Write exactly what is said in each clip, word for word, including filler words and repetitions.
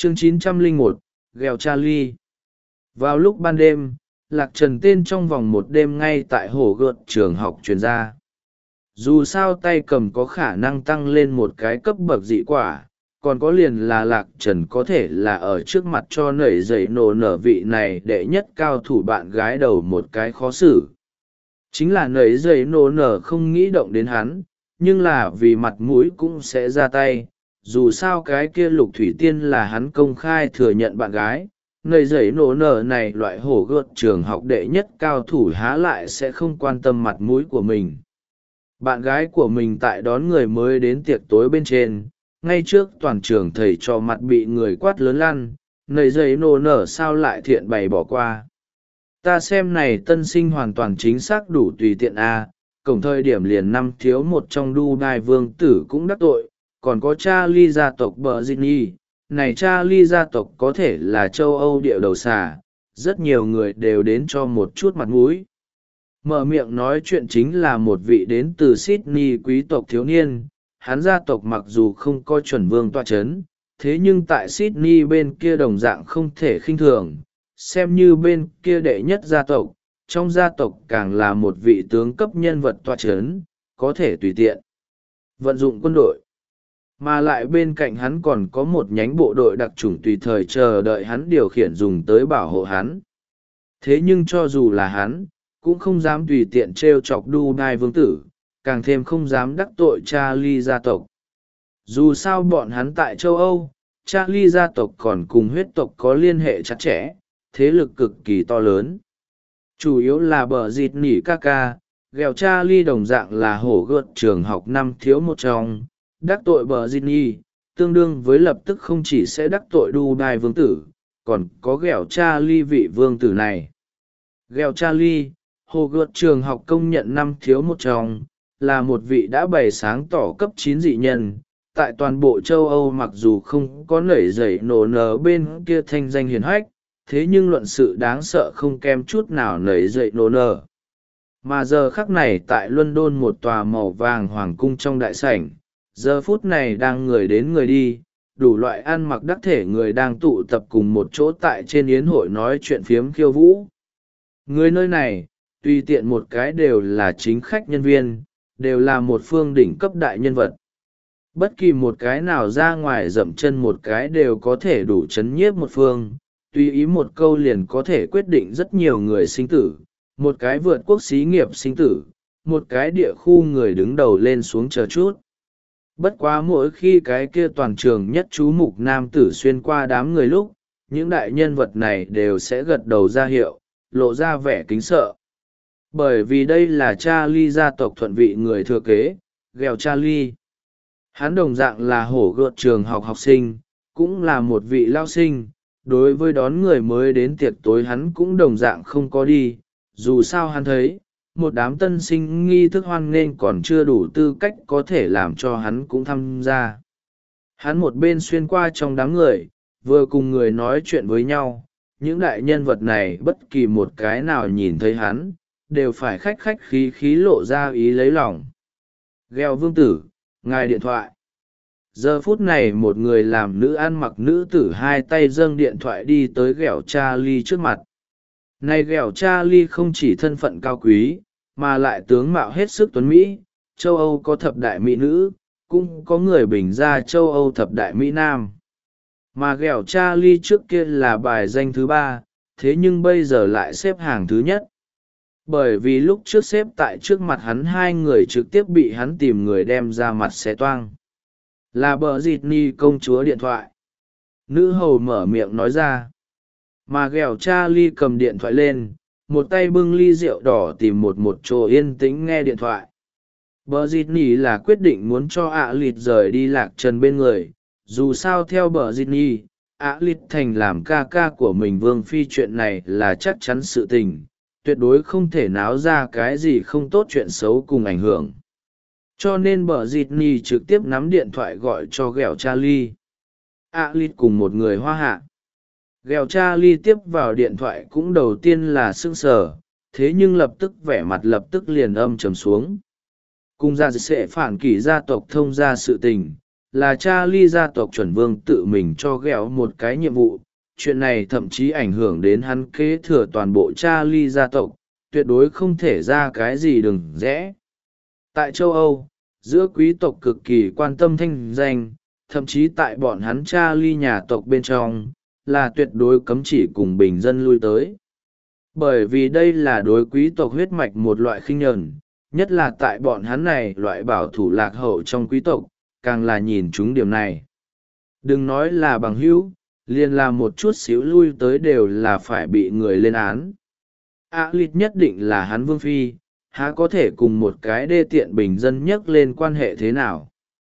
Chương chín trăm lẻ một, ghèo Charlie. Vào lúc ban đêm, lạc trần tên trong vòng một đêm ngay tại hồ gợt trường học truyền ra. Dù sao tay cầm có khả năng tăng lên một cái cấp bậc dị quả, còn có liền là lạc trần có thể là ở trước mặt cho nảy dậy nổ nở vị này đệ nhất cao thủ bạn gái đầu một cái khó xử. Chính là nảy dậy nổ nở không nghĩ động đến hắn, nhưng là vì mặt mũi cũng sẽ ra tay. Dù sao cái kia lục thủy tiên là hắn công khai thừa nhận bạn gái, nầy giấy nổ nở này loại hổ gợt trường học đệ nhất cao thủ há lại sẽ không quan tâm mặt mũi của mình. Bạn gái của mình tại đón người mới đến tiệc tối bên trên, ngay trước toàn trường thầy trò mặt bị người quát lớn lăn, nầy giấy nổ nở sao lại thiện bày bỏ qua. Ta xem này tân sinh hoàn toàn chính xác đủ tùy tiện a. Cổng thời điểm liền năm thiếu một trong đu đai vương tử cũng đắc tội, còn có Charlie gia tộc bờ Ginny. Này Charlie gia tộc có thể là châu Âu địa đầu xà, rất nhiều người đều đến cho một chút mặt mũi. Mở miệng nói chuyện chính là một vị đến từ Sydney quý tộc thiếu niên, hắn gia tộc mặc dù không có chuẩn vương tọa chấn, thế nhưng tại Sydney bên kia đồng dạng không thể khinh thường, xem như bên kia đệ nhất gia tộc, trong gia tộc càng là một vị tướng cấp nhân vật tọa chấn, có thể tùy tiện vận dụng quân đội. Mà lại bên cạnh hắn còn có một nhánh bộ đội đặc chủng tùy thời chờ đợi hắn điều khiển dùng tới bảo hộ hắn. Thế nhưng cho dù là hắn, cũng không dám tùy tiện t r e o chọc đu đai vương tử, càng thêm không dám đắc tội Charlie gia tộc. Dù sao bọn hắn tại châu Âu, Charlie gia tộc còn cùng huyết tộc có liên hệ chặt chẽ, thế lực cực kỳ to lớn. Chủ yếu là bờ dịt nỉ ca ca, ghèo Charlie đồng dạng là hổ gợt trường học năm thiếu một trong. Đắc tội bờ Ginny, tương đương với lập tức không chỉ sẽ đắc tội đu đai vương tử, còn có ghẹo Charlie vị vương tử này. Ghẹo Charlie, hồ gợt trường học công nhận năm thiếu một trong, là một vị đã bày sáng tỏ cấp chín dị nhân. Tại toàn bộ châu Âu mặc dù không có nảy dậy nổ nở bên kia thanh danh hiển hách, thế nhưng luận sự đáng sợ không kém chút nào nảy dậy nổ nở. Mà giờ khắc này tại London một tòa màu vàng hoàng cung trong đại sảnh, giờ phút này đang người đến người đi, đủ loại ăn mặc đắc thể người đang tụ tập cùng một chỗ tại trên yến hội nói chuyện phiếm khiêu vũ. Người nơi này, tùy tiện một cái đều là chính khách nhân viên, đều là một phương đỉnh cấp đại nhân vật. Bất kỳ một cái nào ra ngoài dậm chân một cái đều có thể đủ chấn nhiếp một phương, tùy ý một câu liền có thể quyết định rất nhiều người sinh tử, một cái vượt quốc xí nghiệp sinh tử, một cái địa khu người đứng đầu lên xuống chờ chút. Bất quá mỗi khi cái kia toàn trường nhất chú mục nam tử xuyên qua đám người lúc, những đại nhân vật này đều sẽ gật đầu ra hiệu, lộ ra vẻ kính sợ. Bởi vì đây là Charlie gia tộc thuận vị người thừa kế, ghèo Charlie. Hắn đồng dạng là hổ gợt trường học học sinh, cũng là một vị lao sinh, đối với đón người mới đến tiệc tối hắn cũng đồng dạng không có đi, dù sao hắn thấy một đám tân sinh nghi thức hoan nghênh còn chưa đủ tư cách có thể làm cho hắn cũng tham gia. Hắn một bên xuyên qua trong đám người, vừa cùng người nói chuyện với nhau, những đại nhân vật này bất kỳ một cái nào nhìn thấy hắn, đều phải khách khách khí khí lộ ra ý lấy lòng. Gheo vương tử, ngài điện thoại. Giờ phút này một người làm nữ ăn mặc nữ tử hai tay dâng điện thoại đi tới ghẹo Charlie trước mặt. Này ghẹo Charlie không chỉ thân phận cao quý, mà lại tướng mạo hết sức tuấn Mỹ, châu Âu có thập đại mỹ nữ, cũng có người bình ra châu Âu thập đại Mỹ Nam. Mà ghẹo Charlie trước kia là bài danh thứ ba, thế nhưng bây giờ lại xếp hàng thứ nhất. Bởi vì lúc trước xếp tại trước mặt hắn hai người trực tiếp bị hắn tìm người đem ra mặt xé toang. Là bờ dịt ni công chúa điện thoại. Nữ hầu mở miệng nói ra. Mà ghẹo Charlie cầm điện thoại lên, một tay bưng ly rượu đỏ tìm một một chỗ yên tĩnh nghe điện thoại. Bờ dịt ni là quyết định muốn cho ạ lịt rời đi lạc trần bên người. Dù sao theo bờ dịt ni, ạ lịt thành làm ca ca của mình vương phi chuyện này là chắc chắn sự tình, tuyệt đối không thể náo ra cái gì không tốt chuyện xấu cùng ảnh hưởng. Cho nên bờ dịt ni trực tiếp nắm điện thoại gọi cho ghẹo Charlie. ạ lịt cùng một người hoa hạ. Ghẹo Charlie tiếp vào điện thoại cũng đầu tiên là sững sờ, thế nhưng lập tức vẻ mặt lập tức liền âm trầm xuống. Cùng ra sẽ phản kỷ gia tộc thông ra sự tình, là Charlie gia tộc chuẩn vương tự mình cho ghẹo một cái nhiệm vụ. Chuyện này thậm chí ảnh hưởng đến hắn kế thừa toàn bộ Charlie gia tộc, tuyệt đối không thể ra cái gì đừng rẽ. Tại châu Âu, giữa quý tộc cực kỳ quan tâm thanh danh, thậm chí tại bọn hắn Charlie nhà tộc bên trong, là tuyệt đối cấm chỉ cùng bình dân lui tới. Bởi vì đây là đối quý tộc huyết mạch một loại khinh nhẫn, nhất là tại bọn hắn này loại bảo thủ lạc hậu trong quý tộc, càng là nhìn chúng điểm này. Đừng nói là bằng hữu, liền là một chút xíu lui tới đều là phải bị người lên án. A Lít nhất định là hắn vương phi, há có thể cùng một cái đê tiện bình dân nhắc lên quan hệ thế nào.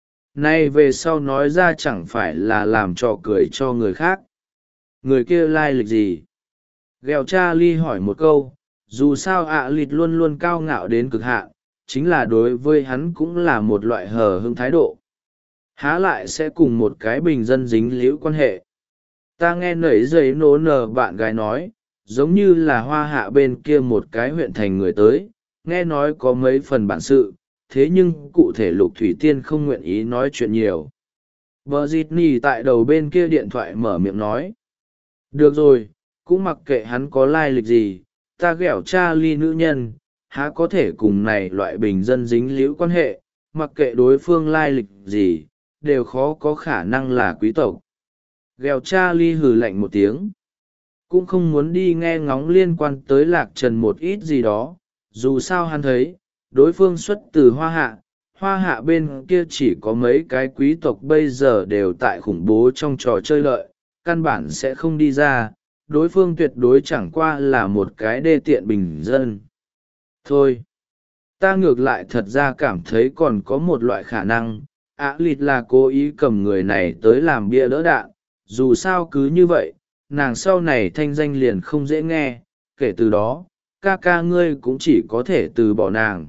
Nay về sau nói ra chẳng phải là làm trò cười cho người khác. Người kia lai lịch gì? Ghẹo Charlie hỏi một câu, dù sao A Lít luôn luôn cao ngạo đến cực hạn, chính là đối với hắn cũng là một loại hờ hững thái độ. Há lại sẽ cùng một cái bình dân dính líu quan hệ. Ta nghe nảy giấy nố nở bạn gái nói, giống như là hoa hạ bên kia một cái huyện thành người tới, nghe nói có mấy phần bản sự, thế nhưng cụ thể Lục Thủy Tiên không nguyện ý nói chuyện nhiều. Bờ dịt nì tại đầu bên kia điện thoại mở miệng nói. Được rồi, cũng mặc kệ hắn có lai lịch gì, ta ghẹo Charlie nữ nhân, há có thể cùng này loại bình dân dính líu quan hệ, mặc kệ đối phương lai lịch gì, đều khó có khả năng là quý tộc. Ghẹo Charlie hừ lạnh một tiếng. Cũng không muốn đi nghe ngóng liên quan tới Lạc Trần một ít gì đó, dù sao hắn thấy, đối phương xuất từ hoa hạ, hoa hạ bên kia chỉ có mấy cái quý tộc bây giờ đều tại khủng bố trong trò chơi lợi, căn bản sẽ không đi ra, đối phương tuyệt đối chẳng qua là một cái đê tiện bình dân. Thôi, ta ngược lại thật ra cảm thấy còn có một loại khả năng, Á Lịt là cố ý cầm người này tới làm bia đỡ đạn, dù sao cứ như vậy, nàng sau này thanh danh liền không dễ nghe, kể từ đó, ca ca ngươi cũng chỉ có thể từ bỏ nàng.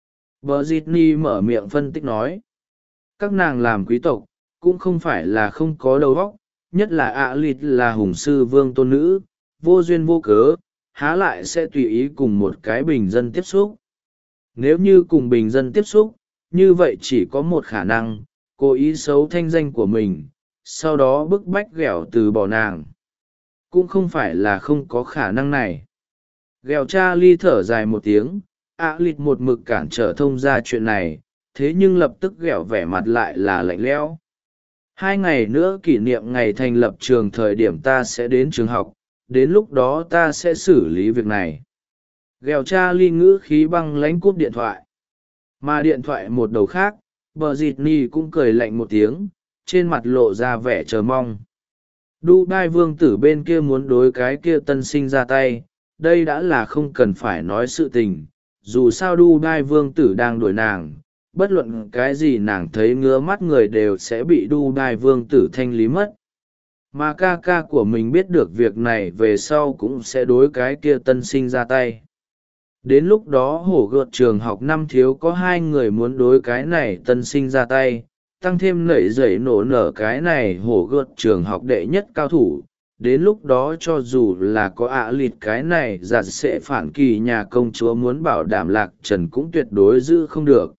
Bờ Dịt Ni mở miệng phân tích nói, các nàng làm quý tộc, cũng không phải là không có đầu óc, nhất là Á Lịt là hùng sư vương tôn nữ, vô duyên vô cớ, há lại sẽ tùy ý cùng một cái bình dân tiếp xúc. Nếu như cùng bình dân tiếp xúc, như vậy chỉ có một khả năng, cố ý xấu thanh danh của mình, sau đó bức bách ghẹo từ bỏ nàng. Cũng không phải là không có khả năng này. Ghẹo Charlie thở dài một tiếng, Á Lịt một mực cản trở thông ra chuyện này, thế nhưng lập tức ghẹo vẻ mặt lại là lạnh lẽo. Hai ngày nữa kỷ niệm ngày thành lập trường thời điểm ta sẽ đến trường học, đến lúc đó ta sẽ xử lý việc này. Ghẹo Charlie ngữ khí băng lãnh cúp điện thoại. Mà điện thoại một đầu khác, Bờ Dịt Ni cũng cười lạnh một tiếng, trên mặt lộ ra vẻ chờ mong. Dubai vương tử bên kia muốn đối cái kia tân sinh ra tay, đây đã là không cần phải nói sự tình, dù sao Dubai vương tử đang đuổi nàng, bất luận cái gì nàng thấy ngứa mắt người đều sẽ bị Dubai vương tử thanh lý mất. Mà ca ca của mình biết được việc này về sau cũng sẽ đối cái kia tân sinh ra tay. Đến lúc đó hổ gợt trường học năm thiếu có hai người muốn đối cái này tân sinh ra tay, tăng thêm nảy dậy nổ nở cái này hổ gợt trường học đệ nhất cao thủ. Đến lúc đó cho dù là có ạ lịt cái này giặt sẽ phản kỳ nhà công chúa muốn bảo đảm Lạc Trần cũng tuyệt đối giữ không được.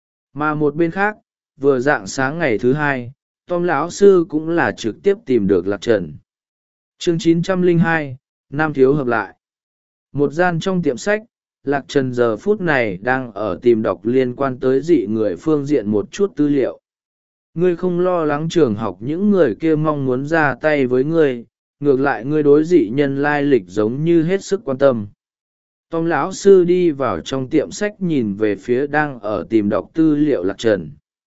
Mà một bên khác, vừa rạng sáng ngày thứ hai, Tom lão sư cũng là trực tiếp tìm được Lạc Trần. Chương chín trăm lẻ hai, Nam thiếu hợp lại. Một gian trong tiệm sách, Lạc Trần giờ phút này đang ở tìm đọc liên quan tới dị người phương diện một chút tư liệu. Ngươi không lo lắng trường học những người kia mong muốn ra tay với ngươi, ngược lại ngươi đối dị nhân lai lịch giống như hết sức quan tâm. Tom lão sư đi vào trong tiệm sách nhìn về phía đang ở tìm đọc tư liệu Lạc Trần.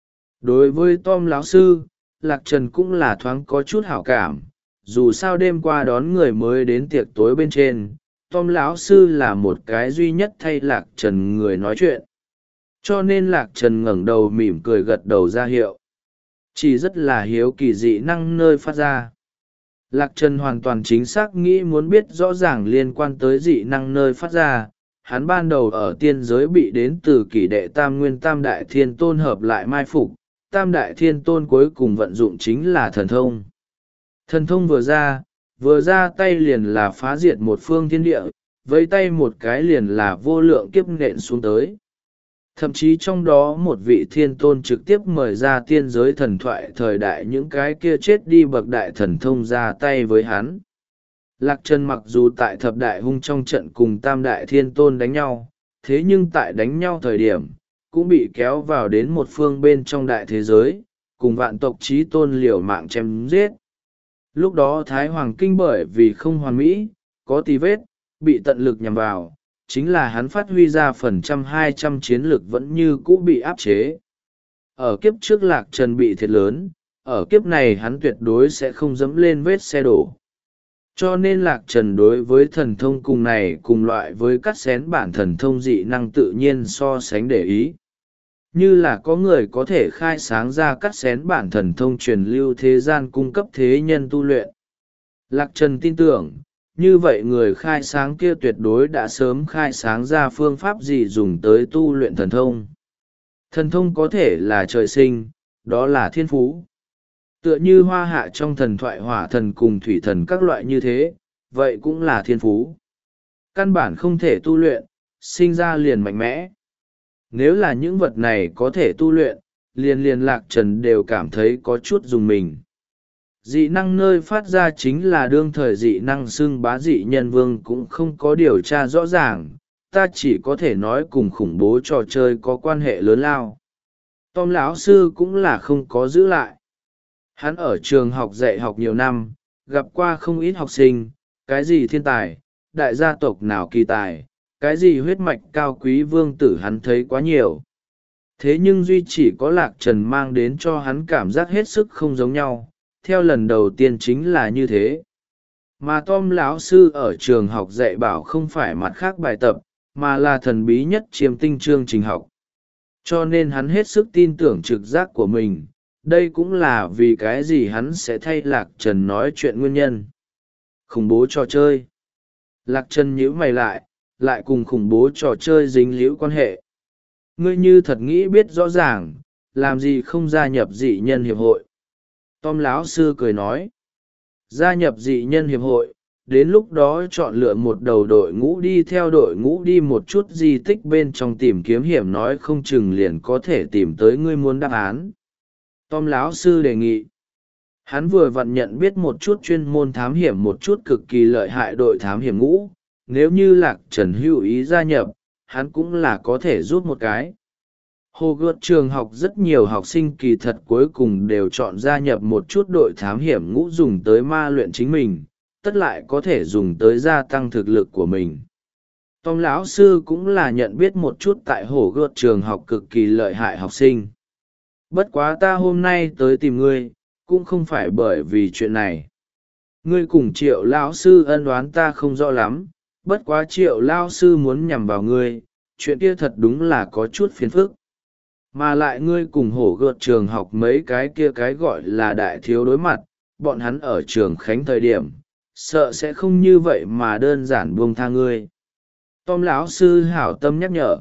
Đối với Tom lão sư, Lạc Trần cũng là thoáng có chút hảo cảm, dù sao đêm qua đón người mới đến tiệc tối bên trên, Tom lão sư là một cái duy nhất thay Lạc Trần người nói chuyện. Cho nên Lạc Trần ngẩng đầu mỉm cười gật đầu ra hiệu. Chỉ rất là hiếu kỳ dị năng nơi phát ra. Lạc Trần hoàn toàn chính xác nghĩ muốn biết rõ ràng liên quan tới dị năng nơi phát ra. Hắn ban đầu ở tiên giới bị đến từ kỷ đệ tam nguyên tam đại thiên tôn hợp lại mai phục. Tam đại thiên tôn cuối cùng vận dụng chính là thần thông. Thần thông vừa ra, vừa ra tay liền là phá diệt một phương thiên địa, với tay một cái liền là vô lượng kiếp nện xuống tới. Thậm chí trong đó một vị thiên tôn trực tiếp mời ra tiên giới thần thoại thời đại những cái kia chết đi bậc đại thần thông ra tay với hắn. Lạc Trần mặc dù tại thập đại hung trong trận cùng tam đại thiên tôn đánh nhau, thế nhưng tại đánh nhau thời điểm, cũng bị kéo vào đến một phương bên trong đại thế giới, cùng vạn tộc chí tôn liều mạng chém giết. Lúc đó Thái Hoàng Kinh bởi vì không hoàn mỹ, có tì vết, bị tận lực nhằm vào, chính là hắn phát huy ra phần trăm hai trăm chiến lực vẫn như cũ bị áp chế. Ở kiếp trước Lạc Trần bị thiệt lớn, ở kiếp này hắn tuyệt đối sẽ không dẫm lên vết xe đổ. Cho nên Lạc Trần đối với thần thông cùng này cùng loại với cắt xén bản thần thông dị năng tự nhiên so sánh để ý. Như là có người có thể khai sáng ra cắt xén bản thần thông truyền lưu thế gian cung cấp thế nhân tu luyện. Lạc Trần tin tưởng, như vậy người khai sáng kia tuyệt đối đã sớm khai sáng ra phương pháp gì dùng tới tu luyện thần thông. Thần thông có thể là trời sinh, đó là thiên phú. Tựa như hoa hạ trong thần thoại hỏa thần cùng thủy thần các loại như thế, vậy cũng là thiên phú. Căn bản không thể tu luyện, sinh ra liền mạnh mẽ. Nếu là những vật này có thể tu luyện, liền liền Lạc Trần đều cảm thấy có chút dùng mình. Dị năng nơi phát ra chính là đương thời dị năng xưng bá dị nhân vương cũng không có điều tra rõ ràng, ta chỉ có thể nói cùng khủng bố trò chơi có quan hệ lớn lao. Tom lão sư cũng là không có giữ lại. Hắn ở trường học dạy học nhiều năm, gặp qua không ít học sinh, cái gì thiên tài, đại gia tộc nào kỳ tài, cái gì huyết mạch cao quý vương tử hắn thấy quá nhiều. Thế nhưng duy chỉ có Lạc Trần mang đến cho hắn cảm giác hết sức không giống nhau, theo lần đầu tiên chính là như thế. Mà Tom lão sư ở trường học dạy bảo không phải mặt khác bài tập, mà là thần bí nhất chiêm tinh chương trình học. Cho nên hắn hết sức tin tưởng trực giác của mình, đây cũng là vì cái gì hắn sẽ thay Lạc Trần nói chuyện nguyên nhân. Khủng bố trò chơi. Lạc Trần nhíu mày lại, lại cùng khủng bố trò chơi dính líu quan hệ. Ngươi như thật nghĩ biết rõ ràng, làm gì không gia nhập dị nhân hiệp hội. Tom lão sư cười nói. Gia nhập dị nhân hiệp hội, đến lúc đó chọn lựa một đầu đội ngũ đi theo đội ngũ đi một chút di tích bên trong tìm kiếm hiểm nói không chừng liền có thể tìm tới ngươi muốn đáp án. Tom lão sư đề nghị. Hắn vừa vặn nhận biết một chút chuyên môn thám hiểm một chút cực kỳ lợi hại đội thám hiểm ngũ, nếu như Lạc Trần hữu ý gia nhập, hắn cũng là có thể giúp một cái. Hồ Gợt trường học rất nhiều học sinh kỳ thật cuối cùng đều chọn gia nhập một chút đội thám hiểm ngũ dùng tới ma luyện chính mình, tất lại có thể dùng tới gia tăng thực lực của mình. Tom lão sư cũng là nhận biết một chút tại Hồ Gợt trường học cực kỳ lợi hại học sinh. Bất quá ta hôm nay tới tìm ngươi, cũng không phải bởi vì chuyện này. Ngươi cùng Triệu lão sư ân oán ta không rõ lắm, bất quá Triệu lão sư muốn nhằm vào ngươi, chuyện kia thật đúng là có chút phiền phức. Mà lại ngươi cùng Hổ Gợt trường học mấy cái kia cái gọi là đại thiếu đối mặt, bọn hắn ở trường Khánh thời điểm, sợ sẽ không như vậy mà đơn giản buông tha ngươi. Tom lão sư hảo tâm nhắc nhở.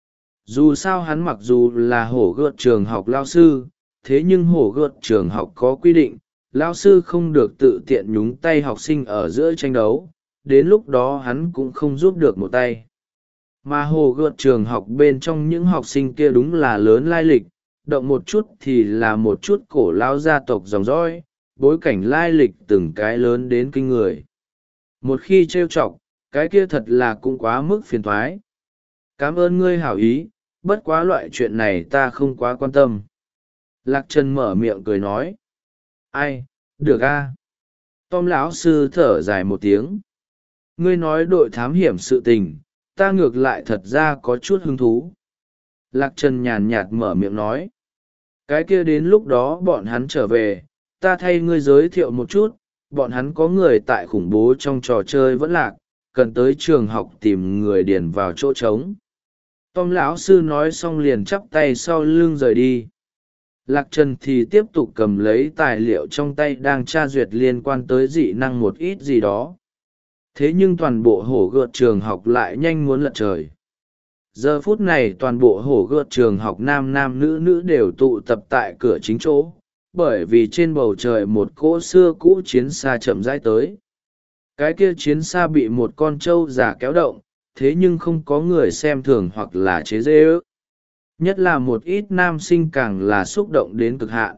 Dù sao hắn mặc dù là Hổ Gợt trường học lao sư, thế nhưng Hổ Gợt trường học có quy định, lao sư không được tự tiện nhúng tay học sinh ở giữa tranh đấu, đến lúc đó hắn cũng không giúp được một tay. Mà Hồ Gợt trường học bên trong những học sinh kia đúng là lớn lai lịch, động một chút thì là một chút cổ lao gia tộc dòng dõi, bối cảnh lai lịch từng cái lớn đến kinh người. Một khi trêu chọc, cái kia thật là cũng quá mức phiền thoái. Cảm ơn ngươi hảo ý, bất quá loại chuyện này ta không quá quan tâm. Lạc Trần mở miệng cười nói. Ai, được a. Tom lão sư thở dài một tiếng. Ngươi nói đội thám hiểm sự tình, ta ngược lại thật ra có chút hứng thú. Lạc Trần nhàn nhạt mở miệng nói. Cái kia đến lúc đó bọn hắn trở về, ta thay ngươi giới thiệu một chút, bọn hắn có người tại khủng bố trong trò chơi vẫn lạc, cần tới trường học tìm người điền vào chỗ trống. Tom lão sư nói xong liền chắp tay sau lưng rời đi. Lạc Trần thì tiếp tục cầm lấy tài liệu trong tay đang tra duyệt liên quan tới dị năng một ít gì đó. Thế nhưng toàn bộ Hổ Gợt trường học lại nhanh muốn lật trời. Giờ phút này toàn bộ Hổ Gợt trường học nam nam nữ nữ đều tụ tập tại cửa chính chỗ, bởi vì trên bầu trời một cỗ xưa cũ chiến xa chậm rãi tới. Cái kia chiến xa bị một con trâu già kéo động, thế nhưng không có người xem thường hoặc là chế giễu. nhất là một ít nam sinh càng là xúc động đến cực hạn,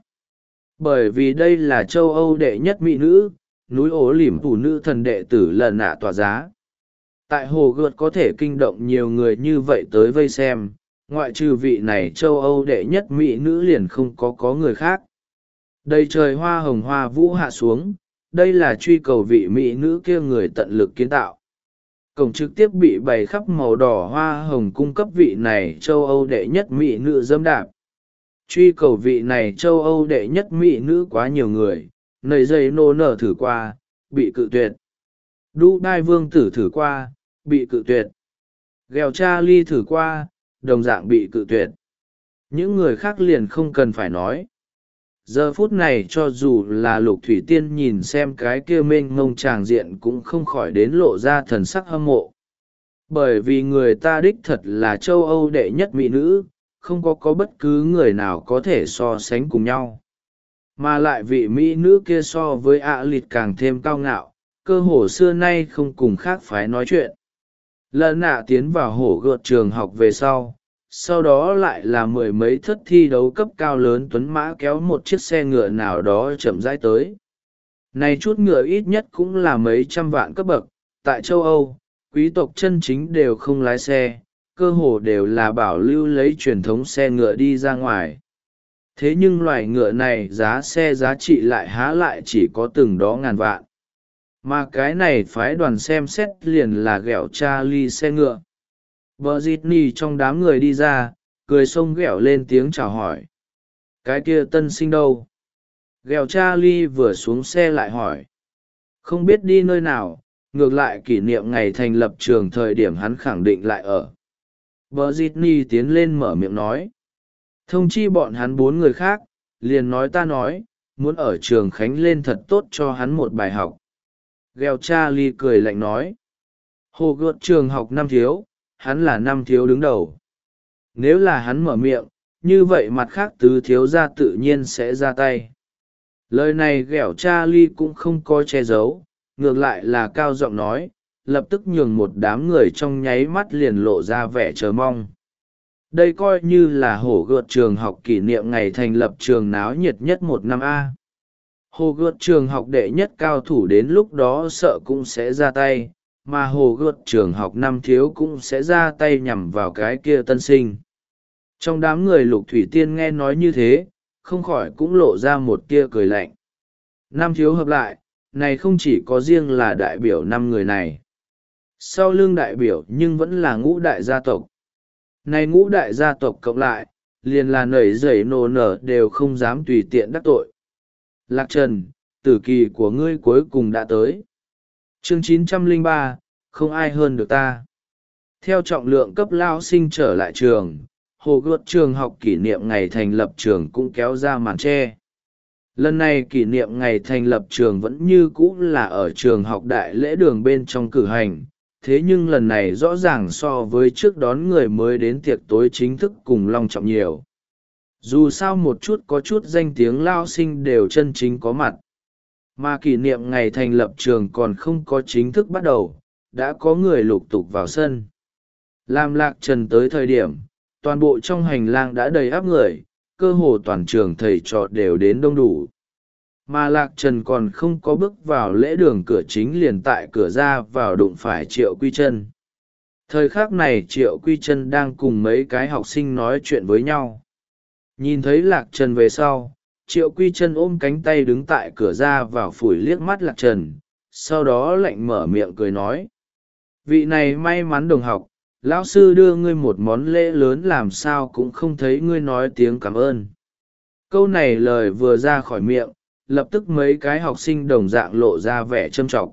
bởi vì đây là châu Âu đệ nhất mỹ nữ, núi ố lỉm phụ nữ thần đệ tử lần nạ tỏa giá. Tại hồ gợt có thể kinh động nhiều người như vậy tới vây xem, ngoại trừ vị này châu Âu đệ nhất mỹ nữ liền không có có người khác. Đầy trời hoa hồng hoa vũ hạ xuống, đây là truy cầu vị mỹ nữ kia người tận lực kiến tạo. Cổng trực tiếp bị bày khắp màu đỏ hoa hồng cung cấp vị này châu Âu đệ nhất mỹ nữ dâm đạp. Truy cầu vị này châu Âu đệ nhất mỹ nữ quá nhiều người, nầy dây nô nở thử qua, bị cự tuyệt. Đu Đai Vương tử thử qua, bị cự tuyệt. Ghèo Charlie thử qua, đồng dạng bị cự tuyệt. Những người khác liền không cần phải nói. Giờ phút này cho dù là Lục Thủy Tiên nhìn xem cái kia mênh mông tràng diện cũng không khỏi đến lộ ra thần sắc hâm mộ. Bởi vì người ta đích thật là châu Âu đệ nhất mỹ nữ, không có có bất cứ người nào có thể so sánh cùng nhau. Mà lại vị mỹ nữ kia so với ạ lịt càng thêm cao ngạo, cơ hồ xưa nay không cùng khác phái nói chuyện. Lần nạ tiến vào hổ gợt trường học về sau, sau đó lại là mười mấy thất thi đấu cấp cao lớn tuấn mã kéo một chiếc xe ngựa nào đó chậm rãi tới. Này chút ngựa ít nhất cũng là mấy trăm vạn cấp bậc, tại châu Âu, quý tộc chân chính đều không lái xe, cơ hồ đều là bảo lưu lấy truyền thống xe ngựa đi ra ngoài. Thế nhưng loài ngựa này giá xe giá trị lại há lại chỉ có từng đó ngàn vạn. Mà cái này phái đoàn xem xét liền là ghẹo Charlie xe ngựa. Vợ Disney trong đám người đi ra, cười xông ghẹo lên tiếng chào hỏi. Cái kia tân sinh đâu? Ghẹo Charlie vừa xuống xe lại hỏi. Không biết đi nơi nào, ngược lại kỷ niệm ngày thành lập trường thời điểm hắn khẳng định lại ở. Vợ Disney tiến lên mở miệng nói. Thông chi bọn hắn bốn người khác, liền nói ta nói, muốn ở trường Khánh lên thật tốt cho hắn một bài học. Gheo Charlie cười lạnh nói. Hồ gợt trường học năm thiếu, hắn là năm thiếu đứng đầu. Nếu là hắn mở miệng, như vậy mặt khác tứ thiếu ra tự nhiên sẽ ra tay. Lời này ghẹo Charlie cũng không có che giấu, ngược lại là cao giọng nói, lập tức nhường một đám người trong nháy mắt liền lộ ra vẻ chờ mong. Đây coi như là hổ gợt trường học kỷ niệm ngày thành lập trường náo nhiệt nhất một năm A. Hồ gợt trường học đệ nhất cao thủ đến lúc đó sợ cũng sẽ ra tay, mà hồ gợt trường học năm thiếu cũng sẽ ra tay nhằm vào cái kia tân sinh. Trong đám người Lục Thủy Tiên nghe nói như thế, không khỏi cũng lộ ra một tia cười lạnh. Năm thiếu hợp lại, này không chỉ có riêng là đại biểu năm người này. Sau lưng đại biểu nhưng vẫn là ngũ đại gia tộc. Này ngũ đại gia tộc cộng lại, liền là nảy dậy nổ nở đều không dám tùy tiện đắc tội. Lạc Trần, tử kỳ của ngươi cuối cùng đã tới. Chương chín trăm lẻ ba, không ai hơn được ta. Theo trọng lượng cấp lao sinh trở lại trường, hồ gợt trường học kỷ niệm ngày thành lập trường cũng kéo ra màn che. Lần này kỷ niệm ngày thành lập trường vẫn như cũ là ở trường học đại lễ đường bên trong cử hành, thế nhưng lần này rõ ràng so với trước đón người mới đến tiệc tối chính thức cùng long trọng nhiều. Dù sao một chút có chút danh tiếng lao sinh đều chân chính có mặt. Mà kỷ niệm ngày thành lập trường còn không có chính thức bắt đầu, đã có người lục tục vào sân. Làm Lạc Trần tới thời điểm, toàn bộ trong hành lang đã đầy áp người, cơ hồ toàn trường thầy trò đều đến đông đủ. Mà Lạc Trần còn không có bước vào lễ đường cửa chính liền tại cửa ra vào đụng phải Triệu Quy Chân. Thời khắc này Triệu Quy Chân đang cùng mấy cái học sinh nói chuyện với nhau. Nhìn thấy Lạc Trần về sau, Triệu Quy Chân ôm cánh tay đứng tại cửa ra vào phủi liếc mắt Lạc Trần, sau đó lạnh mở miệng cười nói. Vị này may mắn đồng học, lão sư đưa ngươi một món lễ lớn làm sao cũng không thấy ngươi nói tiếng cảm ơn. Câu này lời vừa ra khỏi miệng, lập tức mấy cái học sinh đồng dạng lộ ra vẻ châm trọng.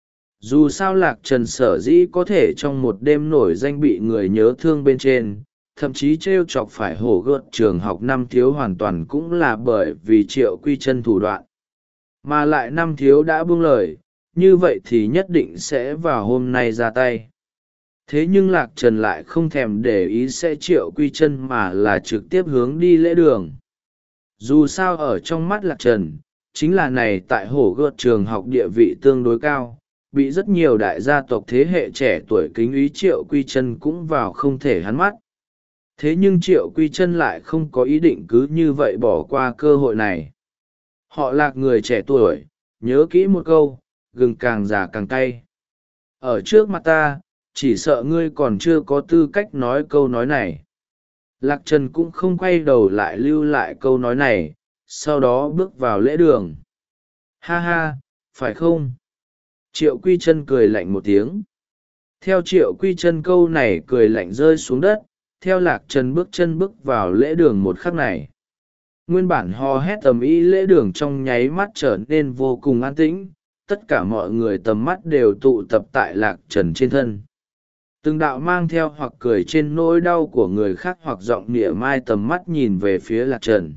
Dù sao Lạc Trần sở dĩ có thể trong một đêm nổi danh bị người nhớ thương bên trên, thậm chí trêu chọc phải hổ gợt trường học năm thiếu hoàn toàn cũng là bởi vì Triệu Quy Chân thủ đoạn. Mà lại năm thiếu đã buông lời, như vậy thì nhất định sẽ vào hôm nay ra tay. Thế nhưng Lạc Trần lại không thèm để ý sẽ Triệu Quy Chân mà là trực tiếp hướng đi lễ đường. Dù sao ở trong mắt Lạc Trần, chính là này tại hổ gợt trường học địa vị tương đối cao, bị rất nhiều đại gia tộc thế hệ trẻ tuổi kính ý Triệu Quy Chân cũng vào không thể hắn mắt. Thế nhưng Triệu Quy Chân lại không có ý định cứ như vậy bỏ qua cơ hội này. Họ Lạc người trẻ tuổi, nhớ kỹ một câu, gừng càng già càng cay. Ở trước mặt ta, chỉ sợ ngươi còn chưa có tư cách nói câu nói này. Lạc Trần cũng không quay đầu lại lưu lại câu nói này, sau đó bước vào lễ đường. Ha ha, phải không? Triệu Quy Chân cười lạnh một tiếng. Theo Triệu Quy Chân câu này cười lạnh rơi xuống đất, theo Lạc Trần bước chân bước vào lễ đường một khắc này. Nguyên bản hò hét ầm ĩ lễ đường trong nháy mắt trở nên vô cùng an tĩnh, tất cả mọi người tầm mắt đều tụ tập tại Lạc Trần trên thân. Từng đạo mang theo hoặc cười trên nỗi đau của người khác hoặc giọng nịa mai tầm mắt nhìn về phía Lạc Trần.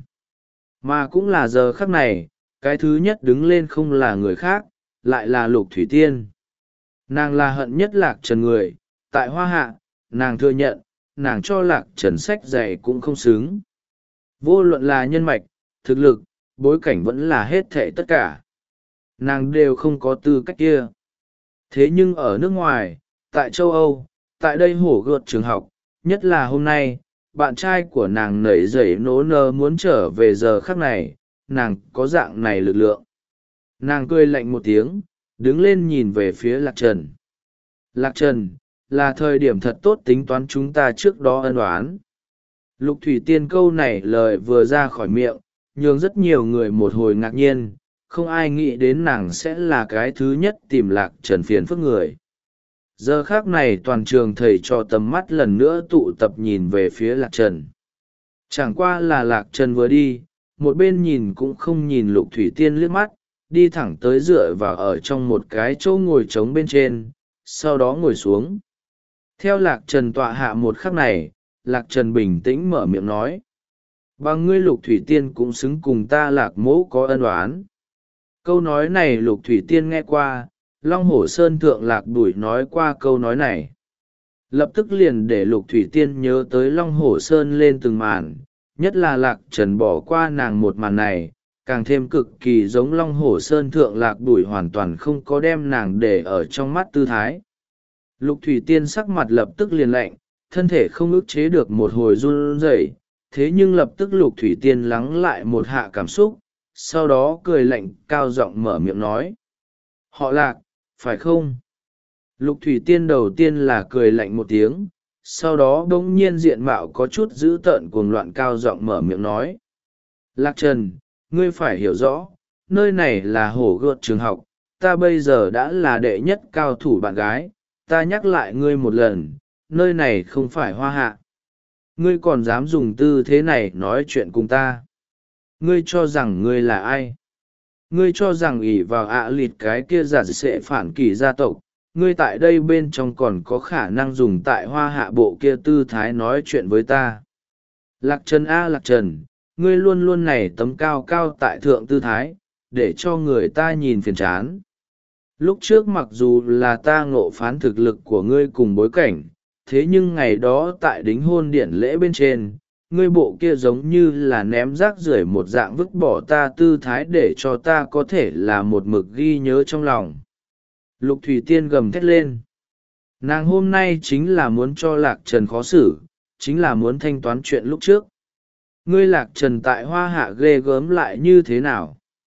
Mà cũng là giờ khắc này, cái thứ nhất đứng lên không là người khác, lại là Lục Thủy Tiên. Nàng là hận nhất Lạc Trần người, tại Hoa Hạ, nàng thừa nhận, nàng cho Lạc Trần sách dạy cũng không xứng. Vô luận là nhân mạch, thực lực, bối cảnh vẫn là hết thệ tất cả. Nàng đều không có tư cách kia. Thế nhưng ở nước ngoài, tại châu Âu, tại đây hổ gợt trường học, nhất là hôm nay, bạn trai của nàng nảy dậy nố nơ muốn trở về giờ khắc này, nàng có dạng này lực lượng. Nàng cười lạnh một tiếng, đứng lên nhìn về phía Lạc Trần. Lạc Trần, là thời điểm thật tốt tính toán chúng ta trước đó ân oán. Lục Thủy Tiên câu này lời vừa ra khỏi miệng, nhường rất nhiều người một hồi ngạc nhiên, không ai nghĩ đến nàng sẽ là cái thứ nhất tìm Lạc Trần phiền phức người. Giờ khác này toàn trường thầy cho tầm mắt lần nữa tụ tập nhìn về phía Lạc Trần. Chẳng qua là Lạc Trần vừa đi, một bên nhìn cũng không nhìn Lục Thủy Tiên liếc mắt, đi thẳng tới dựa vào ở trong một cái chỗ ngồi trống bên trên, sau đó ngồi xuống. Theo Lạc Trần tọa hạ một khắc này, Lạc Trần bình tĩnh mở miệng nói. Bằng ngươi Lục Thủy Tiên cũng xứng cùng ta Lạc mỗ có ân oán. Câu nói này Lục Thủy Tiên nghe qua, Long Hổ Sơn Thượng Lạc Bùi nói qua câu nói này. Lập tức liền để Lục Thủy Tiên nhớ tới Long Hổ Sơn lên từng màn, nhất là Lạc Trần bỏ qua nàng một màn này, càng thêm cực kỳ giống Long Hổ Sơn Thượng Lạc Bùi hoàn toàn không có đem nàng để ở trong mắt tư thái. Lục Thủy Tiên sắc mặt lập tức liền lạnh, thân thể không ức chế được một hồi run rẩy, thế nhưng lập tức Lục Thủy Tiên lắng lại một hạ cảm xúc, sau đó cười lạnh cao giọng mở miệng nói. Họ Lạc, phải không? Lục Thủy Tiên đầu tiên là cười lạnh một tiếng, sau đó bỗng nhiên diện mạo có chút dữ tợn cuồng loạn cao giọng mở miệng nói. Lạc Trần, ngươi phải hiểu rõ, nơi này là hổ gợt trường học, ta bây giờ đã là đệ nhất cao thủ bạn gái, ta nhắc lại ngươi một lần, nơi này không phải Hoa Hạ. Ngươi còn dám dùng tư thế này nói chuyện cùng ta. Ngươi cho rằng ngươi là ai? Ngươi cho rằng ỷ vào ạ à lịt cái kia giả sẽ phản kỳ gia tộc, ngươi tại đây bên trong còn có khả năng dùng tại Hoa Hạ bộ kia tư thái nói chuyện với ta. Lạc Trần a Lạc Trần, ngươi luôn luôn này tấm cao cao tại thượng tư thái, để cho người ta nhìn phiền chán. Lúc trước mặc dù là ta ngộ phán thực lực của ngươi cùng bối cảnh, thế nhưng ngày đó tại đính hôn điển lễ bên trên, ngươi bộ kia giống như là ném rác rưởi một dạng vứt bỏ ta tư thái để cho ta có thể là một mực ghi nhớ trong lòng. Lục Thủy Tiên gầm thét lên. Nàng hôm nay chính là muốn cho Lạc Trần khó xử, chính là muốn thanh toán chuyện lúc trước. Ngươi Lạc Trần tại Hoa Hạ ghê gớm lại như thế nào?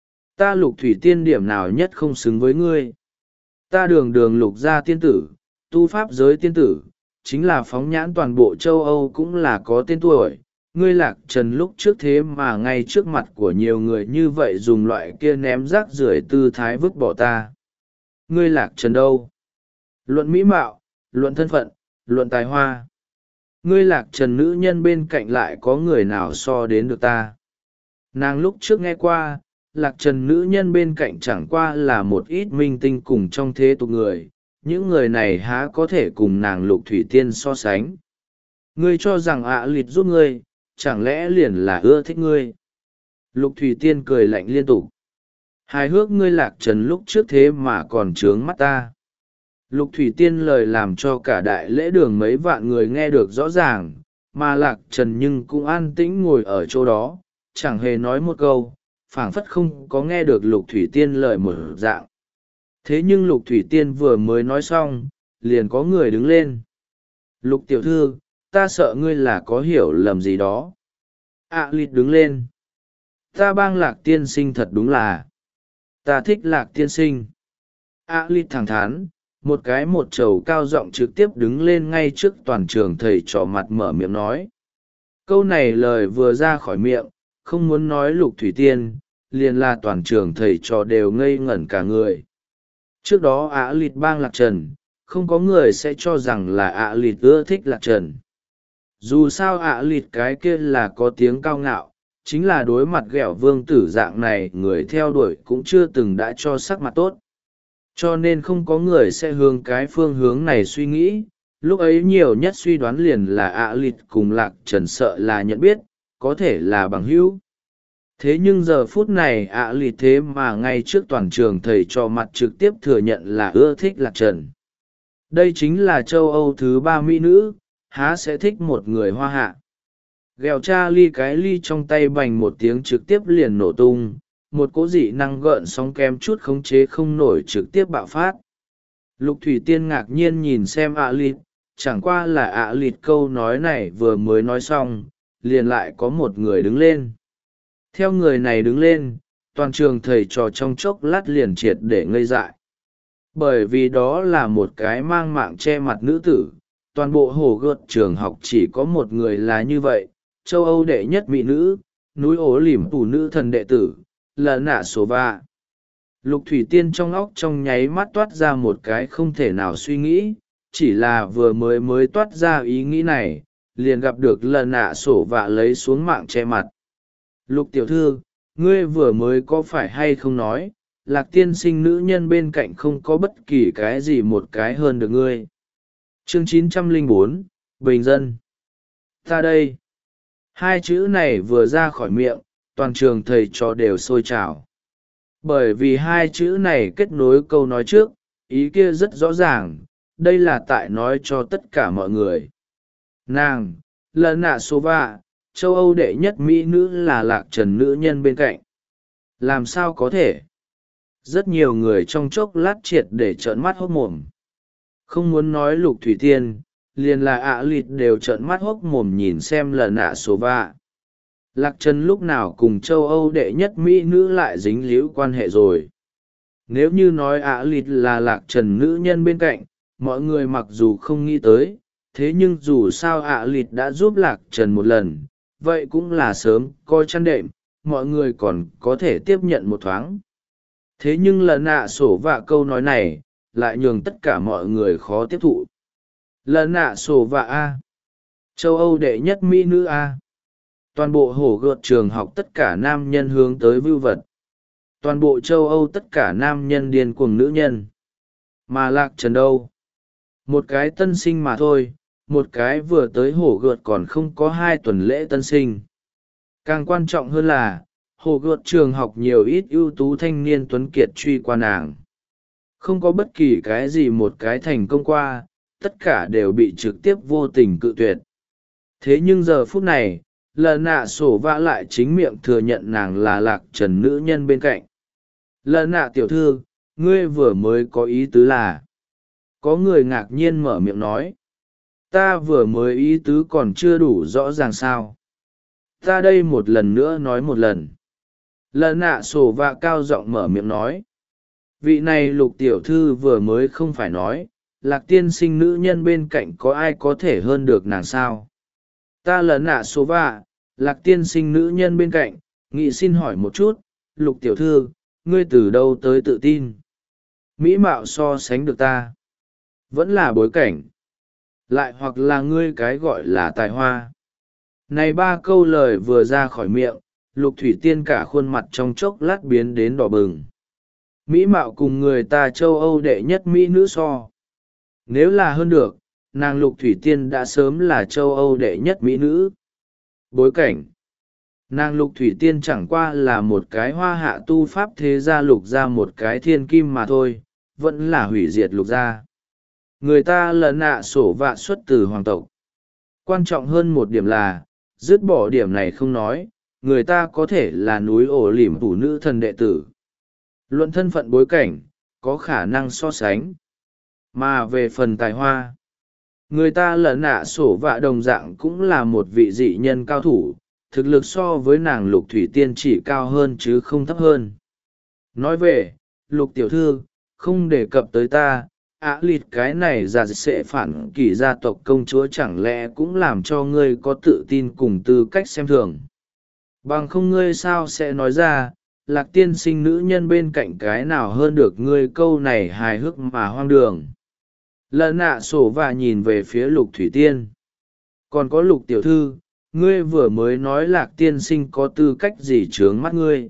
Ta Lục Thủy Tiên điểm nào nhất không xứng với ngươi? Ta đường đường lục gia tiên tử, tu pháp giới tiên tử, chính là phóng nhãn toàn bộ châu Âu cũng là có tên tuổi. Ngươi Lạc Trần lúc trước thế mà ngay trước mặt của nhiều người như vậy dùng loại kia ném rác rưởi tư thái vứt bỏ ta. Ngươi Lạc Trần đâu? Luận mỹ mạo, luận thân phận, luận tài hoa. Ngươi Lạc Trần nữ nhân bên cạnh lại có người nào so đến được ta? Nàng lúc trước nghe qua, Lạc Trần nữ nhân bên cạnh chẳng qua là một ít minh tinh cùng trong thế tục người, những người này há có thể cùng nàng Lục Thủy Tiên so sánh. Ngươi cho rằng ạ à lịt giúp ngươi, chẳng lẽ liền là ưa thích ngươi? Lục Thủy Tiên cười lạnh liên tục. Hài hước ngươi Lạc Trần lúc trước thế mà còn trướng mắt ta. Lục Thủy Tiên lời làm cho cả đại lễ đường mấy vạn người nghe được rõ ràng, mà Lạc Trần nhưng cũng an tĩnh ngồi ở chỗ đó, chẳng hề nói một câu, phảng phất không có nghe được Lục Thủy Tiên lời một dạng. Thế nhưng Lục Thủy Tiên vừa mới nói xong, liền có người đứng lên. Lục tiểu thư, ta sợ ngươi là có hiểu lầm gì đó. ạ lịt đứng lên. Ta bang Lạc tiên sinh thật đúng là. Ta thích Lạc tiên sinh. ạ lịt thẳng thắn, một cái một trầu cao giọng trực tiếp đứng lên ngay trước toàn trường thầy trò mặt mở miệng nói. Câu này lời vừa ra khỏi miệng, không muốn nói Lục Thủy Tiên, liền là toàn trường thầy trò đều ngây ngẩn cả người. Trước đó ạ lịt bang Lạc Trần, không có người sẽ cho rằng là ạ lịt ưa thích Lạc Trần. Dù sao ạ lịt cái kia là có tiếng cao ngạo, chính là đối mặt ghẹo vương tử dạng này người theo đuổi cũng chưa từng đã cho sắc mặt tốt. Cho nên không có người sẽ hướng cái phương hướng này suy nghĩ. Lúc ấy nhiều nhất suy đoán liền là ạ lịt cùng Lạc Trần sợ là nhận biết, có thể là bằng hữu. Thế nhưng giờ phút này ạ lịt thế mà ngay trước toàn trường thầy trò mặt trực tiếp thừa nhận là ưa thích Lạc Trần. Đây chính là châu Âu thứ ba mỹ nữ, há sẽ thích một người hoa hạ. Ghèo cha ly cái ly trong tay bành một tiếng trực tiếp liền nổ tung, một cỗ dị năng gợn sóng kém chút khống chế không nổi trực tiếp bạo phát. Lục Thủy Tiên ngạc nhiên nhìn xem ạ lịt, chẳng qua là ạ lịt câu nói này vừa mới nói xong, liền lại có một người đứng lên. Theo người này đứng lên, toàn trường thầy trò trong chốc lát liền triệt để ngây dại. Bởi vì đó là một cái mang mạng che mặt nữ tử, toàn bộ hồ gợt trường học chỉ có một người là như vậy, châu Âu đệ nhất mỹ nữ, núi ố lỉm tù nữ thần đệ tử, là nạ số va. Lục Thủy Tiên trong óc trong nháy mắt toát ra một cái không thể nào suy nghĩ, chỉ là vừa mới mới toát ra ý nghĩ này, liền gặp được lần nạ sổ vạ lấy xuống mạng che mặt. Lục tiểu thư, ngươi vừa mới có phải hay không nói, Lạc tiên sinh nữ nhân bên cạnh không có bất kỳ cái gì một cái hơn được ngươi. Chương chín trăm lẻ bốn, Bình dân. Ta đây. Hai chữ này vừa ra khỏi miệng, toàn trường thầy trò đều sôi trào. Bởi vì hai chữ này kết nối câu nói trước, ý kia rất rõ ràng, đây là tại nói cho tất cả mọi người. Nàng, lần nạ số vạ, châu Âu đệ nhất mỹ nữ là Lạc Trần nữ nhân bên cạnh. Làm sao có thể? Rất nhiều người trong chốc lát triệt để trợn mắt hốt mồm. Không muốn nói Lục Thủy Tiên, liền là ạ lịt đều trợn mắt hốc mồm nhìn xem lần nạ số vạ. Lạc Trần lúc nào cùng châu Âu đệ nhất mỹ nữ lại dính líu quan hệ rồi. Nếu như nói ạ lịt là Lạc Trần nữ nhân bên cạnh, mọi người mặc dù không nghĩ tới, thế nhưng dù sao ạ lịt đã giúp Lạc Trần một lần, vậy cũng là sớm coi chăn đệm, mọi người còn có thể tiếp nhận một thoáng. Thế nhưng lần nạ sổ vạ câu nói này, lại nhường tất cả mọi người khó tiếp thụ. Lần nạ sổ vạ A. Châu Âu đệ nhất mỹ nữ A. Toàn bộ hổ gợt trường học tất cả nam nhân hướng tới vưu vật. Toàn bộ châu Âu tất cả nam nhân điên cuồng nữ nhân. Mà Lạc Trần đâu? Một cái tân sinh mà thôi, một cái vừa tới hổ gợt còn không có hai tuần lễ tân sinh. Càng quan trọng hơn là, hổ gợt trường học nhiều ít ưu tú thanh niên tuấn kiệt truy qua nàng. Không có bất kỳ cái gì một cái thành công qua, tất cả đều bị trực tiếp vô tình cự tuyệt. Thế nhưng giờ phút này, lần nạ sổ vã lại chính miệng thừa nhận nàng là Lạc Trần nữ nhân bên cạnh. Lần nạ tiểu thư, ngươi vừa mới có ý tứ là. Có người ngạc nhiên mở miệng nói. Ta vừa mới ý tứ còn chưa đủ rõ ràng sao. Ta đây một lần nữa nói một lần. Lần nạ sổ vạ cao giọng mở miệng nói. Vị này Lục tiểu thư vừa mới không phải nói, Lạc tiên sinh nữ nhân bên cạnh có ai có thể hơn được nàng sao. Ta lần nạ số vạ, Lạc tiên sinh nữ nhân bên cạnh, nghị xin hỏi một chút, Lục tiểu thư, ngươi từ đâu tới tự tin? Mỹ mạo so sánh được ta. Vẫn là bối cảnh. Lại hoặc là ngươi cái gọi là tài hoa. Này ba câu lời vừa ra khỏi miệng, Lục Thủy Tiên cả khuôn mặt trong chốc lát biến đến đỏ bừng. Mỹ mạo cùng người ta châu Âu đệ nhất Mỹ nữ so. Nếu là hơn được, nàng Lục Thủy Tiên đã sớm là châu Âu đệ nhất Mỹ nữ. Bối cảnh. Nàng Lục Thủy Tiên chẳng qua là một cái hoa hạ tu pháp thế gia lục ra một cái thiên kim mà thôi, vẫn là hủy diệt lục gia. Người ta lần nạ sổ vạ xuất từ hoàng tộc. Quan trọng hơn một điểm là, dứt bỏ điểm này không nói, người ta có thể là núi ổ lỉm tủ nữ thần đệ tử. Luận thân phận bối cảnh, có khả năng so sánh. Mà về phần tài hoa, Người ta lợn nạ sổ vạ đồng dạng cũng là một vị dị nhân cao thủ, thực lực so với nàng lục thủy tiên chỉ cao hơn chứ không thấp hơn. Nói về, lục tiểu thư, không đề cập tới ta, ả lịt cái này ra sẽ phản kỳ gia tộc công chúa chẳng lẽ cũng làm cho ngươi có tự tin cùng tư cách xem thường. Bằng không ngươi sao sẽ nói ra, lạc tiên sinh nữ nhân bên cạnh cái nào hơn được ngươi câu này hài hước mà hoang đường. Lợn nạ sổ và nhìn về phía lục thủy tiên. Còn có lục tiểu thư, ngươi vừa mới nói lạc tiên sinh có tư cách gì trướng mắt ngươi.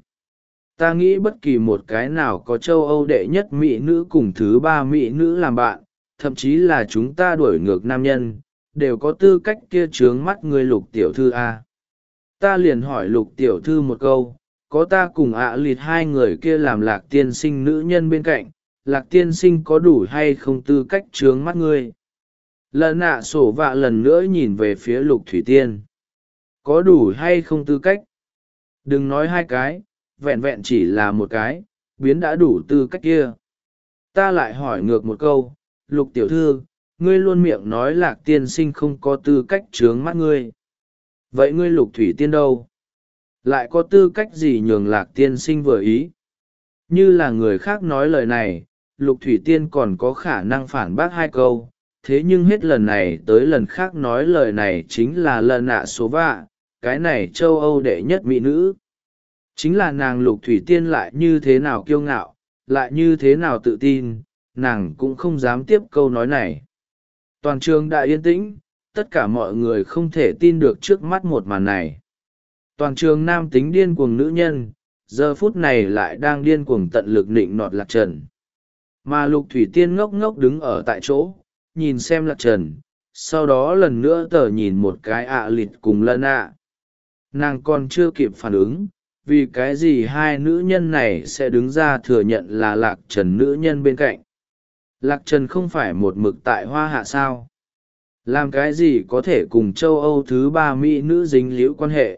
Ta nghĩ bất kỳ một cái nào có châu Âu đệ nhất mỹ nữ cùng thứ ba mỹ nữ làm bạn, thậm chí là chúng ta đuổi ngược nam nhân, đều có tư cách kia trướng mắt ngươi lục tiểu thư a. Ta liền hỏi lục tiểu thư một câu, có ta cùng ạ lịt hai người kia làm lạc tiên sinh nữ nhân bên cạnh, lạc tiên sinh có đủ hay không tư cách trướng mắt ngươi. Lợn nạ sổ vạ lần nữa nhìn về phía lục thủy tiên. Có đủ hay không tư cách? Đừng nói hai cái, vẹn vẹn chỉ là một cái, biến đã đủ tư cách kia. Ta lại hỏi ngược một câu, lục tiểu thư, ngươi luôn miệng nói lạc tiên sinh không có tư cách trướng mắt ngươi. Vậy ngươi lục thủy tiên đâu? Lại có tư cách gì nhường lạc tiên sinh vừa ý? Như là người khác nói lời này, lục thủy tiên còn có khả năng phản bác hai câu, thế nhưng hết lần này tới lần khác nói lời này chính là lần nạ số vạ, cái này châu Âu đệ nhất mỹ nữ. Chính là nàng lục thủy tiên lại như thế nào kiêu ngạo, lại như thế nào tự tin, nàng cũng không dám tiếp câu nói này. Toàn trường đã yên tĩnh, tất cả mọi người không thể tin được trước mắt một màn này. Toàn trường nam tính điên cuồng nữ nhân, giờ phút này lại đang điên cuồng tận lực nịnh nọt lạc trần. Mà lục thủy tiên ngốc ngốc đứng ở tại chỗ, nhìn xem lạc trần, sau đó lần nữa tờ nhìn một cái ạ lịt cùng lân ạ. Nàng còn chưa kịp phản ứng, vì cái gì hai nữ nhân này sẽ đứng ra thừa nhận là lạc trần nữ nhân bên cạnh. Lạc trần không phải một mực tại hoa hạ sao? Làm cái gì có thể cùng châu Âu thứ ba mỹ nữ dính líu quan hệ?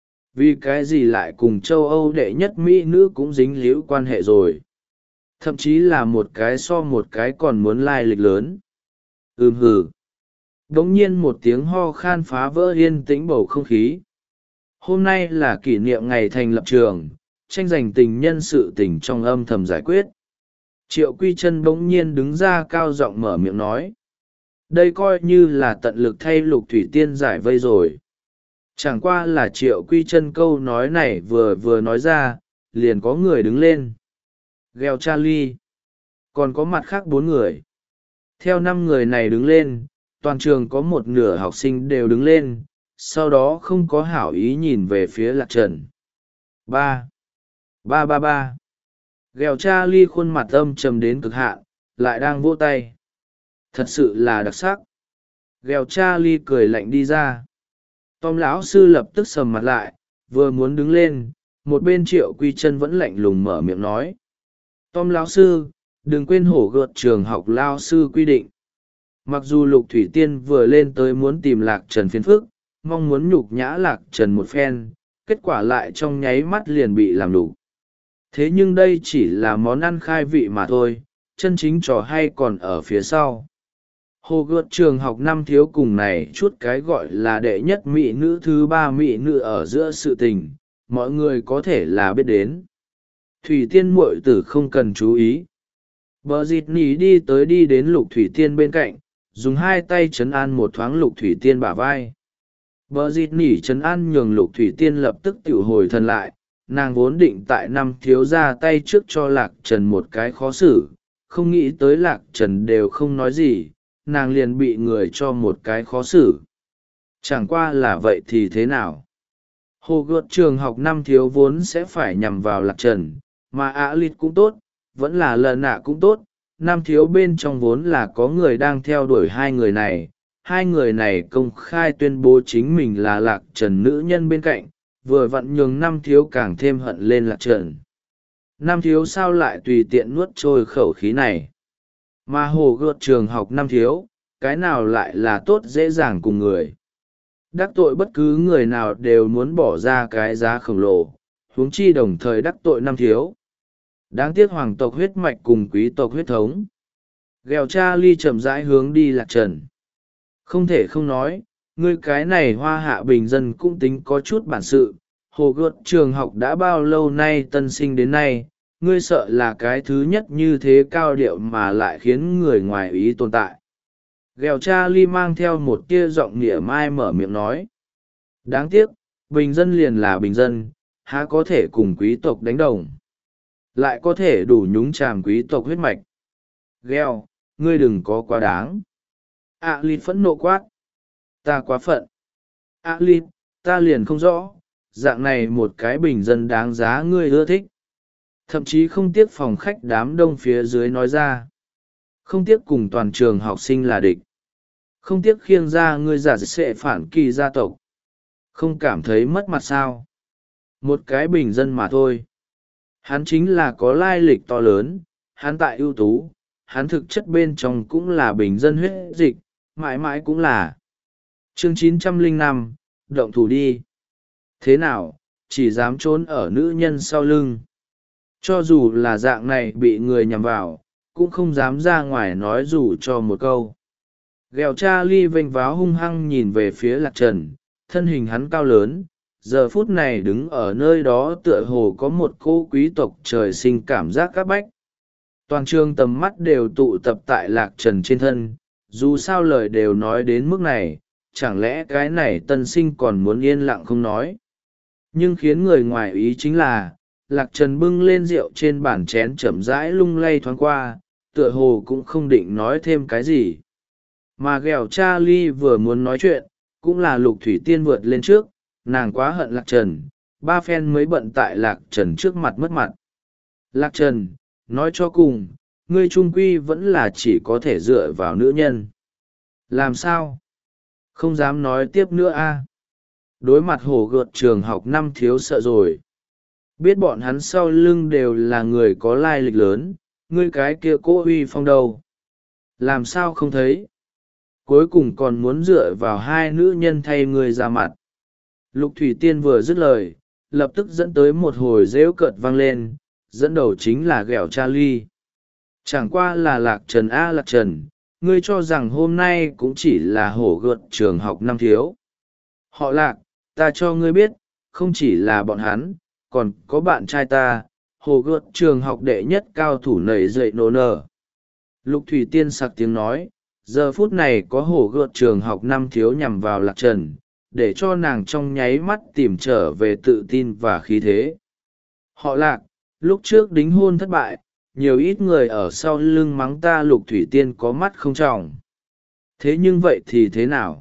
Vì cái gì lại cùng châu Âu đệ nhất mỹ nữ cũng dính líu quan hệ rồi? Thậm chí là một cái so một cái còn muốn lai lịch lớn. Ừm hừ. Đống nhiên một tiếng ho khan phá vỡ yên tĩnh bầu không khí. Hôm nay là kỷ niệm ngày thành lập trường, tranh giành tình nhân sự tình trong âm thầm giải quyết. Triệu Quy Chân bỗng nhiên đứng ra cao giọng mở miệng nói. Đây coi như là tận lực thay lục thủy tiên giải vây rồi. Chẳng qua là Triệu Quy Chân câu nói này vừa vừa nói ra, liền có người đứng lên. Gheo Charlie. Còn có mặt khác bốn người. Theo năm người này đứng lên, toàn trường có một nửa học sinh đều đứng lên, sau đó không có hảo ý nhìn về phía lạc trần. Ba. Ba ba ba. Gheo Charlie khuôn mặt âm trầm đến cực hạn, lại đang vỗ tay. Thật sự là đặc sắc. Gheo Charlie cười lạnh đi ra. Tom lão sư lập tức sầm mặt lại, vừa muốn đứng lên, một bên Triệu Quy Chân vẫn lạnh lùng mở miệng nói. Tom lão sư, đừng quên hổ gợt trường học lao sư quy định. Mặc dù lục thủy tiên vừa lên tới muốn tìm lạc trần phiền phức, mong muốn nhục nhã lạc trần một phen, kết quả lại trong nháy mắt liền bị làm đủ. Thế nhưng đây chỉ là món ăn khai vị mà thôi, chân chính trò hay còn ở phía sau. Hồ gợt trường học năm thiếu cùng này chút cái gọi là đệ nhất mỹ nữ thứ ba mỹ nữ ở giữa sự tình, mọi người có thể là biết đến. Thủy tiên muội tử không cần chú ý. Bờ dịt nỉ đi tới đi đến lục thủy tiên bên cạnh, dùng hai tay chấn an một thoáng lục thủy tiên bả vai. Bờ dịt nỉ chấn an nhường lục thủy tiên lập tức tiểu hồi thần lại, nàng vốn định tại năm thiếu ra tay trước cho lạc trần một cái khó xử, không nghĩ tới lạc trần đều không nói gì, nàng liền bị người cho một cái khó xử. Chẳng qua là vậy thì thế nào? Hồ gợt trường học năm thiếu vốn sẽ phải nhằm vào lạc trần, mà ạ lịt cũng tốt, vẫn là lần nạ cũng tốt, năm thiếu bên trong vốn là có người đang theo đuổi hai người này. Hai người này công khai tuyên bố chính mình là lạc trần nữ nhân bên cạnh, vừa vặn nhường năm thiếu càng thêm hận lên lạc trần. Năm thiếu sao lại tùy tiện nuốt trôi khẩu khí này? Mà hồ gợt trường học năm thiếu, cái nào lại là tốt dễ dàng cùng người? Đắc tội bất cứ người nào đều muốn bỏ ra cái giá khổng lồ, huống chi đồng thời đắc tội năm thiếu. Đáng tiếc hoàng tộc huyết mạch cùng quý tộc huyết thống. Gheo Charlie chậm rãi hướng đi lạc trần. Không thể không nói, ngươi cái này hoa hạ bình dân cũng tính có chút bản sự. Hồ gợt trường học đã bao lâu nay tân sinh đến nay, ngươi sợ là cái thứ nhất như thế cao điệu mà lại khiến người ngoài ý tồn tại. Ghèo Charlie mang theo một tia giọng nịa mai mở miệng nói. Đáng tiếc, bình dân liền là bình dân, há có thể cùng quý tộc đánh đồng. Lại có thể đủ nhúng chàm quý tộc huyết mạch. Ghèo, ngươi đừng có quá đáng. A Lít phẫn nộ quát. Ta quá phận. A Lít, ta liền không rõ, dạng này một cái bình dân đáng giá ngươi ưa thích. Thậm chí không tiếc phòng khách đám đông phía dưới nói ra. Không tiếc cùng toàn trường học sinh là địch. Không tiếc khiêng ra ngươi giả sẽ phản kỳ gia tộc. Không cảm thấy mất mặt sao. Một cái bình dân mà thôi. Hắn chính là có lai lịch to lớn, hắn tại ưu tú, hắn thực chất bên trong cũng là bình dân huyết dịch, mãi mãi cũng là. Chương chín trăm lẻ năm, động thủ đi. Thế nào, chỉ dám trốn ở nữ nhân sau lưng. Cho dù là dạng này bị người nhằm vào, cũng không dám ra ngoài nói dù cho một câu. Ghèo Charlie vênh váo hung hăng nhìn về phía Lạc Trần, thân hình hắn cao lớn, giờ phút này đứng ở nơi đó tựa hồ có một cô quý tộc trời sinh cảm giác các bách. Toàn trường tầm mắt đều tụ tập tại Lạc Trần trên thân, dù sao lời đều nói đến mức này, chẳng lẽ cái này tân sinh còn muốn yên lặng không nói. Nhưng khiến người ngoài ý chính là, Lạc Trần bưng lên rượu trên bàn chén chậm rãi lung lay thoáng qua, tựa hồ cũng không định nói thêm cái gì. Mà ghèo Charlie vừa muốn nói chuyện, cũng là Lục Thủy Tiên vượt lên trước, nàng quá hận Lạc Trần, ba phen mới bận tại Lạc Trần trước mặt mất mặt. Lạc Trần, nói cho cùng, ngươi trung quy vẫn là chỉ có thể dựa vào nữ nhân. Làm sao? Không dám nói tiếp nữa a à? Đối mặt hổ gợt trường học năm thiếu sợ rồi. Biết bọn hắn sau lưng đều là người có lai lịch lớn, ngươi cái kia cố uy phong đâu. Làm sao không thấy? Cuối cùng còn muốn dựa vào hai nữ nhân thay ngươi ra mặt. Lục Thủy Tiên vừa dứt lời, lập tức dẫn tới một hồi rêu cợt vang lên, dẫn đầu chính là ghẹo Charlie. Chẳng qua là Lạc Trần a Lạc Trần, ngươi cho rằng hôm nay cũng chỉ là hổ gợt trường học năm thiếu. Họ Lạc, ta cho ngươi biết, không chỉ là bọn hắn, còn có bạn trai ta, hồ gợt trường học đệ nhất cao thủ nảy dậy nổ nở. Lục Thủy Tiên sặc tiếng nói, giờ phút này có hổ gợt trường học năm thiếu nhằm vào Lạc Trần, để cho nàng trong nháy mắt tìm trở về tự tin và khí thế. Họ Lạc, lúc trước đính hôn thất bại, nhiều ít người ở sau lưng mắng ta Lục Thủy Tiên có mắt không tròng. Thế nhưng vậy thì thế nào?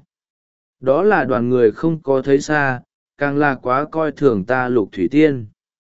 Đó là đoàn người không có thấy xa, càng là quá coi thường ta Lục Thủy Tiên.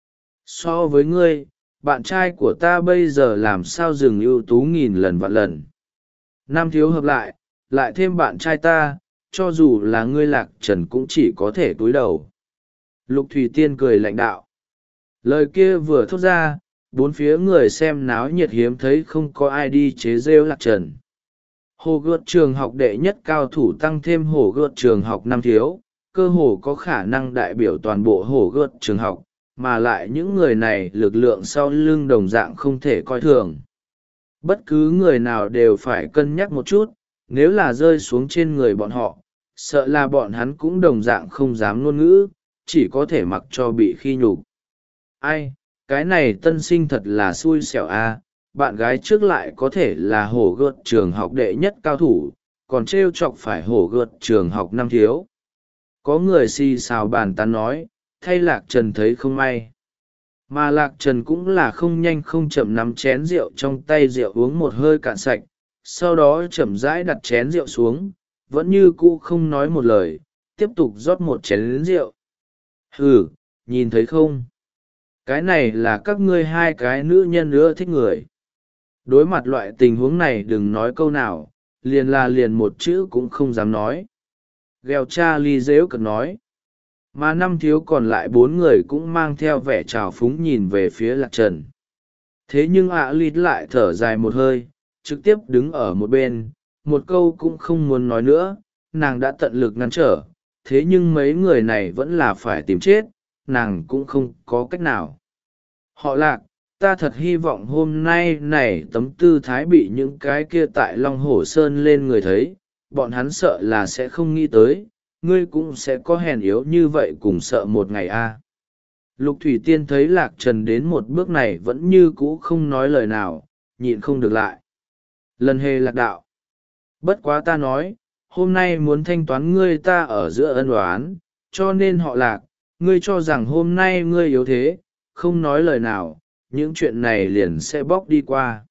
So với ngươi, bạn trai của ta bây giờ làm sao dừng ưu tú nghìn lần vạn lần. Nam thiếu hợp lại, lại thêm bạn trai ta, cho dù là ngươi Lạc Trần cũng chỉ có thể cúi đầu. Lục Thủy Tiên cười lạnh đạo. Lời kia vừa thốt ra, bốn phía người xem náo nhiệt hiếm thấy không có ai đi chế rêu Lạc Trần. Hồ gợt trường học đệ nhất cao thủ tăng thêm hồ gợt trường học năm thiếu, cơ hồ có khả năng đại biểu toàn bộ hồ gợt trường học, mà lại những người này lực lượng sau lưng đồng dạng không thể coi thường. Bất cứ người nào đều phải cân nhắc một chút, nếu là rơi xuống trên người bọn họ, sợ là bọn hắn cũng đồng dạng không dám ngôn ngữ, chỉ có thể mặc cho bị khi nhục. Ai, cái này tân sinh thật là xui xẻo a, bạn gái trước lại có thể là hổ gợt trường học đệ nhất cao thủ, còn trêu chọc phải hổ gợt trường học năm thiếu. Có người xì xào bàn tán nói, thay Lạc Trần thấy không may. Mà Lạc Trần cũng là không nhanh không chậm nắm chén rượu trong tay rượu uống một hơi cạn sạch, sau đó chậm rãi đặt chén rượu xuống, vẫn như cũ không nói một lời, tiếp tục rót một chén rượu. Hừ, nhìn thấy không? Cái này là các ngươi hai cái nữ nhân nữa thích người. Đối mặt loại tình huống này đừng nói câu nào, liền là liền một chữ cũng không dám nói. Ghèo Charlie dễu cợt nói. Mà năm thiếu còn lại bốn người cũng mang theo vẻ trào phúng nhìn về phía Lạc Trần. Thế nhưng ạ lít lại thở dài một hơi, trực tiếp đứng ở một bên, một câu cũng không muốn nói nữa, nàng đã tận lực ngăn trở, thế nhưng mấy người này vẫn là phải tìm chết, nàng cũng không có cách nào. Họ Lạc, ta thật hy vọng hôm nay này tấm tư thái bị những cái kia tại Long Hổ Sơn lên người thấy, bọn hắn sợ là sẽ không nghĩ tới ngươi cũng sẽ có hèn yếu như vậy cùng sợ một ngày a. Lục thủy tiên thấy lạc trần đến một bước này vẫn như cũ không nói lời nào, nhịn không được lại. Lần hề lạc đạo. Bất quá ta nói, hôm nay muốn thanh toán ngươi ta ở giữa ân oán, cho nên họ lạc, ngươi cho rằng hôm nay ngươi yếu thế, không nói lời nào, những chuyện này liền sẽ bóc đi qua.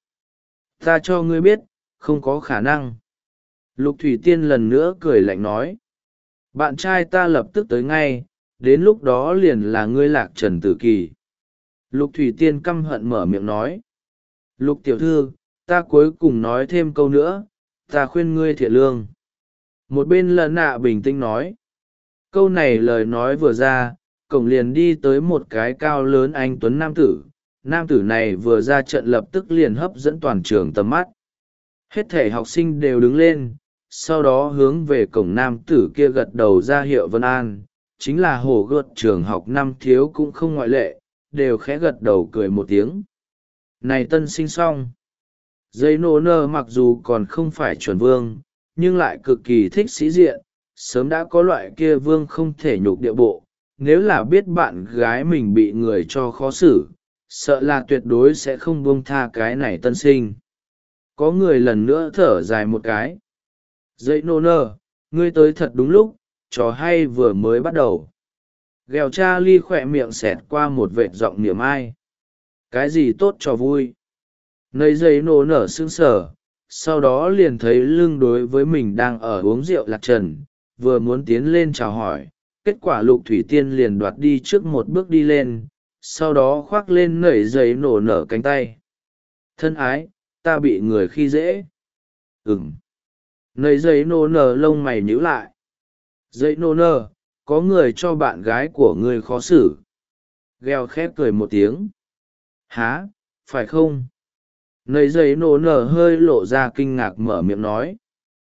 Ta cho ngươi biết, không có khả năng. Lục thủy tiên lần nữa cười lạnh nói. Bạn trai ta lập tức tới ngay, đến lúc đó liền là ngươi lạc trần tử kỳ. Lục thủy tiên căm hận mở miệng nói. Lục tiểu thư, ta cuối cùng nói thêm câu nữa, ta khuyên ngươi thiện lương. Một bên lần nạ bình tĩnh nói. Câu này lời nói vừa ra, cổng liền đi tới một cái cao lớn anh tuấn nam tử. Nam tử này vừa ra trận lập tức liền hấp dẫn toàn trường tầm mắt. Hết thể học sinh đều đứng lên, sau đó hướng về cổng nam tử kia gật đầu ra hiệu vân an. Chính là hồ gợt trường học năm thiếu cũng không ngoại lệ, đều khẽ gật đầu cười một tiếng. Này tân sinh xong. Dây nô nơ mặc dù còn không phải chuẩn vương, nhưng lại cực kỳ thích sĩ diện, sớm đã có loại kia vương không thể nhục địa bộ. Nếu là biết bạn gái mình bị người cho khó xử, sợ là tuyệt đối sẽ không buông tha cái này tân sinh. Có người lần nữa thở dài một cái. Dây nô nơ, ngươi tới thật đúng lúc, trò hay vừa mới bắt đầu. Ghèo cha ly khỏe miệng xẹt qua một vệt giọng niềm ai. Cái gì tốt cho vui. Nơi dây nô nở sững sờ, sau đó liền thấy lưng đối với mình đang ở uống rượu lạc trần, vừa muốn tiến lên chào hỏi, kết quả lục thủy tiên liền đoạt đi trước một bước đi lên, sau đó khoác lên nảy giấy nổ nở cánh tay. Thân ái, ta bị người khi dễ. Ừm. Nảy giấy nổ nở lông mày nhíu lại. Giấy nổ nở, có người cho bạn gái của ngươi khó xử. Gheo khép cười một tiếng. Há, phải không? Nầy giấy nổ nở hơi lộ ra kinh ngạc mở miệng nói.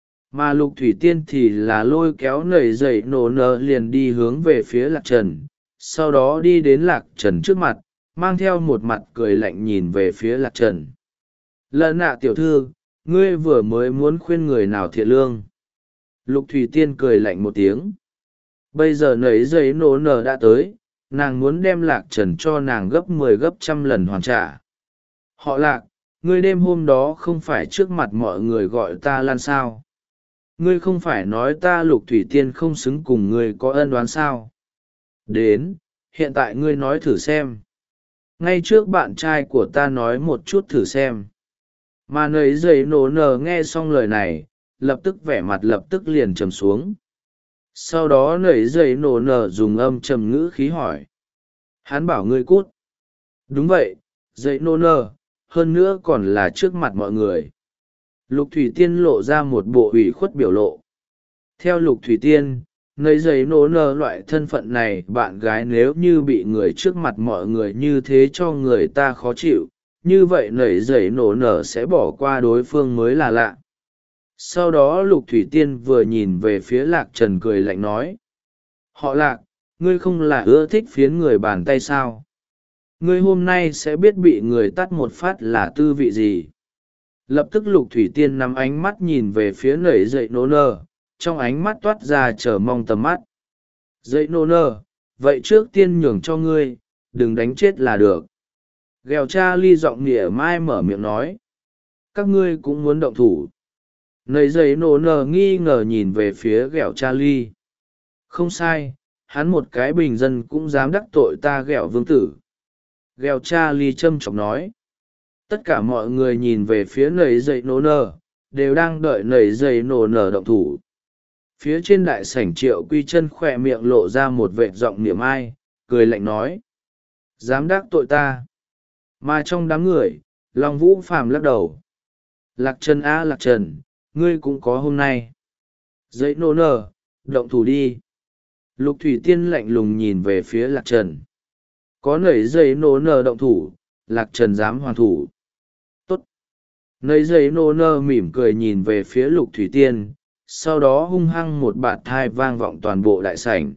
Mà lục thủy tiên thì là lôi kéo nầy giấy nổ nở liền đi hướng về phía lạc trần, sau đó đi đến lạc trần trước mặt, mang theo một mặt cười lạnh nhìn về phía lạc trần. Lợn nạ tiểu thư, ngươi vừa mới muốn khuyên người nào thiện lương. Lục thủy tiên cười lạnh một tiếng. Bây giờ nầy giấy nổ nở đã tới, nàng muốn đem lạc trần cho nàng gấp mười gấp trăm lần hoàn trả. Họ lạc, ngươi đêm hôm đó không phải trước mặt mọi người gọi ta lan sao. Ngươi không phải nói ta lục thủy tiên không xứng cùng ngươi có ân oán sao. Đến, hiện tại ngươi nói thử xem. Ngay trước bạn trai của ta nói một chút thử xem. Mà nấy giấy nổ nở nghe xong lời này, lập tức vẻ mặt lập tức liền trầm xuống. Sau đó nấy giấy nổ nở dùng âm trầm ngữ khí hỏi. Hắn bảo ngươi cút. Đúng vậy, giấy nổ nở, hơn nữa còn là trước mặt mọi người. Lục thủy tiên lộ ra một bộ ủy khuất biểu lộ. Theo lục thủy tiên, nơi giấy nổ nở loại thân phận này bạn gái nếu như bị người trước mặt mọi người như thế cho người ta khó chịu, như vậy nảy giấy nổ nở sẽ bỏ qua đối phương mới là lạ. Sau đó lục thủy tiên vừa nhìn về phía lạc trần cười lạnh nói. Họ lạc, ngươi không là ưa thích phiến người bàn tay sao? Ngươi hôm nay sẽ biết bị người tắt một phát là tư vị gì. Lập tức lục thủy tiên nắm ánh mắt nhìn về phía nảy dậy nô nơ, trong ánh mắt toát ra chờ mong tầm mắt. Dậy nô nơ, vậy trước tiên nhường cho ngươi, đừng đánh chết là được. Ghèo cha ly giọng nịa mai mở miệng nói. Các ngươi cũng muốn động thủ. Nảy dậy nô nơ nghi ngờ nhìn về phía ghèo cha ly. Không sai, hắn một cái bình dân cũng dám đắc tội ta ghẹo vương tử. Gheo cha ly châm chọc nói. Tất cả mọi người nhìn về phía nầy dậy nổ nở, đều đang đợi nầy dậy nổ nở động thủ. Phía trên đại sảnh Triệu Quy Chân khỏe miệng lộ ra một vệt giọng niệm ai, cười lạnh nói. Dám đắc tội ta. Mà trong đám người, Long Vũ Phàm lắc đầu. Lạc Trần á Lạc Trần, ngươi cũng có hôm nay. Dậy nổ nở, động thủ đi. Lục Thủy Tiên lạnh lùng nhìn về phía Lạc Trần. Có nảy dây nổ nở động thủ, Lạc Trần dám hoàn thủ. Tốt. Nảy dây nổ nở mỉm cười nhìn về phía Lục Thủy Tiên, sau đó hung hăng một bạt thai vang vọng toàn bộ đại sảnh.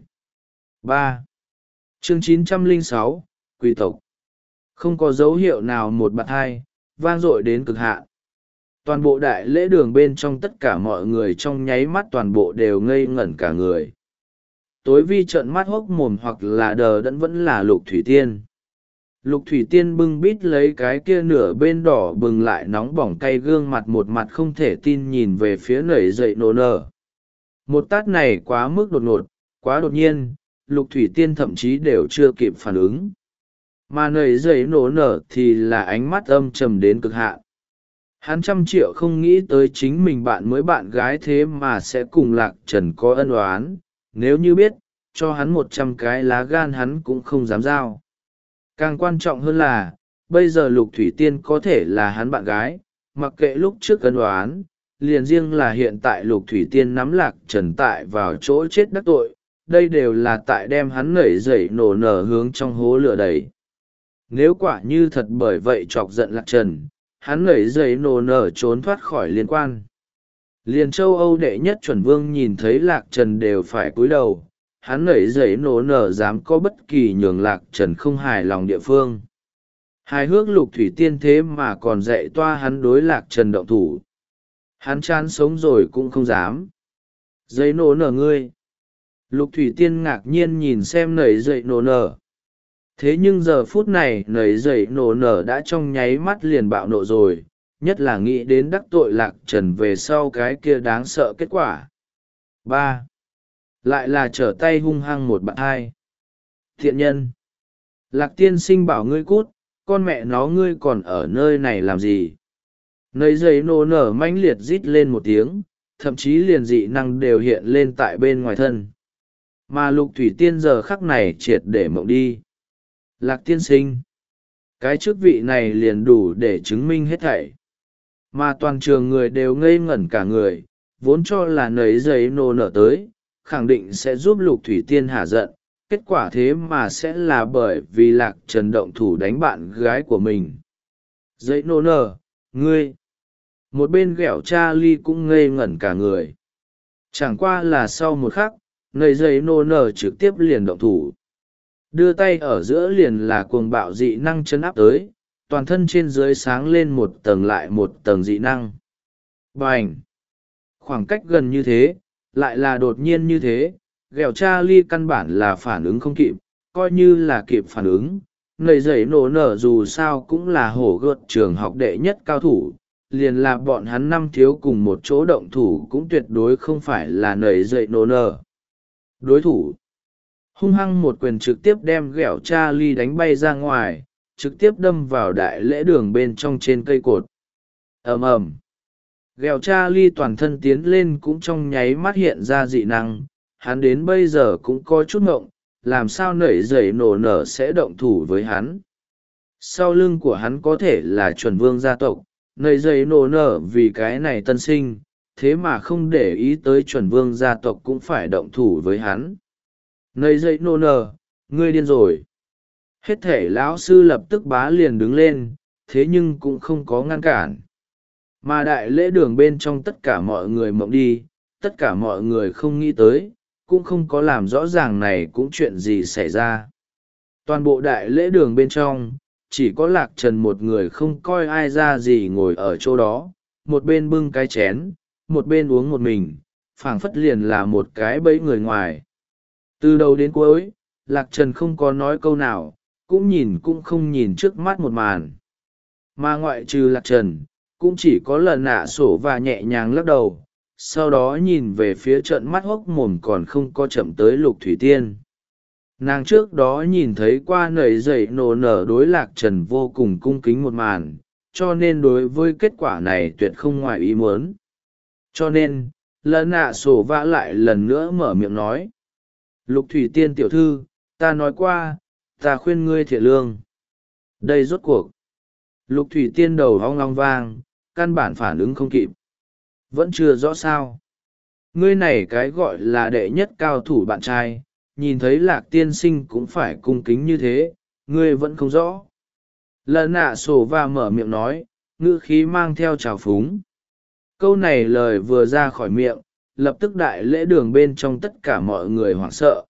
ba. Chương chín trăm lẻ sáu, Quy tộc. Không có dấu hiệu nào một bạt thai, vang dội đến cực hạn. Toàn bộ đại lễ đường bên trong tất cả mọi người trong nháy mắt toàn bộ đều ngây ngẩn cả người. Tối vi trợn mắt hốc mồm hoặc là đờ đẫn vẫn là Lục Thủy Tiên. Lục Thủy Tiên bưng bít lấy cái kia nửa bên đỏ bừng lại nóng bỏng cay gương mặt, một mặt không thể tin nhìn về phía nảy dậy nổ nở. Một tát này quá mức đột ngột, quá đột nhiên, Lục Thủy Tiên thậm chí đều chưa kịp phản ứng. Mà nảy dậy nổ nở thì là ánh mắt âm trầm đến cực hạn. Hắn trăm triệu không nghĩ tới chính mình bạn mới bạn gái thế mà sẽ cùng Lạc Trần có ân oán, nếu như biết, cho hắn một trăm cái lá gan hắn cũng không dám giao. Càng quan trọng hơn là, bây giờ Lục Thủy Tiên có thể là hắn bạn gái, mặc kệ lúc trước ân oán, liền riêng là hiện tại Lục Thủy Tiên nắm Lạc Trần tại vào chỗ chết đắc tội, đây đều là tại đem hắn nảy dậy nổ nở hướng trong hố lửa đầy. Nếu quả như thật bởi vậy chọc giận Lạc Trần, hắn nảy dậy nổ nở trốn thoát khỏi liên quan. Liền châu Âu đệ nhất chuẩn vương nhìn thấy Lạc Trần đều phải cúi đầu, hắn nảy dậy nổ nở dám có bất kỳ nhường Lạc Trần không hài lòng địa phương. Hài hước Lục Thủy Tiên thế mà còn dạy toa hắn đối Lạc Trần động thủ. Hắn chán sống rồi cũng không dám. Giấy nổ nở ngươi. Lục Thủy Tiên ngạc nhiên nhìn xem nảy dậy nổ nở. Thế nhưng giờ phút này nảy dậy nổ nở đã trong nháy mắt liền bạo nộ rồi, nhất là nghĩ đến đắc tội Lạc Trần về sau cái kia đáng sợ kết quả. ba. Lại là trở tay hung hăng một bạn hai. Thiện nhân. Lạc tiên sinh bảo ngươi cút, con mẹ nó ngươi còn ở nơi này làm gì? Nấy giấy nổ nở mãnh liệt rít lên một tiếng, thậm chí liền dị năng đều hiện lên tại bên ngoài thân. Mà Lục Thủy Tiên giờ khắc này triệt để mộng đi. Lạc tiên sinh. Cái chức vị này liền đủ để chứng minh hết thảy. Mà toàn trường người đều ngây ngẩn cả người, vốn cho là nấy giấy nổ nở tới, khẳng định sẽ giúp Lục Thủy Tiên hả giận, kết quả thế mà sẽ là bởi vì Lạc Trần động thủ đánh bạn gái của mình. Giấy nổ nở, ngươi. Một bên ghẹo Charlie cũng ngây ngẩn cả người. Chẳng qua là sau một khắc, nầy giấy nổ nở trực tiếp liền động thủ. Đưa tay ở giữa liền là cuồng bạo dị năng chấn áp tới, toàn thân trên dưới sáng lên một tầng lại một tầng dị năng. Bành! Khoảng cách gần như thế, lại là đột nhiên như thế, ghẹo Charlie căn bản là phản ứng không kịp, coi như là kịp phản ứng. Nầy giấy nổ nở dù sao cũng là hổ gợt trường học đệ nhất cao thủ, liền là bọn hắn năm thiếu cùng một chỗ động thủ cũng tuyệt đối không phải là nầy giấy nổ nở. Đối thủ hung hăng một quyền trực tiếp đem ghẹo Charlie đánh bay ra ngoài, trực tiếp đâm vào đại lễ đường bên trong trên cây cột. Ầm ầm. Ghẹo Charlie toàn thân tiến lên cũng trong nháy mắt hiện ra dị năng, hắn đến bây giờ cũng có chút ngộng, làm sao nảy giấy nổ nở sẽ động thủ với hắn. Sau lưng của hắn có thể là chuẩn vương gia tộc, nảy giấy nổ nở vì cái này tân sinh, thế mà không để ý tới chuẩn vương gia tộc cũng phải động thủ với hắn. Nầy dậy nô nờ, ngươi điên rồi. Hết thể lão sư lập tức bá liền đứng lên, thế nhưng cũng không có ngăn cản. Mà đại lễ đường bên trong tất cả mọi người mộng đi, tất cả mọi người không nghĩ tới, cũng không có làm rõ ràng này cũng chuyện gì xảy ra. Toàn bộ đại lễ đường bên trong, chỉ có Lạc Trần một người không coi ai ra gì ngồi ở chỗ đó, một bên bưng cái chén, một bên uống một mình, phảng phất liền là một cái bẫy người ngoài. Từ đầu đến cuối, Lạc Trần không có nói câu nào, cũng nhìn cũng không nhìn trước mắt một màn. Mà ngoại trừ Lạc Trần, cũng chỉ có lần nạ sổ và nhẹ nhàng lắc đầu, sau đó nhìn về phía trận mắt hốc mồm còn không có chậm tới Lục Thủy Tiên. Nàng trước đó nhìn thấy qua nảy dậy nổ nở đối Lạc Trần vô cùng cung kính một màn, cho nên đối với kết quả này tuyệt không ngoài ý muốn. Cho nên, lần nạ sổ vã lại lần nữa mở miệng nói. Lục Thủy Tiên tiểu thư, ta nói qua, ta khuyên ngươi thiện lương. Đây rốt cuộc. Lục Thủy Tiên đầu hong long vang, căn bản phản ứng không kịp. Vẫn chưa rõ sao. Ngươi này cái gọi là đệ nhất cao thủ bạn trai, nhìn thấy Lạc tiên sinh cũng phải cung kính như thế, ngươi vẫn không rõ. Lần nạ sổ và mở miệng nói, ngữ khí mang theo trào phúng. Câu này lời vừa ra khỏi miệng, lập tức đại lễ đường bên trong tất cả mọi người hoảng sợ.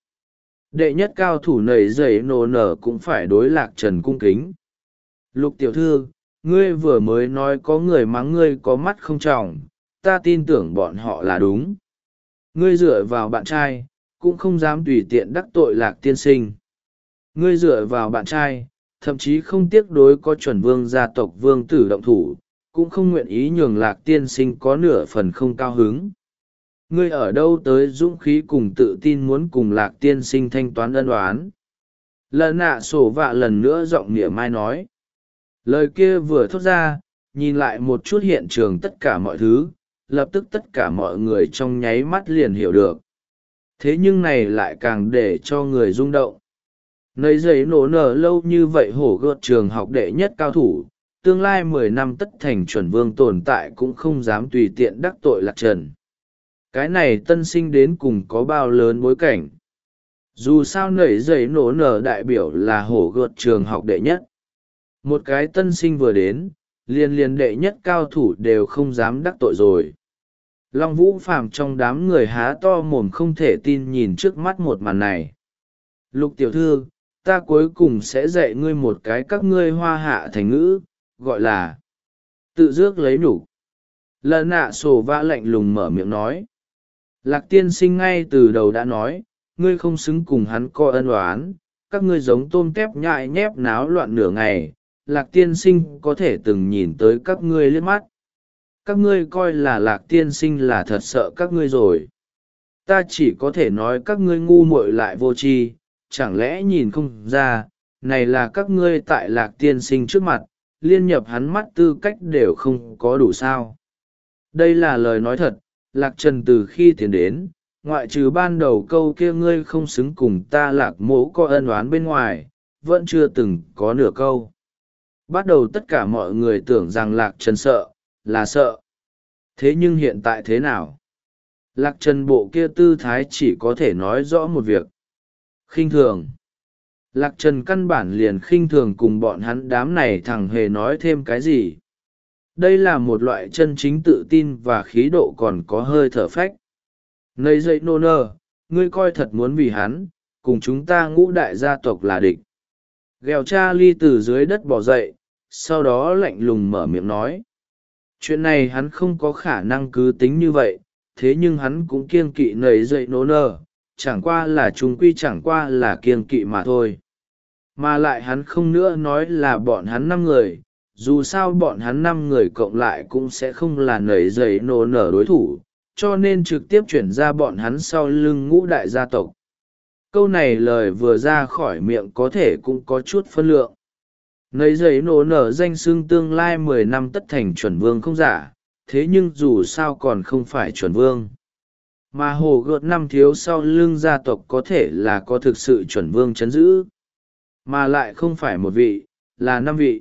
Đệ nhất cao thủ nảy dày nổ nở cũng phải đối Lạc Trần cung kính. Lục tiểu thư, ngươi vừa mới nói có người mắng ngươi có mắt không tròng, ta tin tưởng bọn họ là đúng. Ngươi dựa vào bạn trai, cũng không dám tùy tiện đắc tội Lạc tiên sinh. Ngươi dựa vào bạn trai, thậm chí không tiếc đối có chuẩn vương gia tộc vương tử động thủ, cũng không nguyện ý nhường Lạc tiên sinh có nửa phần không cao hứng. Ngươi ở đâu tới dũng khí cùng tự tin muốn cùng Lạc tiên sinh thanh toán ân oán? Lần nạ sổ vạ lần nữa giọng nghĩa mai nói. Lời kia vừa thốt ra, nhìn lại một chút hiện trường tất cả mọi thứ, lập tức tất cả mọi người trong nháy mắt liền hiểu được. Thế nhưng này lại càng để cho người rung động. Nơi giấy nổ nở lâu như vậy hổ gợt trường học đệ nhất cao thủ, tương lai mười năm tất thành chuẩn vương tồn tại cũng không dám tùy tiện đắc tội Lạc Trần. Cái này tân sinh đến cùng có bao lớn bối cảnh. Dù sao nảy giấy nổ nở đại biểu là hổ gợt trường học đệ nhất. Một cái tân sinh vừa đến, liền liền đệ nhất cao thủ đều không dám đắc tội rồi. Long Vũ Phàm trong đám người há to mồm không thể tin nhìn trước mắt một màn này. Lục tiểu thư, ta cuối cùng sẽ dạy ngươi một cái các ngươi hoa hạ thành ngữ, gọi là tự rước lấy nhục. Lần nạ sổ vã lạnh lùng mở miệng nói. Lạc tiên sinh ngay từ đầu đã nói, ngươi không xứng cùng hắn coi ân oán, các ngươi giống tôm tép nhại nhép náo loạn nửa ngày, Lạc tiên sinh có thể từng nhìn tới các ngươi liếc mắt. Các ngươi coi là Lạc tiên sinh là thật sợ các ngươi rồi. Ta chỉ có thể nói các ngươi ngu muội lại vô tri, chẳng lẽ nhìn không ra, này là các ngươi tại Lạc tiên sinh trước mặt, liên nhập hắn mắt tư cách đều không có đủ sao. Đây là lời nói thật, Lạc Trần từ khi tiến đến, ngoại trừ ban đầu câu kia ngươi không xứng cùng ta Lạc mỗ có ân oán bên ngoài, vẫn chưa từng có nửa câu. Bắt đầu tất cả mọi người tưởng rằng Lạc Trần sợ, là sợ. Thế nhưng hiện tại thế nào? Lạc Trần bộ kia tư thái chỉ có thể nói rõ một việc. Khinh thường. Lạc Trần căn bản liền khinh thường cùng bọn hắn đám này thẳng hề nói thêm cái gì. Đây là một loại chân chính tự tin và khí độ còn có hơi thở phách. Nấy dậy nô nơ, ngươi coi thật muốn vì hắn, cùng chúng ta ngũ đại gia tộc là địch. Ghèo cha ly từ dưới đất bò dậy, sau đó lạnh lùng mở miệng nói. Chuyện này hắn không có khả năng cứ tính như vậy, thế nhưng hắn cũng kiêng kỵ nấy dậy nô nơ, chẳng qua là chúng quy chẳng qua là kiêng kỵ mà thôi. Mà lại hắn không nữa nói là bọn hắn năm người, dù sao bọn hắn năm người cộng lại cũng sẽ không là nảy dậy nô nở đối thủ, cho nên trực tiếp chuyển ra bọn hắn sau lưng ngũ đại gia tộc. Câu này lời vừa ra khỏi miệng có thể cũng có chút phân lượng. Nấy giấy nổ nở danh xưng tương lai mười năm tất thành chuẩn vương không giả, thế nhưng dù sao còn không phải chuẩn vương. Mà hồ gợt năm thiếu sau lưng gia tộc có thể là có thực sự chuẩn vương chấn giữ. Mà lại không phải một vị, là năm vị.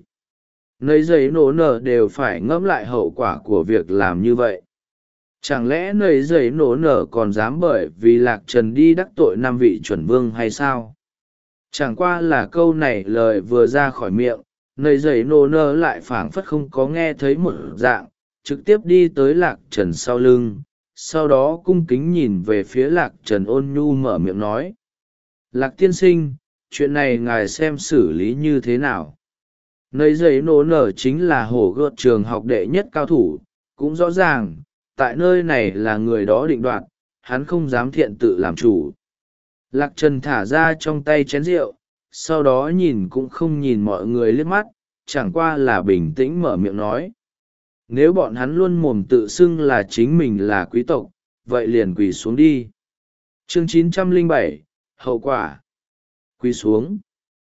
Nấy giấy nổ nở đều phải ngẫm lại hậu quả của việc làm như vậy. Chẳng lẽ nấy giấy nổ nở còn dám bởi vì Lạc Trần đi đắc tội năm vị chuẩn vương hay sao? Chẳng qua là câu này lời vừa ra khỏi miệng, nấy giấy nổ nở lại phảng phất không có nghe thấy một dạng, trực tiếp đi tới Lạc Trần sau lưng, sau đó cung kính nhìn về phía Lạc Trần ôn nhu mở miệng nói. Lạc tiên sinh, chuyện này ngài xem xử lý như thế nào? Nấy giấy nổ nở chính là hổ gợt trường học đệ nhất cao thủ, cũng rõ ràng, tại nơi này là người đó định đoạt, hắn không dám thiện tự làm chủ. Lạc Trần thả ra trong tay chén rượu, sau đó nhìn cũng không nhìn mọi người liếc mắt, chẳng qua là bình tĩnh mở miệng nói. Nếu bọn hắn luôn mồm tự xưng là chính mình là quý tộc, vậy liền quỳ xuống đi. Chương chín trăm lẻ bảy, hậu quả. Quỳ xuống.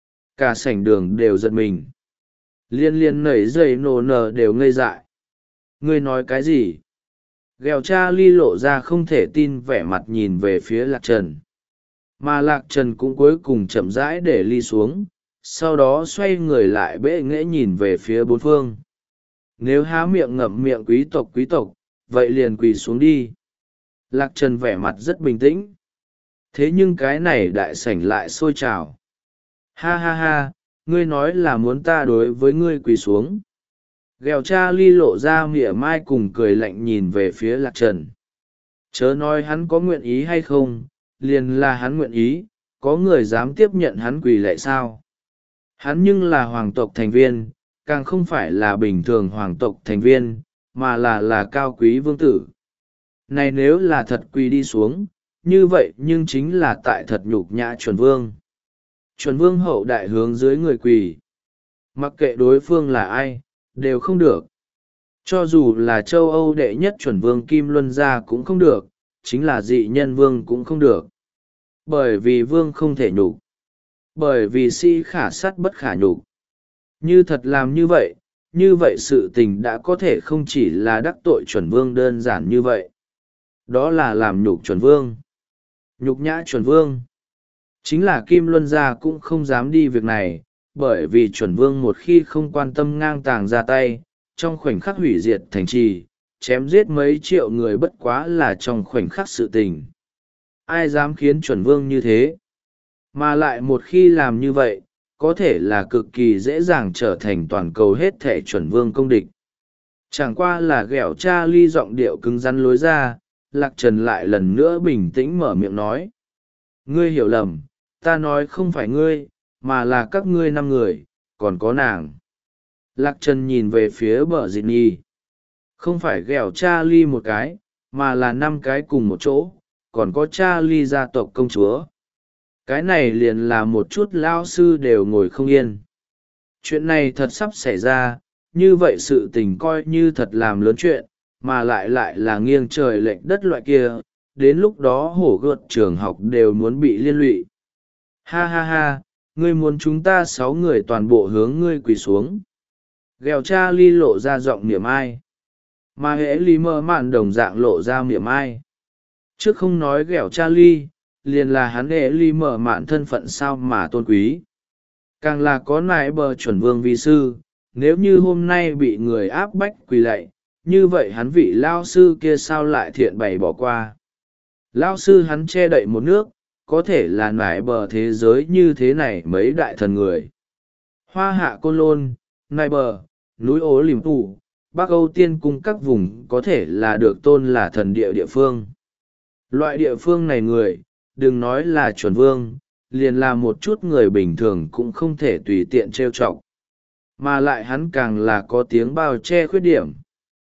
Cả sảnh đường đều giật mình. Liên liên nảy dây nổ nở đều ngây dại. Ngươi nói cái gì? Ghèo cha ly lộ ra không thể tin vẻ mặt nhìn về phía Lạc Trần. Mà Lạc Trần cũng cuối cùng chậm rãi để ly xuống, sau đó xoay người lại bệ nghễ nhìn về phía bốn phương. Nếu há miệng ngậm miệng quý tộc quý tộc, vậy liền quỳ xuống đi. Lạc Trần vẻ mặt rất bình tĩnh. Thế nhưng cái này đại sảnh lại sôi trào. Ha ha ha, ngươi nói là muốn ta đối với ngươi quỳ xuống. Ghèo cha ly lộ ra mỉa mai cùng cười lạnh nhìn về phía Lạc Trần. Chớ nói hắn có nguyện ý hay không, liền là hắn nguyện ý, có người dám tiếp nhận hắn quỳ lạy sao. Hắn nhưng là hoàng tộc thành viên, càng không phải là bình thường hoàng tộc thành viên, mà là là cao quý vương tử. Này nếu là thật quỳ đi xuống, như vậy nhưng chính là tại thật nhục nhã chuẩn vương. Chuẩn vương hậu đại hướng dưới người quỳ. Mặc kệ đối phương là ai, đều không được. Cho dù là châu Âu đệ nhất chuẩn vương Kim Luân gia cũng không được, chính là dị nhân vương cũng không được. Bởi vì vương không thể nhục. Bởi vì sĩ khả sắt bất khả nhục. Như thật làm như vậy, như vậy sự tình đã có thể không chỉ là đắc tội chuẩn vương đơn giản như vậy. Đó là làm nhục chuẩn vương. Nhục nhã chuẩn vương. Chính là Kim Luân gia cũng không dám đi việc này, bởi vì chuẩn vương một khi không quan tâm ngang tàng ra tay, trong khoảnh khắc hủy diệt thành trì, chém giết mấy triệu người bất quá là trong khoảnh khắc sự tình. Ai dám khiến chuẩn vương như thế? Mà lại một khi làm như vậy, có thể là cực kỳ dễ dàng trở thành toàn cầu hết thể chuẩn vương công địch. Chẳng qua là ghẹo cha ly giọng điệu cứng rắn lối ra, Lạc Trần lại lần nữa bình tĩnh mở miệng nói. Ngươi hiểu lầm, ta nói không phải ngươi, mà là các ngươi năm người, còn có nàng. Lạc Trần nhìn về phía bờ dịt nhi. Không phải ghẹo cha ly một cái, mà là năm cái cùng một chỗ, còn có cha ly gia tộc công chúa. Cái này liền là một chút lao sư đều ngồi không yên. Chuyện này thật sắp xảy ra, như vậy sự tình coi như thật làm lớn chuyện, mà lại lại là nghiêng trời lệch đất loại kia, đến lúc đó hổ gợt trường học đều muốn bị liên lụy. Ha ha ha, ngươi muốn chúng ta sáu người toàn bộ hướng ngươi quỳ xuống. Ghèo cha ly lộ ra giọng niềm ai. Mà hễ ly mơ mạn đồng dạng lộ ra niềm ai. Trước không nói ghèo cha ly, liền là hắn hễ ly mở mạn thân phận sao mà tôn quý. Càng là có nại bờ chuẩn vương vi sư, nếu như hôm nay bị người áp bách quỳ lạy, như vậy hắn vị lao sư kia sao lại thiện bày bỏ qua. Lao sư hắn che đậy một nước, có thể là nải bờ thế giới như thế này mấy đại thần người. Hoa hạ côn lôn, nải bờ, núi ố liềm tù, Bắc Âu tiên cung các vùng có thể là được tôn là thần địa địa phương. Loại địa phương này người, đừng nói là chuẩn vương, liền là một chút người bình thường cũng không thể tùy tiện trêu chọc. Mà lại hắn càng là có tiếng bao che khuyết điểm.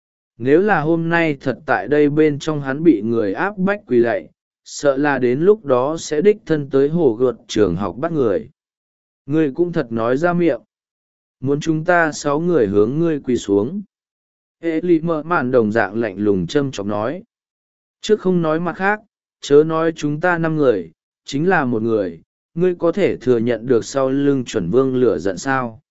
Nếu là hôm nay thật tại đây bên trong hắn bị người áp bách quỳ lạy, sợ là đến lúc đó sẽ đích thân tới hồ gợt trường học bắt người. Ngươi cũng thật nói ra miệng. Muốn chúng ta sáu người hướng ngươi quỳ xuống. Ê lì mợ mạn đồng dạng lạnh lùng châm chọc nói. Trước không nói mặt khác, chớ nói chúng ta năm người, chính là một người, ngươi có thể thừa nhận được sau lưng chuẩn vương lửa giận sao.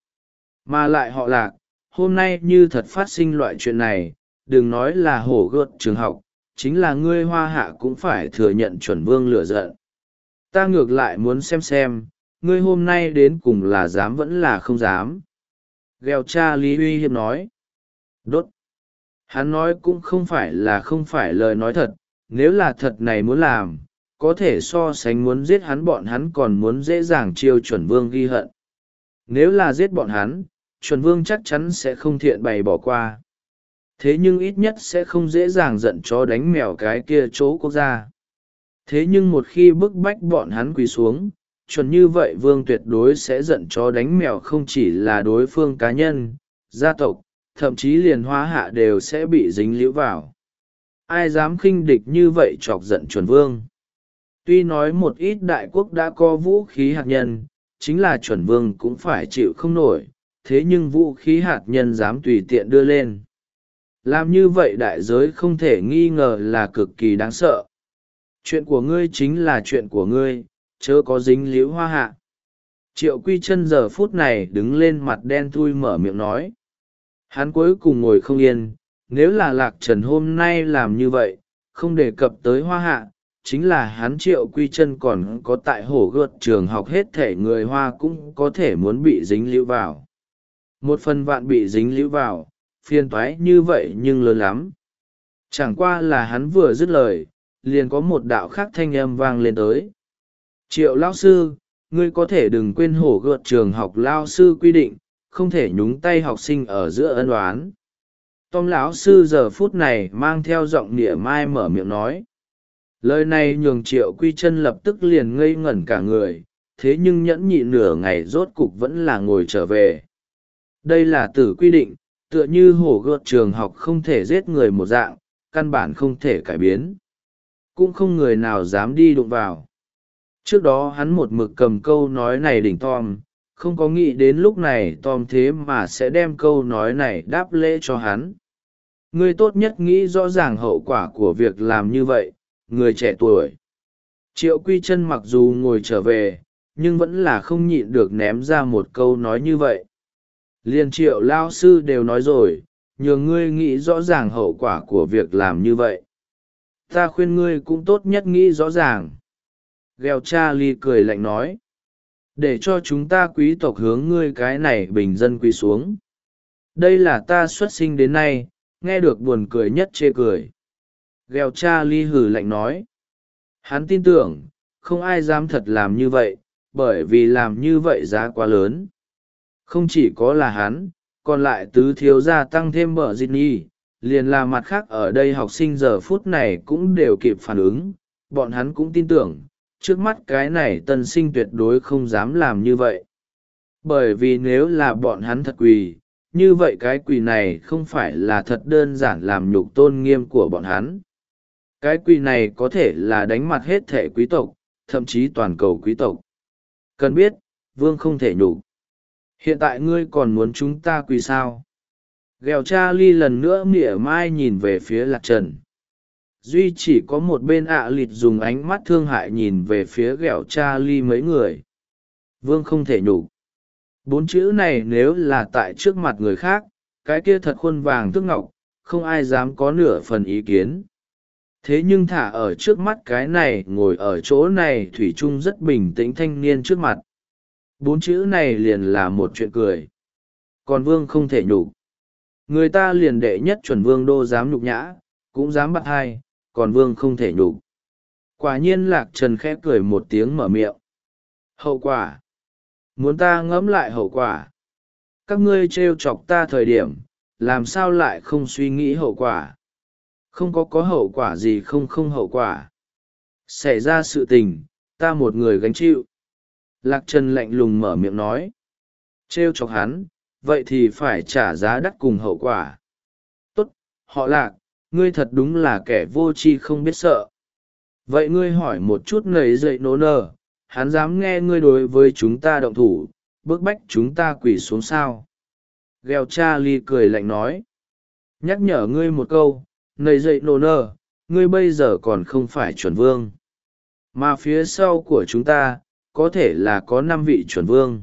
Mà lại họ Lạc, hôm nay như thật phát sinh loại chuyện này, đừng nói là hổ gợt trường học, chính là ngươi hoa hạ cũng phải thừa nhận chuẩn vương lửa giận. Ta ngược lại muốn xem xem, ngươi hôm nay đến cùng là dám vẫn là không dám. Ghèo cha Lý uy hiếp nói. Đốt. Hắn nói cũng không phải là không phải lời nói thật, nếu là thật này muốn làm, có thể so sánh muốn giết hắn bọn hắn còn muốn dễ dàng chiêu chuẩn vương ghi hận. Nếu là giết bọn hắn, chuẩn vương chắc chắn sẽ không thiện bày bỏ qua. Thế nhưng ít nhất sẽ không dễ dàng giận chó đánh mèo cái kia chỗ quốc gia. Thế nhưng một khi bức bách bọn hắn quỳ xuống, chuẩn như vậy vương tuyệt đối sẽ giận chó đánh mèo không chỉ là đối phương cá nhân, gia tộc, thậm chí liền hóa hạ đều sẽ bị dính liễu vào. Ai dám khinh địch như vậy chọc giận chuẩn vương. Tuy nói một ít đại quốc đã có vũ khí hạt nhân, chính là chuẩn vương cũng phải chịu không nổi, thế nhưng vũ khí hạt nhân dám tùy tiện đưa lên. Làm như vậy đại giới không thể nghi ngờ là cực kỳ đáng sợ. Chuyện của ngươi chính là chuyện của ngươi, chớ có dính liễu hoa hạ. Triệu Quy Chân giờ phút này đứng lên mặt đen thui mở miệng nói. Hắn cuối cùng ngồi không yên, nếu là Lạc Trần hôm nay làm như vậy, không đề cập tới hoa hạ, chính là hắn Triệu Quy Chân còn có tại hổ gợt trường học hết thể người hoa cũng có thể muốn bị dính liễu vào. Một phần vạn bị dính liễu vào, phiền toái như vậy nhưng lớn lắm. Chẳng qua là hắn vừa dứt lời, liền có một đạo khác thanh âm vang lên tới. Triệu lão sư, ngươi có thể đừng quên hổ gợt trường học lao sư quy định, không thể nhúng tay học sinh ở giữa ân oán. Tom lão sư giờ phút này mang theo giọng nịa mai mở miệng nói. Lời này nhường Triệu Quy Chân lập tức liền ngây ngẩn cả người, thế nhưng nhẫn nhịn nửa ngày rốt cục vẫn là ngồi trở về. Đây là tử quy định, tựa như hổ gợt trường học không thể giết người một dạng, căn bản không thể cải biến. Cũng không người nào dám đi đụng vào. Trước đó hắn một mực cầm câu nói này đỉnh Tom, không có nghĩ đến lúc này Tom thế mà sẽ đem câu nói này đáp lễ cho hắn. Ngươi tốt nhất nghĩ rõ ràng hậu quả của việc làm như vậy, người trẻ tuổi. Triệu Quy Chân mặc dù ngồi trở về, nhưng vẫn là không nhịn được ném ra một câu nói như vậy. Liên Triệu lao sư đều nói rồi, nhờ ngươi nghĩ rõ ràng hậu quả của việc làm như vậy. Ta khuyên ngươi cũng tốt nhất nghĩ rõ ràng. Gheo Charlie cười lạnh nói. Để cho chúng ta quý tộc hướng ngươi cái này bình dân quỳ xuống. Đây là ta xuất sinh đến nay, nghe được buồn cười nhất chê cười. Gheo Charlie hừ lạnh nói. Hắn tin tưởng, không ai dám thật làm như vậy, bởi vì làm như vậy giá quá lớn. Không chỉ có là hắn, còn lại tứ thiếu gia tăng thêm bờ Ginny, liền là mặt khác ở đây học sinh giờ phút này cũng đều kịp phản ứng, bọn hắn cũng tin tưởng, trước mắt cái này tân sinh tuyệt đối không dám làm như vậy. Bởi vì nếu là bọn hắn thật quỳ, như vậy cái quỳ này không phải là thật đơn giản làm nhục tôn nghiêm của bọn hắn. Cái quỳ này có thể là đánh mặt hết thể quý tộc, thậm chí toàn cầu quý tộc. Cần biết, vương không thể nhục. Hiện tại ngươi còn muốn chúng ta quỳ sao? Ghèo Charlie lần nữa mỉa mai nhìn về phía Lạc Trần. Duy chỉ có một bên ạ à lịt dùng ánh mắt thương hại nhìn về phía ghẹo Charlie mấy người. Vương không thể nhục. Bốn chữ này nếu là tại trước mặt người khác, cái kia thật khuôn vàng thước ngọc, không ai dám có nửa phần ý kiến. Thế nhưng thả ở trước mắt cái này ngồi ở chỗ này thủy chung rất bình tĩnh thanh niên trước mặt. Bốn chữ này liền là một chuyện cười. Còn vương không thể nhục. Người ta liền đệ nhất chuẩn vương đô dám nhục nhã, cũng dám bắt hai, còn vương không thể nhục. Quả nhiên Lạc Trần khẽ cười một tiếng mở miệng. Hậu quả. Muốn ta ngẫm lại hậu quả. Các ngươi trêu chọc ta thời điểm, làm sao lại không suy nghĩ hậu quả. Không có có hậu quả gì không không hậu quả. Xảy ra sự tình, ta một người gánh chịu. Lạc Trần lạnh lùng mở miệng nói. Trêu chọc hắn, vậy thì phải trả giá đắt cùng hậu quả. Tốt, họ Lạc, ngươi thật đúng là kẻ vô tri không biết sợ. Vậy ngươi hỏi một chút nầy dậy nô nơ, hắn dám nghe ngươi đối với chúng ta động thủ, bức bách chúng ta quỳ xuống sao. Gheo Charlie cười lạnh nói. Nhắc nhở ngươi một câu, nầy dậy nô nơ, ngươi bây giờ còn không phải chuẩn vương. Mà phía sau của chúng ta, có thể là có năm vị chuẩn vương.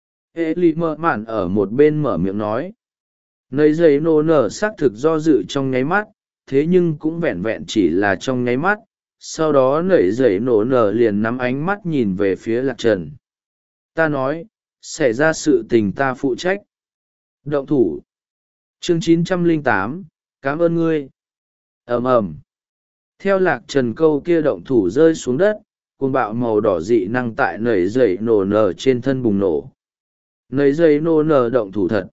Ê lì mơ mạn ở một bên mở miệng nói. Nầy dậy nô nơ xác thực do dự trong nháy mắt, thế nhưng cũng vẹn vẹn chỉ là trong nháy mắt. Sau đó nảy dậy nổ nở liền nắm ánh mắt nhìn về phía Lạc Trần. Ta nói, xảy ra sự tình ta phụ trách. Động thủ. Chương chín trăm lẻ tám, cảm ơn ngươi. Ầm ầm. Theo Lạc Trần câu kia động thủ rơi xuống đất, cuồng bạo màu đỏ dị năng tại nảy dậy nổ nở trên thân bùng nổ. Nảy dậy nổ nở động thủ thật.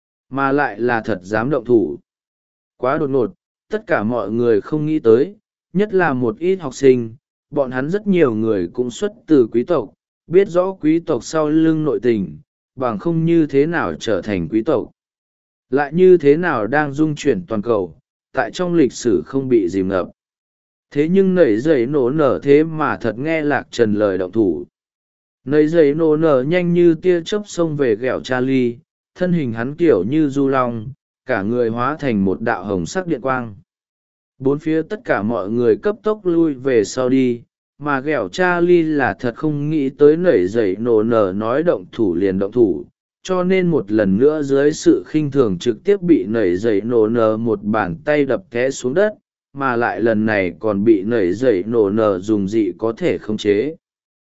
Mà lại là thật dám động thủ. Quá đột ngột, tất cả mọi người không nghĩ tới. Nhất là một ít học sinh, bọn hắn rất nhiều người cũng xuất từ quý tộc, biết rõ quý tộc sau lưng nội tình, bằng không như thế nào trở thành quý tộc. Lại như thế nào đang dung chuyển toàn cầu, tại trong lịch sử không bị dìm ngập. Thế nhưng nảy dậy nổ nở thế mà thật nghe Lạc Trần lời động thủ. Nảy dậy nổ nở nhanh như tia chớp xông về ghẹo Charlie, thân hình hắn kiểu như du long, cả người hóa thành một đạo hồng sắc điện quang. Bốn phía tất cả mọi người cấp tốc lui về sau đi, mà ghẹo Charlie là thật không nghĩ tới nảy dậy nổ nở nói động thủ liền động thủ, cho nên một lần nữa dưới sự khinh thường trực tiếp bị nảy dậy nổ nở một bàn tay đập té xuống đất, mà lại lần này còn bị nảy dậy nổ nở dùng dị có thể khống chế.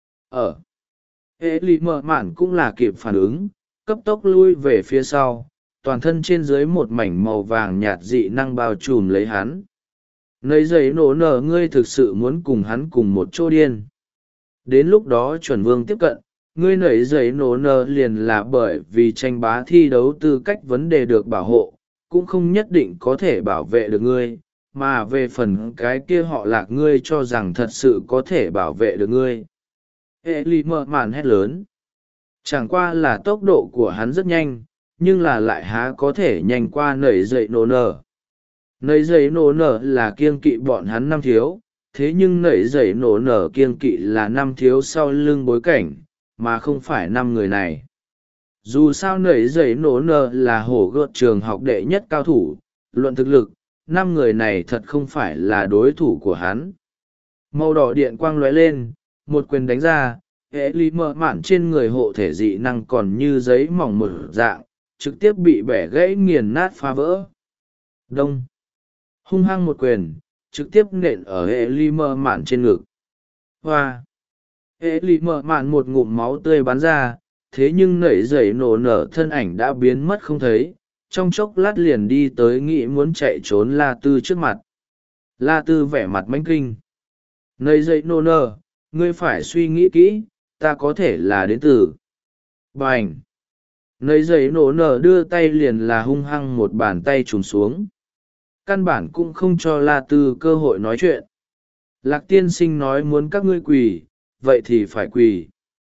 Ở ê lì mờ mạn cũng là kịp phản ứng, cấp tốc lui về phía sau, toàn thân trên dưới một mảnh màu vàng nhạt dị năng bao trùm lấy hắn. Nấy giấy nổ nở ngươi thực sự muốn cùng hắn cùng một chỗ điên. Đến lúc đó chuẩn vương tiếp cận, ngươi nảy giấy nổ nở liền là bởi vì tranh bá thi đấu tư cách vấn đề được bảo hộ, cũng không nhất định có thể bảo vệ được ngươi, mà về phần cái kia họ Lạc ngươi cho rằng thật sự có thể bảo vệ được ngươi. Ê lì mờ màn hét lớn. Chẳng qua là tốc độ của hắn rất nhanh, nhưng là lại há có thể nhanh qua nẩy dậy nổ nở. Nẩy dậy nổ nở là kiêng kỵ bọn hắn năm thiếu, thế nhưng nẩy dậy nổ nở kiêng kỵ là năm thiếu sau lưng bối cảnh, mà không phải năm người này. Dù sao nẩy dậy nổ nở là hổ gợt trường học đệ nhất cao thủ, luận thực lực, năm người này thật không phải là đối thủ của hắn. Màu đỏ điện quang lóe lên, một quyền đánh ra, hệ lý mờ mạn trên người hộ thể dị năng còn như giấy mỏng một dạng, trực tiếp bị bẻ gãy nghiền nát phá vỡ. Đông. Hung hăng một quyền, trực tiếp nện ở hệ lý mờ mạn trên ngực. Hoa. Hệ lý mờ mạn một ngụm máu tươi bắn ra, thế nhưng nảy dậy nổ nở thân ảnh đã biến mất không thấy, trong chốc lát liền đi tới nghĩ muốn chạy trốn La Tư trước mặt. La Tư vẻ mặt manh kinh. Nảy dậy nổ nở, ngươi phải suy nghĩ kỹ, ta có thể là đến từ. Bành. Nảy dậy nổ nở đưa tay liền là hung hăng một bàn tay trùm xuống. Căn bản cũng không cho La Tư cơ hội nói chuyện. Lạc tiên sinh nói muốn các ngươi quỳ, vậy thì phải quỳ.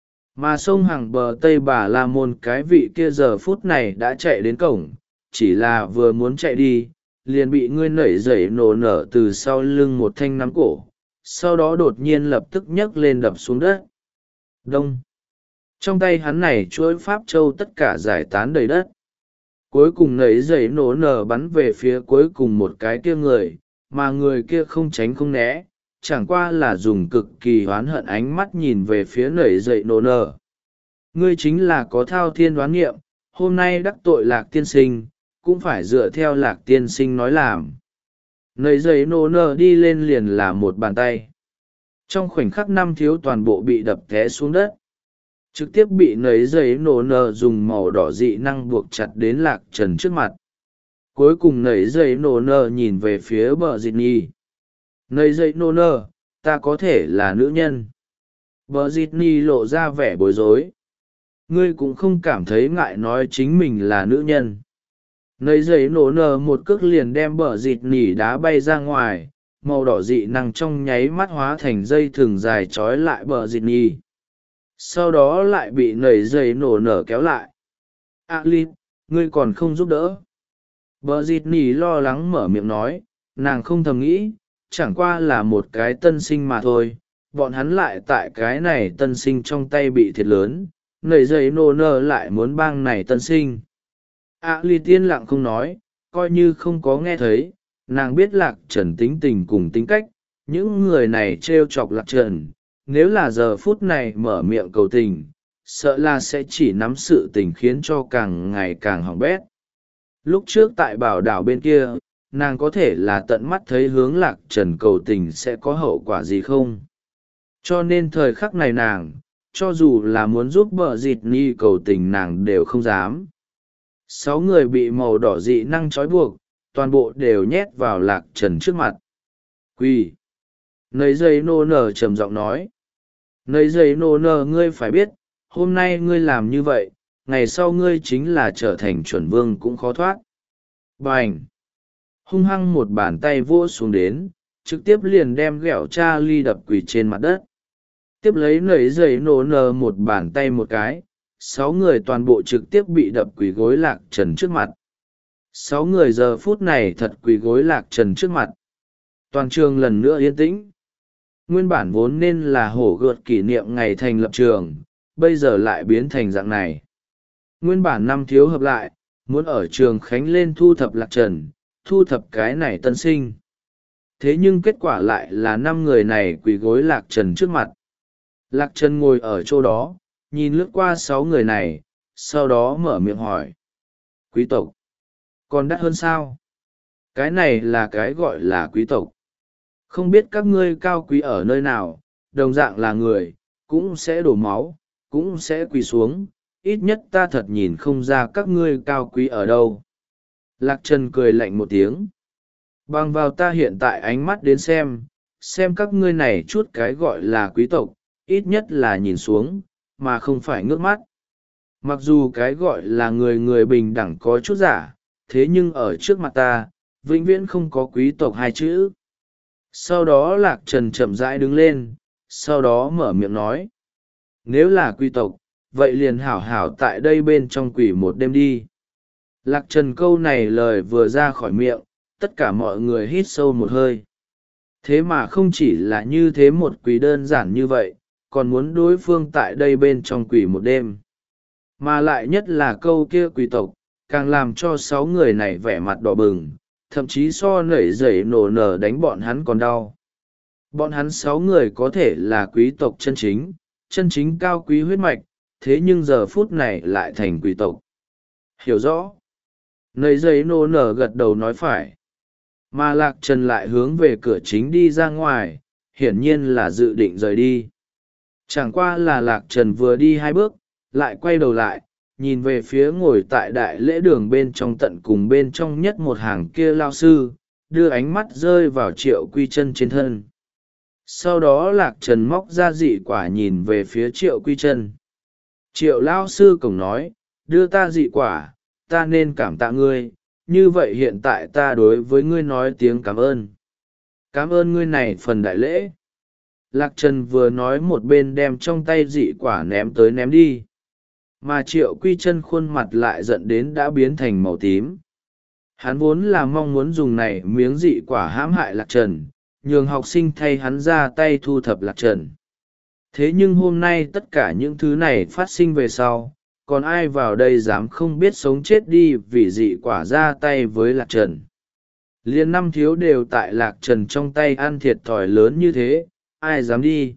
Mà sông hàng bờ Tây Bà La Môn cái vị kia giờ phút này đã chạy đến cổng, chỉ là vừa muốn chạy đi, liền bị ngươi nảy dậy nổ nở từ sau lưng một thanh nắm cổ, sau đó đột nhiên lập tức nhấc lên đập xuống đất. Đông. Trong tay hắn này chuỗi pháp châu tất cả giải tán đầy đất. Cuối cùng nảy dậy nổ nở bắn về phía cuối cùng một cái kia người, mà người kia không tránh không né, chẳng qua là dùng cực kỳ oán hận ánh mắt nhìn về phía nảy dậy nổ nở. Ngươi chính là có thao thiên đoán nghiệm, hôm nay đắc tội Lạc tiên sinh, cũng phải dựa theo Lạc tiên sinh nói làm. Nảy dậy nổ nở đi lên liền là một bàn tay. Trong khoảnh khắc năm thiếu toàn bộ bị đập té xuống đất. Trực tiếp bị nảy dậy nổ nở dùng màu đỏ dị năng buộc chặt đến Lạc Trần trước mặt. Cuối cùng nảy dậy nổ nở nhìn về phía bờ dịt nhi. Nảy dậy nổ nở, ta có thể là nữ nhân. Bờ dịt nhi lộ ra vẻ bối rối. Ngươi cũng không cảm thấy ngại nói chính mình là nữ nhân. Nảy dậy nổ nở một cước liền đem bờ dịt nhi đá bay ra ngoài, màu đỏ dị năng trong nháy mắt hóa thành dây thừng dài trói lại bờ dịt nhi. Sau đó lại bị nảy dậy nổ nở kéo lại. À Linh, ngươi còn không giúp đỡ. Bờ dịt nhi lo lắng mở miệng nói, nàng không thầm nghĩ, chẳng qua là một cái tân sinh mà thôi, bọn hắn lại tại cái này tân sinh trong tay bị thiệt lớn, nảy dậy nổ nở lại muốn bang này tân sinh. À Ly tiên lặng không nói, coi như không có nghe thấy, nàng biết Lạc Trần tính tình cùng tính cách, những người này trêu chọc Lạc Trần, nếu là giờ phút này mở miệng cầu tình, sợ là sẽ chỉ nắm sự tình khiến cho càng ngày càng hỏng bét. Lúc trước tại bảo đảo bên kia, nàng có thể là tận mắt thấy hướng Lạc Trần cầu tình sẽ có hậu quả gì không. Cho nên thời khắc này nàng, cho dù là muốn giúp bờ dịt ni cầu tình nàng đều không dám. Sáu người bị màu đỏ dị năng trói buộc, toàn bộ đều nhét vào Lạc Trần trước mặt. Quỳ! Nấy dây nô nở trầm giọng nói. Nấy dây nô nở ngươi phải biết, hôm nay ngươi làm như vậy, ngày sau ngươi chính là trở thành chuẩn vương cũng khó thoát. Bành! Hung hăng một bàn tay vỗ xuống đến, trực tiếp liền đem ghẹo Charlie đập quỳ trên mặt đất. Tiếp lấy nấy dây nô nở một bàn tay một cái, sáu người toàn bộ trực tiếp bị đập quỳ gối Lạc Trần trước mặt. Sáu người giờ phút này thật quỳ gối Lạc Trần trước mặt. Toàn trường lần nữa yên tĩnh. Nguyên bản vốn nên là hổ gợt kỷ niệm ngày thành lập trường, bây giờ lại biến thành dạng này. Nguyên bản năm thiếu hợp lại, muốn ở trường Khánh lên thu thập Lạc Trần, thu thập cái này tân sinh. Thế nhưng kết quả lại là năm người này quỳ gối Lạc Trần trước mặt. Lạc Trần ngồi ở chỗ đó, nhìn lướt qua sáu người này, sau đó mở miệng hỏi. Quý tộc, còn đắt hơn sao? Cái này là cái gọi là quý tộc. Không biết các ngươi cao quý ở nơi nào, đồng dạng là người, cũng sẽ đổ máu, cũng sẽ quỳ xuống, ít nhất ta thật nhìn không ra các ngươi cao quý ở đâu. Lạc Trần cười lạnh một tiếng. Bằng vào ta hiện tại ánh mắt đến xem, xem các ngươi này chút cái gọi là quý tộc, ít nhất là nhìn xuống, mà không phải ngước mắt. Mặc dù cái gọi là người người bình đẳng có chút giả, thế nhưng ở trước mặt ta, vĩnh viễn không có quý tộc hai chữ. Sau đó Lạc Trần chậm rãi đứng lên, sau đó mở miệng nói. Nếu là quý tộc, vậy liền hảo hảo tại đây bên trong quỷ một đêm đi. Lạc trần câu này lời vừa ra khỏi miệng, tất cả mọi người hít sâu một hơi. Thế mà không chỉ là như thế một quỷ đơn giản như vậy, còn muốn đối phương tại đây bên trong quỷ một đêm. Mà lại nhất là câu kia quỷ tộc, càng làm cho sáu người này vẻ mặt đỏ bừng, thậm chí so nẩy dẩy nổ nở đánh bọn hắn còn đau. Bọn hắn sáu người có thể là quý tộc chân chính, chân chính cao quý huyết mạch, thế nhưng giờ phút này lại thành quý tộc. Hiểu rõ. Nẩy dẩy nổ nở gật đầu nói phải. Mà Lạc Trần lại hướng về cửa chính đi ra ngoài, hiển nhiên là dự định rời đi. Chẳng qua là Lạc Trần vừa đi hai bước, lại quay đầu lại, nhìn về phía ngồi tại đại lễ đường bên trong tận cùng bên trong nhất một hàng kia lao sư, đưa ánh mắt rơi vào Triệu Quy Chân trên thân. Sau đó Lạc Trần móc ra dị quả nhìn về phía Triệu Quy Chân. Triệu lao sư cổng nói, đưa ta dị quả, ta nên cảm tạ ngươi, như vậy hiện tại ta đối với ngươi nói tiếng cảm ơn. Cảm ơn ngươi này phần đại lễ. Lạc Trần vừa nói một bên đem trong tay dị quả ném tới ném đi. Mà Triệu Quy Chân khuôn mặt lại giận đến đã biến thành màu tím. Hắn vốn là mong muốn dùng này miếng dị quả hãm hại Lạc Trần, nhường học sinh thay hắn ra tay thu thập Lạc Trần. Thế nhưng hôm nay tất cả những thứ này phát sinh về sau, còn ai vào đây dám không biết sống chết đi vì dị quả ra tay với Lạc Trần. Liên năm thiếu đều tại Lạc Trần trong tay ăn thiệt thòi lớn như thế, ai dám đi.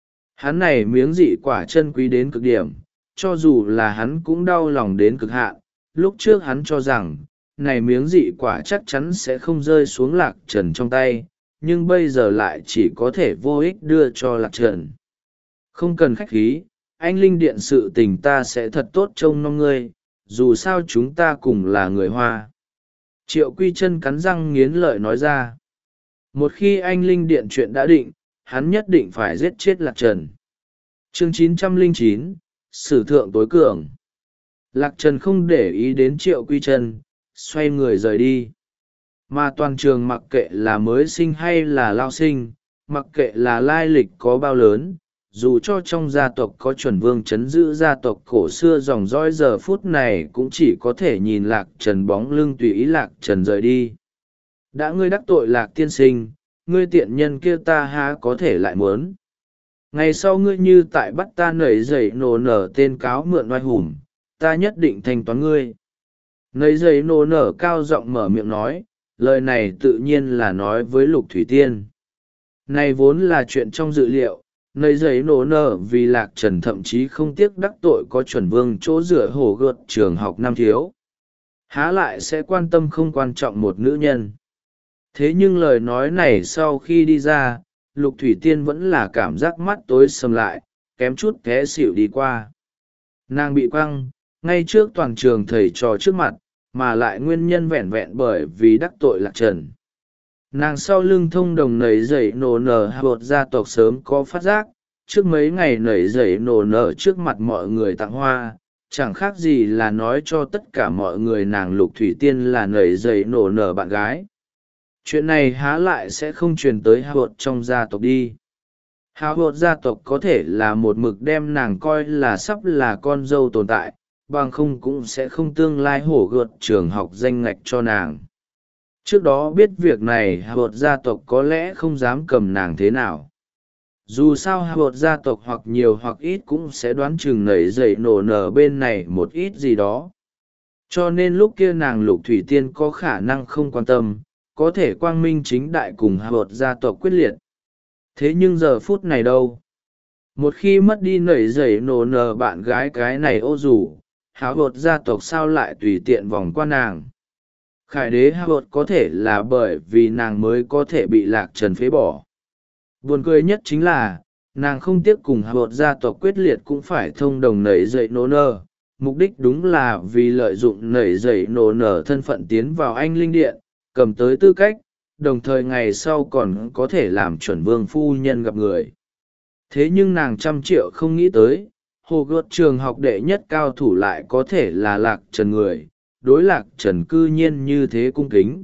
Hắn này miếng dị quả chân quý đến cực điểm, cho dù là hắn cũng đau lòng đến cực hạn. Lúc trước hắn cho rằng, này miếng dị quả chắc chắn sẽ không rơi xuống Lạc Trần trong tay, nhưng bây giờ lại chỉ có thể vô ích đưa cho Lạc Trần. Không cần khách khí, anh linh điện sự tình ta sẽ thật tốt trông nom ngươi, dù sao chúng ta cùng là người Hoa. Triệu Quy Chân cắn răng nghiến lợi nói ra. Một khi anh linh điện chuyện đã định, hắn nhất định phải giết chết Lạc Trần. Chương chín trăm lẻ chín, Sử thượng tối cường. Lạc Trần không để ý đến Triệu Quy Chân, xoay người rời đi. Mà toàn trường mặc kệ là mới sinh hay là lao sinh, mặc kệ là lai lịch có bao lớn, dù cho trong gia tộc có chuẩn vương chấn giữ gia tộc cổ xưa dòng dõi giờ phút này cũng chỉ có thể nhìn Lạc Trần bóng lưng tùy ý Lạc Trần rời đi. Đã ngươi đắc tội Lạc tiên sinh, ngươi tiện nhân kia ta há có thể lại muốn. Ngày sau ngươi như tại bắt ta nảy dậy nổ nở tên cáo mượn oai hùm, ta nhất định thanh toán ngươi. Nảy dậy nổ nở cao giọng mở miệng nói, lời này tự nhiên là nói với Lục Thủy Tiên. Này vốn là chuyện trong dự liệu, nảy dậy nổ nở vì Lạc Trần thậm chí không tiếc đắc tội có chuẩn vương chỗ dựa hổ gợt trường học năm thiếu. Há lại sẽ quan tâm không quan trọng một nữ nhân. Thế nhưng lời nói này sau khi đi ra, Lục Thủy Tiên vẫn là cảm giác mắt tối sầm lại, kém chút té xỉu đi qua. Nàng bị quăng, ngay trước toàn trường thầy trò trước mặt, mà lại nguyên nhân vẹn vẹn bởi vì đắc tội Lạc Trần. Nàng sau lưng thông đồng nảy dậy nổ nở hạ bột gia tộc sớm có phát giác, trước mấy ngày nảy dậy nổ nở trước mặt mọi người tặng hoa, chẳng khác gì là nói cho tất cả mọi người nàng Lục Thủy Tiên là nảy dậy nổ nở bạn gái. Chuyện này há lại sẽ không truyền tới hạ bột trong gia tộc đi. Hạ bột gia tộc có thể là một mực đem nàng coi là sắp là con dâu tồn tại, bằng không cũng sẽ không tương lai hổ gợt trường học danh ngạch cho nàng. Trước đó biết việc này hạ bột gia tộc có lẽ không dám cầm nàng thế nào. Dù sao hạ bột gia tộc hoặc nhiều hoặc ít cũng sẽ đoán chừng nảy dậy nổ nở bên này một ít gì đó. Cho nên lúc kia nàng Lục Thủy Tiên có khả năng không quan tâm, có thể quang minh chính đại cùng hạ bột gia tộc quyết liệt. Thế nhưng giờ phút này đâu? Một khi mất đi nảy dậy nổ nở bạn gái cái này ô dù, hạ bột gia tộc sao lại tùy tiện vòng qua nàng? Khải đế hạ bột có thể là bởi vì nàng mới có thể bị Lạc Trần phế bỏ. Buồn cười nhất chính là, nàng không tiếc cùng hạ bột gia tộc quyết liệt cũng phải thông đồng nảy dậy nổ nở. Mục đích đúng là vì lợi dụng nảy dậy nổ nở thân phận tiến vào anh linh điện, cầm tới tư cách, đồng thời ngày sau còn có thể làm chuẩn vương phu nhân gặp người. Thế nhưng nàng trăm triệu không nghĩ tới, hồ gợt trường học đệ nhất cao thủ lại có thể là Lạc Trần người, đối Lạc Trần cư nhiên như thế cung kính.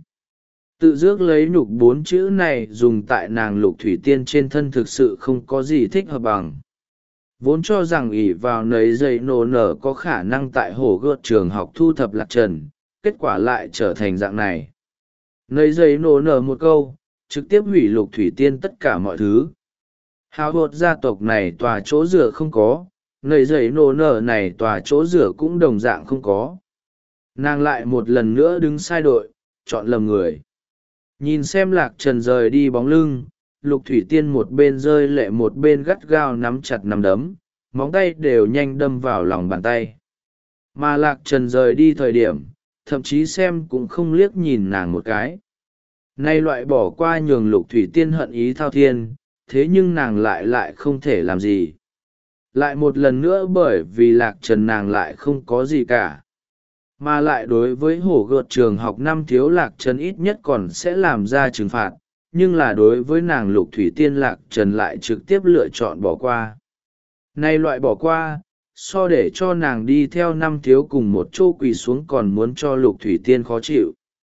Tự dước lấy nhục bốn chữ này dùng tại nàng Lục Thủy Tiên trên thân thực sự không có gì thích hợp bằng. Vốn cho rằng ỷ vào nấy dây nổ nở có khả năng tại hồ gợt trường học thu thập Lạc Trần, kết quả lại trở thành dạng này. Nấy giấy nổ nở một câu, trực tiếp hủy Lục Thủy Tiên tất cả mọi thứ. Hào hột gia tộc này tòa chỗ rửa không có, nấy giấy nổ nở này tòa chỗ rửa cũng đồng dạng không có. Nàng lại một lần nữa đứng sai đội, chọn lầm người. Nhìn xem Lạc Trần rời đi bóng lưng, Lục Thủy Tiên một bên rơi lệ một bên gắt gao nắm chặt nắm đấm, móng tay đều nhanh đâm vào lòng bàn tay. Mà Lạc Trần rời đi thời điểm, thậm chí xem cũng không liếc nhìn nàng một cái. Nay loại bỏ qua nhường Lục Thủy Tiên hận ý thao thiên, thế nhưng nàng lại lại không thể làm gì. Lại một lần nữa bởi vì Lạc Trần nàng lại không có gì cả. Mà lại đối với hổ gợt trường học năm thiếu Lạc Trần ít nhất còn sẽ làm ra trừng phạt, nhưng là đối với nàng Lục Thủy Tiên Lạc Trần lại trực tiếp lựa chọn bỏ qua. Nay loại bỏ qua, so để cho nàng đi theo năm thiếu cùng một chỗ quỳ xuống còn muốn cho Lục Thủy Tiên khó chịu.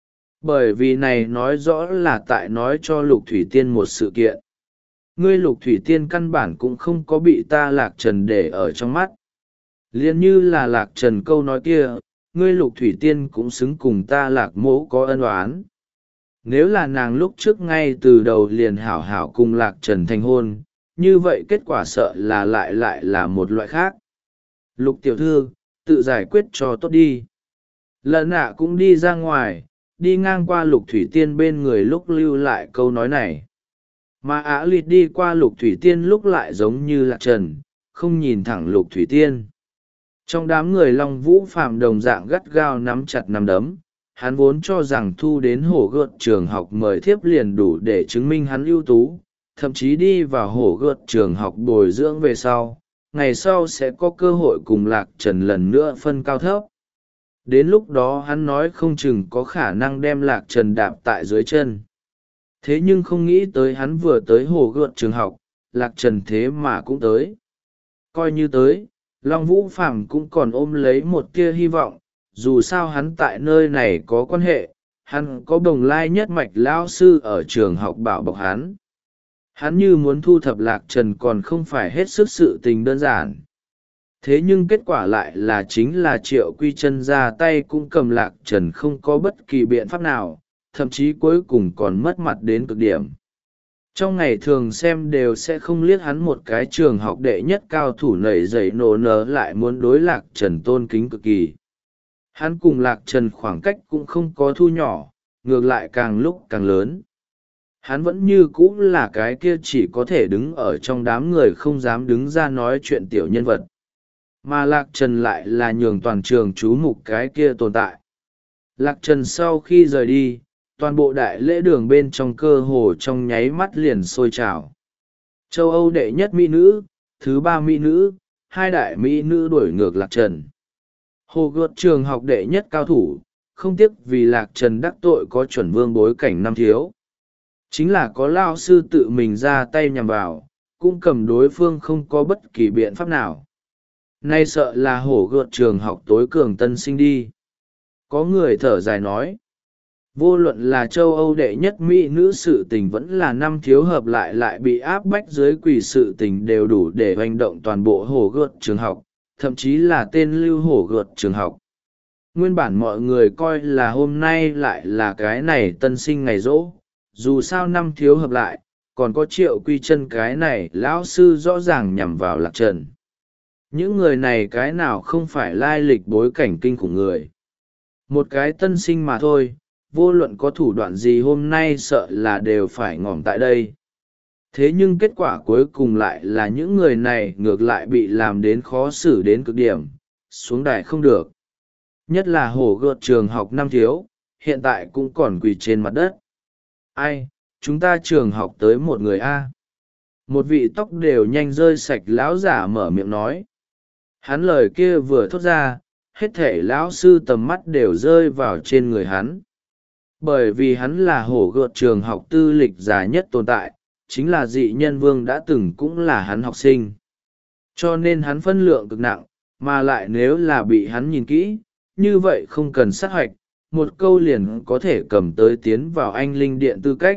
Bởi vì này nói rõ là tại nói cho Lục Thủy Tiên một sự kiện. Ngươi Lục Thủy Tiên căn bản cũng không có bị ta Lạc Trần để ở trong mắt. Liên như là Lạc Trần câu nói kia, ngươi Lục Thủy Tiên cũng xứng cùng ta Lạc mỗ có ân oán. Nếu là nàng lúc trước ngay từ đầu liền hảo hảo cùng Lạc Trần thành hôn, như vậy kết quả sợ là lại lại là một loại khác. Lục tiểu thư, tự giải quyết cho tốt đi. Lần nạ cũng đi ra ngoài, đi ngang qua Lục Thủy Tiên bên người lúc lưu lại câu nói này. Mà Á Lịt đi qua Lục Thủy Tiên lúc lại giống như Lạc Trần, không nhìn thẳng Lục Thủy Tiên. Trong đám người Long Vũ Phạm đồng dạng gắt gao nắm chặt nắm đấm, hắn vốn cho rằng thu đến hổ gợt trường học mời thiếp liền đủ để chứng minh hắn ưu tú, thậm chí đi vào hổ gợt trường học bồi dưỡng về sau, ngày sau sẽ có cơ hội cùng Lạc Trần lần nữa phân cao thấp. Đến lúc đó hắn nói không chừng có khả năng đem Lạc Trần đạp tại dưới chân. Thế nhưng không nghĩ tới hắn vừa tới hổ gợt trường học, Lạc Trần thế mà cũng tới. Coi như tới, Long Vũ Phạm cũng còn ôm lấy một tia hy vọng, dù sao hắn tại nơi này có quan hệ, hắn có Bồng Lai nhất mạch lão sư ở trường học bảo bọc hắn. Hắn như muốn thu thập Lạc Trần còn không phải hết sức sự tình đơn giản. Thế nhưng kết quả lại là chính là Triệu Quy Chân ra tay cũng cầm Lạc Trần không có bất kỳ biện pháp nào, thậm chí cuối cùng còn mất mặt đến cực điểm. Trong ngày thường xem đều sẽ không liếc hắn một cái trường học đệ nhất cao thủ nảy dậy nổ nở lại muốn đối Lạc Trần tôn kính cực kỳ. Hắn cùng Lạc Trần khoảng cách cũng không có thu nhỏ, ngược lại càng lúc càng lớn. Hắn vẫn như cũ là cái kia chỉ có thể đứng ở trong đám người không dám đứng ra nói chuyện tiểu nhân vật. Mà Lạc Trần lại là nhường toàn trường chú mục cái kia tồn tại. Lạc Trần sau khi rời đi, toàn bộ đại lễ đường bên trong cơ hồ trong nháy mắt liền sôi trào. Châu Âu đệ nhất mỹ nữ, thứ ba mỹ nữ, hai đại mỹ nữ đuổi ngược Lạc Trần. Hồ gợt trường học đệ nhất cao thủ, không tiếc vì Lạc Trần đắc tội có chuẩn vương bối cảnh năm thiếu. Chính là có lao sư tự mình ra tay nhằm vào, cũng cầm đối phương không có bất kỳ biện pháp nào. Nay sợ là hổ gợt trường học tối cường tân sinh đi. Có người thở dài nói. Vô luận là châu Âu đệ nhất mỹ nữ sự tình vẫn là năm thiếu hợp lại lại bị áp bách dưới quỷ sự tình đều đủ để hoành động toàn bộ hổ gợt trường học, thậm chí là tên lưu hổ gợt trường học. Nguyên bản mọi người coi là hôm nay lại là cái này tân sinh ngày rỗ, dù sao năm thiếu hợp lại, còn có Triệu Quy Chân cái này lão sư rõ ràng nhằm vào Lạc Trần. Những người này cái nào không phải lai lịch bối cảnh kinh khủng người. Một cái tân sinh mà thôi, vô luận có thủ đoạn gì hôm nay sợ là đều phải ngỏm tại đây. Thế nhưng kết quả cuối cùng lại là những người này ngược lại bị làm đến khó xử đến cực điểm, xuống đài không được. Nhất là hổ gợt trường học năm thiếu, hiện tại cũng còn quỳ trên mặt đất. Ai, chúng ta trường học tới một người A. Một vị tóc đều nhanh rơi sạch lão giả mở miệng nói. Hắn lời kia vừa thốt ra, hết thể lão sư tầm mắt đều rơi vào trên người hắn. Bởi vì hắn là hổ gợt trường học tư lịch già nhất tồn tại, chính là dị nhân vương đã từng cũng là hắn học sinh. Cho nên hắn phân lượng cực nặng, mà lại nếu là bị hắn nhìn kỹ, như vậy không cần sát hoạch, một câu liền có thể cầm tới tiến vào anh linh điện tư cách.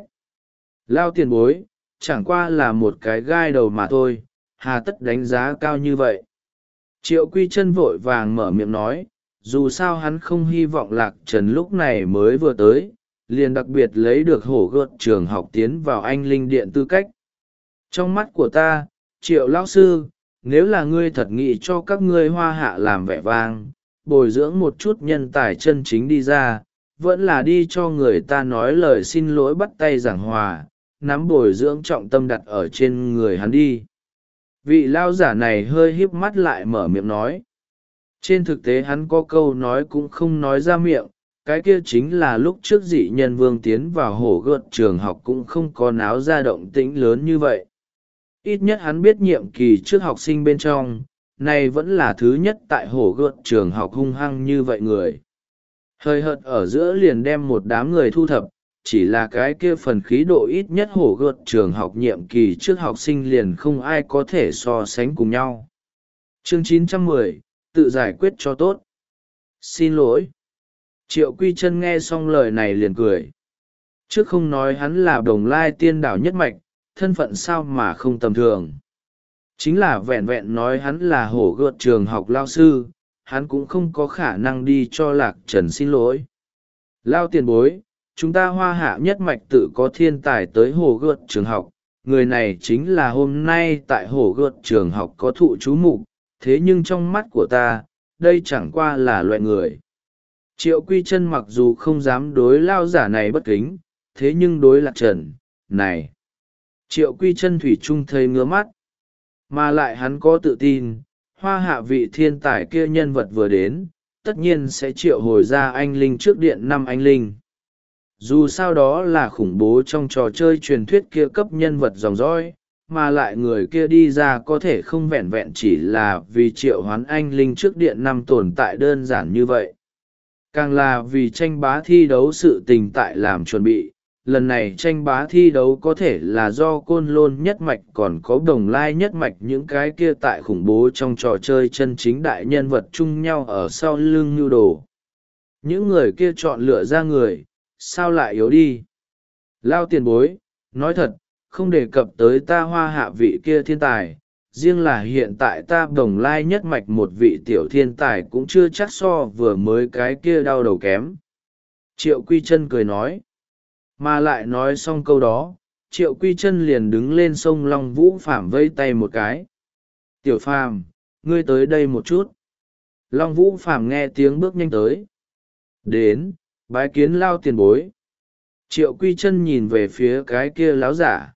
Lao tiền bối, chẳng qua là một cái gai đầu mà thôi, hà tất đánh giá cao như vậy. Triệu Quy Chân vội vàng mở miệng nói, dù sao hắn không hy vọng lạc trần lúc này mới vừa tới liền đặc biệt lấy được hổ gợt trường học tiến vào anh linh điện tư cách. Trong mắt của ta, Triệu lão sư, nếu là ngươi thật nghị cho các ngươi hoa hạ làm vẻ vang, bồi dưỡng một chút nhân tài chân chính đi ra, vẫn là đi cho người ta nói lời xin lỗi bắt tay giảng hòa, nắm bồi dưỡng trọng tâm đặt ở trên người hắn đi. Vị lao giả này hơi híp mắt lại mở miệng nói. Trên thực tế hắn có câu nói cũng không nói ra miệng, cái kia chính là lúc trước dị nhân vương tiến vào hổ gợt trường học cũng không có náo ra động tĩnh lớn như vậy. Ít nhất hắn biết nhiệm kỳ trước học sinh bên trong, này vẫn là thứ nhất tại hổ gợt trường học hung hăng như vậy người. Hơi hợt ở giữa liền đem một đám người thu thập, chỉ là cái kia phần khí độ ít nhất hổ gợt trường học nhiệm kỳ trước học sinh liền không ai có thể so sánh cùng nhau. Chương chín trăm mười, tự giải quyết cho tốt. Xin lỗi. Triệu Quy Chân nghe xong lời này liền cười. Trước không nói hắn là Đồng Lai tiên đảo nhất mạch, thân phận sao mà không tầm thường. Chính là vẹn vẹn nói hắn là hổ gợt trường học lao sư, hắn cũng không có khả năng đi cho Lạc Trần xin lỗi. Lao tiền bối, chúng ta hoa hạ nhất mạch tự có thiên tài tới hổ gợt trường học, người này chính là hôm nay tại hổ gợt trường học có thụ chú mục, thế nhưng trong mắt của ta, đây chẳng qua là loại người. Triệu Quy Chân mặc dù không dám đối lao giả này bất kính, thế nhưng đối Lạc Trần, này. Triệu Quy Chân thủy chung thấy ngứa mắt, mà lại hắn có tự tin, hoa hạ vị thiên tài kia nhân vật vừa đến, tất nhiên sẽ triệu hồi ra anh linh trước điện năm anh linh. Dù sao đó là khủng bố trong trò chơi truyền thuyết kia cấp nhân vật dòng dõi, mà lại người kia đi ra có thể không vẹn vẹn chỉ là vì triệu hoán anh linh trước điện năm tồn tại đơn giản như vậy. Càng là vì tranh bá thi đấu sự tình tại làm chuẩn bị, lần này tranh bá thi đấu có thể là do côn lôn nhất mạch còn có Đồng Lai nhất mạch những cái kia tại khủng bố trong trò chơi chân chính đại nhân vật chung nhau ở sau lưng nhu đồ. Những người kia chọn lựa ra người, sao lại yếu đi? Lao tiền bối, nói thật, không đề cập tới ta hoa hạ vị kia thiên tài, riêng là hiện tại ta Đồng Lai nhất mạch một vị tiểu thiên tài cũng chưa chắc so vừa mới cái kia đau đầu kém. Triệu Quy Chân cười nói. Mà lại nói xong câu đó, Triệu Quy Chân liền đứng lên sông Long Vũ Phàm vây tay một cái. Tiểu Phàm, ngươi tới đây một chút. Long Vũ Phàm nghe tiếng bước nhanh tới. Đến, bái kiến Lao tiền bối. Triệu Quy Chân nhìn về phía cái kia láo giả.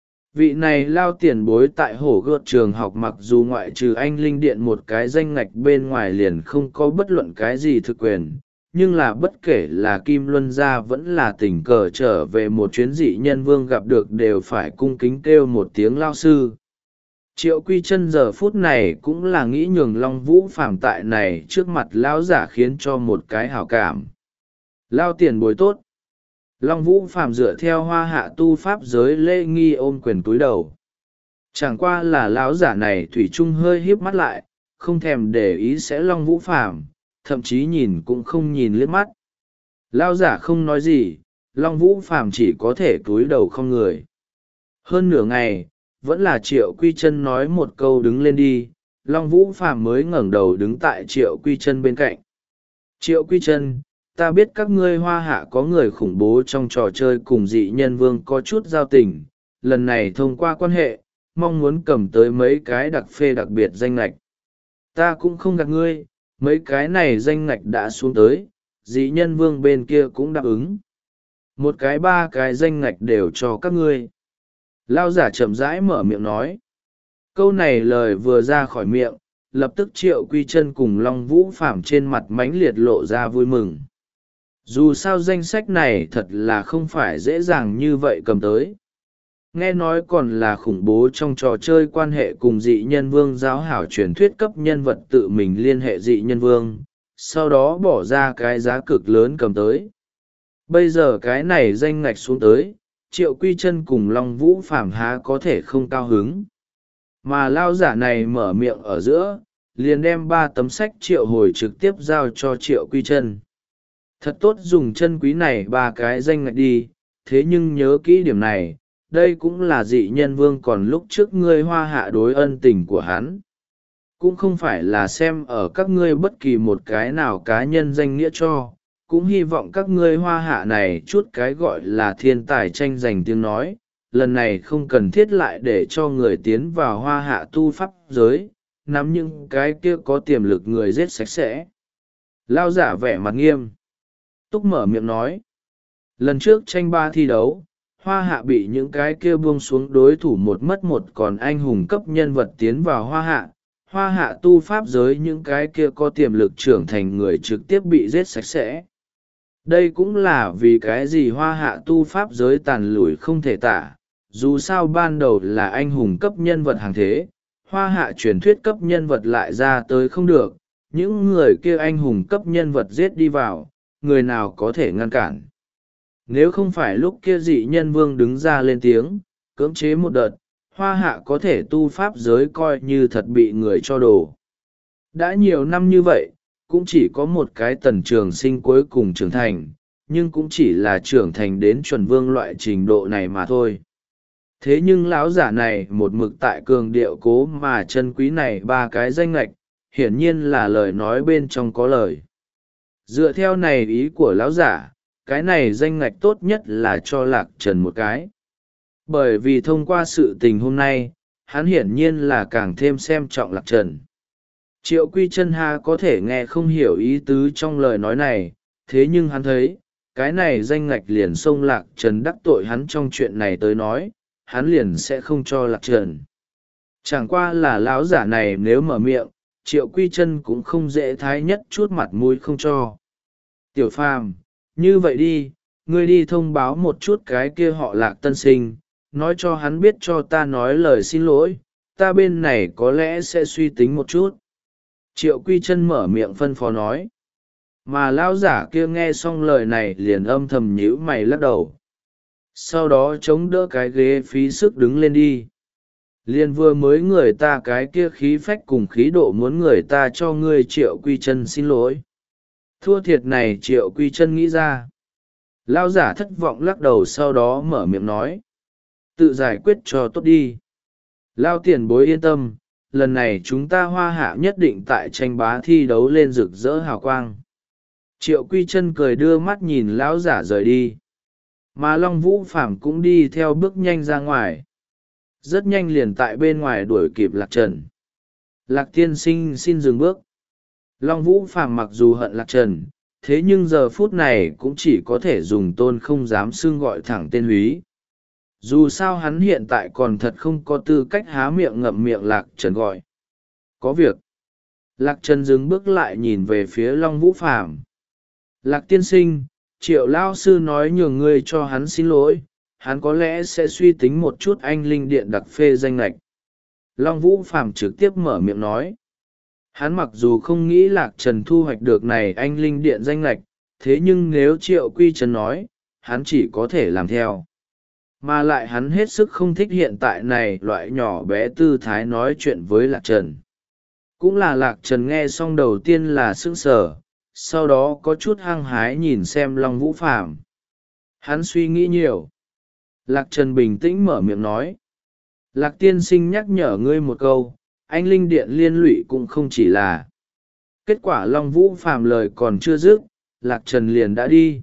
Vị này Lao tiền bối tại hổ gợt trường học mặc dù ngoại trừ anh linh điện một cái danh ngạch bên ngoài liền không có bất luận cái gì thực quyền, nhưng là bất kể là Kim Luân gia vẫn là tình cờ trở về một chuyến dị nhân vương gặp được đều phải cung kính kêu một tiếng lao sư. Triệu Quy Chân giờ phút này cũng là nghĩ nhường Long Vũ Phàm tại này trước mặt lão giả khiến cho một cái hảo cảm. Lao tiền bối tốt. Long Vũ Phàm dựa theo hoa hạ tu pháp giới lễ nghi ôm quyền túi đầu. Chẳng qua là lão giả này thủy chung hơi híp mắt lại, không thèm để ý sẽ Long Vũ Phàm, thậm chí nhìn cũng không nhìn liếc mắt. Lão giả không nói gì, Long Vũ Phàm chỉ có thể túi đầu không người. Hơn nửa ngày, vẫn là Triệu Quy Chân nói một câu đứng lên đi, Long Vũ Phàm mới ngẩng đầu đứng tại Triệu Quy Chân bên cạnh. Triệu Quy Chân, ta biết các ngươi hoa hạ có người khủng bố trong trò chơi cùng dị nhân vương có chút giao tình, lần này thông qua quan hệ, mong muốn cầm tới mấy cái đặc phê đặc biệt danh lạch. Ta cũng không gạt ngươi, mấy cái này danh ngạch đã xuống tới, dị nhân vương bên kia cũng đáp ứng. Một cái ba cái danh ngạch đều cho các ngươi. Lao giả chậm rãi mở miệng nói. Câu này lời vừa ra khỏi miệng, lập tức Triệu Quy Chân cùng Long Vũ Phàm trên mặt mãnh liệt lộ ra vui mừng. Dù sao danh sách này thật là không phải dễ dàng như vậy cầm tới. Nghe nói còn là khủng bố trong trò chơi quan hệ cùng dị nhân vương giáo hảo truyền thuyết cấp nhân vật tự mình liên hệ dị nhân vương, sau đó bỏ ra cái giá cực lớn cầm tới. Bây giờ cái này danh ngạch xuống tới, Triệu Quy Chân cùng Long Vũ Phàm há có thể không cao hứng. Mà lao giả này mở miệng ở giữa, liền đem ba tấm sách triệu hồi trực tiếp giao cho Triệu Quy Chân. Thật tốt dùng chân quý này ba cái danh ngạch đi, thế nhưng nhớ kỹ điểm này, đây cũng là dị nhân vương còn lúc trước ngươi hoa hạ đối ân tình của hắn. cũng không phải là xem ở các ngươi bất kỳ một cái nào cá nhân danh nghĩa cho, cũng hy vọng các ngươi hoa hạ này chút cái gọi là thiên tài tranh giành tiếng nói, lần này không cần thiết lại để cho người tiến vào hoa hạ tu pháp giới, nắm những cái kia có tiềm lực người giết sạch sẽ. Lao giả vẻ mặt nghiêm túc mở miệng nói, lần trước tranh ba thi đấu, hoa hạ bị những cái kia buông xuống đối thủ một mất một còn anh hùng cấp nhân vật tiến vào hoa hạ, hoa hạ tu pháp giới những cái kia có tiềm lực trưởng thành người trực tiếp bị giết sạch sẽ. Đây cũng là vì cái gì hoa hạ tu pháp giới tàn lủi không thể tả, dù sao ban đầu là anh hùng cấp nhân vật hàng thế, hoa hạ truyền thuyết cấp nhân vật lại ra tới không được, những người kia anh hùng cấp nhân vật giết đi vào, người nào có thể ngăn cản. Nếu không phải lúc kia dị nhân vương đứng ra lên tiếng, cưỡng chế một đợt, hoa hạ có thể tu pháp giới coi như thật bị người cho đồ. Đã nhiều năm như vậy, cũng chỉ có một cái tần trường sinh cuối cùng trưởng thành, nhưng cũng chỉ là trưởng thành đến chuẩn vương loại trình độ này mà thôi. Thế nhưng lão giả này một mực tại cường điệu cố mà chân quý này ba cái danh lệch, hiển nhiên là lời nói bên trong có lời. Dựa theo này ý của lão giả, cái này danh ngạch tốt nhất là cho Lạc Trần một cái. Bởi vì thông qua sự tình hôm nay, hắn hiển nhiên là càng thêm xem trọng Lạc Trần. Triệu Quy Chân ha có thể nghe không hiểu ý tứ trong lời nói này, thế nhưng hắn thấy, cái này danh ngạch liền xông Lạc Trần đắc tội hắn trong chuyện này tới nói, hắn liền sẽ không cho Lạc Trần. Chẳng qua là lão giả này nếu mở miệng, Triệu Quy Chân cũng không dễ thái nhất chút mặt mũi không cho. Tiểu Phàm, như vậy đi, ngươi đi thông báo một chút cái kia họ Lạc tân sinh, nói cho hắn biết cho ta nói lời xin lỗi, ta bên này có lẽ sẽ suy tính một chút. Triệu Quy Chân mở miệng phân phó nói. Mà lão giả kia nghe xong lời này liền âm thầm nhíu mày lắc đầu. Sau đó chống đỡ cái ghế phí sức đứng lên đi. Liền vừa mới người ta cái kia khí phách cùng khí độ muốn người ta cho ngươi Triệu Quy Chân xin lỗi. Thua thiệt này Triệu Quy Chân nghĩ ra. Lão giả thất vọng lắc đầu sau đó mở miệng nói. Tự giải quyết cho tốt đi. Lão tiền bối yên tâm, lần này chúng ta hoa hạ nhất định tại tranh bá thi đấu lên rực rỡ hào quang. Triệu Quy Chân cười đưa mắt nhìn lão giả rời đi. Mà Long Vũ Phàm cũng đi theo bước nhanh ra ngoài. Rất nhanh liền tại bên ngoài đuổi kịp Lạc Trần. Lạc tiên sinh xin dừng bước. Long Vũ Phàm mặc dù hận Lạc Trần, thế nhưng giờ phút này cũng chỉ có thể dùng tôn không dám xưng gọi thẳng tên húy. Dù sao hắn hiện tại còn thật không có tư cách há miệng ngậm miệng Lạc Trần gọi. Có việc. Lạc Trần dừng bước lại nhìn về phía Long Vũ Phàm. Lạc tiên sinh, Triệu lao sư nói nhường ngươi cho hắn xin lỗi, hắn có lẽ sẽ suy tính một chút anh linh điện đặc phê danh lệch. Long Vũ Phàm trực tiếp mở miệng nói. Hắn mặc dù không nghĩ Lạc Trần thu hoạch được này anh linh điện danh lệch, thế nhưng nếu Triệu Quy Trần nói, hắn chỉ có thể làm theo. Mà lại hắn hết sức không thích hiện tại này loại nhỏ bé tư thái nói chuyện với Lạc Trần. Cũng là Lạc Trần nghe xong đầu tiên là sững sờ, sau đó có chút hăng hái nhìn xem Long Vũ Phàm. Hắn suy nghĩ nhiều. Lạc Trần bình tĩnh mở miệng nói. Lạc tiên sinh nhắc nhở ngươi một câu, anh linh điện liên lụy cũng không chỉ là. Kết quả Long Vũ Phàm lời còn chưa dứt, Lạc Trần liền đã đi.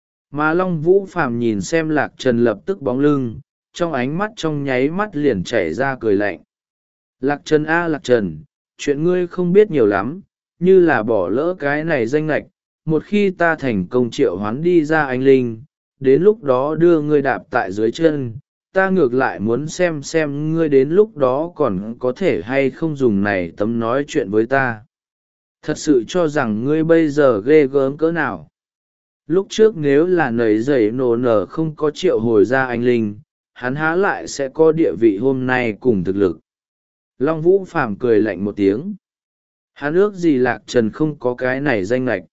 Mà Long Vũ Phàm nhìn xem Lạc Trần lập tức bóng lưng, trong ánh mắt trong nháy mắt liền chảy ra cười lạnh. Lạc Trần a Lạc Trần, chuyện ngươi không biết nhiều lắm, như là bỏ lỡ cái này danh lệch, một khi ta thành công triệu hoán đi ra anh linh, đến lúc đó đưa ngươi đạp tại dưới chân, ta ngược lại muốn xem xem ngươi đến lúc đó còn có thể hay không dùng này tấm nói chuyện với ta. Thật sự cho rằng ngươi bây giờ ghê gớm cỡ nào. Lúc trước nếu là nầy giày nổ nở không có triệu hồi ra anh linh, hắn há lại sẽ có địa vị hôm nay cùng thực lực. Long Vũ Phàm cười lạnh một tiếng. Hắn ước gì Lạc Trần không có cái này danh lệch.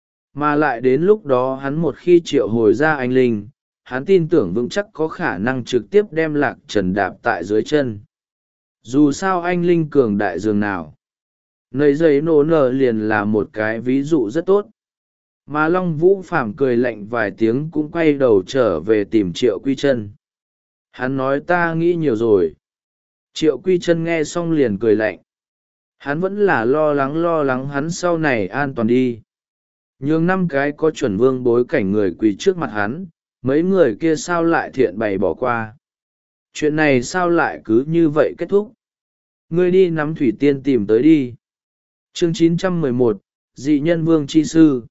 Mà lại đến lúc đó hắn một khi triệu hồi ra anh linh, hắn tin tưởng vững chắc có khả năng trực tiếp đem Lạc Trần đạp tại dưới chân. Dù sao anh linh cường đại dường nào. Nầy giấy nổ nở liền là một cái ví dụ rất tốt. Mà Long Vũ Phàm cười lạnh vài tiếng cũng quay đầu trở về tìm Triệu Quy Chân. Hắn nói ta nghĩ nhiều rồi. Triệu Quy Chân nghe xong liền cười lạnh. Hắn vẫn là lo lắng lo lắng hắn sau này an toàn đi. Nhường năm cái có chuẩn vương bối cảnh người quỳ trước mặt hắn, mấy người kia sao lại thiện bày bỏ qua. Chuyện này sao lại cứ như vậy kết thúc. Ngươi đi nắm thủy tiên tìm tới đi. Chương chín trăm mười một, dị nhân vương chi sư.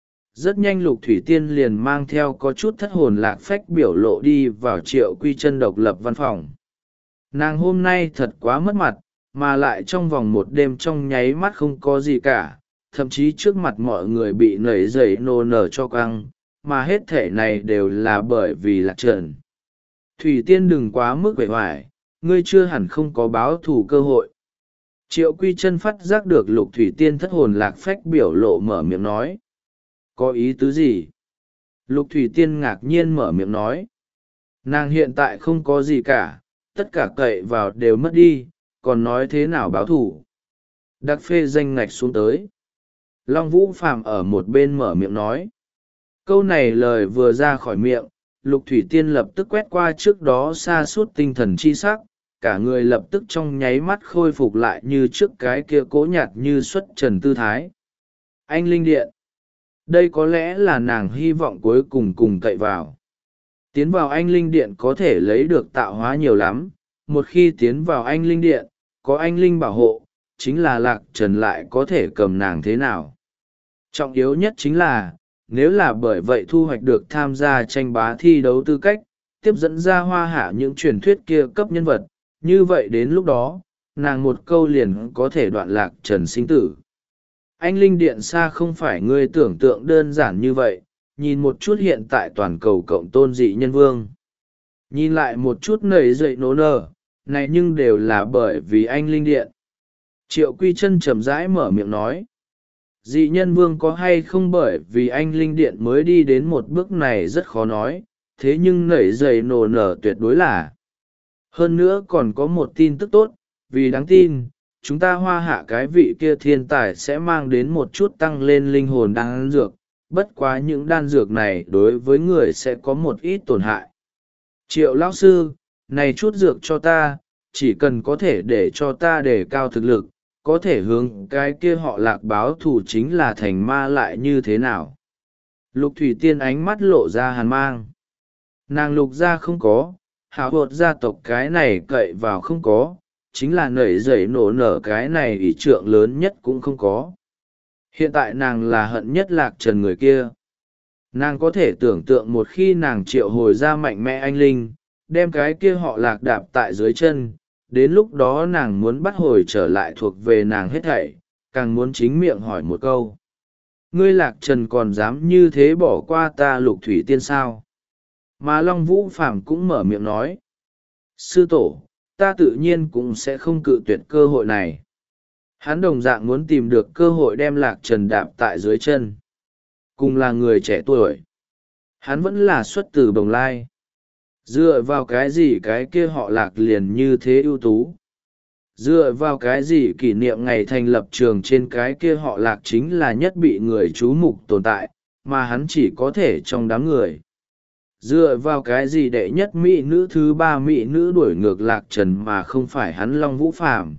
Rất nhanh Lục Thủy Tiên liền mang theo có chút thất hồn lạc phách biểu lộ đi vào Triệu Quy Chân độc lập văn phòng. Nàng hôm nay thật quá mất mặt, mà lại trong vòng một đêm trong nháy mắt không có gì cả, thậm chí trước mặt mọi người bị nảy dậy nô nở cho căng, mà hết thể này đều là bởi vì Lạc Trần. Thủy Tiên đừng quá mức vẻ vải, ngươi chưa hẳn không có báo thù cơ hội. Triệu Quy Chân phát giác được Lục Thủy Tiên thất hồn lạc phách biểu lộ mở miệng nói. Có ý tứ gì? Lục Thủy Tiên ngạc nhiên mở miệng nói. Nàng hiện tại không có gì cả, tất cả cậy vào đều mất đi, còn nói thế nào báo thù? Đặc phê danh ngạch xuống tới. Long Vũ Phàm ở một bên mở miệng nói. Câu này lời vừa ra khỏi miệng, Lục Thủy Tiên lập tức quét qua trước đó sa sút tinh thần chi sắc, cả người lập tức trong nháy mắt khôi phục lại như trước cái kia cố nhạt như xuất trần tư thái. Anh Linh Điện. Đây có lẽ là nàng hy vọng cuối cùng cùng cậy vào. Tiến vào anh Linh Điện có thể lấy được tạo hóa nhiều lắm, một khi tiến vào anh Linh Điện, có anh Linh bảo hộ, chính là Lạc Trần lại có thể cầm nàng thế nào. Trọng yếu nhất chính là, nếu là bởi vậy thu hoạch được tham gia tranh bá thi đấu tư cách, tiếp dẫn ra hoa hạ những truyền thuyết kia cấp nhân vật, như vậy đến lúc đó, nàng một câu liền có thể đoạn Lạc Trần sinh tử. Anh Linh Điện xa không phải ngươi tưởng tượng đơn giản như vậy, nhìn một chút hiện tại toàn cầu cộng tôn dị nhân vương. Nhìn lại một chút nảy dậy nổ nở, này nhưng đều là bởi vì anh Linh Điện. Triệu Quy Chân chậm rãi mở miệng nói. Dị nhân vương có hay không bởi vì anh Linh Điện mới đi đến một bước này rất khó nói, thế nhưng nảy dậy nổ nở tuyệt đối là. Hơn nữa còn có một tin tức tốt, vì đáng tin, chúng ta hoa hạ cái vị kia thiên tài sẽ mang đến một chút tăng lên linh hồn đan dược, bất quá những đan dược này đối với người sẽ có một ít tổn hại. Triệu lão sư, này chút dược cho ta, chỉ cần có thể để cho ta đề cao thực lực, có thể hướng cái kia họ Lạc báo thù chính là thành ma lại như thế nào. Lục Thủy Tiên ánh mắt lộ ra hàn mang. Nàng Lục gia không có, hảo hột gia tộc cái này cậy vào không có, chính là nảy dậy nổ nở cái này ý trượng lớn nhất cũng không có. Hiện tại nàng là hận nhất Lạc Trần người kia. Nàng có thể tưởng tượng một khi nàng triệu hồi ra mạnh mẽ anh Linh, đem cái kia họ Lạc đạp tại dưới chân, đến lúc đó nàng muốn bắt hồi trở lại thuộc về nàng hết thảy, càng muốn chính miệng hỏi một câu. Ngươi Lạc Trần còn dám như thế bỏ qua ta Lục Thủy Tiên sao? Mà Long Vũ Phàm cũng mở miệng nói. Sư tổ, ta tự nhiên cũng sẽ không cự tuyệt cơ hội này. Hắn đồng dạng muốn tìm được cơ hội đem Lạc Trần đạp tại dưới chân. Cùng là người trẻ tuổi. Hắn vẫn là xuất từ Bồng Lai. Dựa vào cái gì cái kia họ Lạc liền như thế ưu tú? Dựa vào cái gì kỷ niệm ngày thành lập trường trên cái kia họ Lạc chính là nhất bị người chú mục tồn tại, mà hắn chỉ có thể trong đám người. Dựa vào cái gì đệ nhất mỹ nữ thứ ba mỹ nữ đuổi ngược Lạc Trần mà không phải hắn Long Vũ Phàm.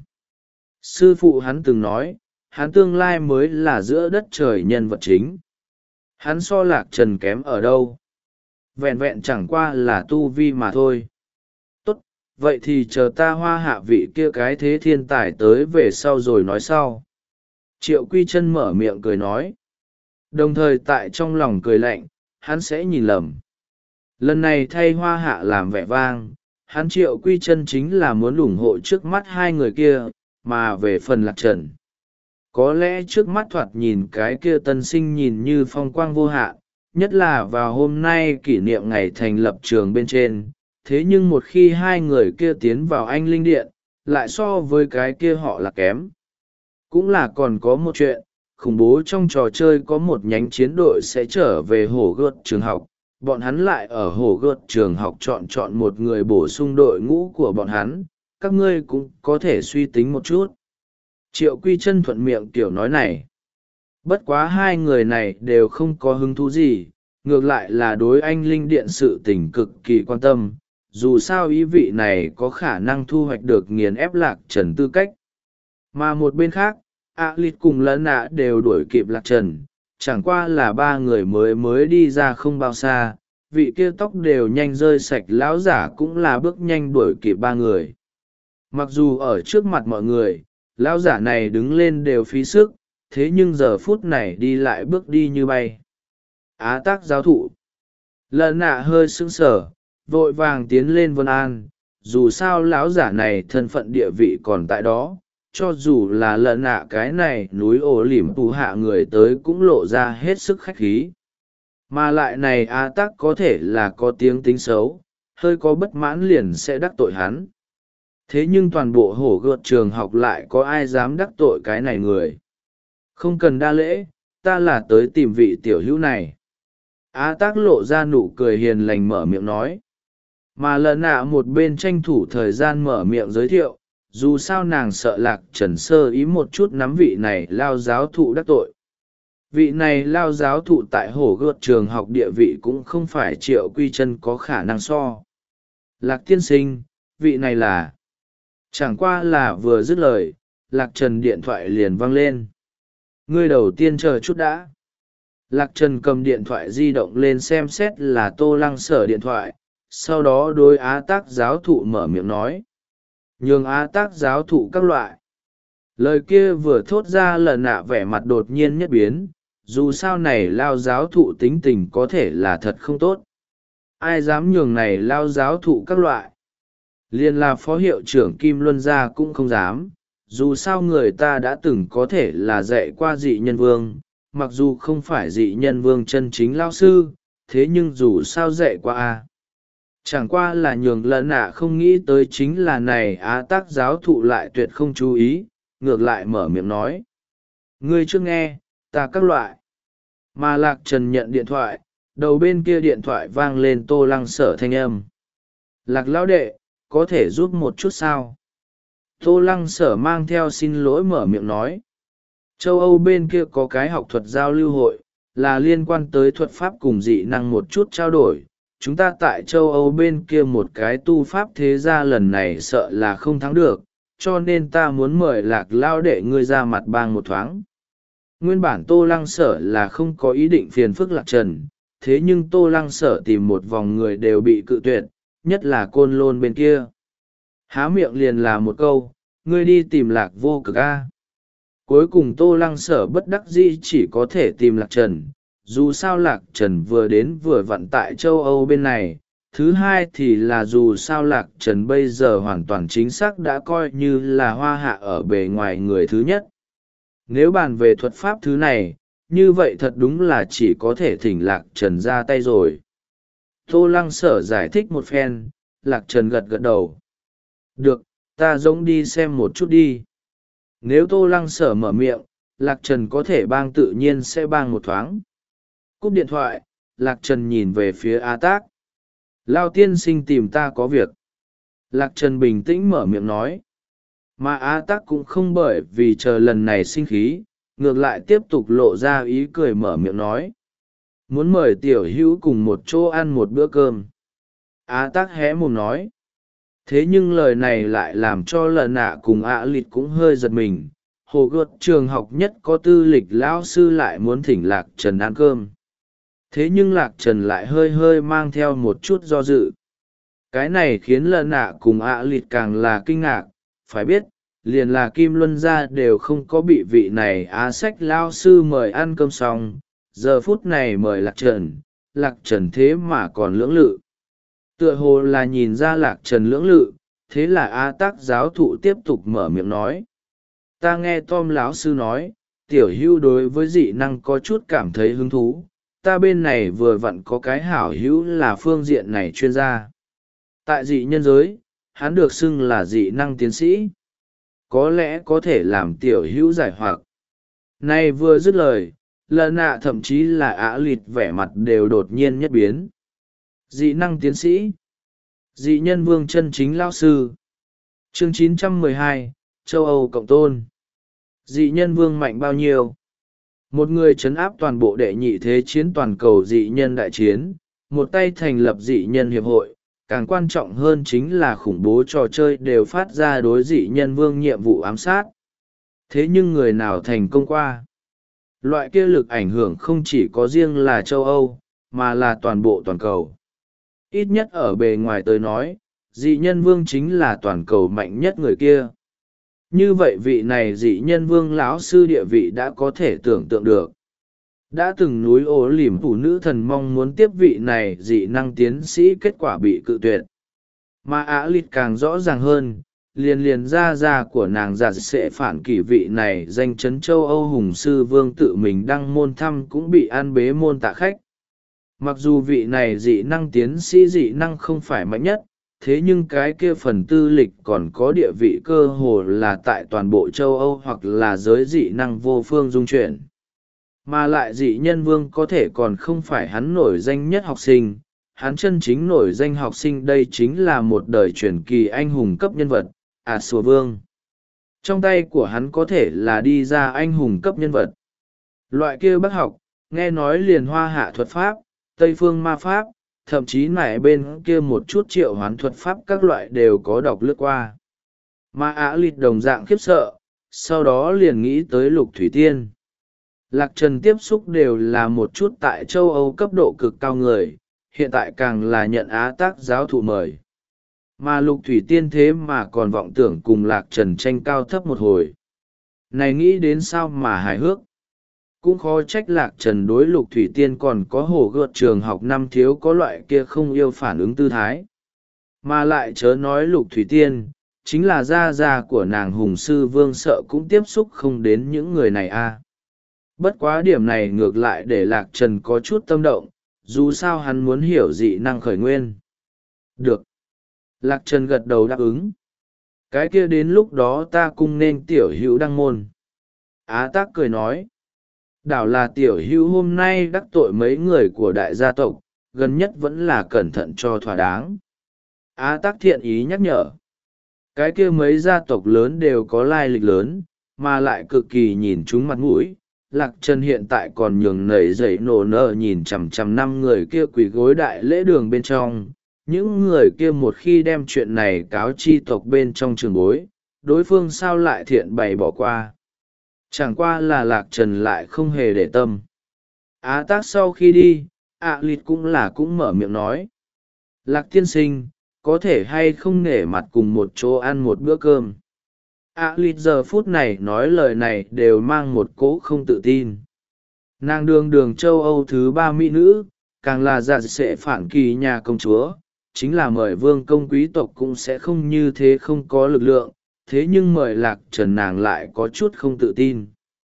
Sư phụ hắn từng nói, hắn tương lai mới là giữa đất trời nhân vật chính. Hắn so Lạc Trần kém ở đâu? Vẹn vẹn chẳng qua là tu vi mà thôi. Tốt, vậy thì chờ ta hoa hạ vị kia cái thế thiên tài tới về sau rồi nói sau. Triệu Quy Chân mở miệng cười nói. Đồng thời tại trong lòng cười lạnh, hắn sẽ nhìn lầm. Lần này thay hoa hạ làm vẻ vang, hắn Triệu Quy Chân chính là muốn ủng hộ trước mắt hai người kia, mà về phần Lạc Trần. Có lẽ trước mắt thoạt nhìn cái kia tân sinh nhìn như phong quang vô hạn, nhất là vào hôm nay kỷ niệm ngày thành lập trường bên trên, thế nhưng một khi hai người kia tiến vào anh Linh Điện, lại so với cái kia họ là kém. Cũng là còn có một chuyện, khủng bố trong trò chơi có một nhánh chiến đội sẽ trở về hổ gợt trường học, bọn hắn lại ở hổ gợt trường học chọn chọn một người bổ sung đội ngũ của bọn hắn, các ngươi cũng có thể suy tính một chút. Triệu Quy Chân thuận miệng tiểu nói này. Bất quá hai người này đều không có hứng thú gì, ngược lại là đối anh Linh Điện sự tình cực kỳ quan tâm, dù sao ý vị này có khả năng thu hoạch được nghiền ép Lạc Trần tư cách. Mà một bên khác, ạ lịt cùng lẫn nạ đều đuổi kịp lạc trần, chẳng qua là ba người mới mới đi ra không bao xa, vị kia tóc đều nhanh rơi sạch lão giả cũng là bước nhanh đuổi kịp ba người. Mặc dù ở trước mặt mọi người, lão giả này đứng lên đều phí sức, thế nhưng giờ phút này đi lại bước đi như bay. Á tác giáo thụ. Lợn nạ hơi sững sờ, vội vàng tiến lên vân an, dù sao lão giả này thân phận địa vị còn tại đó, cho dù là lợn nạ cái này núi ổ lỉm tù hạ người tới cũng lộ ra hết sức khách khí. Mà lại này Á tác có thể là có tiếng tính xấu, hơi có bất mãn liền sẽ đắc tội hắn. Thế nhưng toàn bộ hổ gợt trường học lại có ai dám đắc tội cái này người. Không cần đa lễ, ta là tới tìm vị tiểu hữu này. Á tác lộ ra nụ cười hiền lành mở miệng nói. Mà lần nạ một bên tranh thủ thời gian mở miệng giới thiệu, dù sao nàng sợ lạc trần sơ ý một chút nắm vị này lao giáo thụ đắc tội. Vị này lao giáo thụ tại hổ gợt trường học địa vị cũng không phải triệu quy chân có khả năng so. Lạc tiên sinh, vị này là... Chẳng qua là vừa dứt lời, lạc trần điện thoại liền vang lên. Ngươi đầu tiên chờ chút đã. Lạc trần cầm điện thoại di động lên xem xét là tô lăng sở điện thoại, sau đó đối á tác giáo thụ mở miệng nói. Nhường á tác giáo thụ các loại. Lời kia vừa thốt ra lần nạ vẻ mặt đột nhiên nhất biến, dù sao này lao giáo thụ tính tình có thể là thật không tốt. Ai dám nhường này lao giáo thụ các loại. Liên là phó hiệu trưởng Kim Luân gia cũng không dám, dù sao người ta đã từng có thể là dạy qua dị nhân vương, mặc dù không phải dị nhân vương chân chính lao sư, thế nhưng dù sao dạy qua a chẳng qua là nhường lẫn nạ không nghĩ tới chính là này á tác giáo thụ lại tuyệt không chú ý, ngược lại mở miệng nói. Ngươi chưa nghe, ta các loại. Mà lạc trần nhận điện thoại, đầu bên kia điện thoại vang lên tô lăng sở thanh âm. Lạc lão đệ, có thể giúp một chút sao? Tô lăng sở mang theo xin lỗi mở miệng nói. Châu Âu bên kia có cái học thuật giao lưu hội, là liên quan tới thuật pháp cùng dị năng một chút trao đổi. Chúng ta tại châu Âu bên kia một cái tu pháp thế gia lần này sợ là không thắng được, cho nên ta muốn mời lạc lao đệ ngươi ra mặt bang một thoáng. Nguyên bản tô lăng sở là không có ý định phiền phức lạc trần, thế nhưng tô lăng sở tìm một vòng người đều bị cự tuyệt, nhất là côn lôn bên kia. Há miệng liền là một câu, ngươi đi tìm lạc vô cực a. Cuối cùng tô lăng sở bất đắc dĩ chỉ có thể tìm lạc trần, dù sao lạc trần vừa đến vừa vặn tại châu Âu bên này. Thứ hai thì là dù sao lạc trần bây giờ hoàn toàn chính xác đã coi như là hoa hạ ở bề ngoài người thứ nhất. Nếu bàn về thuật pháp thứ này, như vậy thật đúng là chỉ có thể thỉnh lạc trần ra tay rồi. Tô lăng sở giải thích một phen, lạc trần gật gật đầu. Được, ta giống đi xem một chút đi. Nếu tô lăng sở mở miệng, lạc trần có thể bang tự nhiên sẽ bang một thoáng. Cúp điện thoại, lạc trần nhìn về phía Á tác. Lao tiên sinh tìm ta có việc. Lạc trần bình tĩnh mở miệng nói. Mà Á tác cũng không bởi vì chờ lần này sinh khí, ngược lại tiếp tục lộ ra ý cười mở miệng nói. Muốn mời tiểu hữu cùng một chỗ ăn một bữa cơm. Á tác hé mồm nói. Thế nhưng lời này lại làm cho lần nạ cùng ạ lịt cũng hơi giật mình. Hồ gợt trường học nhất có tư lịch lão sư lại muốn thỉnh lạc trần ăn cơm. Thế nhưng lạc trần lại hơi hơi mang theo một chút do dự. Cái này khiến lần nạ cùng ạ lịt càng là kinh ngạc. Phải biết, liền là Kim Luân gia đều không có bị vị này á sách lao sư mời ăn cơm xong. Giờ phút này mời lạc trần, lạc trần thế mà còn lưỡng lự. Tựa hồ là nhìn ra lạc trần lưỡng lự, thế là Á tác giáo thụ tiếp tục mở miệng nói. Ta nghe Tom lão sư nói, tiểu hữu đối với dị năng có chút cảm thấy hứng thú, ta bên này vừa vặn có cái hảo hữu là phương diện này chuyên gia. Tại dị nhân giới, hắn được xưng là dị năng tiến sĩ. Có lẽ có thể làm tiểu hữu giải hoặc. Này vừa dứt lời, lần nạ thậm chí là Á lịt vẻ mặt đều đột nhiên nhất biến. Dị năng tiến sĩ. Dị nhân vương chân chính lao sư. Chương chín trăm mười hai, châu Âu cộng tôn. Dị nhân vương mạnh bao nhiêu? Một người trấn áp toàn bộ đệ nhị thế chiến toàn cầu dị nhân đại chiến, một tay thành lập dị nhân hiệp hội, càng quan trọng hơn chính là khủng bố trò chơi đều phát ra đối dị nhân vương nhiệm vụ ám sát. Thế nhưng người nào thành công qua? Loại kia lực ảnh hưởng không chỉ có riêng là châu Âu, mà là toàn bộ toàn cầu. Ít nhất ở bề ngoài tới nói, dị nhân vương chính là toàn cầu mạnh nhất người kia. Như vậy vị này dị nhân vương lão sư địa vị đã có thể tưởng tượng được. Đã từng núi ố lỉm phụ nữ thần mong muốn tiếp vị này dị năng tiến sĩ, kết quả bị cự tuyệt. Mà ả lịt càng rõ ràng hơn, liền liền ra ra của nàng già sẽ phản kỷ vị này danh chấn châu Âu hùng sư vương tự mình đăng môn thăm cũng bị an bế môn tạ khách. Mặc dù vị này dị năng tiến sĩ dị năng không phải mạnh nhất, thế nhưng cái kia phần tư lịch còn có địa vị cơ hồ là tại toàn bộ châu Âu hoặc là giới dị năng vô phương dung chuyển. Mà lại dị nhân vương có thể còn không phải hắn nổi danh nhất học sinh, hắn chân chính nổi danh học sinh đây chính là một đời truyền kỳ anh hùng cấp nhân vật, à sùa vương. Trong tay của hắn có thể là đi ra anh hùng cấp nhân vật. Loại kia bác học, nghe nói liền hoa hạ thuật pháp, tây phương ma pháp, thậm chí nải bên kia một chút triệu hoán thuật pháp các loại đều có đọc lướt qua. Mà ả lịt đồng dạng khiếp sợ, sau đó liền nghĩ tới Lục Thủy Tiên. Lạc Trần tiếp xúc đều là một chút tại châu Âu cấp độ cực cao người, hiện tại càng là nhận Á tác giáo thụ mời. Mà Lục Thủy Tiên thế mà còn vọng tưởng cùng Lạc Trần tranh cao thấp một hồi. Này nghĩ đến sao mà hài hước. Cũng khó trách Lạc Trần đối Lục Thủy Tiên còn có hổ gợt trường học năm thiếu có loại kia không yêu phản ứng tư thái. Mà lại chớ nói Lục Thủy Tiên, chính là gia gia của nàng hùng sư vương sợ cũng tiếp xúc không đến những người này a. À. Bất quá điểm này ngược lại để Lạc Trần có chút tâm động, dù sao hắn muốn hiểu dị năng khởi nguyên. Được. Lạc Trần gật đầu đáp ứng. Cái kia đến lúc đó ta cung nên tiểu hữu đăng môn. Á tác cười nói. Đảo là tiểu hữu hôm nay đắc tội mấy người của đại gia tộc, gần nhất vẫn là cẩn thận cho thỏa đáng. Á tác thiện ý nhắc nhở. Cái kia mấy gia tộc lớn đều có lai lịch lớn, mà lại cực kỳ nhìn chúng mặt mũi. Lạc Trần hiện tại còn nhường nảy dậy nổ nở nhìn chằm chằm năm người kia quỳ gối đại lễ đường bên trong. Những người kia một khi đem chuyện này cáo chi tộc bên trong trường bối, đối phương sao lại thiện bày bỏ qua. Chẳng qua là Lạc Trần lại không hề để tâm. Á tác sau khi đi, ạ à lịt cũng là cũng mở miệng nói. Lạc tiên sinh, có thể hay không nể mặt cùng một chỗ ăn một bữa cơm. ạ à lịt giờ phút này nói lời này đều mang một cỗ không tự tin. Nàng đường đường châu Âu thứ ba mỹ nữ, càng là dạ sẽ phản kỳ nhà công chúa, chính là mời vương công quý tộc cũng sẽ không như thế không có lực lượng, thế nhưng mời Lạc Trần nàng lại có chút không tự tin.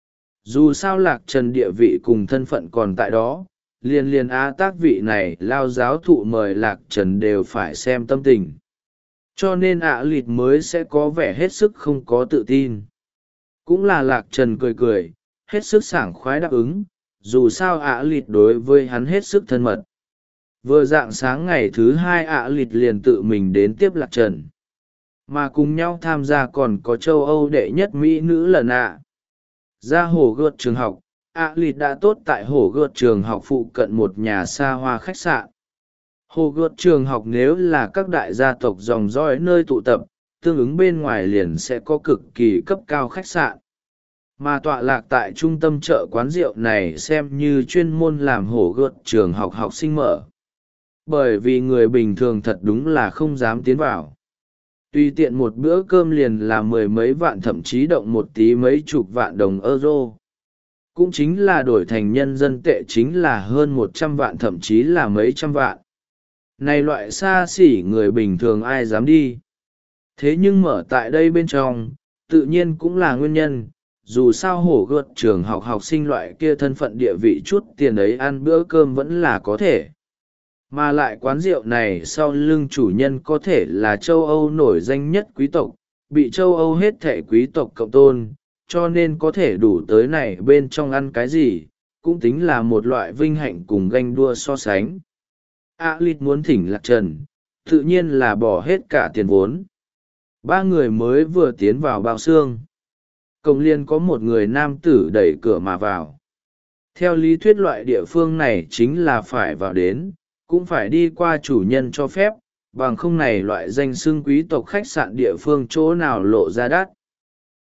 Dù sao Lạc Trần địa vị cùng thân phận còn tại đó, liền liền á tác vị này lao giáo thụ mời Lạc Trần đều phải xem tâm tình. Cho nên ạ à lịt mới sẽ có vẻ hết sức không có tự tin. Cũng là Lạc Trần cười cười, hết sức sảng khoái đáp ứng, dù sao ạ à lịt đối với hắn hết sức thân mật. Vừa dạng sáng ngày thứ hai ạ à lịt liền tự mình đến tiếp Lạc Trần. Mà cùng nhau tham gia còn có châu Âu đệ nhất mỹ nữ lần ạ. Ra hồ gợt trường học, ạ à lịt đã tốt tại hồ gợt trường học phụ cận một nhà xa hoa khách sạn. Hồ gợt trường học nếu là các đại gia tộc dòng dõi nơi tụ tập, tương ứng bên ngoài liền sẽ có cực kỳ cấp cao khách sạn. Mà tọa lạc tại trung tâm chợ quán rượu này xem như chuyên môn làm hồ gợt trường học học sinh mở. Bởi vì người bình thường thật đúng là không dám tiến vào. Tùy tiện một bữa cơm liền là mười mấy vạn thậm chí động một tí mấy chục vạn đồng euro. Cũng chính là đổi thành nhân dân tệ chính là hơn một trăm vạn thậm chí là mấy trăm vạn. Này loại xa xỉ người bình thường ai dám đi. Thế nhưng mở tại đây bên trong, tự nhiên cũng là nguyên nhân. Dù sao hổ gợt trường học học sinh loại kia thân phận địa vị chút tiền ấy ăn bữa cơm vẫn là có thể. Mà lại quán rượu này sau lưng chủ nhân có thể là châu Âu nổi danh nhất quý tộc, bị châu Âu hết thể quý tộc cộng tôn, cho nên có thể đủ tới này bên trong ăn cái gì, cũng tính là một loại vinh hạnh cùng ganh đua so sánh. A Lít muốn thỉnh Lạc Trần, tự nhiên là bỏ hết cả tiền vốn. Ba người mới vừa tiến vào bao xương. Cổng liên có một người nam tử đẩy cửa mà vào. Theo lý thuyết loại địa phương này chính là phải vào đến, cũng phải đi qua chủ nhân cho phép, bằng không này loại danh xưng quý tộc khách sạn địa phương chỗ nào lộ ra đắt.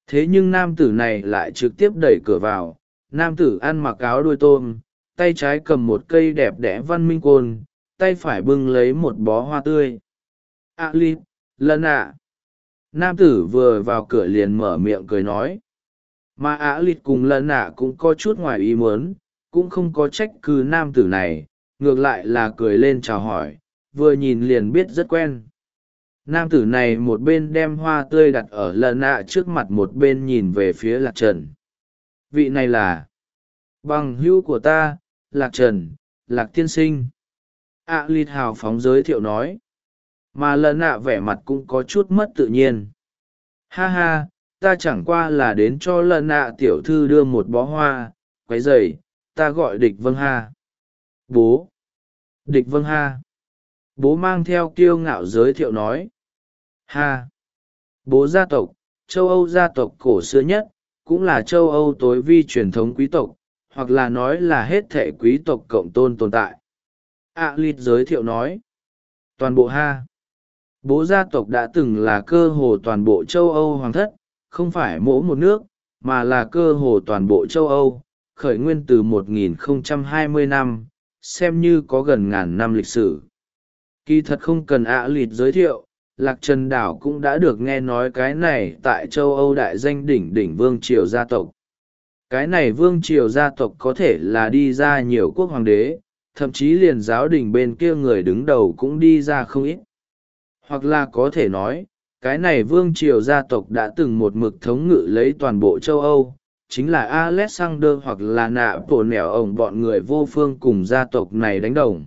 Thế nhưng nam tử này lại trực tiếp đẩy cửa vào. Nam tử ăn mặc áo đuôi tôm, tay trái cầm một cây đẹp đẽ văn minh côn, tay phải bưng lấy một bó hoa tươi. A lít, lần ạ. Nam tử vừa vào cửa liền mở miệng cười nói. Mà A lít cùng lần ạ cũng có chút ngoài ý muốn, cũng không có trách cứ nam tử này, ngược lại là cười lên chào hỏi, vừa nhìn liền biết rất quen. Nam tử này một bên đem hoa tươi đặt ở lần ạ trước mặt, một bên nhìn về phía Lạc Trần. Vị này là bằng hữu của ta, Lạc Trần, Lạc tiên sinh. A lít hào phóng giới thiệu nói. Mà lần ạ vẻ mặt cũng có chút mất tự nhiên. Ha ha, ta chẳng qua là đến cho lần ạ tiểu thư đưa một bó hoa, quấy rầy, ta gọi Địch Vâng Ha. Bố. Địch Vâng Ha. Bố mang theo kiêu ngạo giới thiệu nói. Ha. Bố gia tộc, châu Âu gia tộc cổ xưa nhất, cũng là châu Âu tối vi truyền thống quý tộc, hoặc là nói là hết thể quý tộc cộng tôn tồn tại. A lít giới thiệu nói. Toàn bộ Ha. Bố gia tộc đã từng là cơ hồ toàn bộ châu Âu hoàng thất, không phải mỗi một nước, mà là cơ hồ toàn bộ châu Âu, khởi nguyên từ một nghìn không trăm hai mươi năm, xem như có gần ngàn năm lịch sử. Kỳ thật không cần ạ lịt giới thiệu, Lạc Trần Đảo cũng đã được nghe nói cái này tại châu Âu đại danh đỉnh đỉnh vương triều gia tộc. Cái này vương triều gia tộc có thể là đi ra nhiều quốc hoàng đế, thậm chí liền giáo đình bên kia người đứng đầu cũng đi ra không ít. Hoặc là có thể nói, cái này vương triều gia tộc đã từng một mực thống ngự lấy toàn bộ châu Âu, chính là Alexander hoặc là nạ tổ nẻo ổng bọn người vô phương cùng gia tộc này đánh đồng.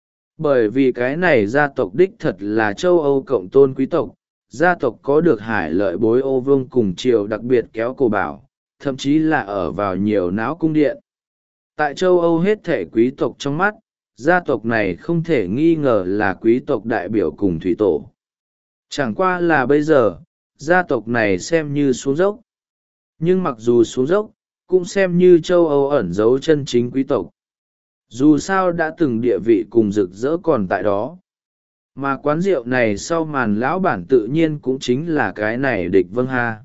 Bởi vì cái này gia tộc đích thật là châu Âu cộng tôn quý tộc, gia tộc có được hải lợi bối ô vương cùng triều đặc biệt kéo cổ bảo, thậm chí là ở vào nhiều não cung điện. Tại châu Âu hết thể quý tộc trong mắt, gia tộc này không thể nghi ngờ là quý tộc đại biểu cùng thủy tổ. Chẳng qua là bây giờ, gia tộc này xem như xuống dốc. Nhưng mặc dù xuống dốc, cũng xem như châu Âu ẩn giấu chân chính quý tộc. Dù sao đã từng địa vị cùng rực rỡ còn tại đó. Mà quán rượu này sau màn lão bản tự nhiên cũng chính là cái này Địch Vâng Ha.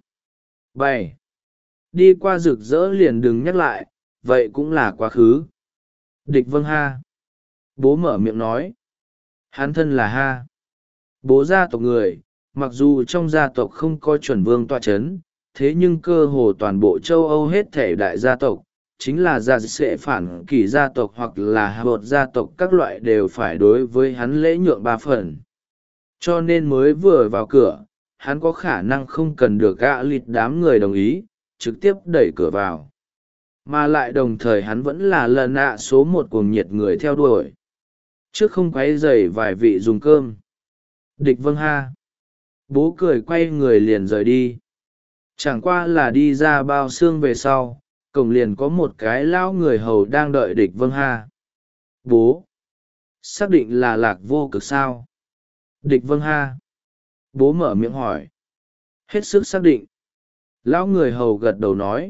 bảy. Đi qua rực rỡ liền đừng nhắc lại, vậy cũng là quá khứ. Địch Vâng Ha. Bố mở miệng nói. Hắn thân là Ha. Bố gia tộc người, mặc dù trong gia tộc không có chuẩn vương tọa chấn, thế nhưng cơ hồ toàn bộ châu Âu hết thể đại gia tộc, chính là gia sẽ phản kỳ gia tộc hoặc là hạ bột gia tộc các loại đều phải đối với hắn lễ nhượng ba phần. Cho nên mới vừa vào cửa, hắn có khả năng không cần được gã lịt đám người đồng ý, trực tiếp đẩy cửa vào. Mà lại đồng thời hắn vẫn là lần ạ số một cuồng nhiệt người theo đuổi. Trước không quấy rầy vài vị dùng cơm. Địch Vâng Ha. Bố cười quay người liền rời đi. Chẳng qua là đi ra bao xương về sau, cổng liền có một cái lão người hầu đang đợi Địch Vâng Ha. Bố. Xác định là Lạc Vô Cực sao? Địch Vâng Ha. Bố mở miệng hỏi. Hết sức xác định. Lão người hầu gật đầu nói.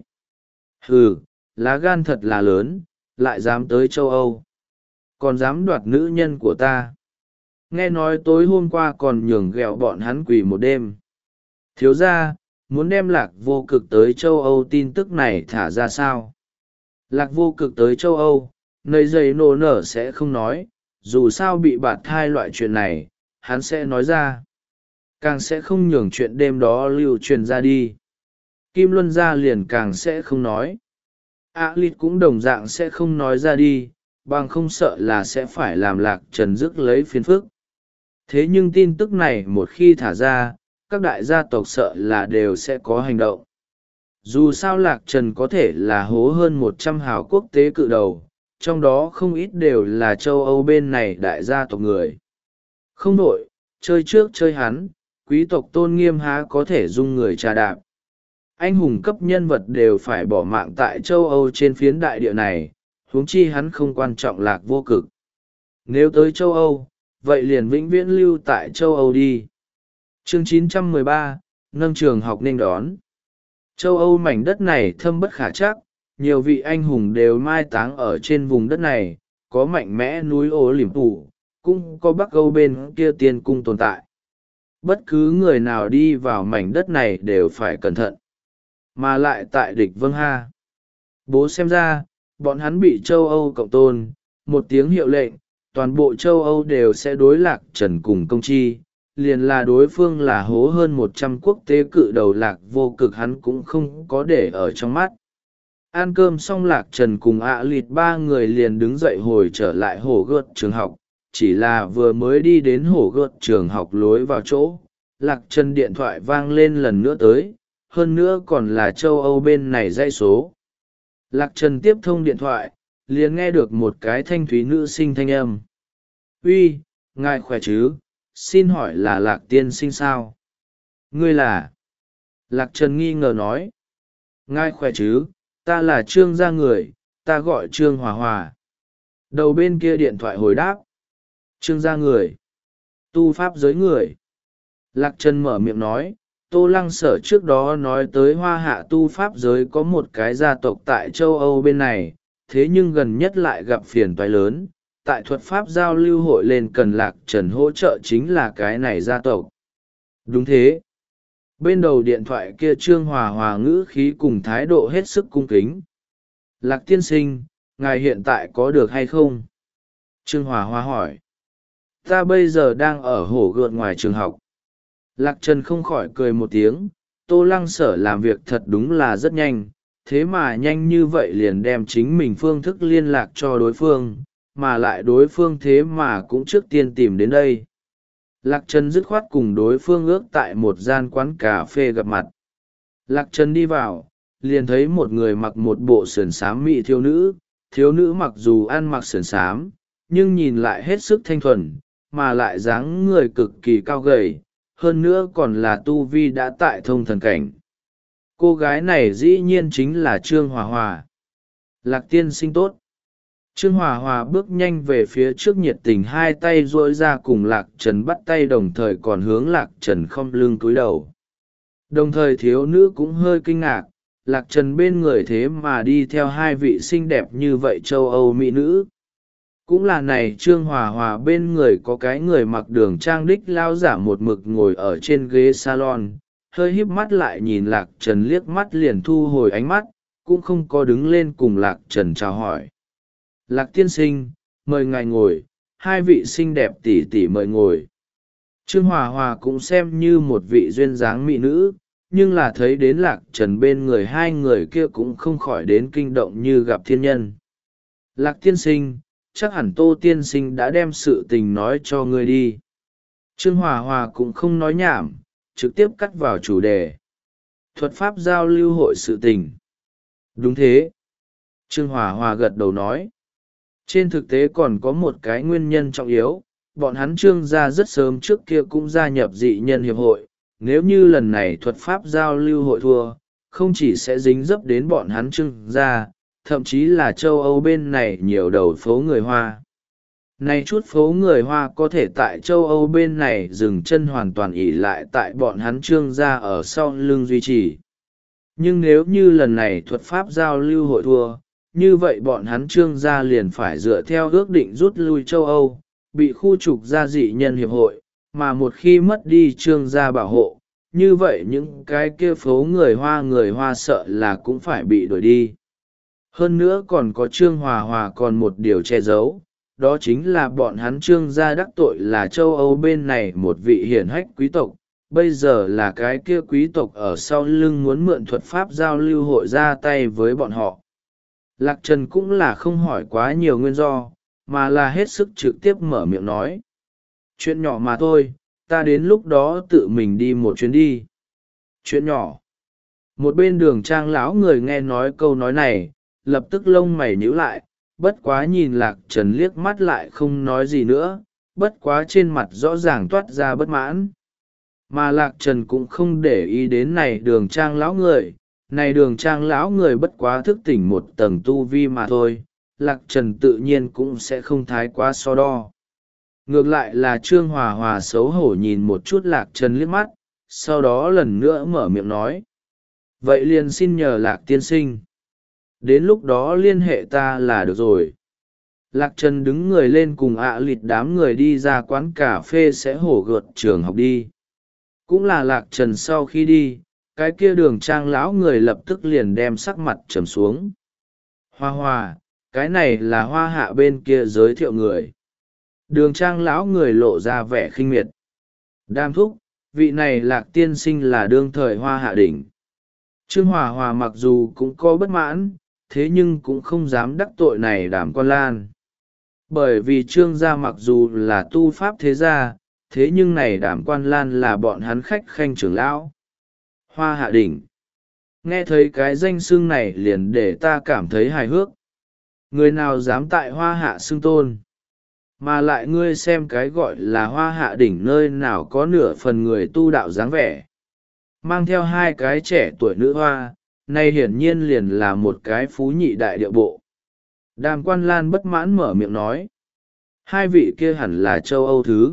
Hừ, lá gan thật là lớn, lại dám tới châu Âu. Còn dám đoạt nữ nhân của ta. Nghe nói tối hôm qua còn nhường ghẹo bọn hắn quỳ một đêm. Thiếu ra, muốn đem Lạc Vô Cực tới châu Âu tin tức này thả ra sao? Lạc Vô Cực tới châu Âu, nơi dây nổ nở sẽ không nói, dù sao bị bạt thai loại chuyện này, hắn sẽ nói ra. Càng sẽ không nhường chuyện đêm đó lưu truyền ra đi. Kim Luân gia liền càng sẽ không nói. A Lít cũng đồng dạng sẽ không nói ra đi, bằng không sợ là sẽ phải làm Lạc Trần rước lấy phiền phức. Thế nhưng tin tức này một khi thả ra, các đại gia tộc sợ là đều sẽ có hành động. Dù sao Lạc Trần có thể là hố hơn một trăm hào quốc tế cự đầu, trong đó không ít đều là châu Âu bên này đại gia tộc người. Không đổi, chơi trước chơi hắn, quý tộc tôn nghiêm há có thể dung người trà đạp. Anh hùng cấp nhân vật đều phải bỏ mạng tại châu Âu trên phiến đại địa này, huống chi hắn không quan trọng Lạc Vô Cực. Nếu tới châu Âu, vậy liền vĩnh viễn lưu tại châu Âu đi. Chương chín trăm mười ba, nâng trường học nên đón. Châu Âu mảnh đất này thâm bất khả trắc, nhiều vị anh hùng đều mai táng ở trên vùng đất này, có mạnh mẽ núi ố liềm phủ, cũng có Bắc Âu bên kia tiên cung tồn tại. Bất cứ người nào đi vào mảnh đất này đều phải cẩn thận. mà lại tại địch vâng ha. Bố xem ra bọn hắn bị châu âu cộng tôn, một tiếng hiệu lệnh toàn bộ châu âu đều sẽ đối lạc trần cùng công chi, liền là đối phương là hố hơn một trăm quốc tế cự đầu lạc vô cực hắn cũng không có để ở trong mắt. Ăn cơm xong lạc trần cùng ạ lịt ba người liền đứng dậy hồi trở lại hồ gợt trường học, chỉ là vừa mới đi đến hồ gợt trường học lối vào chỗ, lạc trần điện thoại vang lên lần nữa tới, hơn nữa còn là châu âu bên này dãy số. Lạc trần tiếp thông điện thoại, liền nghe được một cái thanh thúy nữ sinh thanh âm. Uy, ngài khỏe chứ, xin hỏi là lạc tiên sinh sao? Ngươi là? Lạc trần nghi ngờ nói. Ngài khỏe chứ, ta là Trương gia người, ta gọi Trương Hòa Hòa. Đầu bên kia điện thoại hồi đáp. Trương gia người. Tu pháp giới người. Lạc trần mở miệng nói, Tô Lăng Sở trước đó nói tới hoa hạ tu pháp giới có một cái gia tộc tại châu Âu bên này, thế nhưng gần nhất lại gặp phiền toái lớn, tại thuật pháp giao lưu hội lên cần Lạc Trần hỗ trợ chính là cái này gia tộc. Đúng thế. Bên đầu điện thoại kia Trương Hòa Hòa ngữ khí cùng thái độ hết sức cung kính. Lạc tiên sinh, ngài hiện tại có được hay không? Trương Hòa Hòa hỏi. Ta bây giờ đang ở hổ gợt ngoài trường học. Lạc Trần không khỏi cười một tiếng, Tô Lăng Sở làm việc thật đúng là rất nhanh, thế mà nhanh như vậy liền đem chính mình phương thức liên lạc cho đối phương, mà lại đối phương thế mà cũng trước tiên tìm đến đây. Lạc Trần dứt khoát cùng đối phương ước tại một gian quán cà phê gặp mặt. Lạc Trần đi vào, liền thấy một người mặc một bộ sườn xám mị thiếu nữ, thiếu nữ mặc dù ăn mặc sườn xám, nhưng nhìn lại hết sức thanh thuần, mà lại dáng người cực kỳ cao gầy, hơn nữa còn là tu vi đã tại thông thần cảnh. Cô gái này dĩ nhiên chính là Trương Hòa Hòa. Lạc tiên sinh tốt. Trương Hòa Hòa bước nhanh về phía trước nhiệt tình hai tay duỗi ra cùng Lạc Trần bắt tay đồng thời còn hướng Lạc Trần không lưng cúi đầu. Đồng thời thiếu nữ cũng hơi kinh ngạc, Lạc Trần bên người thế mà đi theo hai vị xinh đẹp như vậy châu Âu mỹ nữ. Cũng là này Trương Hòa Hòa bên người có cái người mặc đường trang đích lao giả một mực ngồi ở trên ghế salon, hơi híp mắt lại nhìn Lạc Trần liếc mắt liền thu hồi ánh mắt, cũng không có đứng lên cùng Lạc Trần chào hỏi. Lạc tiên sinh, mời ngài ngồi, hai vị xinh đẹp tỷ tỷ mời ngồi. Trương Hòa Hòa cũng xem như một vị duyên dáng mỹ nữ, nhưng là thấy đến Lạc Trần bên người hai người kia cũng không khỏi đến kinh động như gặp thiên nhân. Lạc tiên sinh, chắc hẳn Tô tiên sinh đã đem sự tình nói cho ngươi đi. Trương Hòa Hòa cũng không nói nhảm, trực tiếp cắt vào chủ đề. Thuật pháp giao lưu hội sự tình. Đúng thế. Trương Hòa Hòa gật đầu nói. Trên thực tế còn có một cái nguyên nhân trọng yếu, bọn hắn Trương gia rất sớm trước kia cũng gia nhập dị nhân hiệp hội, nếu như lần này thuật pháp giao lưu hội thua, không chỉ sẽ dính dấp đến bọn hắn Trương gia, thậm chí là châu Âu bên này nhiều đầu phố người Hoa. Này chút phố người Hoa có thể tại châu Âu bên này dừng chân hoàn toàn ỷ lại tại bọn hắn Trương gia ở sau lưng duy trì. Nhưng nếu như lần này thuật pháp giao lưu hội thua, như vậy bọn hắn Trương gia liền phải dựa theo ước định rút lui châu Âu, bị khu trục gia dị nhân hiệp hội, mà một khi mất đi Trương gia bảo hộ, như vậy những cái kia phố người Hoa người Hoa sợ là cũng phải bị đuổi đi. Hơn nữa còn có Trương Hòa Hòa còn một điều che giấu, đó chính là bọn hắn Trương gia đắc tội là châu Âu bên này một vị hiển hách quý tộc, bây giờ là cái kia quý tộc ở sau lưng muốn mượn thuật pháp giao lưu hội ra tay với bọn họ. Lạc Trần cũng là không hỏi quá nhiều nguyên do, mà là hết sức trực tiếp mở miệng nói. Chuyện nhỏ mà thôi, ta đến lúc đó tự mình đi một chuyến đi. Chuyện nhỏ. Một bên đường trang lão người nghe nói câu nói này, lập tức lông mày nhíu lại, bất quá nhìn Lạc Trần liếc mắt lại không nói gì nữa, bất quá trên mặt rõ ràng toát ra bất mãn. Mà Lạc Trần cũng không để ý đến này đường trang lão người, này đường trang lão người bất quá thức tỉnh một tầng tu vi mà thôi, Lạc Trần tự nhiên cũng sẽ không thái quá so đo. Ngược lại là Trương Hòa Hòa xấu hổ nhìn một chút Lạc Trần liếc mắt, sau đó lần nữa mở miệng nói. Vậy liền xin nhờ Lạc tiên sinh. Đến lúc đó liên hệ ta là được rồi. Lạc Trần đứng người lên cùng ạ lịt đám người đi ra quán cà phê sẽ hổ gợt trường học đi. Cũng là Lạc Trần sau khi đi, cái kia đường trang lão người lập tức liền đem sắc mặt trầm xuống. Hoa hoa, cái này là hoa hạ bên kia giới thiệu người. Đường trang lão người lộ ra vẻ khinh miệt. Đam thúc, vị này Lạc tiên sinh là đương thời hoa hạ đỉnh. Trương Hòa Hòa mặc dù cũng có bất mãn, thế nhưng cũng không dám đắc tội này Đàm Quan Lan. Bởi vì Trương gia mặc dù là tu pháp thế gia, thế nhưng này Đàm Quan Lan là bọn hắn khách khanh trưởng lão. Hoa hạ đỉnh. Nghe thấy cái danh xưng này liền để ta cảm thấy hài hước. Người nào dám tại hoa hạ xưng tôn? Mà lại ngươi xem cái gọi là hoa hạ đỉnh nơi nào có nửa phần người tu đạo dáng vẻ. Mang theo hai cái trẻ tuổi nữ hoa, nay hiển nhiên liền là một cái phú nhị đại địa bộ. Đàm Quan Lan bất mãn mở miệng nói. Hai vị kia hẳn là châu Âu thứ.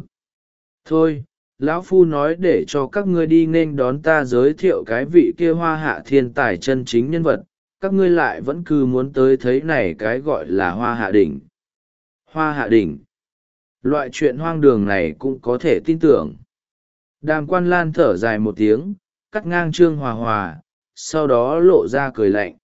Thôi, lão phu nói để cho các ngươi đi nên đón ta giới thiệu cái vị kia hoa hạ thiên tài chân chính nhân vật, các ngươi lại vẫn cứ muốn tới thấy này cái gọi là hoa hạ đỉnh. Hoa hạ đỉnh. Loại chuyện hoang đường này cũng có thể tin tưởng. Đàm Quan Lan thở dài một tiếng, cắt ngang Trương Hòa Hòa, sau đó lộ ra cười lạnh.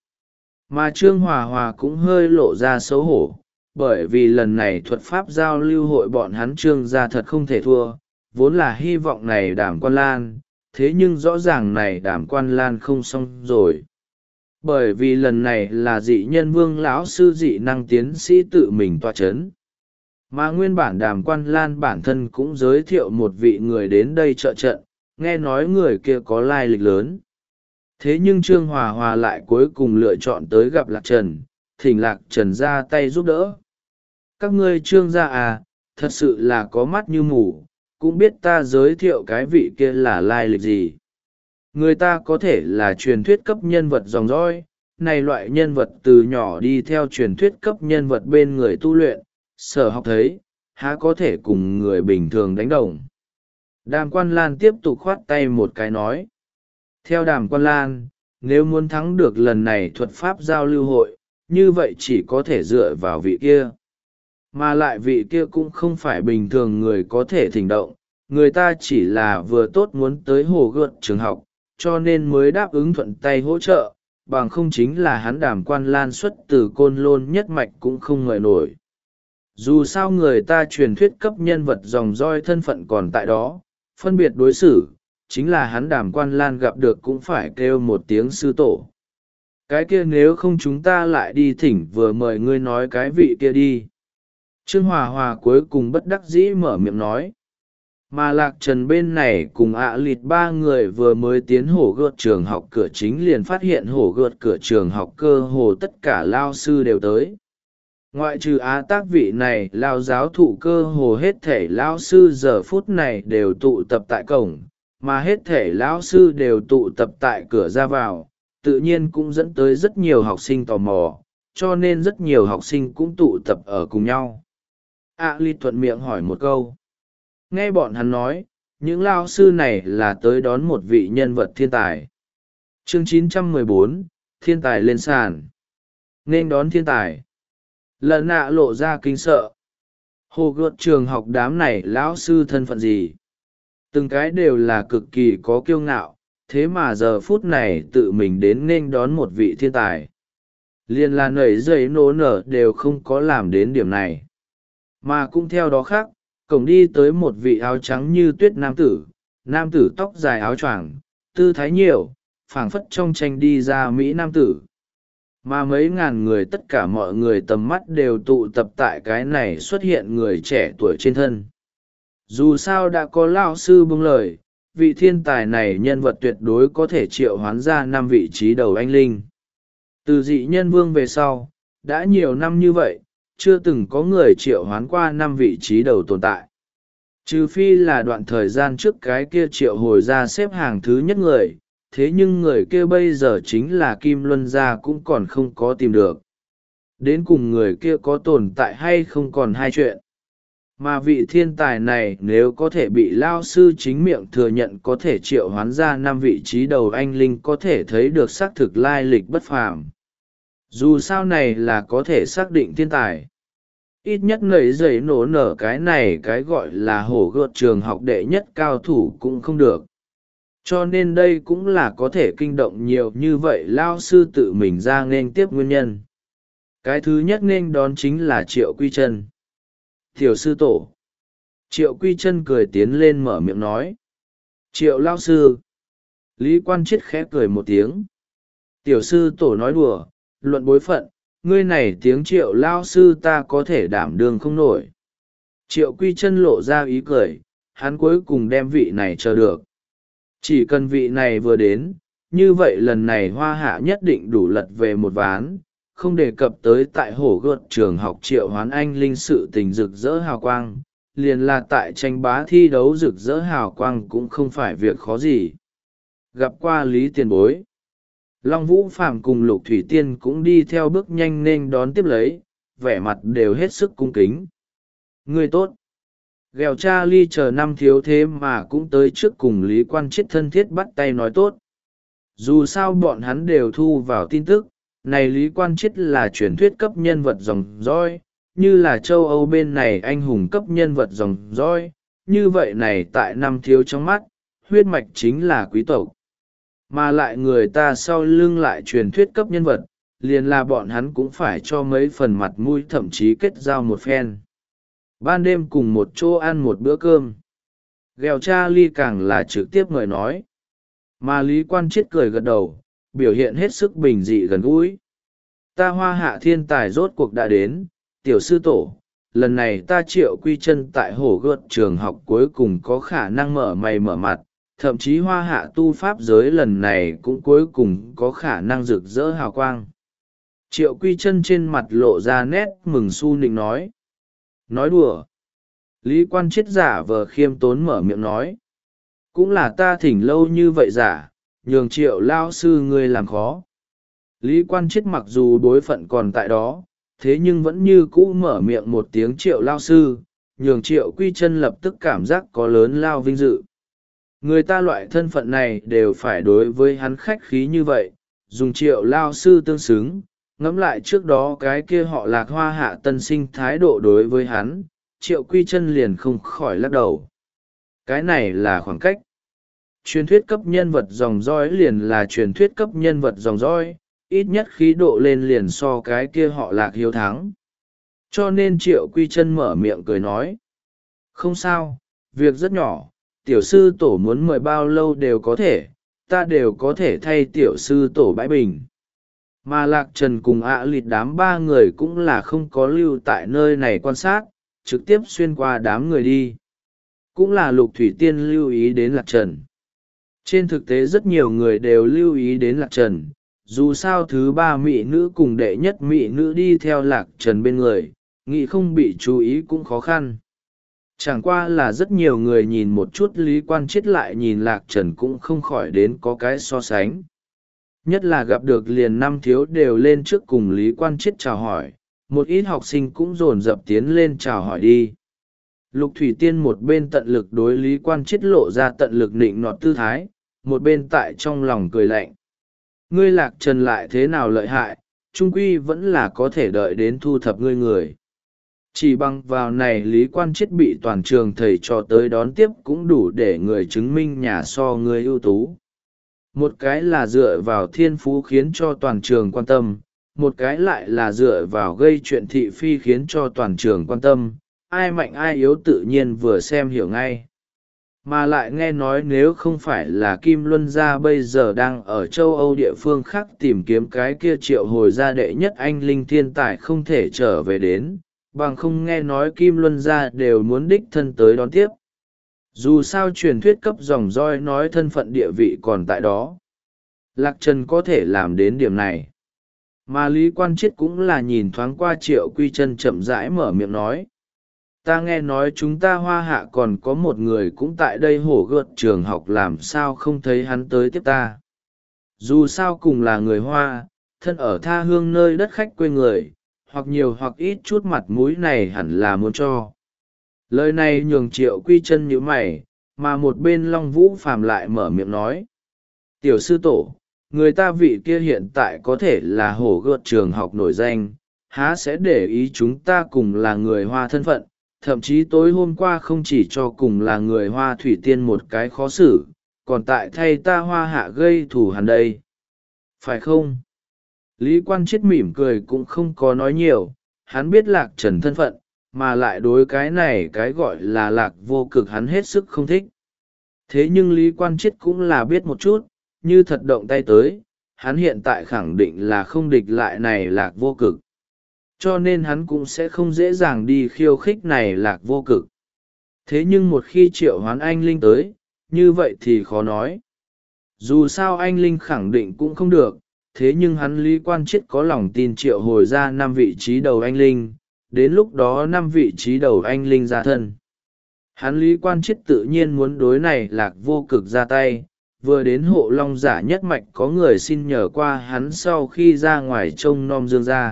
Mà Trương Hòa Hòa cũng hơi lộ ra xấu hổ, bởi vì lần này thuật pháp giao lưu hội bọn hắn Trương gia thật không thể thua, vốn là hy vọng này Đàm Quan Lan, thế nhưng rõ ràng này Đàm Quan Lan không xong rồi. Bởi vì lần này là dị nhân vương lão sư dị năng tiến sĩ tự mình tọa chấn. Mà nguyên bản Đàm Quan Lan bản thân cũng giới thiệu một vị người đến đây trợ trận, nghe nói người kia có lai lịch lớn. Thế nhưng Trương Hòa Hòa lại cuối cùng lựa chọn tới gặp Lạc Trần, thỉnh Lạc Trần ra tay giúp đỡ. Các ngươi Trương gia à, thật sự là có mắt như mù, cũng biết ta giới thiệu cái vị kia là lai lịch gì. Người ta có thể là truyền thuyết cấp nhân vật dòng dõi, này loại nhân vật từ nhỏ đi theo truyền thuyết cấp nhân vật bên người tu luyện, sở học thấy, há có thể cùng người bình thường đánh đồng. Đàm Quan Lan tiếp tục khoát tay một cái nói. Theo Đàm Quan Lan, nếu muốn thắng được lần này thuật pháp giao lưu hội, như vậy chỉ có thể dựa vào vị kia. Mà lại vị kia cũng không phải bình thường người có thể thỉnh động, người ta chỉ là vừa tốt muốn tới hồ gợt trường học, cho nên mới đáp ứng thuận tay hỗ trợ, bằng không chính là hắn Đàm Quan Lan xuất từ Côn Lôn nhất mạch cũng không ngờ nổi. Dù sao người ta truyền thuyết cấp nhân vật dòng roi thân phận còn tại đó, phân biệt đối xử, chính là hắn Đàm Quan Lan gặp được cũng phải kêu một tiếng sư tổ. Cái kia nếu không chúng ta lại đi thỉnh vừa mời ngươi nói cái vị kia đi. Trương Hòa Hòa cuối cùng bất đắc dĩ mở miệng nói. Mà Lạc Trần bên này cùng ạ lịt ba người vừa mới tiến hổ gợt trường học cửa chính liền phát hiện hổ gợt cửa trường học cơ hồ tất cả lao sư đều tới. Ngoại trừ á tác vị này lao giáo thụ cơ hồ hết thể lao sư giờ phút này đều tụ tập tại cổng, mà hết thể lão sư đều tụ tập tại cửa ra vào, tự nhiên cũng dẫn tới rất nhiều học sinh tò mò, cho nên rất nhiều học sinh cũng tụ tập ở cùng nhau. A Ly thuận miệng hỏi một câu. Nghe bọn hắn nói, những lao sư này là tới đón một vị nhân vật thiên tài. Chương chín trăm mười bốn, Thiên tài lên sàn. Nên đón thiên tài. Lần nạ lộ ra kinh sợ. Hồ gợt trường học đám này lão sư thân phận gì? Từng cái đều là cực kỳ có kiêu ngạo, thế mà giờ phút này tự mình đến nên đón một vị thiên tài. Liên là nảy dây nổ nở đều không có làm đến điểm này. Mà cũng theo đó khác, cổng đi tới một vị áo trắng như tuyết nam tử, nam tử tóc dài áo choàng, tư thái nhiều, phảng phất trong tranh đi ra Mỹ nam tử. Mà mấy ngàn người tất cả mọi người tầm mắt đều tụ tập tại cái này xuất hiện người trẻ tuổi trên thân. Dù sao đã có lão sư buông lời, vị thiên tài này nhân vật tuyệt đối có thể triệu hoán ra năm vị trí đầu anh linh. Từ dị nhân vương về sau, đã nhiều năm như vậy, chưa từng có người triệu hoán qua năm vị trí đầu tồn tại. Trừ phi là đoạn thời gian trước cái kia triệu hồi ra xếp hàng thứ nhất người, thế nhưng người kia bây giờ chính là Kim Luân gia cũng còn không có tìm được. Đến cùng người kia có tồn tại hay không còn hai chuyện. Mà vị thiên tài này nếu có thể bị lao sư chính miệng thừa nhận có thể triệu hoán ra năm vị trí đầu anh linh có thể thấy được xác thực lai lịch bất phàm. Dù sao này là có thể xác định thiên tài. Ít nhất nảy dậy nổ nở cái này cái gọi là hổ gợt trường học đệ nhất cao thủ cũng không được. cho nên đây cũng là có thể kinh động nhiều như vậy lao sư tự mình ra nghênh tiếp nguyên nhân. Cái thứ nhất nghênh đón chính là Triệu Quy Chân. Tiểu sư tổ. Triệu Quy Chân cười tiến lên mở miệng nói. Triệu lao sư. Lý Quan Chiết khẽ cười một tiếng. Tiểu sư tổ nói đùa, luận bối phận, ngươi này tiếng Triệu lao sư ta có thể đảm đương không nổi. Triệu Quy Chân lộ ra ý cười, hắn cuối cùng đem vị này chờ được. Chỉ cần vị này vừa đến, như vậy lần này Hoa Hạ nhất định đủ lật về một ván, không đề cập tới tại hổ gợt trường học Triệu Hoán Anh linh sự tình rực rỡ hào quang, liền là tại tranh bá thi đấu rực rỡ hào quang cũng không phải việc khó gì. Gặp qua Lý tiền bối, Long Vũ Phàm cùng Lục Thủy Tiên cũng đi theo bước nhanh nên đón tiếp lấy, vẻ mặt đều hết sức cung kính. Người tốt. Ghèo cha ly chờ năm thiếu thế mà cũng tới trước cùng Lý Quan Chiết thân thiết bắt tay nói tốt. Dù sao bọn hắn đều thu vào tin tức, này Lý Quan Chiết là truyền thuyết cấp nhân vật dòng dõi, như là châu Âu bên này anh hùng cấp nhân vật dòng dõi, như vậy này tại năm thiếu trong mắt, huyết mạch chính là quý tộc. Mà lại người ta sau lưng lại truyền thuyết cấp nhân vật, liền là bọn hắn cũng phải cho mấy phần mặt mũi thậm chí kết giao một phen. Ban đêm cùng một chỗ ăn một bữa cơm. Ghèo cha ly càng là trực tiếp mời nói. Mà Lý Quan Chiết cười gật đầu, biểu hiện hết sức bình dị gần gũi. Ta Hoa Hạ thiên tài rốt cuộc đã đến, tiểu sư tổ, lần này ta Triệu Quy Chân tại hổ gợt trường học cuối cùng có khả năng mở mày mở mặt, thậm chí Hoa Hạ tu pháp giới lần này cũng cuối cùng có khả năng rực rỡ hào quang. Triệu Quy Chân trên mặt lộ ra nét mừng su nịnh nói. Nói đùa. Lý Quan Chiết giả vờ khiêm tốn mở miệng nói. Cũng là ta thỉnh lâu như vậy giả, nhường Triệu lao sư ngươi làm khó. Lý Quan Chiết mặc dù đối phận còn tại đó, thế nhưng vẫn như cũ mở miệng một tiếng Triệu lao sư, nhường Triệu Quy Chân lập tức cảm giác có lớn lao vinh dự. Người ta loại thân phận này đều phải đối với hắn khách khí như vậy, dùng Triệu lao sư tương xứng. Ngẫm lại trước đó cái kia họ Lạc Hoa Hạ tân sinh thái độ đối với hắn, Triệu Quy Chân liền không khỏi lắc đầu. Cái này là khoảng cách. Truyền thuyết cấp nhân vật dòng dõi liền là truyền thuyết cấp nhân vật dòng dõi, ít nhất khí độ lên liền so cái kia họ Lạc hiếu thắng. Cho nên Triệu Quy Chân mở miệng cười nói. Không sao, việc rất nhỏ, tiểu sư tổ muốn mời bao lâu đều có thể, ta đều có thể thay tiểu sư tổ bãi bình. Mà Lạc Trần cùng ạ lịt đám ba người cũng là không có lưu tại nơi này quan sát, trực tiếp xuyên qua đám người đi. Cũng là Lục Thủy Tiên lưu ý đến Lạc Trần. Trên thực tế rất nhiều người đều lưu ý đến Lạc Trần, dù sao thứ ba mỹ nữ cùng đệ nhất mỹ nữ đi theo Lạc Trần bên người, nghĩ không bị chú ý cũng khó khăn. Chẳng qua là rất nhiều người nhìn một chút Lý Quan Chiết lại nhìn Lạc Trần cũng không khỏi đến có cái so sánh. Nhất là gặp được liền năm thiếu đều lên trước cùng Lý Quan Chiết chào hỏi, một ít học sinh cũng dồn dập tiến lên chào hỏi đi. Lục Thủy Tiên một bên tận lực đối Lý Quan Chiết lộ ra tận lực nịnh nọt tư thái, một bên tại trong lòng cười lạnh. Ngươi Lạc Trần lại thế nào lợi hại, trung quy vẫn là có thể đợi đến thu thập ngươi người. Chỉ bằng vào này Lý Quan Chiết bị toàn trường thầy trò tới đón tiếp cũng đủ để người chứng minh nhà so ngươi ưu tú. Một cái là dựa vào thiên phú khiến cho toàn trường quan tâm, một cái lại là dựa vào gây chuyện thị phi khiến cho toàn trường quan tâm, ai mạnh ai yếu tự nhiên vừa xem hiểu ngay. Mà lại nghe nói nếu không phải là Kim Luân gia bây giờ đang ở châu Âu địa phương khác tìm kiếm cái kia triệu hồi gia đệ nhất anh linh thiên tài không thể trở về đến, bằng không nghe nói Kim Luân gia đều muốn đích thân tới đón tiếp. Dù sao truyền thuyết cấp dòng roi nói thân phận địa vị còn tại đó. Lạc Trần có thể làm đến điểm này. Mà Lý Quan Chiết cũng là nhìn thoáng qua Triệu Quy Chân chậm rãi mở miệng nói. Ta nghe nói chúng ta Hoa Hạ còn có một người cũng tại đây hổ gợt trường học làm sao không thấy hắn tới tiếp ta. Dù sao cùng là người Hoa, thân ở tha hương nơi đất khách quê người, hoặc nhiều hoặc ít chút mặt mũi này hẳn là muốn cho. Lời này nhường Triệu Quy Chân nhíu mày, mà một bên Long Vũ Phàm lại mở miệng nói. Tiểu sư tổ, người ta vị kia hiện tại có thể là hổ gợt trường học nổi danh, há sẽ để ý chúng ta cùng là người Hoa thân phận, thậm chí tối hôm qua không chỉ cho cùng là người Hoa Thủy Tiên một cái khó xử, còn tại thay ta hoa hạ gây thù hằn đây phải không? Lý Quan Chiết mỉm cười cũng không có nói nhiều, hắn biết Lạc Trần thân phận, mà lại đối cái này cái gọi là Lạc Vô Cực hắn hết sức không thích. Thế nhưng Lý Quan Chiết cũng là biết một chút, như thật động tay tới, hắn hiện tại khẳng định là không địch lại này Lạc Vô Cực. Cho nên hắn cũng sẽ không dễ dàng đi khiêu khích này Lạc Vô Cực. Thế nhưng một khi triệu hoán anh Linh tới, như vậy thì khó nói. Dù sao anh Linh khẳng định cũng không được, thế nhưng hắn Lý Quan Chiết có lòng tin triệu hồi ra năm vị trí đầu anh Linh, đến lúc đó năm vị trí đầu anh Linh ra thân. Hắn Lý Quan Chiết tự nhiên muốn đối này Lạc Vô Cực ra tay, vừa đến hộ long giả nhất mạch có người xin nhờ qua hắn sau khi ra ngoài trông nom Dương gia.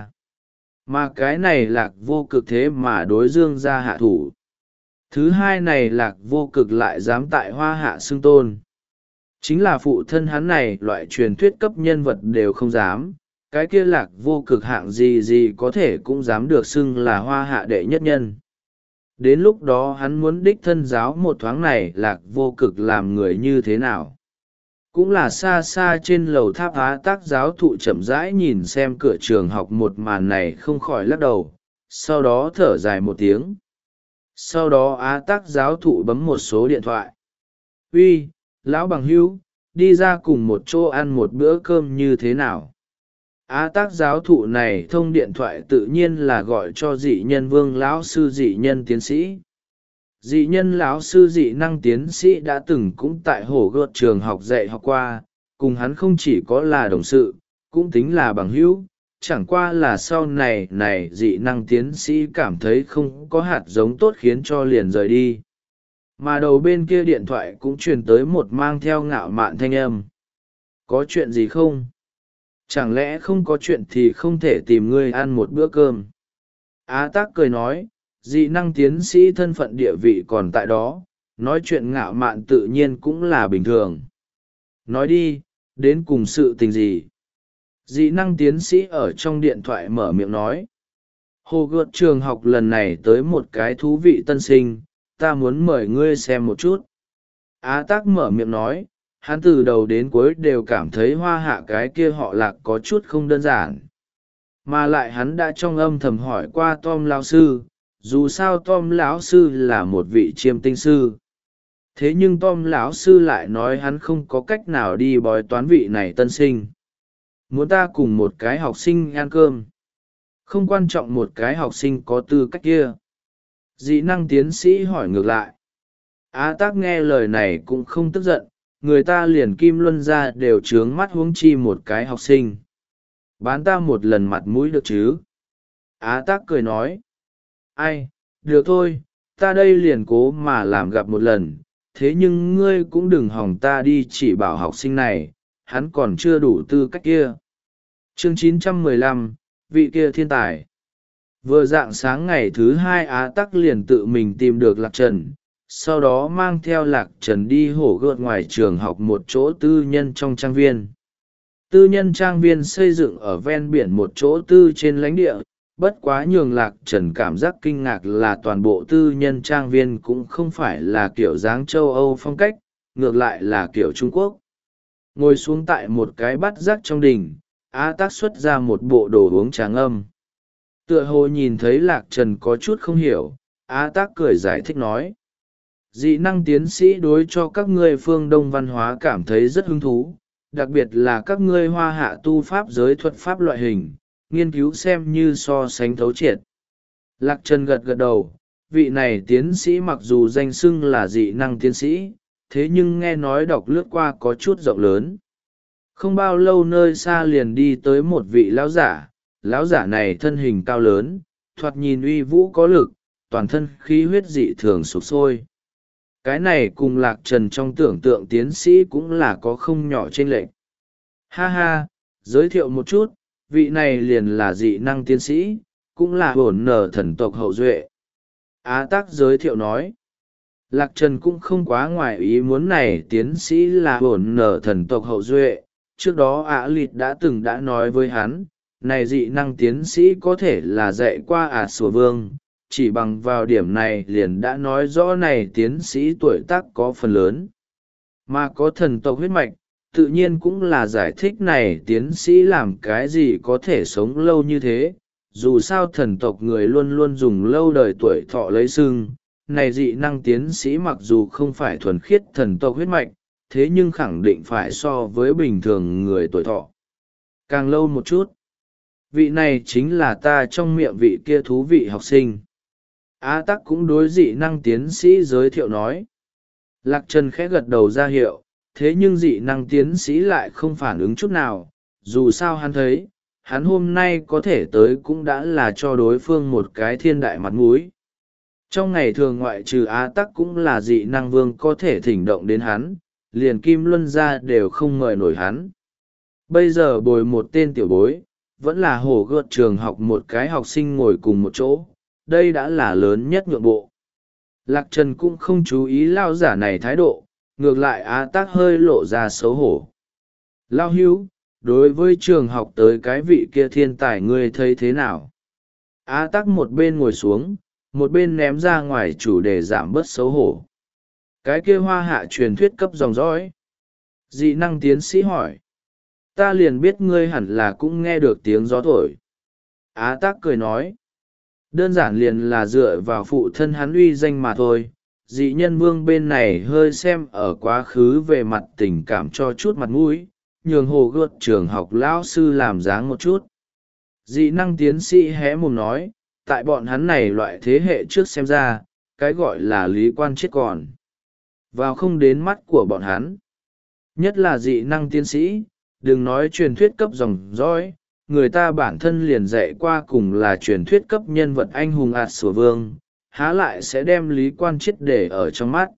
Mà cái này Lạc Vô Cực thế mà đối Dương gia hạ thủ. Thứ hai này Lạc Vô Cực lại dám tại hoa hạ xưng tôn. Chính là phụ thân hắn này loại truyền thuyết cấp nhân vật đều không dám, cái kia Lạc Vô Cực hạng gì gì có thể cũng dám được xưng là hoa hạ đệ nhất nhân. Đến lúc đó hắn muốn đích thân giáo một thoáng này Lạc Vô Cực làm người như thế nào. Cũng là xa xa trên lầu tháp Á Tác giáo thụ chậm rãi nhìn xem cửa trường học một màn này không khỏi lắc đầu, sau đó thở dài một tiếng. Sau đó Á Tác giáo thụ bấm một số điện thoại. Uy, lão bằng hữu, đi ra cùng một chỗ ăn một bữa cơm như thế nào? Á Tác giáo thụ này thông điện thoại tự nhiên là gọi cho dị nhân vương lão sư dị nhân tiến sĩ. Dị nhân lão sư dị năng tiến sĩ đã từng cũng tại hổ gợt trường học dạy học qua, cùng hắn không chỉ có là đồng sự, cũng tính là bằng hữu. Chẳng qua là sau này này dị năng tiến sĩ cảm thấy không có hạt giống tốt khiến cho liền rời đi. Mà đầu bên kia điện thoại cũng truyền tới một mang theo ngạo mạn thanh âm. Có chuyện gì không? Chẳng lẽ không có chuyện thì không thể tìm ngươi ăn một bữa cơm? Á Tác cười nói, dị năng tiến sĩ thân phận địa vị còn tại đó, nói chuyện ngạo mạn tự nhiên cũng là bình thường. Nói đi, đến cùng sự tình gì? Dị năng tiến sĩ ở trong điện thoại mở miệng nói. Hồ gợt trường học lần này tới một cái thú vị tân sinh, ta muốn mời ngươi xem một chút. Á Tác mở miệng nói, hắn từ đầu đến cuối đều cảm thấy hoa hạ cái kia họ Lạc có chút không đơn giản. Mà lại hắn đã trong âm thầm hỏi qua Tom lão sư, dù sao Tom lão sư là một vị chiêm tinh sư. Thế nhưng Tom lão sư lại nói hắn không có cách nào đi bói toán vị này tân sinh. Muốn ta cùng một cái học sinh ăn cơm. Không quan trọng một cái học sinh có tư cách kia. Dị năng tiến sĩ hỏi ngược lại. Á Tác nghe lời này cũng không tức giận, người ta liền kim luân ra đều trướng mắt huống chi một cái học sinh. Bán ta một lần mặt mũi được chứ? Á Tác cười nói. Ai, được thôi, ta đây liền cố mà làm gặp một lần, thế nhưng ngươi cũng đừng hòng ta đi chỉ bảo học sinh này, hắn còn chưa đủ tư cách kia. Chương chín trăm mười lăm, vị kia thiên tài. Vừa rạng sáng ngày thứ hai Á Tắc liền tự mình tìm được Lạc Trần, sau đó mang theo Lạc Trần đi hổ gợt ngoài trường học một chỗ tư nhân trong trang viên. Tư nhân trang viên xây dựng ở ven biển một chỗ tư trên lãnh địa, bất quá nhường Lạc Trần cảm giác kinh ngạc là toàn bộ tư nhân trang viên cũng không phải là kiểu dáng châu Âu phong cách, ngược lại là kiểu Trung Quốc. Ngồi xuống tại một cái bát rác trong đình, Á Tác xuất ra một bộ đồ uống trà ngâm. Tựa hồ nhìn thấy Lạc Trần có chút không hiểu, Á Tác cười giải thích nói. Dị năng tiến sĩ đối cho các ngươi phương Đông văn hóa cảm thấy rất hứng thú, đặc biệt là các ngươi hoa hạ tu pháp giới thuật pháp loại hình, nghiên cứu xem như so sánh thấu triệt. Lạc Trần gật gật đầu, vị này tiến sĩ mặc dù danh xưng là dị năng tiến sĩ, thế nhưng nghe nói đọc lướt qua có chút rộng lớn. Không bao lâu nơi xa liền đi tới một vị lão giả, lão giả này thân hình cao lớn, thoạt nhìn uy vũ có lực, toàn thân khí huyết dị thường sục sôi. Cái này cùng Lạc Trần trong tưởng tượng tiến sĩ cũng là có không nhỏ chênh lệch. Ha ha, giới thiệu một chút, vị này liền là dị năng tiến sĩ, cũng là bổn nở thần tộc hậu duệ. Á Tác giới thiệu nói. Lạc Trần cũng không quá ngoài ý muốn này tiến sĩ là bổn nở thần tộc hậu duệ. Trước đó Ả Lịt đã từng đã nói với hắn, này dị năng tiến sĩ có thể là dạy qua Ả Sùa Vương, chỉ bằng vào điểm này liền đã nói rõ này tiến sĩ tuổi tác có phần lớn. Mà có thần tộc huyết mạch, tự nhiên cũng là giải thích này tiến sĩ làm cái gì có thể sống lâu như thế. Dù sao thần tộc người luôn luôn dùng lâu đời tuổi thọ lấy sưng, này dị năng tiến sĩ mặc dù không phải thuần khiết thần tộc huyết mạch, thế nhưng khẳng định phải so với bình thường người tuổi thọ càng lâu một chút. Vị này chính là ta trong miệng vị kia thú vị học sinh. Á tắc cũng đối dị năng tiến sĩ giới thiệu nói. Lạc Trần khẽ gật đầu ra hiệu, thế nhưng dị năng tiến sĩ lại không phản ứng chút nào. Dù sao hắn thấy, hắn hôm nay có thể tới cũng đã là cho đối phương một cái thiên đại mặt mũi. Trong ngày thường ngoại trừ Á tắc cũng là dị năng vương có thể thỉnh động đến hắn, liền Kim Luân ra đều không mời nổi hắn. Bây giờ bồi một tên tiểu bối, vẫn là hổ gợt trường học một cái học sinh ngồi cùng một chỗ, đây đã là lớn nhất nhượng bộ. Lạc Trần cũng không chú ý lao giả này thái độ, ngược lại Á Tắc hơi lộ ra xấu hổ. Lao hữu, đối với trường học tới cái vị kia thiên tài ngươi thấy thế nào? Á Tắc một bên ngồi xuống, một bên ném ra ngoài chủ đề giảm bớt xấu hổ. Cái kia hoa hạ truyền thuyết cấp dòng dõi. Dị năng tiến sĩ hỏi. Ta liền biết ngươi hẳn là cũng nghe được tiếng gió thổi. Á Tắc cười nói. Đơn giản liền là dựa vào phụ thân hắn uy danh mà thôi. Dị nhân vương bên này hơi xem ở quá khứ về mặt tình cảm cho chút mặt mũi, nhường hồ gợt trường học lão sư làm dáng một chút. Dị năng tiến sĩ hé mồm nói, tại bọn hắn này loại thế hệ trước xem ra, cái gọi là lý quan chết còn vào không đến mắt của bọn hắn. Nhất là dị năng tiến sĩ, đừng nói truyền thuyết cấp dòng dõi, người ta bản thân liền dạy qua cùng là truyền thuyết cấp nhân vật anh hùng ạt sủa vương, há lại sẽ đem lý quan chết để ở trong mắt.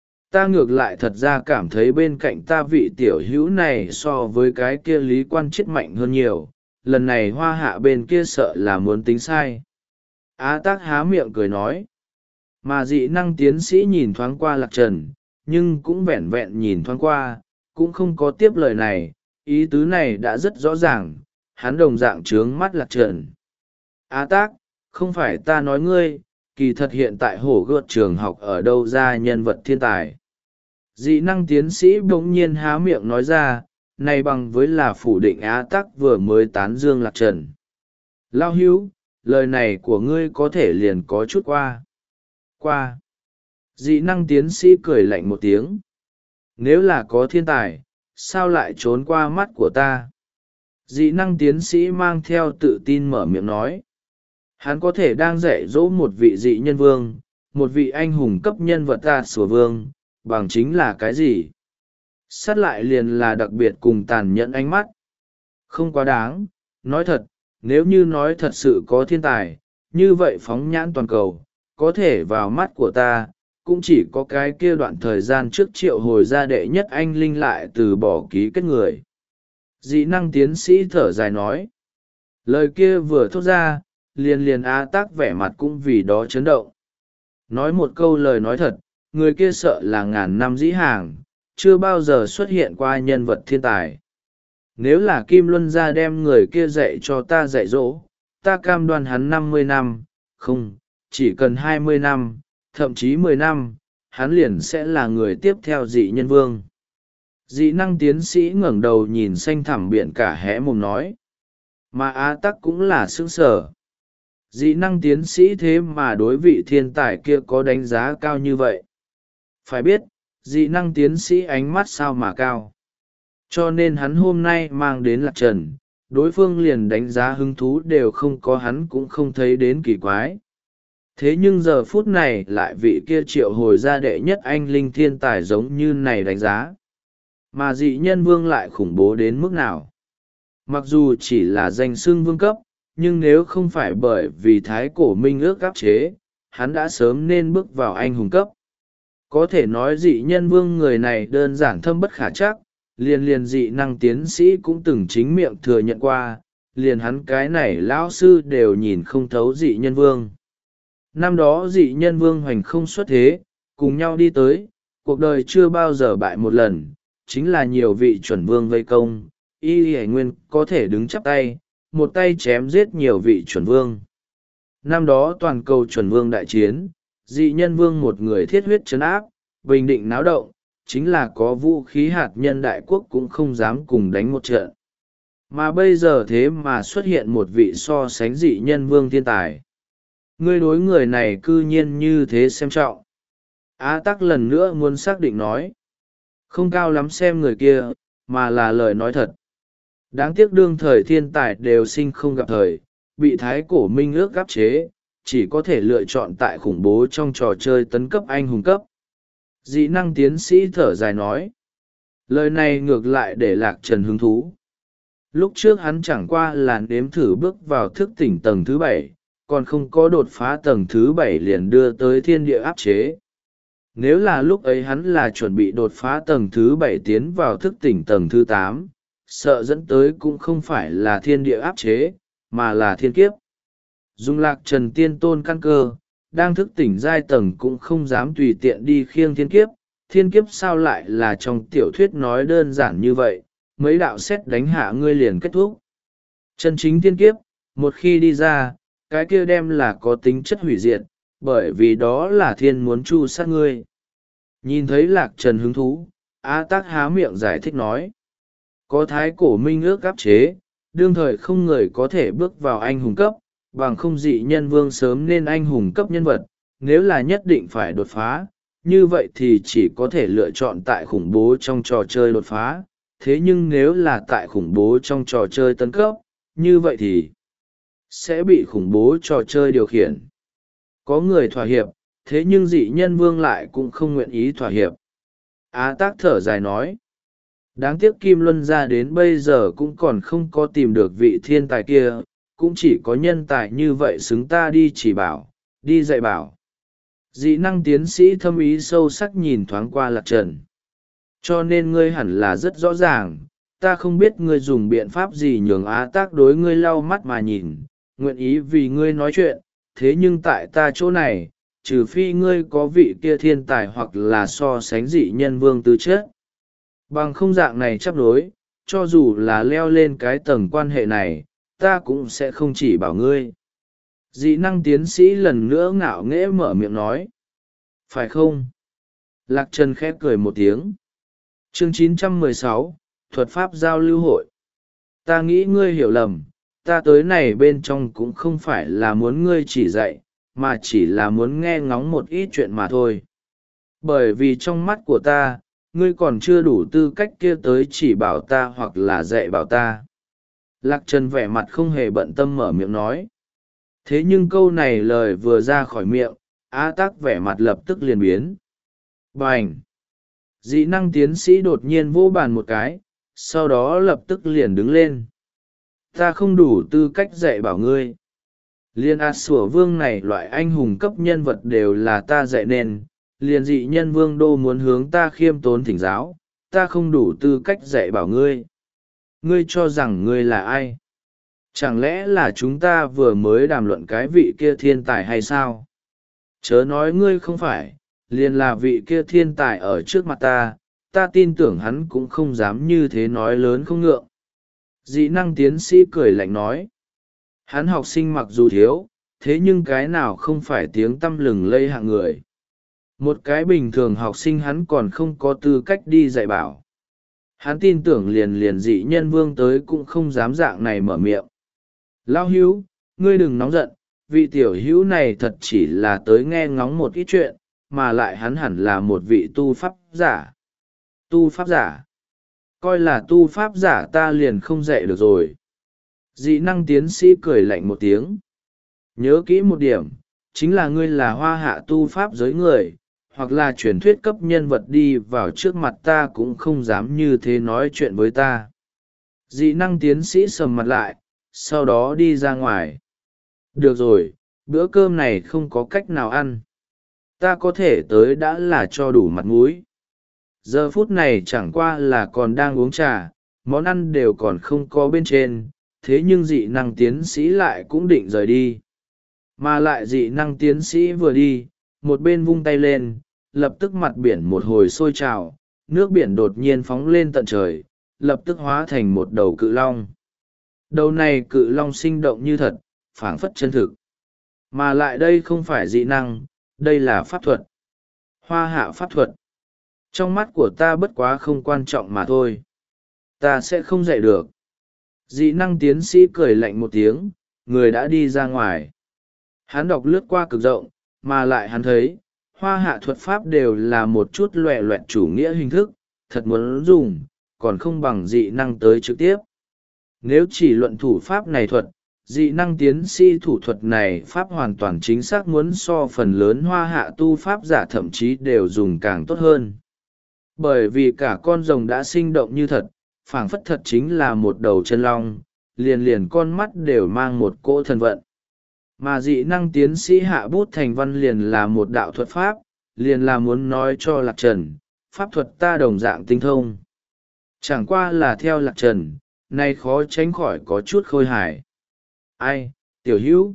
Ta ngược lại thật ra cảm thấy bên cạnh ta vị tiểu hữu này so với cái kia lý quan chết mạnh hơn nhiều, lần này hoa hạ bên kia sợ là muốn tính sai. Á Tắc há miệng cười nói, mà dị năng tiến sĩ nhìn thoáng qua Lạc Trần, nhưng cũng vẹn vẹn nhìn thoáng qua, cũng không có tiếp lời này, ý tứ này đã rất rõ ràng, hắn đồng dạng trướng mắt Lạc Trần. Á Tắc, không phải ta nói ngươi, kỳ thật hiện tại hổ gợt trường học ở đâu ra nhân vật thiên tài. Dị năng tiến sĩ bỗng nhiên há miệng nói ra, này bằng với là phủ định Á Tắc vừa mới tán dương Lạc Trần. Lao hữu, lời này của ngươi có thể liền có chút qua. Qua. Dị năng tiến sĩ cười lạnh một tiếng. Nếu là có thiên tài, sao lại trốn qua mắt của ta? Dị năng tiến sĩ mang theo tự tin mở miệng nói. Hắn có thể đang dạy dỗ một vị dị nhân vương, một vị anh hùng cấp nhân vật ta sủa vương, bằng chính là cái gì? Sát lại liền là đặc biệt cùng tàn nhẫn ánh mắt. Không quá đáng, nói thật, nếu như nói thật sự có thiên tài, như vậy phóng nhãn toàn cầu, có thể vào mắt của ta, cũng chỉ có cái kia đoạn thời gian trước triệu hồi ra đệ nhất anh linh lại từ bỏ ký kết người. Dị năng tiến sĩ thở dài nói. Lời kia vừa thốt ra, liền liền Á Tắc vẻ mặt cũng vì đó chấn động. Nói một câu lời nói thật, người kia sợ là ngàn năm dĩ hàng, chưa bao giờ xuất hiện qua nhân vật thiên tài. Nếu là Kim Luân gia đem người kia dạy cho ta dạy dỗ, ta cam đoan hắn năm mươi năm, không, chỉ cần hai mươi năm, thậm chí mười năm, hắn liền sẽ là người tiếp theo dị nhân vương. Dị năng tiến sĩ ngẩng đầu nhìn xanh thẳm biển cả hé mồm nói. Mà Á Tắc cũng là sững sờ. Dị năng tiến sĩ thế mà đối vị thiên tài kia có đánh giá cao như vậy. Phải biết, dị năng tiến sĩ ánh mắt sao mà cao. Cho nên hắn hôm nay mang đến Lạc Trần, đối phương liền đánh giá hứng thú đều không có, hắn cũng không thấy đến kỳ quái. Thế nhưng giờ phút này lại vị kia triệu hồi ra đệ nhất anh linh thiên tài giống như này đánh giá. Mà dị nhân vương lại khủng bố đến mức nào? Mặc dù chỉ là danh xưng vương cấp, nhưng nếu không phải bởi vì thái cổ minh ước áp chế, hắn đã sớm nên bước vào anh hùng cấp. Có thể nói dị nhân vương người này đơn giản thâm bất khả trắc, liền liền dị năng tiến sĩ cũng từng chính miệng thừa nhận qua, liền hắn cái này lão sư đều nhìn không thấu dị nhân vương. Năm đó dị nhân vương hoành không xuất thế, cùng nhau đi tới, cuộc đời chưa bao giờ bại một lần, chính là nhiều vị chuẩn vương vây công, y hải nguyên có thể đứng chắp tay, một tay chém giết nhiều vị chuẩn vương. Năm đó toàn cầu chuẩn vương đại chiến, dị nhân vương một người thiết huyết trấn áp, bình định náo động, chính là có vũ khí hạt nhân đại quốc cũng không dám cùng đánh một trận. Mà bây giờ thế mà xuất hiện một vị so sánh dị nhân vương thiên tài. Ngươi đối người này cư nhiên như thế xem trọng. Á tắc lần nữa muốn xác định nói. Không cao lắm xem người kia, mà là lời nói thật. Đáng tiếc đương thời thiên tài đều sinh không gặp thời, bị thái cổ minh ước áp chế, chỉ có thể lựa chọn tại khủng bố trong trò chơi tấn cấp anh hùng cấp. Dị năng tiến sĩ thở dài nói. Lời này ngược lại để Lạc Trần hứng thú. Lúc trước hắn chẳng qua là nếm thử bước vào thức tỉnh tầng thứ bảy, còn không có đột phá tầng thứ bảy liền đưa tới thiên địa áp chế. Nếu là lúc ấy hắn là chuẩn bị đột phá tầng thứ bảy tiến vào thức tỉnh tầng thứ tám, sợ dẫn tới cũng không phải là thiên địa áp chế, mà là thiên kiếp. Dùng Lạc Trần tiên tôn căn cơ, đang thức tỉnh giai tầng cũng không dám tùy tiện đi khiêng thiên kiếp. Thiên kiếp sao lại là trong tiểu thuyết nói đơn giản như vậy, mấy đạo xét đánh hạ ngươi liền kết thúc. Chân chính thiên kiếp, một khi đi ra, cái kia đem là có tính chất hủy diệt, bởi vì đó là thiên muốn chu sát ngươi. Nhìn thấy Lạc Trần hứng thú, Á Tắc há miệng giải thích nói. Có thái cổ minh ước áp chế, đương thời không người có thể bước vào anh hùng cấp, bằng không dị nhân vương sớm nên anh hùng cấp nhân vật, nếu là nhất định phải đột phá, như vậy thì chỉ có thể lựa chọn tại khủng bố trong trò chơi đột phá, thế nhưng nếu là tại khủng bố trong trò chơi tấn cấp, như vậy thì sẽ bị khủng bố trò chơi điều khiển. Có người thỏa hiệp, thế nhưng dị nhân vương lại cũng không nguyện ý thỏa hiệp. Á Tắc thở dài nói. Đáng tiếc Kim Luân ra đến bây giờ cũng còn không có tìm được vị thiên tài kia, cũng chỉ có nhân tài như vậy xứng ta đi chỉ bảo, đi dạy bảo. Dị năng tiến sĩ thâm ý sâu sắc nhìn thoáng qua Lạc Trần. Cho nên ngươi hẳn là rất rõ ràng, ta không biết ngươi dùng biện pháp gì nhường Á Tắc đối ngươi lau mắt mà nhìn, nguyện ý vì ngươi nói chuyện, thế nhưng tại ta chỗ này, trừ phi ngươi có vị kia thiên tài hoặc là so sánh dị nhân vương tư chất. Bằng không dạng này chấp đối, cho dù là leo lên cái tầng quan hệ này, ta cũng sẽ không chỉ bảo ngươi. Dị năng tiến sĩ lần nữa ngạo nghễ mở miệng nói. Phải không? Lạc Trần khép cười một tiếng. Chương chín trăm mười sáu, Thuật pháp giao lưu hội. Ta nghĩ ngươi hiểu lầm, ta tới này bên trong cũng không phải là muốn ngươi chỉ dạy, mà chỉ là muốn nghe ngóng một ít chuyện mà thôi. Bởi vì trong mắt của ta, ngươi còn chưa đủ tư cách kia tới chỉ bảo ta hoặc là dạy bảo ta. Lạc Trần vẻ mặt không hề bận tâm mở miệng nói. Thế nhưng câu này lời vừa ra khỏi miệng, Á Tắc vẻ mặt lập tức liền biến. Bành! Dị năng tiến sĩ đột nhiên vô bàn một cái, sau đó lập tức liền đứng lên. Ta không đủ tư cách dạy bảo ngươi. Liên A Sủa Vương này loại anh hùng cấp nhân vật đều là ta dạy nên, liền dị nhân vương đô muốn hướng ta khiêm tốn thỉnh giáo, ta không đủ tư cách dạy bảo ngươi. Ngươi cho rằng ngươi là ai? Chẳng lẽ là chúng ta vừa mới đàm luận cái vị kia thiên tài hay sao? Chớ nói ngươi không phải, liền là vị kia thiên tài ở trước mặt ta, ta tin tưởng hắn cũng không dám như thế nói lớn không ngượng. Dị năng tiến sĩ cười lạnh nói. Hắn học sinh mặc dù thiếu, thế nhưng cái nào không phải tiếng tăm lừng lây hạng người. Một cái bình thường học sinh hắn còn không có tư cách đi dạy bảo. Hắn tin tưởng liền liền dị nhân vương tới cũng không dám dạng này mở miệng. Lao hữu, ngươi đừng nóng giận, vị tiểu hữu này thật chỉ là tới nghe ngóng một ít chuyện, mà lại hắn hẳn là một vị tu pháp giả. Tu pháp giả? Coi là tu pháp giả ta liền không dạy được rồi. Dị năng tiến sĩ cười lạnh một tiếng. Nhớ kỹ một điểm, chính là ngươi là hoa hạ tu pháp giới người, hoặc là truyền thuyết cấp nhân vật đi vào trước mặt ta cũng không dám như thế nói chuyện với ta. Dị năng tiến sĩ sầm mặt lại, sau đó đi ra ngoài. Được rồi, bữa cơm này không có cách nào ăn. Ta có thể tới đã là cho đủ mặt mũi. Giờ phút này chẳng qua là còn đang uống trà, món ăn đều còn không có bên trên, thế nhưng dị năng tiến sĩ lại cũng định rời đi. Mà lại dị năng tiến sĩ vừa đi, một bên vung tay lên, lập tức mặt biển một hồi sôi trào, nước biển đột nhiên phóng lên tận trời, lập tức hóa thành một đầu cự long. Đầu này cự long sinh động như thật, phảng phất chân thực. Mà lại đây không phải dị năng, đây là pháp thuật. Hoa hạ pháp thuật. trong mắt của ta bất quá không quan trọng mà thôi. Ta sẽ không dạy được. Dị năng tiến sĩ cười lạnh một tiếng, người đã đi ra ngoài. Hắn đọc lướt qua cực rộng, mà lại hắn thấy, hoa hạ thuật pháp đều là một chút loẹ loẹt chủ nghĩa hình thức, thật muốn dùng, còn không bằng dị năng tới trực tiếp. Nếu chỉ luận thủ pháp này thuật, dị năng tiến sĩ thủ thuật này pháp hoàn toàn chính xác muốn so phần lớn hoa hạ tu pháp giả thậm chí đều dùng càng tốt hơn. Bởi vì cả con rồng đã sinh động như thật, phảng phất thật chính là một đầu chân long, liền liền con mắt đều mang một cỗ thần vận. Mà dị năng tiến sĩ hạ bút thành văn liền là một đạo thuật pháp, liền là muốn nói cho Lạc Trần, pháp thuật ta đồng dạng tinh thông. Chẳng qua là theo Lạc Trần, nay khó tránh khỏi có chút khôi hài. Ai, tiểu hữu?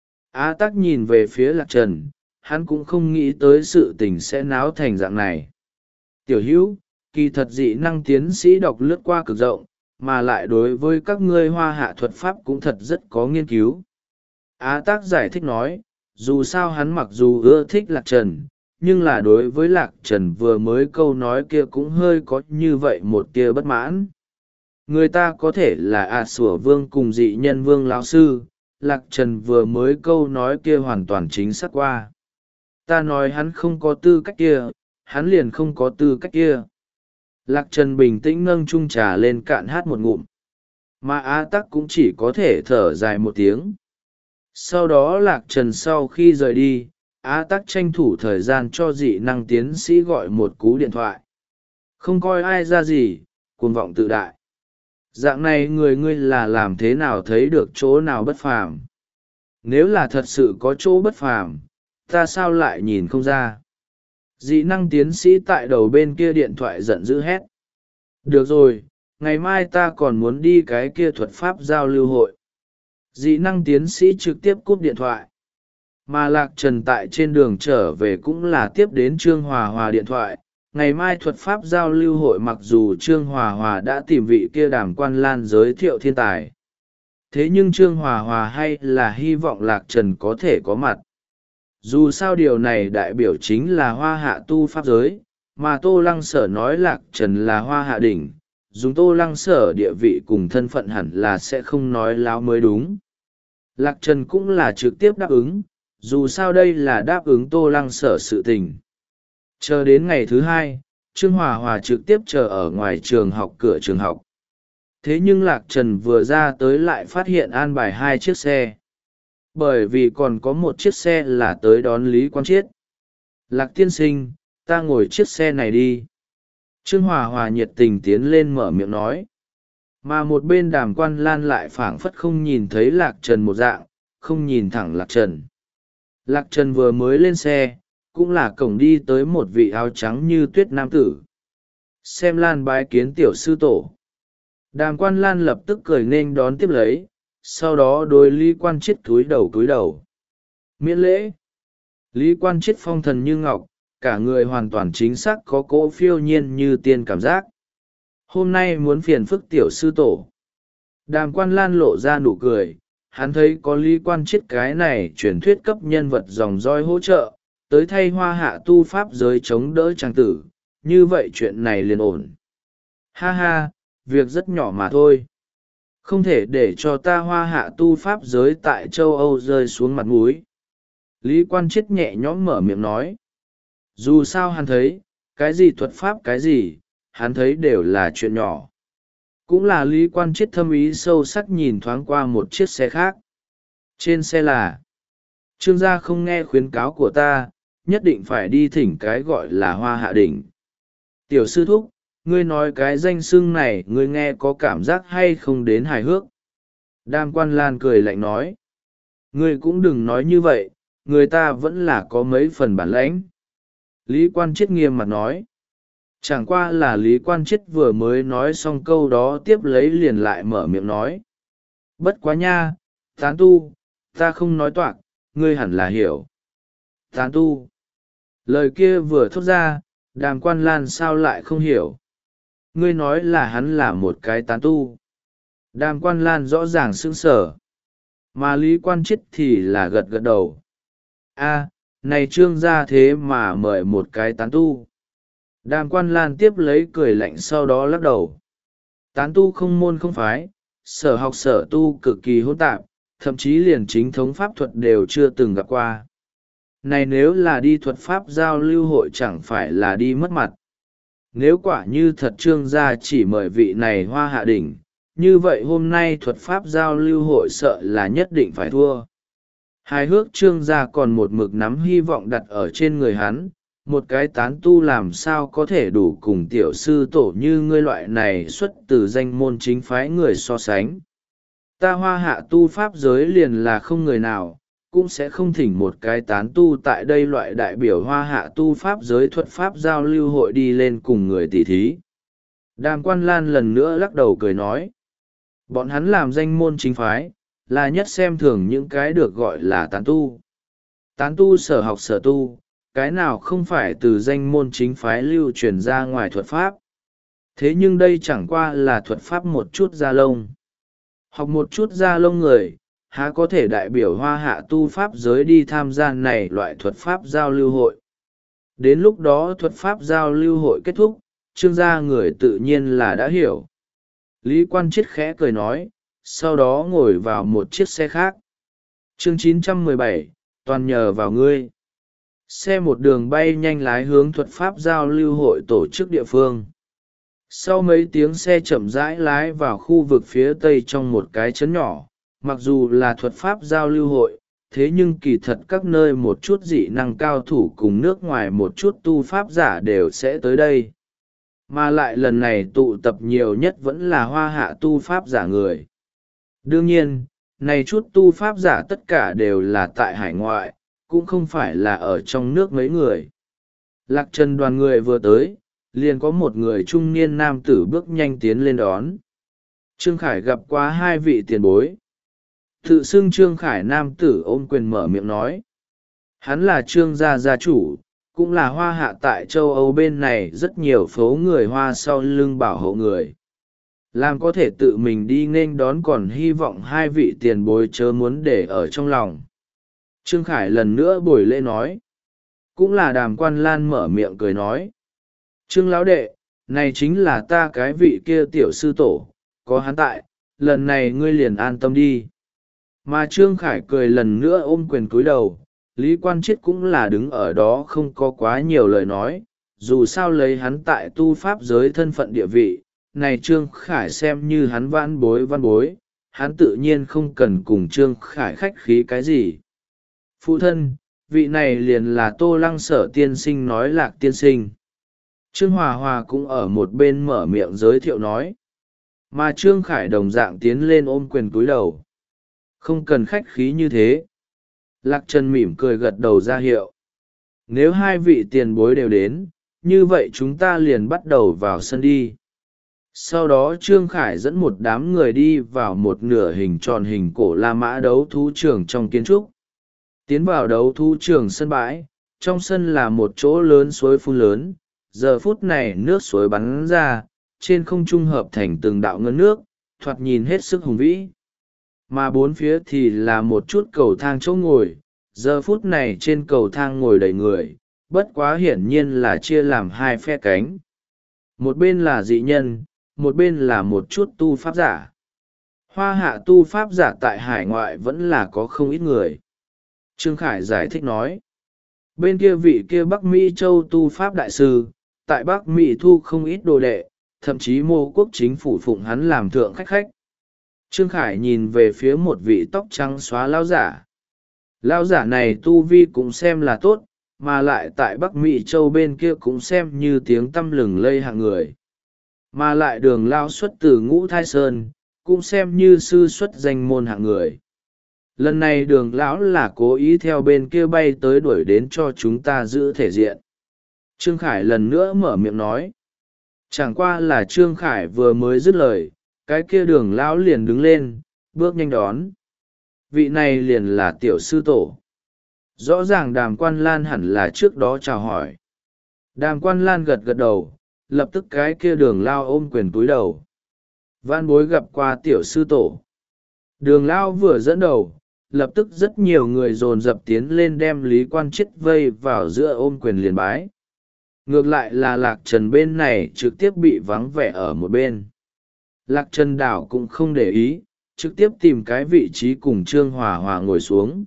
Á Tắc nhìn về phía Lạc Trần, hắn cũng không nghĩ tới sự tình sẽ náo thành dạng này. Tiểu hữu, kỳ thật dị năng tiến sĩ đọc lướt qua cực rộng, mà lại đối với các ngươi hoa hạ thuật pháp cũng thật rất có nghiên cứu. Á Tắc giải thích nói, dù sao hắn mặc dù ưa thích Lạc Trần, nhưng là đối với Lạc Trần vừa mới câu nói kia cũng hơi có như vậy một tia bất mãn. Người ta có thể là A Sủa Vương cùng dị nhân Vương lão sư, Lạc Trần vừa mới câu nói kia hoàn toàn chính xác qua. Ta nói hắn không có tư cách kia, hắn liền không có tư cách kia. Lạc Trần bình tĩnh nâng chung trà lên cạn hát một ngụm. Mà Á Tắc cũng chỉ có thể thở dài một tiếng. Sau đó Lạc Trần sau khi rời đi, Á Tắc tranh thủ thời gian cho dị năng tiến sĩ gọi một cú điện thoại. Không coi ai ra gì, cuồng vọng tự đại. Dạng này người ngươi là làm thế nào thấy được chỗ nào bất phàm? Nếu là thật sự có chỗ bất phàm, ta sao lại nhìn không ra? Dị năng tiến sĩ tại đầu bên kia điện thoại giận dữ hét. Được rồi, ngày mai ta còn muốn đi cái kia thuật pháp giao lưu hội. Dị năng tiến sĩ trực tiếp cúp điện thoại. Mà Lạc Trần tại trên đường trở về cũng là tiếp đến Trương Hòa Hòa điện thoại. Ngày mai thuật pháp giao lưu hội mặc dù Trương Hòa Hòa đã tìm vị kia Đàm Quan Lan giới thiệu thiên tài. Thế nhưng Trương Hòa Hòa hay là hy vọng Lạc Trần có thể có mặt. Dù sao điều này đại biểu chính là hoa hạ tu pháp giới, mà Tô Lăng Sở nói Lạc Trần là hoa hạ đỉnh, dùng Tô Lăng Sở địa vị cùng thân phận hẳn là sẽ không nói láo mới đúng. Lạc Trần cũng là trực tiếp đáp ứng, dù sao đây là đáp ứng Tô Lăng Sở sự tình. Chờ đến ngày thứ hai, Trương Hòa Hòa trực tiếp chờ ở ngoài trường học cửa trường học. Thế nhưng Lạc Trần vừa ra tới lại phát hiện an bài hai chiếc xe. Bởi vì còn có một chiếc xe là tới đón Lý Quang Chiết. Lạc tiên sinh, ta ngồi chiếc xe này đi. Trương Hòa Hòa nhiệt tình tiến lên mở miệng nói. Mà một bên Đàm Quan Lan lại phảng phất không nhìn thấy Lạc Trần một dạng, không nhìn thẳng Lạc Trần. Lạc Trần vừa mới lên xe, cũng là cổng đi tới một vị áo trắng như tuyết nam tử. Xem Lan bái kiến tiểu sư tổ. Đàm Quan Lan lập tức cười nên đón tiếp lấy, sau đó đối Lý Quan Chiết cúi đầu cúi đầu. Miễn lễ. Lý Quan Chiết phong thần như ngọc, cả người hoàn toàn chính xác có cỗ phiêu nhiên như tiên cảm giác. Hôm nay muốn phiền phức tiểu sư tổ. Đàm Quan Lan lộ ra nụ cười, hắn thấy có Lý Quan Chiết cái này truyền thuyết cấp nhân vật dòng roi hỗ trợ, tới thay hoa hạ tu pháp giới chống đỡ trang tử, như vậy chuyện này liền ổn. Ha ha, việc rất nhỏ mà thôi. Không thể để cho ta hoa hạ tu pháp giới tại châu Âu rơi xuống mặt mũi. Lý Quan Chiết nhẹ nhõm mở miệng nói. Dù sao hắn thấy, cái gì thuật pháp cái gì, hắn thấy đều là chuyện nhỏ. Cũng là Lý Quan Chiết thâm ý sâu sắc nhìn thoáng qua một chiếc xe khác. Trên xe là, Trương gia không nghe khuyến cáo của ta, nhất định phải đi thỉnh cái gọi là hoa hạ đỉnh. Tiểu sư thúc, ngươi nói cái danh xưng này ngươi nghe có cảm giác hay không đến hài hước. Đàm Quan Lan cười lạnh nói. Ngươi cũng đừng nói như vậy, người ta vẫn là có mấy phần bản lãnh. Lý Quan Chiết nghiêm mặt nói. Chẳng qua là Lý Quan Chiết vừa mới nói xong câu đó tiếp lấy liền lại mở miệng nói. Bất quá nha, tán tu, ta không nói toạc, ngươi hẳn là hiểu. Tán tu. Lời kia vừa thốt ra, Đàm Quan Lan sao lại không hiểu. Ngươi nói là hắn là một cái tán tu. Đàm Quan Lan rõ ràng sững sờ, mà Lý Quan Chiết thì là gật gật đầu. A, này Trương gia thế mà mời một cái tán tu. Đàm Quan Lan tiếp lấy cười lạnh, sau đó lắc đầu. Tán tu không môn không phái, sở học sở tu cực kỳ hỗn tạp, thậm chí liền chính thống pháp thuật đều chưa từng gặp qua. Này nếu là đi thuật pháp giao lưu hội chẳng phải là đi mất mặt. Nếu quả như thật Trương gia chỉ mời vị này Hoa Hạ đỉnh, như vậy hôm nay thuật pháp giao lưu hội sợ là nhất định phải thua. Hài hước Trương gia còn một mực nắm hy vọng đặt ở trên người hắn, một cái tán tu làm sao có thể đủ cùng tiểu sư tổ như ngươi loại này xuất từ danh môn chính phái người so sánh. Ta Hoa Hạ tu pháp giới liền là không người nào, cũng sẽ không thỉnh một cái tán tu tại đây loại đại biểu Hoa Hạ tu pháp giới thuật pháp giao lưu hội đi lên cùng người tỷ thí. Đàm Quan Lan lần nữa lắc đầu cười nói. Bọn hắn làm danh môn chính phái, là nhất xem thường những cái được gọi là tán tu. Tán tu sở học sở tu, cái nào không phải từ danh môn chính phái lưu truyền ra ngoài thuật pháp. Thế nhưng đây chẳng qua là thuật pháp một chút da lông. Học một chút da lông người, há có thể đại biểu Hoa Hạ tu pháp giới đi tham gia này loại thuật pháp giao lưu hội. Đến lúc đó thuật pháp giao lưu hội kết thúc, Trương gia người tự nhiên là đã hiểu. Lý Quan Chiết khẽ cười nói, sau đó ngồi vào một chiếc xe khác. Chương chín trăm mười bảy, toàn nhờ vào ngươi. Xe một đường bay nhanh lái hướng thuật pháp giao lưu hội tổ chức địa phương. Sau mấy tiếng xe chậm rãi lái vào khu vực phía tây trong một cái trấn nhỏ, mặc dù là thuật pháp giao lưu hội, thế nhưng kỳ thật các nơi một chút dị năng cao thủ cùng nước ngoài một chút tu pháp giả đều sẽ tới đây. Mà lại lần này tụ tập nhiều nhất vẫn là Hoa Hạ tu pháp giả người. Đương nhiên, này chút tu pháp giả tất cả đều là tại hải ngoại, cũng không phải là ở trong nước mấy người. Lạc Trần đoàn người vừa tới, liền có một người trung niên nam tử bước nhanh tiến lên đón. Trương Khải gặp qua hai vị tiền bối. Tự xưng Trương Khải nam tử ôm quyền mở miệng nói. Hắn là Trương gia gia chủ, cũng là Hoa Hạ tại châu Âu bên này rất nhiều phố người Hoa sau lưng bảo hộ người. Làm có thể tự mình đi nên đón, còn hy vọng hai vị tiền bối chớ muốn để ở trong lòng. Trương Khải lần nữa buổi lễ nói. Cũng là Đàm Quan Lan mở miệng cười nói. Trương lão đệ, này chính là ta cái vị kia tiểu sư tổ, có hắn tại, lần này ngươi liền an tâm đi. Mà Trương Khải cười lần nữa ôm quyền cúi đầu, Lý Quan Chiết cũng là đứng ở đó không có quá nhiều lời nói, dù sao lấy hắn tại tu pháp giới thân phận địa vị, này Trương Khải xem như hắn vãn bối văn bối, hắn tự nhiên không cần cùng Trương Khải khách khí cái gì. Phụ thân, vị này liền là Tô Lăng Sở tiên sinh nói Lạc tiên sinh. Trương Hòa Hòa cũng ở một bên mở miệng giới thiệu nói. Mà Trương Khải đồng dạng tiến lên ôm quyền cúi đầu. Không cần khách khí như thế. Lạc Trần mỉm cười gật đầu ra hiệu. Nếu hai vị tiền bối đều đến, như vậy chúng ta liền bắt đầu vào sân đi. Sau đó Trương Khải dẫn một đám người đi vào một nửa hình tròn hình cổ La Mã đấu thú trường trong kiến trúc. Tiến vào đấu thú trường sân bãi, trong sân là một chỗ lớn suối phun lớn, giờ phút này nước suối bắn ra, trên không trung hợp thành từng đạo ngân nước, thoạt nhìn hết sức hùng vĩ. Mà bốn phía thì là một chút cầu thang chỗ ngồi, giờ phút này trên cầu thang ngồi đầy người, bất quá hiển nhiên là chia làm hai phe cánh. Một bên là dị nhân, một bên là một chút tu pháp giả. Hoa Hạ tu pháp giả tại hải ngoại vẫn là có không ít người. Trương Khải giải thích nói. Bên kia vị kia Bắc Mỹ Châu tu pháp đại sư, tại Bắc Mỹ thu không ít đồ đệ, thậm chí mô quốc chính phủ phụng hắn làm thượng khách khách. Trương Khải nhìn về phía một vị tóc trắng xóa lão giả. Lão giả này tu vi cũng xem là tốt, mà lại tại Bắc Mỹ Châu bên kia cũng xem như tiếng tăm lừng lây hạng người. Mà lại đường lao xuất từ Ngũ Thai Sơn, cũng xem như sư xuất danh môn hạng người. Lần này đường lão là cố ý theo bên kia bay tới đuổi đến cho chúng ta giữ thể diện. Trương Khải lần nữa mở miệng nói. Chẳng qua là Trương Khải vừa mới dứt lời, cái kia đường lão liền đứng lên, bước nhanh đón. Vị này liền là tiểu sư tổ. Rõ ràng Đàm Quan Lan hẳn là trước đó chào hỏi. Đàm Quan Lan gật gật đầu, lập tức cái kia đường lao ôm quyền túi đầu. Văn bối gặp qua tiểu sư tổ. Đường lao vừa dẫn đầu, lập tức rất nhiều người dồn dập tiến lên đem Lý Quan Chiết vây vào giữa ôm quyền liền bái. Ngược lại là Lạc Trần bên này trực tiếp bị vắng vẻ ở một bên. Lạc Trần đảo cũng không để ý, trực tiếp tìm cái vị trí cùng Trương Hòa Hòa ngồi xuống.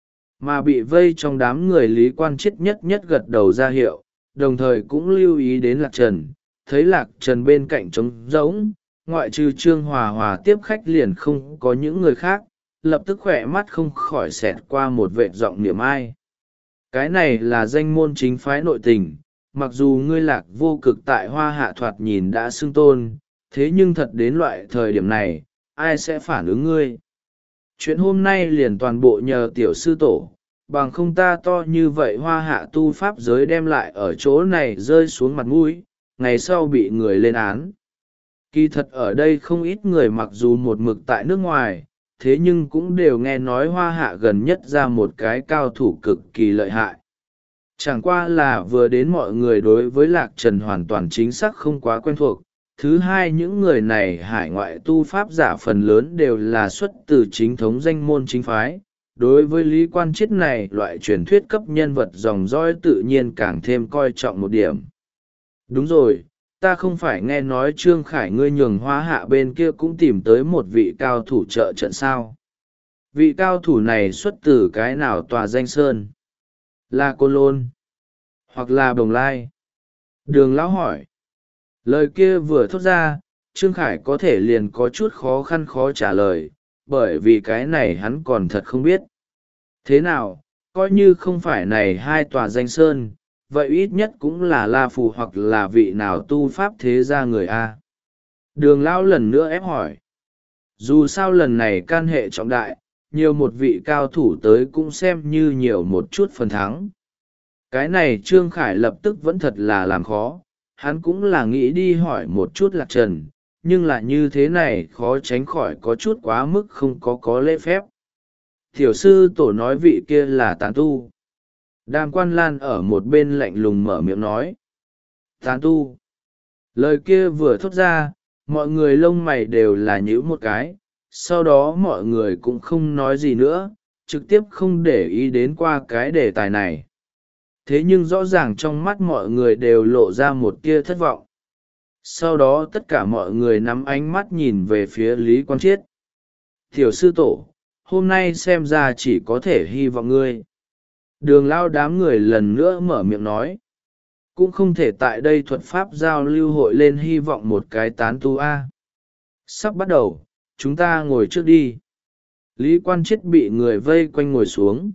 Mà bị vây trong đám người Lý Quan Chiết nhất nhất gật đầu ra hiệu, đồng thời cũng lưu ý đến Lạc Trần, thấy Lạc Trần bên cạnh trống rỗng, ngoại trừ Trương Hòa Hòa tiếp khách liền không có những người khác, lập tức khỏe mắt không khỏi xẹt qua một vệ giọng niệm ai. Cái này là danh môn chính phái nội tình, mặc dù ngươi Lạc Vô Cực tại Hoa Hạ thoạt nhìn đã xưng tôn, thế nhưng thật đến loại thời điểm này, ai sẽ phản ứng ngươi? Chuyện hôm nay liền toàn bộ nhờ tiểu sư tổ, bằng không ta to như vậy Hoa Hạ tu pháp giới đem lại ở chỗ này rơi xuống mặt mũi, ngày sau bị người lên án. Kỳ thật ở đây không ít người mặc dù một mực tại nước ngoài, thế nhưng cũng đều nghe nói Hoa Hạ gần nhất ra một cái cao thủ cực kỳ lợi hại. Chẳng qua là vừa đến mọi người đối với Lạc Trần hoàn toàn chính xác không quá quen thuộc. Thứ hai, những người này hải ngoại tu pháp giả phần lớn đều là xuất từ chính thống danh môn chính phái. Đối với Lý Quan Chiết này loại truyền thuyết cấp nhân vật dòng dõi tự nhiên càng thêm coi trọng một điểm. Đúng rồi, ta không phải nghe nói Trương Khải ngươi nhường Hoa Hạ bên kia cũng tìm tới một vị cao thủ trợ trận sao? Vị cao thủ này xuất từ cái nào tòa danh sơn? Là Côn Lôn? Hoặc là Bồng Lai? Đường Lão hỏi. Lời kia vừa thốt ra, Trương Khải có thể liền có chút khó khăn khó trả lời, bởi vì cái này hắn còn thật không biết. Thế nào, coi như không phải này hai tòa danh sơn, vậy ít nhất cũng là La Phù hoặc là vị nào tu pháp thế gia người A. Đường Lão lần nữa ép hỏi. Dù sao lần này can hệ trọng đại, nhiều một vị cao thủ tới cũng xem như nhiều một chút phần thắng. Cái này Trương Khải lập tức vẫn thật là làm khó, hắn cũng là nghĩ đi hỏi một chút Lạc Trần, nhưng là như thế này khó tránh khỏi có chút quá mức không có có lễ phép. Tiểu sư tổ nói vị kia là tán tu. Đàm Quan Lan ở một bên lạnh lùng mở miệng nói. Tán tu. Lời kia vừa thốt ra, mọi người lông mày đều là nhíu một cái, sau đó mọi người cũng không nói gì nữa, trực tiếp không để ý đến qua cái đề tài này. Thế nhưng rõ ràng trong mắt mọi người đều lộ ra một tia thất vọng. Sau đó tất cả mọi người nắm ánh mắt nhìn về phía Lý Quan Chiết. Tiểu sư tổ, hôm nay xem ra chỉ có thể hy vọng ngươi. Đường Lao đám người lần nữa mở miệng nói. Cũng không thể tại đây thuật pháp giao lưu hội lên hy vọng một cái tán tu A. Sắp bắt đầu, chúng ta ngồi trước đi. Lý Quan Chiết bị người vây quanh ngồi xuống.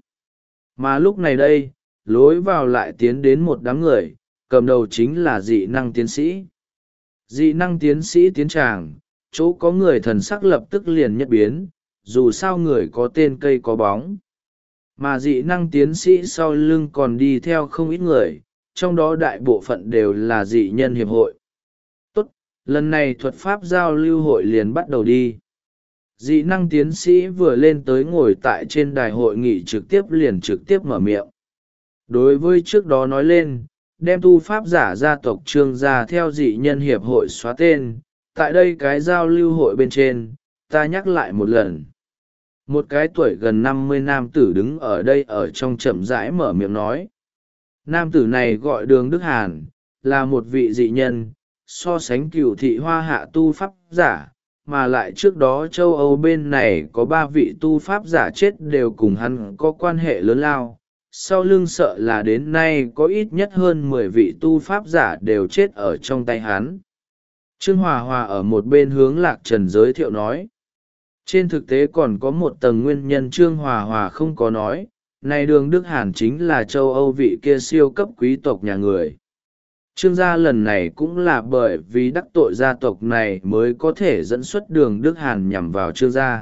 Mà lúc này đây, lối vào lại tiến đến một đám người, cầm đầu chính là dị năng tiến sĩ. Dị năng tiến sĩ tiến tràng, chỗ có người thần sắc lập tức liền nhất biến, dù sao người có tên cây có bóng. Mà dị năng tiến sĩ sau lưng còn đi theo không ít người, trong đó đại bộ phận đều là dị nhân hiệp hội. Tốt, lần này thuật pháp giao lưu hội liền bắt đầu đi. Dị năng tiến sĩ vừa lên tới ngồi tại trên đài hội nghị trực tiếp liền trực tiếp mở miệng. Đối với trước đó nói lên, đem tu pháp giả gia tộc Trương gia theo dị nhân hiệp hội xóa tên, tại đây cái giao lưu hội bên trên, ta nhắc lại một lần. Một cái tuổi gần năm mươi nam tử đứng ở đây ở trong chậm rãi mở miệng nói. Nam tử này gọi Đường Đức Hàn, là một vị dị nhân, so sánh cửu thị Hoa Hạ tu pháp giả, mà lại trước đó châu Âu bên này có ba vị tu pháp giả chết đều cùng hắn có quan hệ lớn lao. Sau lưng sợ là đến nay có ít nhất hơn mười vị tu pháp giả đều chết ở trong tay hắn. Trương Hòa Hòa ở một bên hướng Lạc Trần giới thiệu nói. Trên thực tế còn có một tầng nguyên nhân Trương Hòa Hòa không có nói, này Đường Đức Hàn chính là châu Âu vị kia siêu cấp quý tộc nhà người. Trương gia lần này cũng là bởi vì đắc tội gia tộc này mới có thể dẫn xuất Đường Đức Hàn nhằm vào Trương gia.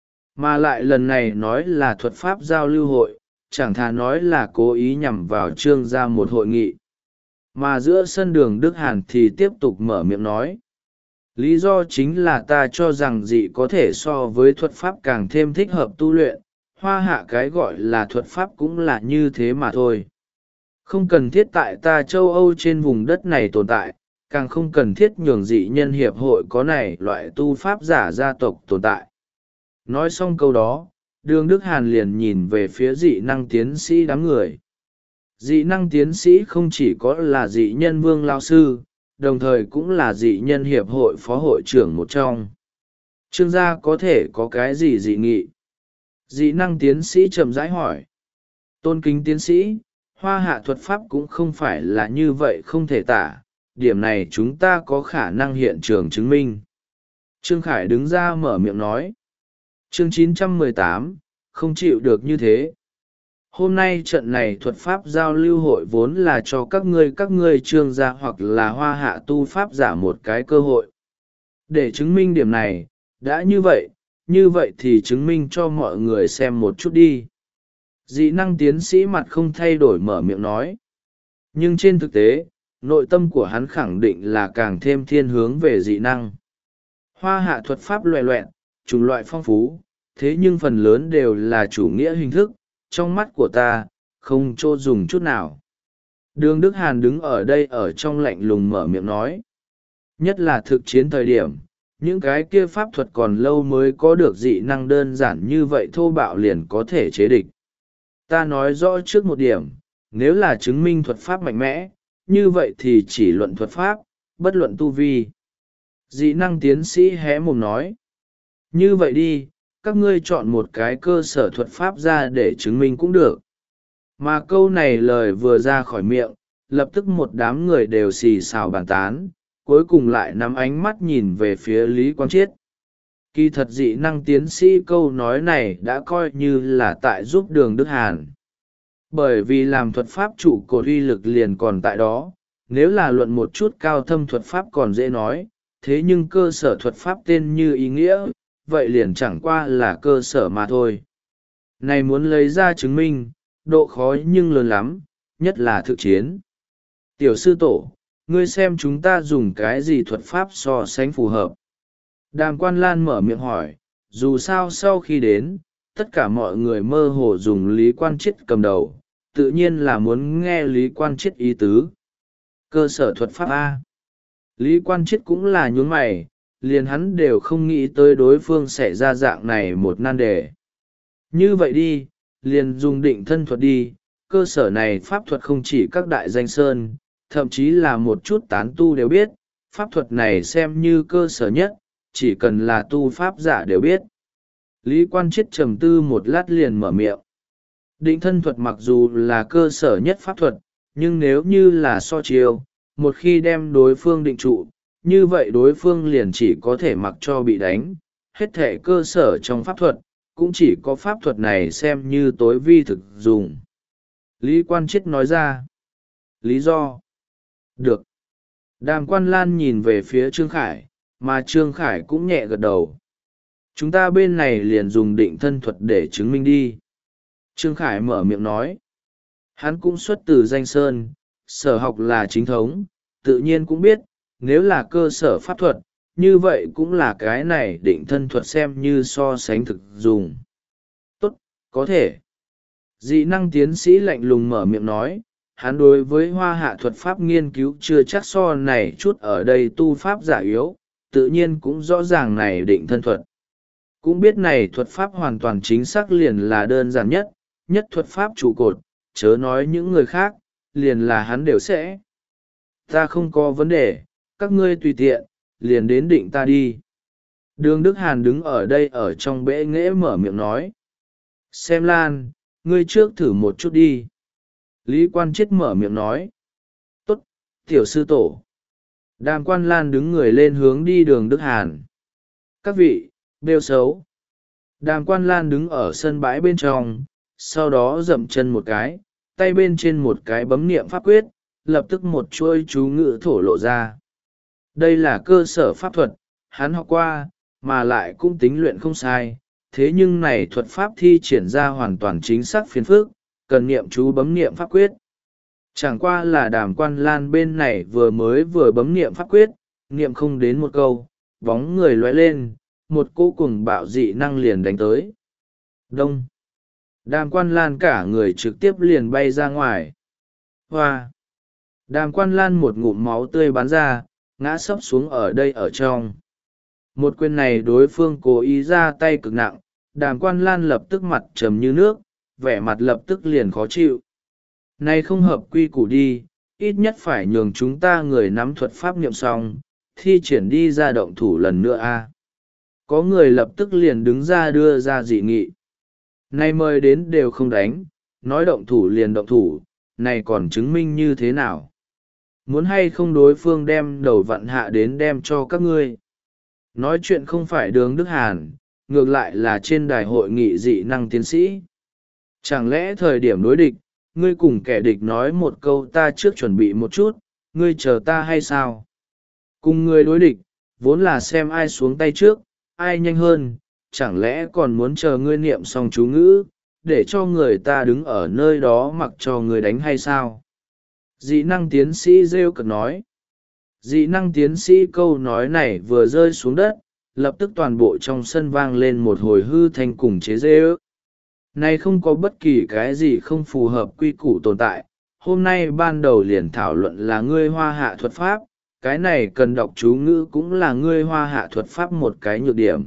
Mà lại lần này nói là thuật pháp giao lưu hội, chẳng thà nói là cố ý nhằm vào Trương gia một hội nghị. Mà giữa sân Đường Đức Hàn thì tiếp tục mở miệng nói. Lý do chính là ta cho rằng dị có thể so với thuật pháp càng thêm thích hợp tu luyện, Hoa Hạ cái gọi là thuật pháp cũng là như thế mà thôi. Không cần thiết tại ta châu Âu trên vùng đất này tồn tại, càng không cần thiết nhường dị nhân hiệp hội có này loại tu pháp giả gia tộc tồn tại. Nói xong câu đó, Đường Đức Hàn liền nhìn về phía dị năng tiến sĩ đám người. Dị năng tiến sĩ không chỉ có là dị nhân vương lao sư, đồng thời cũng là dị nhân hiệp hội phó hội trưởng một trong. Trương gia có thể có cái gì dị nghị? Dị năng tiến sĩ chậm rãi hỏi. Tôn kính tiến sĩ, hoa hạ thuật pháp cũng không phải là như vậy không thể tả, điểm này chúng ta có khả năng hiện trường chứng minh. Trương Khải đứng ra mở miệng nói. Chương chín trăm mười tám, không chịu được như thế. Hôm nay trận này thuật pháp giao lưu hội vốn là cho các ngươi các ngươi trương gia hoặc là hoa hạ tu pháp giả một cái cơ hội. Để chứng minh điểm này, đã như vậy, như vậy thì chứng minh cho mọi người xem một chút đi. Dị năng tiến sĩ mặt không thay đổi mở miệng nói. Nhưng trên thực tế, nội tâm của hắn khẳng định là càng thêm thiên hướng về dị năng. Hoa hạ thuật pháp loẹ loẹn, chủng loại phong phú, thế nhưng phần lớn đều là chủ nghĩa hình thức, trong mắt của ta, không chỗ dùng chút nào. Đường Đức Hàn đứng ở đây ở trong lạnh lùng mở miệng nói. Nhất là thực chiến thời điểm, những cái kia pháp thuật còn lâu mới có được dị năng đơn giản như vậy thô bạo liền có thể chế địch. Ta nói rõ trước một điểm, nếu là chứng minh thuật pháp mạnh mẽ, như vậy thì chỉ luận thuật pháp, bất luận tu vi. Dị năng tiến sĩ hé mồm nói. Như vậy đi, các ngươi chọn một cái cơ sở thuật pháp ra để chứng minh cũng được. Mà câu này lời vừa ra khỏi miệng, lập tức một đám người đều xì xào bàn tán, cuối cùng lại nắm ánh mắt nhìn về phía Lý Quang Chiết. Kỳ thật dị năng tiến sĩ câu nói này đã coi như là tại giúp Đường Đức Hàn. Bởi vì làm thuật pháp trụ cột uy lực liền còn tại đó, nếu là luận một chút cao thâm thuật pháp còn dễ nói, thế nhưng cơ sở thuật pháp tên như ý nghĩa, vậy liền chẳng qua là cơ sở mà thôi. Này muốn lấy ra chứng minh, độ khó nhưng lớn lắm, nhất là thực chiến. Tiểu sư tổ, ngươi xem chúng ta dùng cái gì thuật pháp so sánh phù hợp. Đàm Quan Lan mở miệng hỏi, dù sao sau khi đến, tất cả mọi người mơ hồ dùng Lý Quan Chiết cầm đầu, tự nhiên là muốn nghe Lý Quan Chiết ý tứ. Cơ sở thuật pháp A. Lý Quan Chiết cũng là nhún mày, liền hắn đều không nghĩ tới đối phương sẽ ra dạng này một nan đề. Như vậy đi, liền dùng định thân thuật đi, cơ sở này pháp thuật không chỉ các đại danh sơn, thậm chí là một chút tán tu đều biết, pháp thuật này xem như cơ sở nhất, chỉ cần là tu pháp giả đều biết. Lý Quan Chiết trầm tư một lát liền mở miệng. Định thân thuật mặc dù là cơ sở nhất pháp thuật, nhưng nếu như là so chiêu, một khi đem đối phương định trụ, như vậy đối phương liền chỉ có thể mặc cho bị đánh. Hết thể cơ sở trong pháp thuật, cũng chỉ có pháp thuật này xem như tối vi thực dùng. Lý Quan Chiết nói ra. Lý do? Được. Đàm Quan Lan nhìn về phía Trương Khải, mà Trương Khải cũng nhẹ gật đầu. Chúng ta bên này liền dùng định thân thuật để chứng minh đi. Trương Khải mở miệng nói. Hắn cũng xuất từ danh sơn, sở học là chính thống, tự nhiên cũng biết, nếu là cơ sở pháp thuật, như vậy cũng là cái này định thân thuật xem như so sánh thực dùng. Tốt, có thể. Dị năng tiến sĩ lạnh lùng mở miệng nói, hắn đối với hoa hạ thuật pháp nghiên cứu chưa chắc so này chút ở đây tu pháp giả yếu, tự nhiên cũng rõ ràng này định thân thuật. Cũng biết này thuật pháp hoàn toàn chính xác liền là đơn giản nhất, nhất thuật pháp trụ cột, chớ nói những người khác, liền là hắn đều sẽ. Ta không có vấn đề, các ngươi tùy tiện, liền đến định ta đi. Đường Đức Hàn đứng ở đây ở trong bệ nghễ mở miệng nói. Xem Lan, ngươi trước thử một chút đi. Lý Quan Chiết mở miệng nói. Tốt, tiểu sư tổ. Đàm Quan Lan đứng người lên hướng đi Đường Đức Hàn. Các vị, bêu xấu. Đàm Quan Lan đứng ở sân bãi bên trong, sau đó dậm chân một cái, tay bên trên một cái bấm niệm pháp quyết, lập tức một chuôi chú ngữ thổ lộ ra. Đây là cơ sở pháp thuật, hắn học qua, mà lại cũng tính luyện không sai, thế nhưng này thuật pháp thi triển ra hoàn toàn chính xác phiền phức, cần niệm chú bấm niệm pháp quyết. Chẳng qua là Đàm Quan Lan bên này vừa mới vừa bấm niệm pháp quyết, niệm không đến một câu, bóng người lóe lên, một cỗ cuồng bạo dị năng liền đánh tới. Đông. Đàm Quan Lan cả người trực tiếp liền bay ra ngoài. Hoa. Đàm Quan Lan một ngụm máu tươi bắn ra, ngã sấp xuống ở đây ở trong. Một quyền này đối phương cố ý ra tay cực nặng, Đàm Quan Lan lập tức mặt trầm như nước, vẻ mặt lập tức liền khó chịu. Này không hợp quy củ đi, ít nhất phải nhường chúng ta người nắm thuật pháp niệm xong, thi triển đi ra động thủ lần nữa a. Có người lập tức liền đứng ra đưa ra dị nghị. Này mời đến đều không đánh, nói động thủ liền động thủ, này còn chứng minh như thế nào? Muốn hay không đối phương đem đầu vặn hạ đến đem cho các ngươi? Nói chuyện không phải Đường Đức Hàn, ngược lại là trên đài hội nghị dị năng tiến sĩ. Chẳng lẽ thời điểm đối địch, ngươi cùng kẻ địch nói một câu ta trước chuẩn bị một chút, ngươi chờ ta hay sao? Cùng ngươi đối địch, vốn là xem ai xuống tay trước, ai nhanh hơn, chẳng lẽ còn muốn chờ ngươi niệm xong chú ngữ, để cho người ta đứng ở nơi đó mặc cho ngươi đánh hay sao? Dị năng tiến sĩ rêu cực nói. Dị năng tiến sĩ câu nói này vừa rơi xuống đất, lập tức toàn bộ trong sân vang lên một hồi hư thanh cùng chế dê ước. Này không có bất kỳ cái gì không phù hợp quy củ tồn tại, hôm nay ban đầu liền thảo luận là ngươi hoa hạ thuật pháp, cái này cần đọc chú ngữ cũng là ngươi hoa hạ thuật pháp một cái nhược điểm.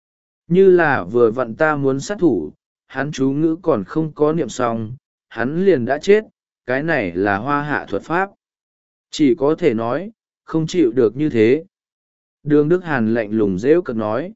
Như là vừa vặn ta muốn sát thủ, hắn chú ngữ còn không có niệm xong, hắn liền đã chết, cái này là hoa hạ thuật pháp. Chỉ có thể nói, không chịu được như thế. Đường Đức Hàn lạnh lùng rêu cực nói.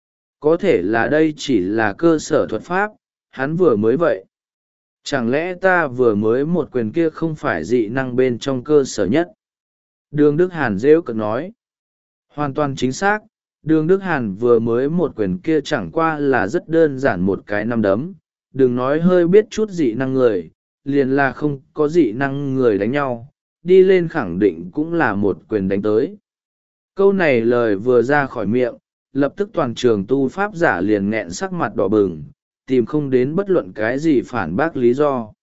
Có thể là đây chỉ là cơ sở thuật pháp, hắn vừa mới vậy. Chẳng lẽ ta vừa mới một quyền kia không phải dị năng bên trong cơ sở nhất? Đường Đức Hàn rêu cực nói. Hoàn toàn chính xác, Đường Đức Hàn vừa mới một quyền kia chẳng qua là rất đơn giản một cái nắm đấm. Đừng nói hơi biết chút dị năng người, liền là không có dị năng người đánh nhau, đi lên khẳng định cũng là một quyền đánh tới. Câu này lời vừa ra khỏi miệng, lập tức toàn trường tu pháp giả liền nghẹn sắc mặt đỏ bừng, tìm không đến bất luận cái gì phản bác lý do.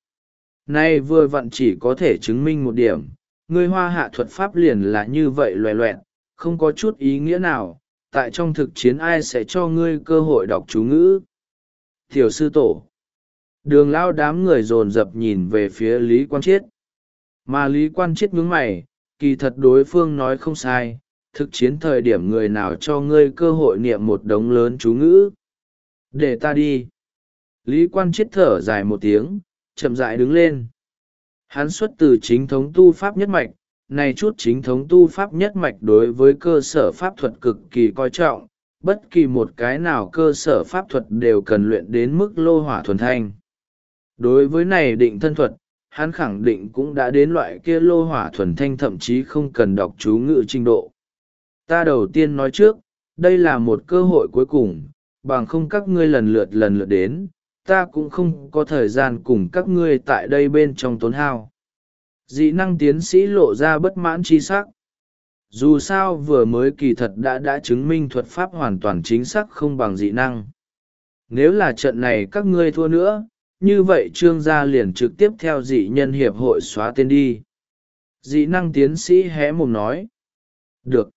Nay vừa vặn chỉ có thể chứng minh một điểm, người hoa hạ thuật pháp liền là như vậy loẹ loẹt, không có chút ý nghĩa nào, tại trong thực chiến ai sẽ cho ngươi cơ hội đọc chú ngữ. Tiểu sư tổ. Đường lao đám người dồn dập nhìn về phía Lý Quan Chiết. Mà Lý Quan Chiết nhướng mày, kỳ thật đối phương nói không sai, thực chiến thời điểm người nào cho ngươi cơ hội niệm một đống lớn chú ngữ. Để ta đi. Lý Quan Chiết thở dài một tiếng, chậm rãi đứng lên. Hắn xuất từ chính thống tu pháp nhất mạch, này chút chính thống tu pháp nhất mạch đối với cơ sở pháp thuật cực kỳ coi trọng, bất kỳ một cái nào cơ sở pháp thuật đều cần luyện đến mức lô hỏa thuần thanh. Đối với này định thân thuật, hắn khẳng định cũng đã đến loại kia lô hỏa thuần thanh thậm chí không cần đọc chú ngữ trình độ. Ta đầu tiên nói trước, đây là một cơ hội cuối cùng, bằng không các ngươi lần lượt lần lượt đến, ta cũng không có thời gian cùng các ngươi tại đây bên trong tốn hao. Dị năng tiến sĩ lộ ra bất mãn chi sắc. Dù sao vừa mới kỳ thật đã đã chứng minh thuật pháp hoàn toàn chính xác không bằng dị năng. Nếu là trận này các ngươi thua nữa, như vậy trương gia liền trực tiếp theo dị nhân hiệp hội xóa tên đi. Dị năng tiến sĩ hé mồm nói. Được.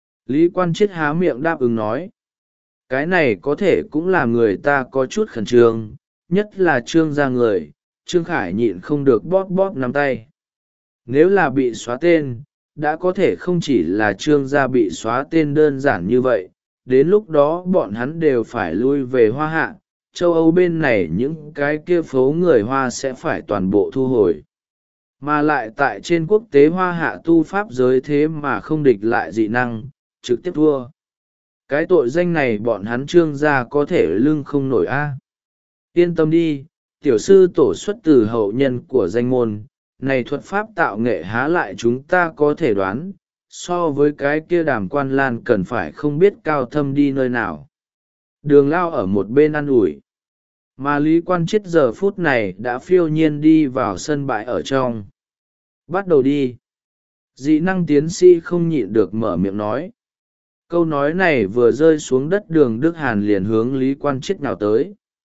Lý Quan Chiết há miệng đáp ứng nói. Cái này có thể cũng làm người ta có chút khẩn trương, nhất là trương gia người, Trương Khải nhịn không được bóp bóp nắm tay. Nếu là bị xóa tên, đã có thể không chỉ là trương gia bị xóa tên đơn giản như vậy, đến lúc đó bọn hắn đều phải lui về Hoa Hạ, châu Âu bên này những cái kia phố người Hoa sẽ phải toàn bộ thu hồi. Mà lại tại trên quốc tế Hoa Hạ tu pháp giới thế mà không địch lại dị năng, trực tiếp thua. Cái tội danh này bọn hắn trương gia có thể lưng không nổi a. Yên tâm đi, tiểu sư tổ xuất từ hậu nhân của danh môn, này thuật pháp tạo nghệ há lại chúng ta có thể đoán, so với cái kia đàm quan lan cần phải không biết cao thâm đi nơi nào. Đường lao ở một bên ăn ủi, mà Lý Quan Chiết giờ phút này đã phiêu nhiên đi vào sân bãi ở trong. Bắt đầu đi. Dị năng tiến sĩ không nhịn được mở miệng nói. Câu nói này vừa rơi xuống đất, Đường Đức Hàn liền hướng Lý Quan Chiết nào tới.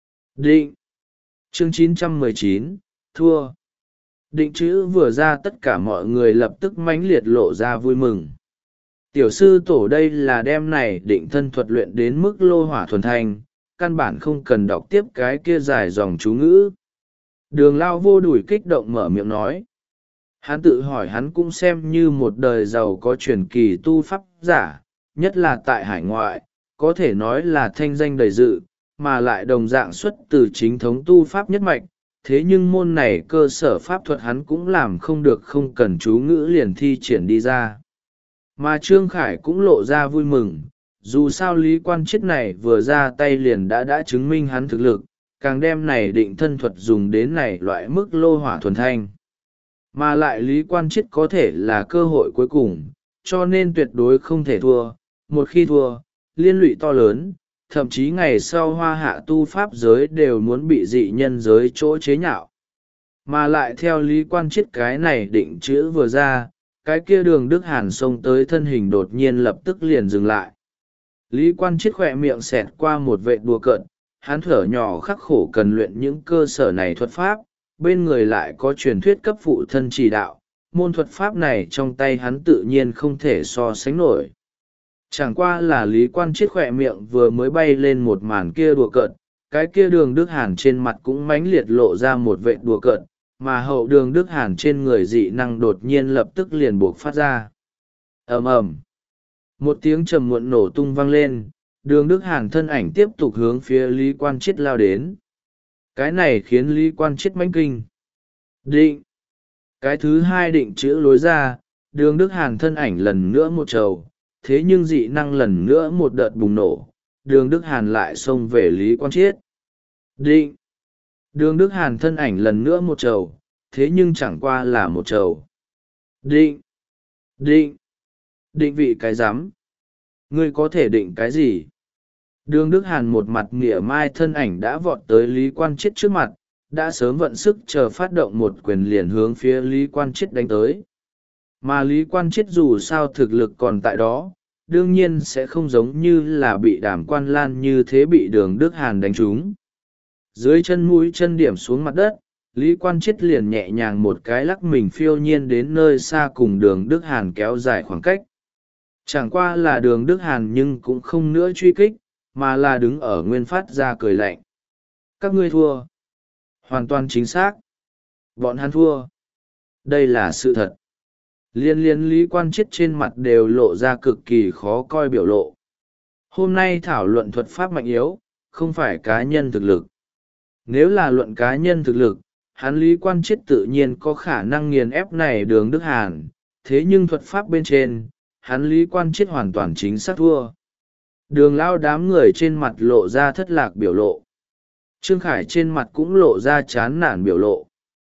Định. Chương chín trăm mười chín, thua. Định chữ vừa ra, tất cả mọi người lập tức mãnh liệt lộ ra vui mừng. Tiểu sư tổ đây là đem này định thân thuật luyện đến mức lô hỏa thuần thanh, căn bản không cần đọc tiếp cái kia dài dòng chú ngữ. Đường lao vô đuổi kích động mở miệng nói. Hắn tự hỏi hắn cũng xem như một đời giàu có truyền kỳ tu pháp giả, nhất là tại hải ngoại, có thể nói là thanh danh đầy dự, mà lại đồng dạng xuất từ chính thống tu pháp nhất mạch, thế nhưng môn này cơ sở pháp thuật hắn cũng làm không được, không cần chú ngữ liền thi triển đi ra. Mà Trương Khải cũng lộ ra vui mừng, dù sao Lý Quan Chiết này vừa ra tay liền đã đã chứng minh hắn thực lực, càng đem này định thân thuật dùng đến này loại mức lô hỏa thuần thanh. Mà lại Lý Quan Chiết có thể là cơ hội cuối cùng, cho nên tuyệt đối không thể thua, một khi thua, liên lụy to lớn, thậm chí ngày sau hoa hạ tu pháp giới đều muốn bị dị nhân giới chỗ chế nhạo. Mà lại theo Lý Quan Chiết cái này định chữ vừa ra, cái kia Đường Đức Hàn xông tới thân hình đột nhiên lập tức liền dừng lại. Lý Quan Chiết khỏe miệng xẹt qua một vệ đùa cợt, hắn thở nhỏ khắc khổ cần luyện những cơ sở này thuật pháp, bên người lại có truyền thuyết cấp phụ thân chỉ đạo, môn thuật pháp này trong tay hắn tự nhiên không thể so sánh nổi. Chẳng qua là Lý Quan Chiết khỏe miệng vừa mới bay lên một màn kia đùa cợt, cái kia Đường Đức Hàn trên mặt cũng mãnh liệt lộ ra một vệ đùa cợt, mà hậu Đường Đức Hàn trên người dị năng đột nhiên lập tức liền buộc phát ra. Ầm ầm, một tiếng trầm muộn nổ tung vang lên, Đường Đức Hàn thân ảnh tiếp tục hướng phía Lý Quan Chiết lao đến. Cái này khiến Lý Quan Chiết mãnh kinh. Định. Cái thứ hai định chữ lối ra, Đường Đức Hàn thân ảnh lần nữa một trầu, thế nhưng dị năng lần nữa một đợt bùng nổ, Đường Đức Hàn lại xông về Lý Quan Chiết. Định. Đường Đức Hàn thân ảnh lần nữa một trầu, thế nhưng chẳng qua là một trầu. Định. Định. Định vị cái rắm. Ngươi có thể định cái gì? Đường Đức Hàn một mặt mỉa mai thân ảnh đã vọt tới Lý Quan Chiết trước mặt, đã sớm vận sức chờ phát động một quyền liền hướng phía Lý Quan Chiết đánh tới. Mà Lý Quan Chiết dù sao thực lực còn tại đó, đương nhiên sẽ không giống như là bị Đàm Quan Lan như thế bị Đường Đức Hàn đánh trúng. Dưới chân mũi chân điểm xuống mặt đất, Lý Quan Chiết liền nhẹ nhàng một cái lắc mình phiêu nhiên đến nơi xa cùng Đường Đức Hàn kéo dài khoảng cách. Chẳng qua là Đường Đức Hàn nhưng cũng không nữa truy kích, mà là đứng ở nguyên phát ra cười lạnh. Các ngươi thua. Hoàn toàn chính xác. Bọn hắn thua. Đây là sự thật. Liên liên Lý Quan Chiết trên mặt đều lộ ra cực kỳ khó coi biểu lộ. Hôm nay thảo luận thuật pháp mạnh yếu, không phải cá nhân thực lực. Nếu là luận cá nhân thực lực, hắn Lý Quan Chiết tự nhiên có khả năng nghiền ép này Đường Đức Hàn, thế nhưng thuật pháp bên trên, hắn Lý Quan Chiết hoàn toàn chính xác thua. Đường lao đám người trên mặt lộ ra thất lạc biểu lộ. Trương Khải trên mặt cũng lộ ra chán nản biểu lộ.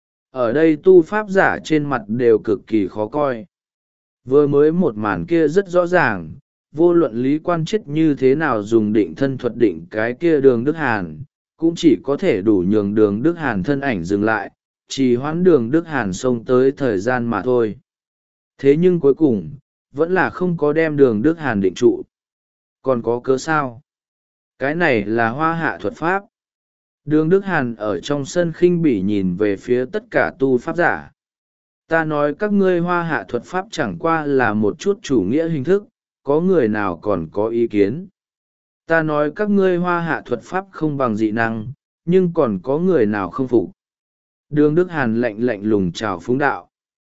Ở đây tu pháp giả trên mặt đều cực kỳ khó coi. Vừa mới một màn kia rất rõ ràng, vô luận Lý Quan Chiết như thế nào dùng định thân thuật định cái kia Đường Đức Hàn, cũng chỉ có thể đủ nhường Đường Đức Hàn thân ảnh dừng lại, chỉ hoãn Đường Đức Hàn xông tới thời gian mà thôi. Thế nhưng cuối cùng, vẫn là không có đem Đường Đức Hàn định trụ. Còn có cớ sao? Cái này là hoa hạ thuật pháp. Đường Đức Hàn ở trong sân khinh bỉ nhìn về phía tất cả tu pháp giả. Ta nói các ngươi hoa hạ thuật pháp chẳng qua là một chút chủ nghĩa hình thức, có người nào còn có ý kiến? Ta nói các ngươi hoa hạ thuật pháp không bằng dị năng, nhưng còn có người nào không phục? Đường Đức Hàn lạnh lạnh lùng chào phúng đạo.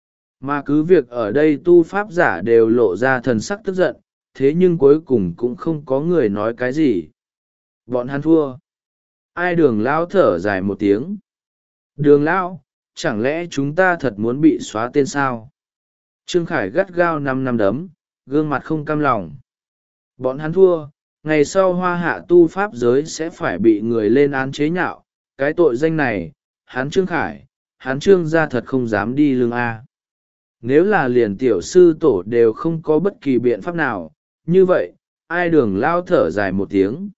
Mà cứ việc ở đây tu pháp giả đều lộ ra thần sắc tức giận, thế nhưng cuối cùng cũng không có người nói cái gì. Bọn hắn thua. Ai Đường lão thở dài một tiếng. Đường lão, chẳng lẽ chúng ta thật muốn bị xóa tên sao? Trương Khải gắt gao năm năm đấm, gương mặt không cam lòng. Bọn hắn thua, ngày sau hoa hạ tu pháp giới sẽ phải bị người lên án chế nhạo. Cái tội danh này, hắn Trương Khải, hắn Trương gia thật không dám đi lương A. Nếu là liền tiểu sư tổ đều không có bất kỳ biện pháp nào, như vậy, ai Đường lao thở dài một tiếng.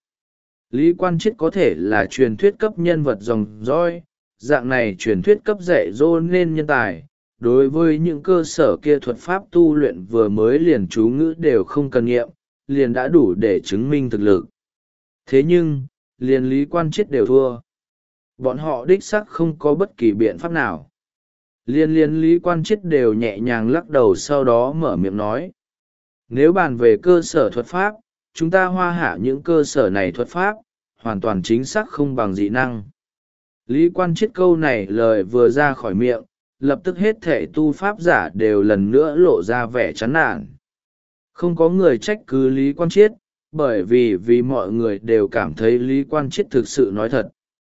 Lý Quan Chiết có thể là truyền thuyết cấp nhân vật dòng dõi, dạng này truyền thuyết cấp dạy dỗ nên nhân tài. Đối với những cơ sở kia thuật pháp tu luyện vừa mới liền chú ngữ đều không cần nghiệm, liền đã đủ để chứng minh thực lực. Thế nhưng, liền Lý Quan Chiết đều thua. Bọn họ đích xác không có bất kỳ biện pháp nào. Liên liên Lý Quan Chiết đều nhẹ nhàng lắc đầu sau đó mở miệng nói. Nếu bàn về cơ sở thuật pháp, chúng ta hoa hạ những cơ sở này thuật pháp, hoàn toàn chính xác không bằng dị năng. Lý Quan Chiết câu này lời vừa ra khỏi miệng, lập tức hết thể tu pháp giả đều lần nữa lộ ra vẻ chán nản. Không có người trách cứ Lý Quan Chiết, bởi vì vì mọi người đều cảm thấy Lý Quan Chiết thực sự nói thật.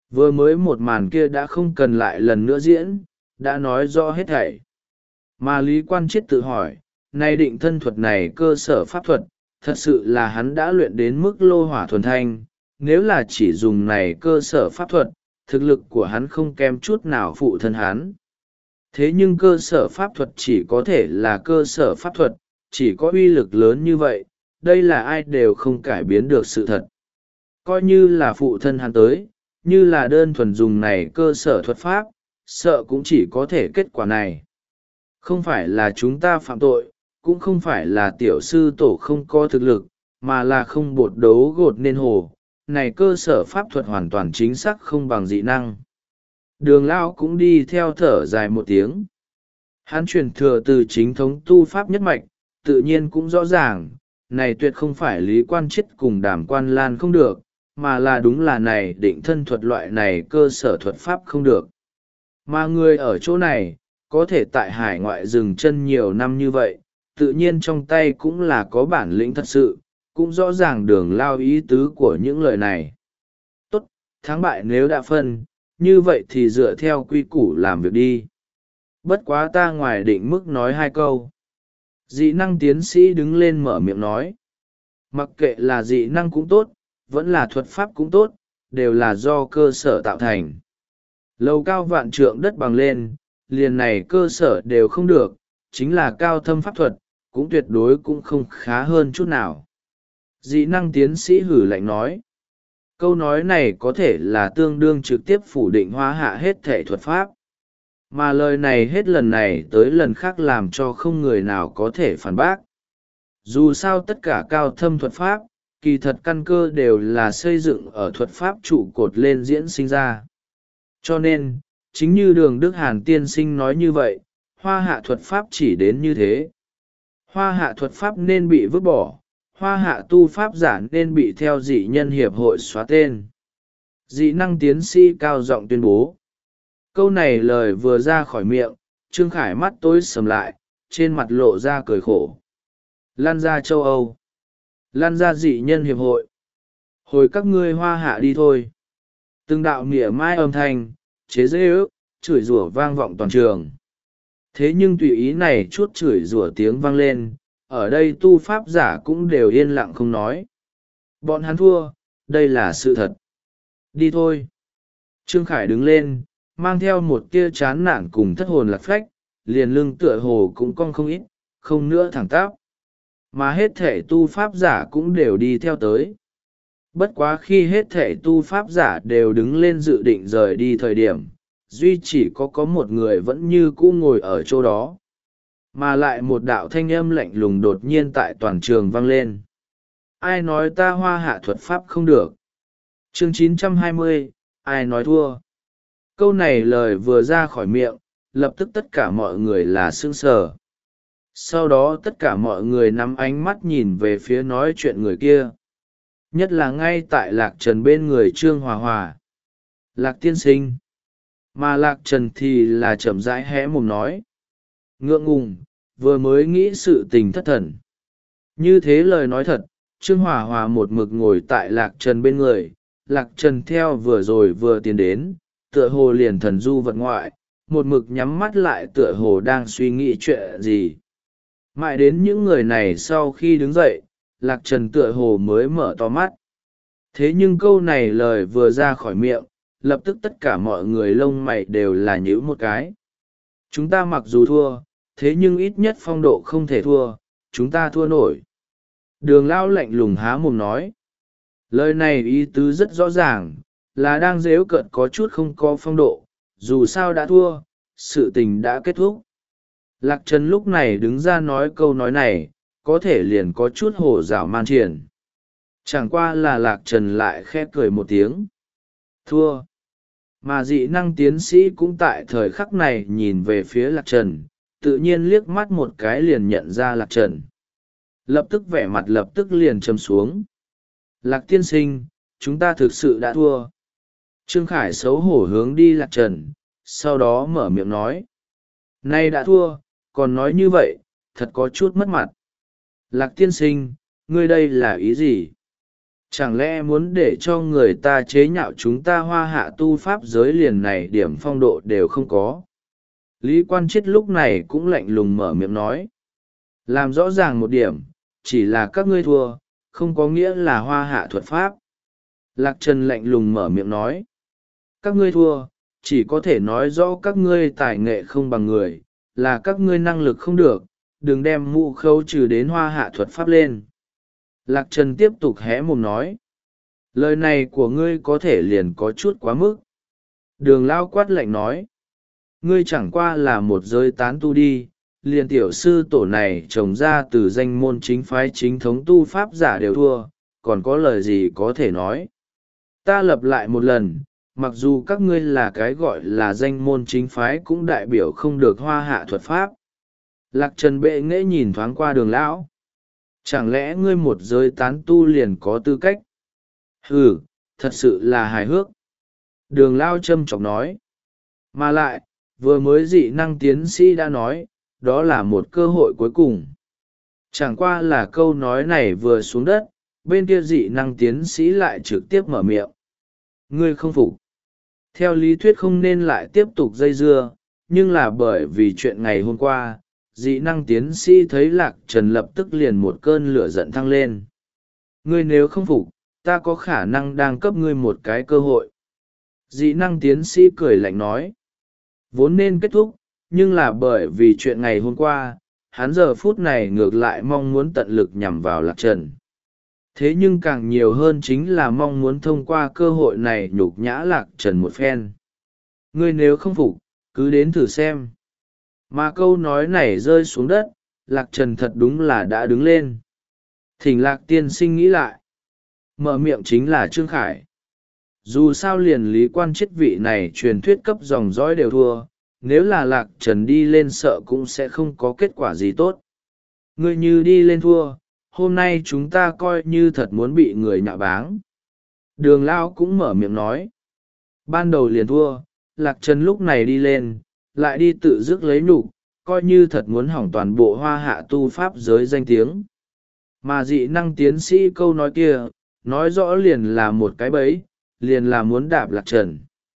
Vừa mới một màn kia đã không cần lại lần nữa diễn, đã nói rõ hết thảy. Mà Lý Quan Chiết tự hỏi, này định thân thuật này cơ sở pháp thuật, thật sự là hắn đã luyện đến mức lô hỏa thuần thanh, nếu là chỉ dùng này cơ sở pháp thuật, thực lực của hắn không kém chút nào phụ thân hắn. Thế nhưng cơ sở pháp thuật chỉ có thể là cơ sở pháp thuật, chỉ có uy lực lớn như vậy, đây là ai đều không cải biến được sự thật. Coi như là phụ thân hắn tới, như là đơn thuần dùng này cơ sở thuật pháp, sợ cũng chỉ có thể kết quả này. Không phải là chúng ta phạm tội, cũng không phải là tiểu sư tổ không có thực lực, mà là không bột đấu gột nên hồ, này cơ sở pháp thuật hoàn toàn chính xác không bằng dị năng. Đường Lao cũng đi theo thở dài một tiếng. Hắn truyền thừa từ chính thống tu pháp nhất mạch, tự nhiên cũng rõ ràng, này tuyệt không phải Lý Quan Chiết cùng Đàm Quan Lan không được, mà là đúng là này định thân thuật loại này cơ sở thuật pháp không được. Mà người ở chỗ này, có thể tại hải ngoại dừng chân nhiều năm như vậy, tự nhiên trong tay cũng là có bản lĩnh thật sự, cũng rõ ràng Đường Lao ý tứ của những lời này. Tốt, thắng bại nếu đã phân, như vậy thì dựa theo quy củ làm việc đi. Bất quá ta ngoài định mức nói hai câu. Dị năng tiến sĩ đứng lên mở miệng nói. Mặc kệ là dị năng cũng tốt, vẫn là thuật pháp cũng tốt, đều là do cơ sở tạo thành. Lầu cao vạn trượng đất bằng lên, liền này cơ sở đều không được, chính là cao thâm pháp thuật, cũng tuyệt đối cũng không khá hơn chút nào. Dị năng tiến sĩ hử lạnh nói. Câu nói này có thể là tương đương trực tiếp phủ định hóa hạ hết thể thuật pháp. Mà lời này hết lần này tới lần khác làm cho không người nào có thể phản bác. Dù sao tất cả cao thâm thuật pháp, kỳ thật căn cơ đều là xây dựng ở thuật pháp trụ cột lên diễn sinh ra. Cho nên, chính như Đường Đức Hàn tiên sinh nói như vậy, hoa hạ thuật pháp chỉ đến như thế. Hoa hạ thuật pháp nên bị vứt bỏ, hoa hạ tu pháp giả nên bị theo dị nhân hiệp hội xóa tên. Dị năng tiến sĩ cao giọng tuyên bố. Câu này lời vừa ra khỏi miệng, Trương Khải mắt tối sầm lại, trên mặt lộ ra cười khổ. Lan ra châu Âu. Lan ra dị nhân hiệp hội. Hồi các ngươi hoa hạ đi thôi. Từng đạo nghĩa mai âm thanh, chế dễ ước, chửi rủa vang vọng toàn trường. Thế nhưng tùy ý này chút chửi rủa tiếng vang lên, ở đây tu pháp giả cũng đều yên lặng không nói. Bọn hắn thua, đây là sự thật. Đi thôi. Trương Khải đứng lên, mang theo một tia chán nản cùng thất hồn lạc phách, liền lưng tựa hồ cũng cong không ít, không nữa thẳng tắp. Mà hết thể tu pháp giả cũng đều đi theo tới. Bất quá khi hết thể tu pháp giả đều đứng lên dự định rời đi thời điểm, duy chỉ có có một người vẫn như cũ ngồi ở chỗ đó. Mà lại một đạo thanh âm lạnh lùng đột nhiên tại toàn trường vang lên. Ai nói ta hoa hạ thuật pháp không được? Chương chín trăm hai mươi, ai nói thua? Câu này lời vừa ra khỏi miệng, lập tức tất cả mọi người là sững sờ. Sau đó tất cả mọi người nắm ánh mắt nhìn về phía nói chuyện người kia. Nhất là ngay tại Lạc Trần bên người Trương Hòa Hòa. Lạc tiên sinh. Mà Lạc Trần thì là chậm rãi hé mồm nói. Ngượng ngùng, vừa mới nghĩ sự tình thất thần. Như thế lời nói thật, Trương Hòa Hòa một mực ngồi tại Lạc Trần bên người. Lạc Trần theo vừa rồi vừa tiến đến, tựa hồ liền thần du vật ngoại, một mực nhắm mắt lại tựa hồ đang suy nghĩ chuyện gì. Mãi đến những người này sau khi đứng dậy, Lạc Trần tựa hồ mới mở to mắt. Thế nhưng câu này lời vừa ra khỏi miệng, lập tức tất cả mọi người lông mày đều là nhíu một cái. Chúng ta mặc dù thua, thế nhưng ít nhất phong độ không thể thua, chúng ta thua nổi. Đường Lao lạnh lùng há mồm nói. Lời này ý tứ rất rõ ràng, là đang dễu cợt có chút không có phong độ, dù sao đã thua, sự tình đã kết thúc. Lạc Trần lúc này đứng ra nói câu nói này, có thể liền có chút hổ dạo man triển. Chẳng qua là Lạc Trần lại khẽ cười một tiếng. Thua. Mà dị năng tiến sĩ cũng tại thời khắc này nhìn về phía Lạc Trần, tự nhiên liếc mắt một cái liền nhận ra Lạc Trần. Lập tức vẻ mặt lập tức liền trầm xuống. Lạc tiên sinh, chúng ta thực sự đã thua. Trương Khải xấu hổ hướng đi Lạc Trần, sau đó mở miệng nói. Nay đã thua, còn nói như vậy, thật có chút mất mặt. Lạc tiên sinh, ngươi đây là ý gì? Chẳng lẽ muốn để cho người ta chế nhạo chúng ta hoa hạ tu pháp giới liền này điểm phong độ đều không có? Lý Quan Chiết lúc này cũng lạnh lùng mở miệng nói. Làm rõ ràng một điểm, chỉ là các ngươi thua, không có nghĩa là hoa hạ thuật pháp. Lạc Trần lạnh lùng mở miệng nói. Các ngươi thua, chỉ có thể nói rõ các ngươi tài nghệ không bằng người, là các ngươi năng lực không được, đừng đem mũ khấu trừ đến hoa hạ thuật pháp lên. Lạc Trần tiếp tục hé mồm nói. Lời này của ngươi có thể liền có chút quá mức. Đường Lao quát lạnh nói. Ngươi chẳng qua là một giới tán tu đi, liền tiểu sư tổ này trồng ra từ danh môn chính phái chính thống tu pháp giả đều thua, còn có lời gì có thể nói. Ta lặp lại một lần, mặc dù các ngươi là cái gọi là danh môn chính phái cũng đại biểu không được hoa hạ thuật pháp. Lạc Trần bệ nghễ nhìn thoáng qua Đường Lão. Chẳng lẽ ngươi một giới tán tu liền có tư cách? Ừ, thật sự là hài hước. Đường Lao châm chọc nói. Mà lại, vừa mới dị năng tiến sĩ đã nói, đó là một cơ hội cuối cùng. Chẳng qua là câu nói này vừa xuống đất, bên kia dị năng tiến sĩ lại trực tiếp mở miệng. Ngươi không phục. Theo lý thuyết không nên lại tiếp tục dây dưa, nhưng là bởi vì chuyện ngày hôm qua, dị năng tiến sĩ thấy Lạc Trần lập tức liền một cơn lửa giận thăng lên. Ngươi nếu không phục, ta có khả năng đang cấp ngươi một cái cơ hội. Dị năng tiến sĩ cười lạnh nói. Vốn nên kết thúc, nhưng là bởi vì chuyện ngày hôm qua, hắn giờ phút này ngược lại mong muốn tận lực nhằm vào Lạc Trần. Thế nhưng càng nhiều hơn chính là mong muốn thông qua cơ hội này nhục nhã Lạc Trần một phen. Ngươi nếu không phục, cứ đến thử xem. Mà câu nói này rơi xuống đất, Lạc Trần thật đúng là đã đứng lên. Thỉnh Lạc tiên sinh nghĩ lại. Mở miệng chính là Trương Khải. Dù sao liền Lý Quan Chiết vị này truyền thuyết cấp dòng dõi đều thua, nếu là Lạc Trần đi lên sợ cũng sẽ không có kết quả gì tốt. Ngươi như đi lên thua, hôm nay chúng ta coi như thật muốn bị người nhạo báng. Đường Lao cũng mở miệng nói. Ban đầu liền thua, Lạc Trần lúc này đi lên, lại đi tự dứt lấy nhục, coi như thật muốn hỏng toàn bộ hoa hạ tu pháp giới danh tiếng. Mà dị năng tiến sĩ câu nói kia, nói rõ liền là một cái bẫy, liền là muốn đạp Lạc Trần.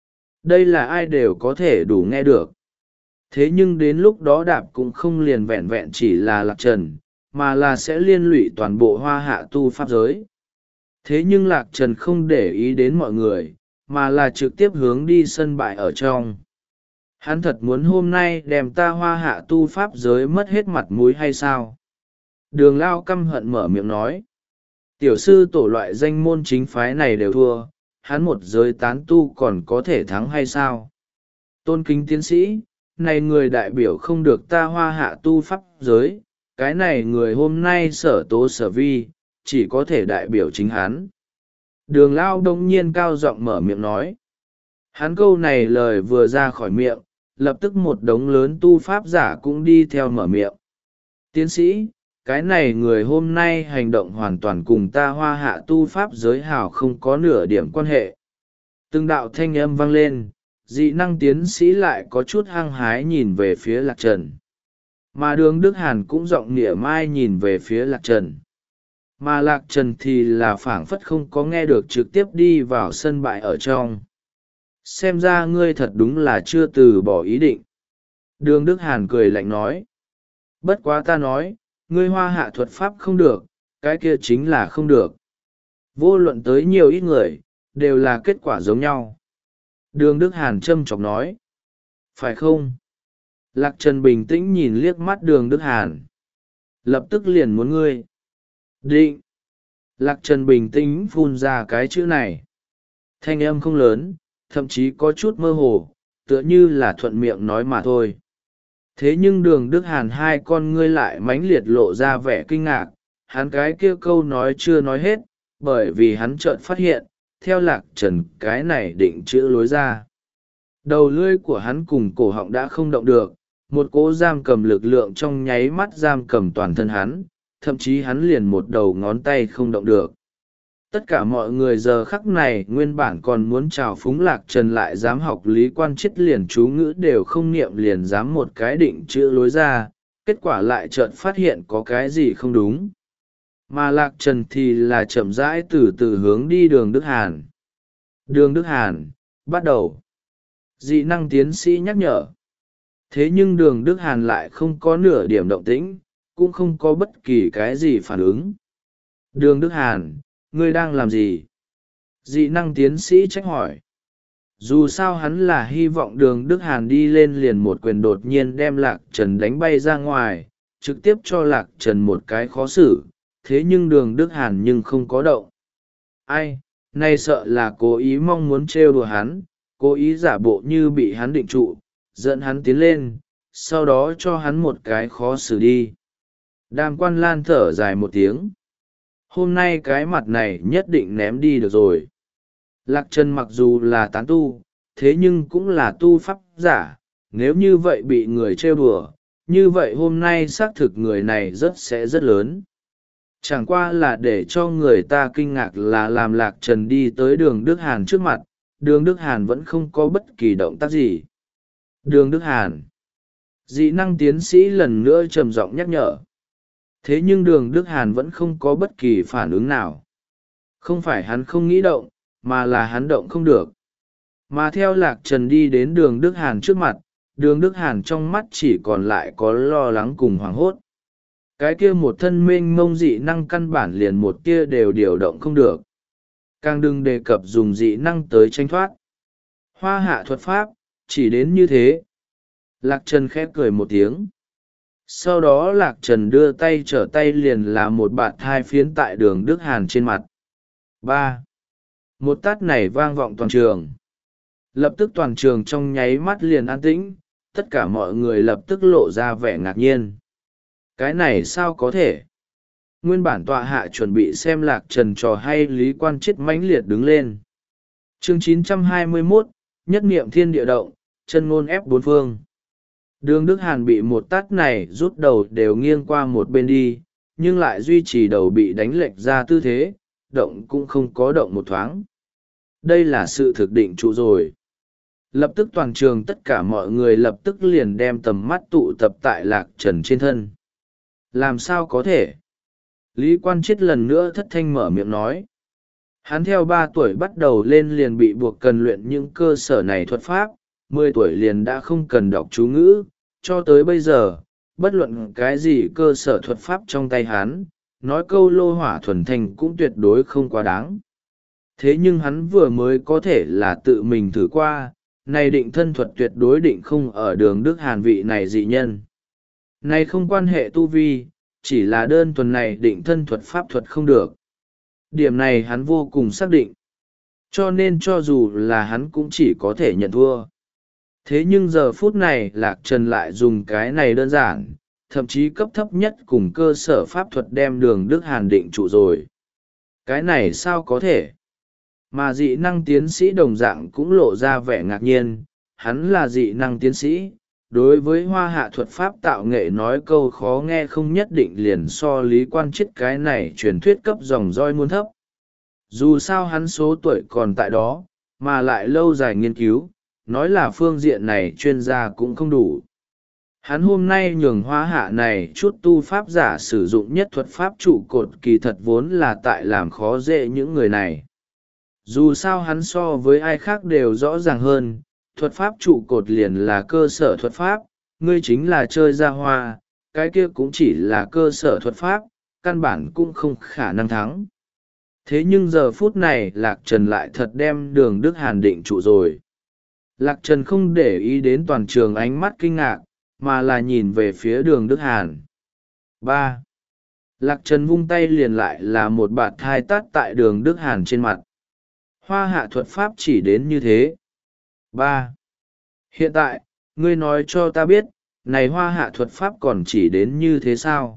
Đây là ai đều có thể đủ nghe được. Thế nhưng đến lúc đó đạp cũng không liền vẹn vẹn chỉ là Lạc Trần, mà là sẽ liên lụy toàn bộ hoa hạ tu pháp giới. Thế nhưng Lạc Trần không để ý đến mọi người, mà là trực tiếp hướng đi sân bãi ở trong. Hắn thật muốn hôm nay đem ta hoa hạ tu pháp giới mất hết mặt mũi hay sao? Đường Lao căm hận mở miệng nói. Tiểu sư tổ loại danh môn chính phái này đều thua, hắn một giới tán tu còn có thể thắng hay sao? Tôn kính tiến sĩ, này người đại biểu không được ta hoa hạ tu pháp giới, cái này người hôm nay sở tố sở vi, chỉ có thể đại biểu chính hắn. Đường Lao đông nhiên cao giọng mở miệng nói. Hắn câu này lời vừa ra khỏi miệng, lập tức một đống lớn tu pháp giả cũng đi theo mở miệng. Tiến sĩ, cái này người hôm nay hành động hoàn toàn cùng ta hoa hạ tu pháp giới hảo không có nửa điểm quan hệ. Từng đạo thanh âm vang lên, dị năng tiến sĩ lại có chút hăng hái nhìn về phía Lạc Trần. Mà Đường Đức Hàn cũng giọng nịa mai nhìn về phía Lạc Trần. Mà Lạc Trần thì là phảng phất không có nghe được, trực tiếp đi vào sân bãi ở trong. Xem ra ngươi thật đúng là chưa từ bỏ ý định. Đường Đức Hàn cười lạnh nói. Bất quá ta nói, ngươi hoa hạ thuật pháp không được, cái kia chính là không được. Vô luận tới nhiều ít người, đều là kết quả giống nhau. Đường Đức Hàn châm chọc nói. Phải không? Lạc Trần bình tĩnh nhìn liếc mắt Đường Đức Hàn. Lập tức liền muốn ngươi. Định. Lạc Trần bình tĩnh phun ra cái chữ này. Thanh âm không lớn, thậm chí có chút mơ hồ, tựa như là thuận miệng nói mà thôi. Thế nhưng Đường Đức Hàn hai con ngươi lại mãnh liệt lộ ra vẻ kinh ngạc, hắn cái kia câu nói chưa nói hết, bởi vì hắn chợt phát hiện, theo Lạc Trần cái này định chữ lối ra. Đầu lưỡi của hắn cùng cổ họng đã không động được, một cỗ giam cầm lực lượng trong nháy mắt giam cầm toàn thân hắn, thậm chí hắn liền một đầu ngón tay không động được. Tất cả mọi người giờ khắc này nguyên bản còn muốn trào phúng Lạc Trần lại dám học Lý Quan Chiết liền chú ngữ đều không niệm liền dám một cái định chữ lối ra, kết quả lại chợt phát hiện có cái gì không đúng. mà lạc trần thì là chậm rãi từ từ hướng đi đường Đức Hàn. Đường Đức Hàn, bắt đầu. Dị năng tiến sĩ nhắc nhở. Thế nhưng đường Đức Hàn lại không có nửa điểm động tĩnh, cũng không có bất kỳ cái gì phản ứng. Đường Đức Hàn, ngươi đang làm gì? Dị năng tiến sĩ trách hỏi. Dù sao hắn là hy vọng đường Đức Hàn đi lên liền một quyền đột nhiên đem Lạc Trần đánh bay ra ngoài, trực tiếp cho Lạc Trần một cái khó xử, thế nhưng đường Đức Hàn nhưng không có động. Ai, nay sợ là cố ý mong muốn trêu đùa hắn, cố ý giả bộ như bị hắn định trụ, dẫn hắn tiến lên, sau đó cho hắn một cái khó xử đi. Đàm Quan Lan thở dài một tiếng. Hôm nay cái mặt này nhất định ném đi được rồi. Lạc Trần mặc dù là tán tu, thế nhưng cũng là tu pháp giả, nếu như vậy bị người trêu đùa, như vậy hôm nay xác thực người này rất sẽ rất lớn. Chẳng qua là để cho người ta kinh ngạc là làm Lạc Trần đi tới đường Đức Hàn trước mặt, đường Đức Hàn vẫn không có bất kỳ động tác gì. Đường Đức Hàn. Dị năng tiến sĩ lần nữa trầm giọng nhắc nhở. Thế nhưng đường Đức Hàn vẫn không có bất kỳ phản ứng nào. Không phải hắn không nghĩ động, mà là hắn động không được. Mà theo Lạc Trần đi đến đường Đức Hàn trước mặt, đường Đức Hàn trong mắt chỉ còn lại có lo lắng cùng hoảng hốt. Cái kia một thân mênh mông dị năng căn bản liền một kia đều điều động không được. Càng đừng đề cập dùng dị năng tới tranh thoát. Hoa hạ thuật pháp, chỉ đến như thế. Lạc Trần khẽ cười một tiếng. Sau đó Lạc Trần đưa tay trở tay liền là một bạt thai phiến tại đường Đức Hàn trên mặt. ba. Một tát này vang vọng toàn trường. Lập tức toàn trường trong nháy mắt liền an tĩnh, tất cả mọi người lập tức lộ ra vẻ ngạc nhiên. Cái này sao có thể? Nguyên bản tọa hạ chuẩn bị xem Lạc Trần trò hay Lý Quan Chết mãnh liệt đứng lên. Chương chín trăm hai mươi mốt, nhất niệm thiên địa động, chân ngôn ép bốn phương. Đường Đức Hàn bị một tát này rút đầu đều nghiêng qua một bên đi, nhưng lại duy trì đầu bị đánh lệch ra tư thế, động cũng không có động một thoáng. Đây là sự thực định trụ rồi. Lập tức toàn trường tất cả mọi người lập tức liền đem tầm mắt tụ tập tại Lạc Trần trên thân. Làm sao có thể? Lý Quan Chết lần nữa thất thanh mở miệng nói. Hắn theo ba tuổi bắt đầu lên liền bị buộc cần luyện những cơ sở này thuật pháp, mười tuổi liền đã không cần đọc chú ngữ, cho tới bây giờ, bất luận cái gì cơ sở thuật pháp trong tay hắn, nói câu lô hỏa thuần thành cũng tuyệt đối không quá đáng. Thế nhưng hắn vừa mới có thể là tự mình thử qua, này định thân thuật tuyệt đối định không ở đường Đức Hàn vị này dị nhân. Này không quan hệ tu vi, chỉ là đơn thuần này định thân thuật pháp thuật không được. Điểm này hắn vô cùng xác định. Cho nên cho dù là hắn cũng chỉ có thể nhận thua. Thế nhưng giờ phút này Lạc Trần lại dùng cái này đơn giản, thậm chí cấp thấp nhất cùng cơ sở pháp thuật đem đường Đức Hàn định trụ rồi. Cái này sao có thể? Mà dị năng tiến sĩ đồng dạng cũng lộ ra vẻ ngạc nhiên, hắn là dị năng tiến sĩ, đối với hoa hạ thuật pháp tạo nghệ nói câu khó nghe không nhất định liền so Lý Quan Chết cái này truyền thuyết cấp dòng roi muôn thấp. Dù sao hắn số tuổi còn tại đó, mà lại lâu dài nghiên cứu, nói là phương diện này chuyên gia cũng không đủ. Hắn hôm nay nhường hoa hạ này chút tu pháp giả sử dụng nhất thuật pháp trụ cột kỳ thật vốn là tại làm khó dễ những người này. Dù sao hắn so với ai khác đều rõ ràng hơn, thuật pháp trụ cột liền là cơ sở thuật pháp, ngươi chính là chơi ra hoa, cái kia cũng chỉ là cơ sở thuật pháp, căn bản cũng không khả năng thắng. Thế nhưng giờ phút này Lạc Trần lại thật đem đường Đức Hàn định trụ rồi. Lạc Trần không để ý đến toàn trường ánh mắt kinh ngạc, mà là nhìn về phía đường Đức Hàn. ba. Lạc Trần vung tay liền lại là một bạt thai tát tại đường Đức Hàn trên mặt. Hoa hạ thuật pháp chỉ đến như thế. ba. Hiện tại, ngươi nói cho ta biết, này hoa hạ thuật pháp còn chỉ đến như thế sao?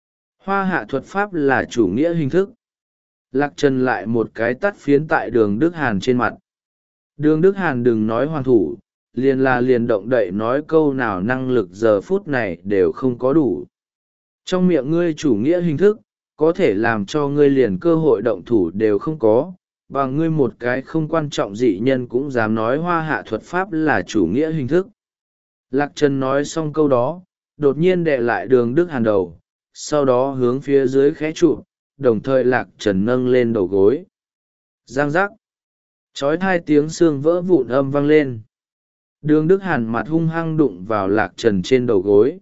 Hoa hạ thuật pháp là chủ nghĩa hình thức. Lạc Trần lại một cái tát phiến tại đường Đức Hàn trên mặt. Đường Đức Hàn đừng nói hoàn thủ, liền là liền động đậy nói câu nào năng lực giờ phút này đều không có đủ. Trong miệng ngươi chủ nghĩa hình thức, có thể làm cho ngươi liền cơ hội động thủ đều không có, và ngươi một cái không quan trọng dị nhân cũng dám nói hoa hạ thuật pháp là chủ nghĩa hình thức. Lạc Trần nói xong câu đó, đột nhiên đè lại đường Đức Hàn đầu, sau đó hướng phía dưới khẽ trụ, đồng thời lạc trần nâng lên đầu gối. Giang giác, trói hai tiếng xương vỡ vụn âm vang lên. Đường Đức Hàn mặt hung hăng đụng vào lạc trần trên đầu gối,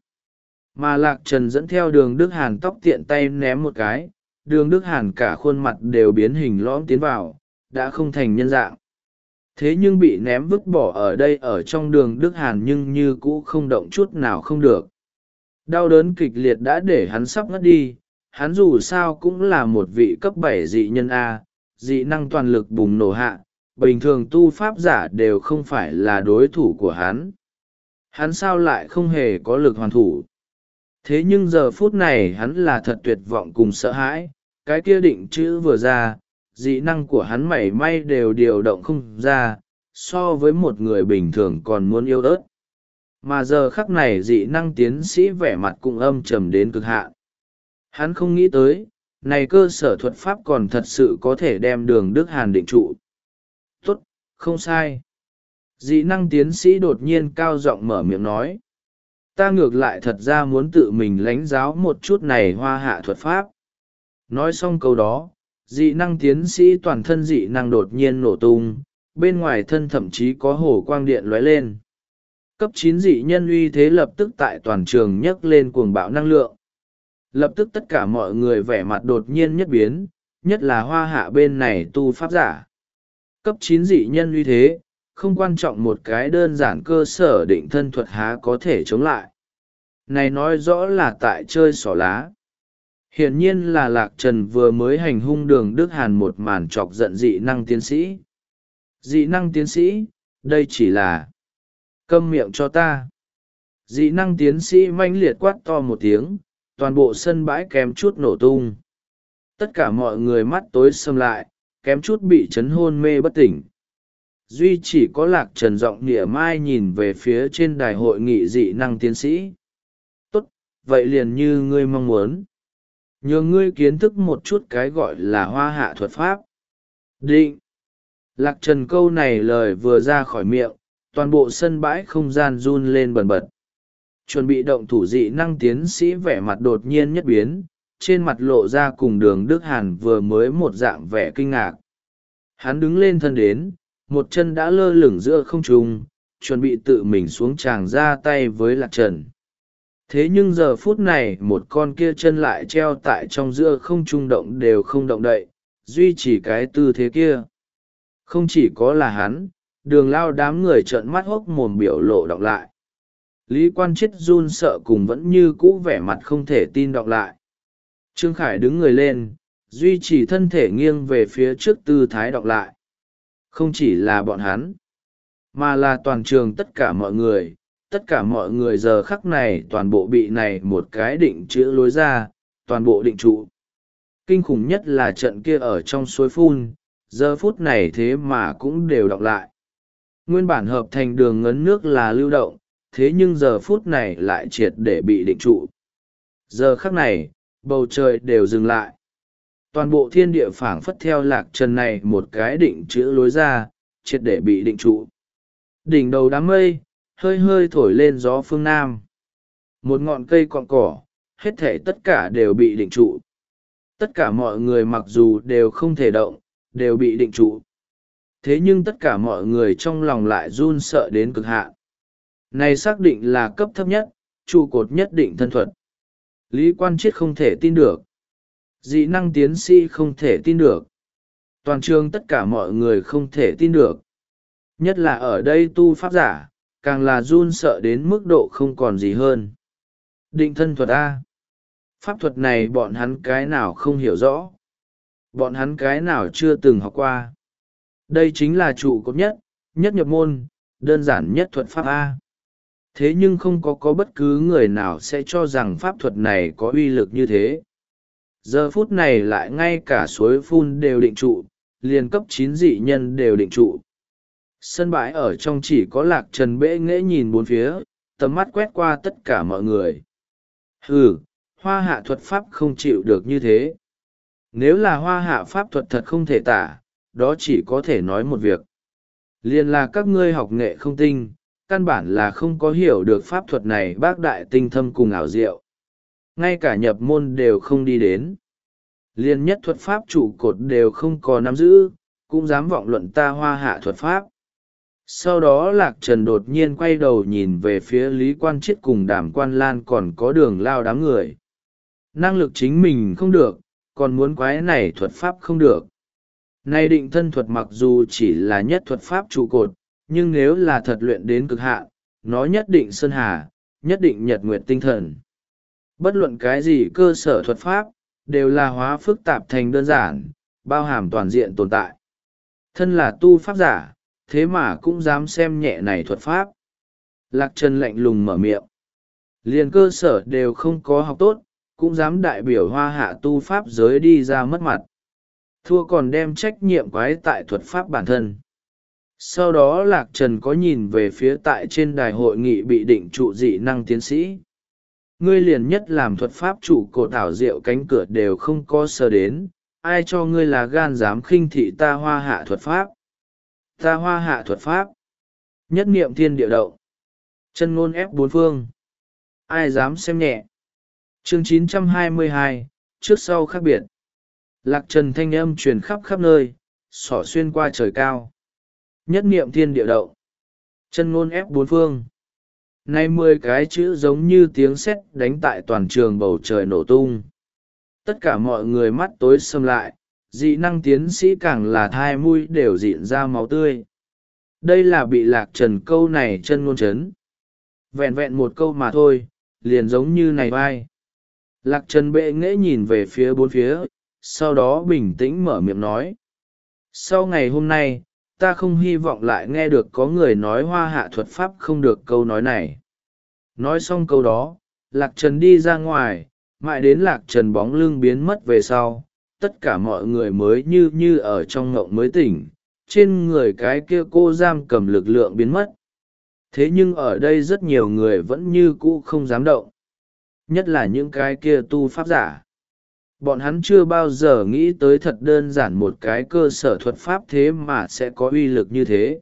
mà lạc trần dẫn theo đường Đức Hàn tóc tiện tay ném một cái. Đường Đức Hàn cả khuôn mặt đều biến hình lõm tiến vào, đã không thành nhân dạng. Thế nhưng bị ném vứt bỏ ở đây ở trong đường Đức Hàn nhưng như cũ không động chút nào không được. Đau đớn kịch liệt đã để hắn sắp ngất đi. Hắn dù sao cũng là một vị cấp bảy dị nhân A, dị năng toàn lực bùng nổ hạ, bình thường tu pháp giả đều không phải là đối thủ của hắn. Hắn sao lại không hề có lực hoàn thủ. Thế nhưng giờ phút này hắn là thật tuyệt vọng cùng sợ hãi. Cái kia định chữ vừa ra, dị năng của hắn mảy may đều điều động không ra, so với một người bình thường còn muốn yếu ớt. Mà giờ khắc này dị năng tiến sĩ vẻ mặt cũng âm trầm đến cực hạn. Hắn không nghĩ tới, này cơ sở thuật pháp còn thật sự có thể đem đường Đức Hàn định trụ. Tốt, không sai. Dị năng tiến sĩ đột nhiên cao giọng mở miệng nói. Ta ngược lại thật ra muốn tự mình lãnh giáo một chút này hoa hạ thuật pháp. Nói xong câu đó, dị năng tiến sĩ toàn thân dị năng đột nhiên nổ tung, bên ngoài thân thậm chí có hồ quang điện lóe lên. Cấp chín dị nhân uy thế lập tức tại toàn trường nhấc lên cuồng bạo năng lượng. Lập tức tất cả mọi người vẻ mặt đột nhiên nhất biến, nhất là hoa hạ bên này tu pháp giả. Cấp chín dị nhân uy thế, không quan trọng một cái đơn giản cơ sở định thân thuật há có thể chống lại. Này nói rõ là tại chơi xỏ lá. Hiển nhiên là Lạc Trần vừa mới hành hung đường Đức Hàn một màn chọc giận dị năng tiến sĩ. Dị năng tiến sĩ, đây chỉ là... Câm miệng cho ta. Dị năng tiến sĩ manh liệt quát to một tiếng, toàn bộ sân bãi kém chút nổ tung. Tất cả mọi người mắt tối sầm lại, kém chút bị chấn hôn mê bất tỉnh. Duy chỉ có Lạc Trần giọng nịa mai nhìn về phía trên đài hội nghị dị năng tiến sĩ. Tốt, vậy liền như ngươi mong muốn. Nhờ ngươi kiến thức một chút cái gọi là hoa hạ thuật pháp. Định. Lạc Trần câu này lời vừa ra khỏi miệng, toàn bộ sân bãi không gian run lên bần bật. Chuẩn bị động thủ dị năng tiến sĩ vẻ mặt đột nhiên nhất biến, trên mặt lộ ra cùng đường Đức Hàn vừa mới một dạng vẻ kinh ngạc. Hắn đứng lên thân đến, một chân đã lơ lửng giữa không trung, chuẩn bị tự mình xuống tràng ra tay với Lạc Trần. Thế nhưng giờ phút này một con kia chân lại treo tại trong giữa không trung động đều không động đậy, duy trì cái tư thế kia. Không chỉ có là hắn, đường lao đám người trợn mắt hốc mồm biểu lộ đọc lại. Lý Quan Chiết run sợ cùng vẫn như cũ vẻ mặt không thể tin đọc lại. Trương Khải đứng người lên, duy trì thân thể nghiêng về phía trước tư thái đọc lại. Không chỉ là bọn hắn, mà là toàn trường tất cả mọi người. Tất cả mọi người giờ khắc này toàn bộ bị này một cái định chữ lối ra, toàn bộ định trụ. Kinh khủng nhất là trận kia ở trong suối phun, giờ phút này thế mà cũng đều đọc lại. Nguyên bản hợp thành đường ngấn nước là lưu động, thế nhưng giờ phút này lại triệt để bị định trụ. Giờ khắc này, bầu trời đều dừng lại. Toàn bộ thiên địa phảng phất theo Lạc Trần này một cái định chữ lối ra, triệt để bị định trụ. Đỉnh đầu đám mây, hơi hơi thổi lên gió phương Nam. Một ngọn cây cọn cỏ, hết thể tất cả đều bị định trụ. Tất cả mọi người mặc dù đều không thể động, đều bị định trụ. Thế nhưng tất cả mọi người trong lòng lại run sợ đến cực hạn. Này xác định là cấp thấp nhất, trụ cột nhất định thân thuật. Lý Quan Chiết không thể tin được. Dị năng tiến sĩ không thể tin được. Toàn trường tất cả mọi người không thể tin được. Nhất là ở đây tu pháp giả, càng là run sợ đến mức độ không còn gì hơn. Định thân thuật A. Pháp thuật này bọn hắn cái nào không hiểu rõ. Bọn hắn cái nào chưa từng học qua. Đây chính là trụ cột nhất, nhất nhập môn, đơn giản nhất thuật pháp A. Thế nhưng không có có bất cứ người nào sẽ cho rằng pháp thuật này có uy lực như thế. Giờ phút này lại ngay cả suối phun đều định trụ, liền cấp chín dị nhân đều định trụ. Sân bãi ở trong chỉ có Lạc Trần bệ nghễ nhìn bốn phía, tầm mắt quét qua tất cả mọi người. Hừ, hoa hạ thuật pháp không chịu được như thế. Nếu là hoa hạ pháp thuật thật không thể tả, đó chỉ có thể nói một việc. Liền là các ngươi học nghệ không tinh, căn bản là không có hiểu được pháp thuật này bác đại tinh thâm cùng ảo diệu. Ngay cả nhập môn đều không đi đến. liền nhất thuật pháp trụ cột đều không có nắm giữ, cũng dám vọng luận ta hoa hạ thuật pháp. Sau đó Lạc Trần đột nhiên quay đầu nhìn về phía Lý Quan Chiết cùng Đàm Quan Lan còn có Đường Lao đám người. Năng lực chính mình không được, còn muốn quái này thuật pháp không được. Này định thân thuật mặc dù chỉ là nhất thuật pháp trụ cột, nhưng nếu là thật luyện đến cực hạn, nó nhất định sơn hà, nhất định nhật nguyệt tinh thần. Bất luận cái gì cơ sở thuật pháp, đều là hóa phức tạp thành đơn giản, bao hàm toàn diện tồn tại. Thân là tu pháp giả, thế mà cũng dám xem nhẹ này thuật pháp. Lạc Trần lạnh lùng mở miệng. Liền cơ sở đều không có học tốt, cũng dám đại biểu hoa hạ tu pháp giới đi ra mất mặt. Thua còn đem trách nhiệm quái tại thuật pháp bản thân. Sau đó Lạc Trần có nhìn về phía tại trên đài hội nghị bị định trụ dị năng tiến sĩ. Ngươi liền nhất làm thuật pháp trụ cột ảo diệu cánh cửa đều không có sơ đến, ai cho ngươi là gan dám khinh thị ta hoa hạ thuật pháp. Ta hoa hạ thuật pháp. Nhất niệm thiên địa động. Chân ngôn ép bốn phương. Ai dám xem nhẹ. Chương chín trăm hai mươi hai, trước sau khác biệt. Lạc Trần thanh âm truyền khắp khắp nơi, xỏ xuyên qua trời cao. Nhất niệm thiên địa động. Chân ngôn ép bốn phương. Nay mười cái chữ giống như tiếng sét đánh tại toàn trường bầu trời nổ tung. Tất cả mọi người mắt tối sầm lại, dị năng tiến sĩ càng là thai mũi đều dịn ra máu tươi. Đây là bị Lạc Trần câu này chân ngôn chấn. Vẹn vẹn một câu mà thôi, liền giống như này vai. Lạc Trần bệ nghễ nhìn về phía bốn phía, sau đó bình tĩnh mở miệng nói. Sau ngày hôm nay, ta không hy vọng lại nghe được có người nói hoa hạ thuật pháp không được câu nói này. Nói xong câu đó, Lạc Trần đi ra ngoài, mãi đến Lạc Trần bóng lưng biến mất về sau, tất cả mọi người mới như như ở trong ngộng mới tỉnh, trên người cái kia cô giam cầm lực lượng biến mất. Thế nhưng ở đây rất nhiều người vẫn như cũ không dám động. Nhất là những cái kia tu pháp giả. Bọn hắn chưa bao giờ nghĩ tới thật đơn giản một cái cơ sở thuật pháp thế mà sẽ có uy lực như thế.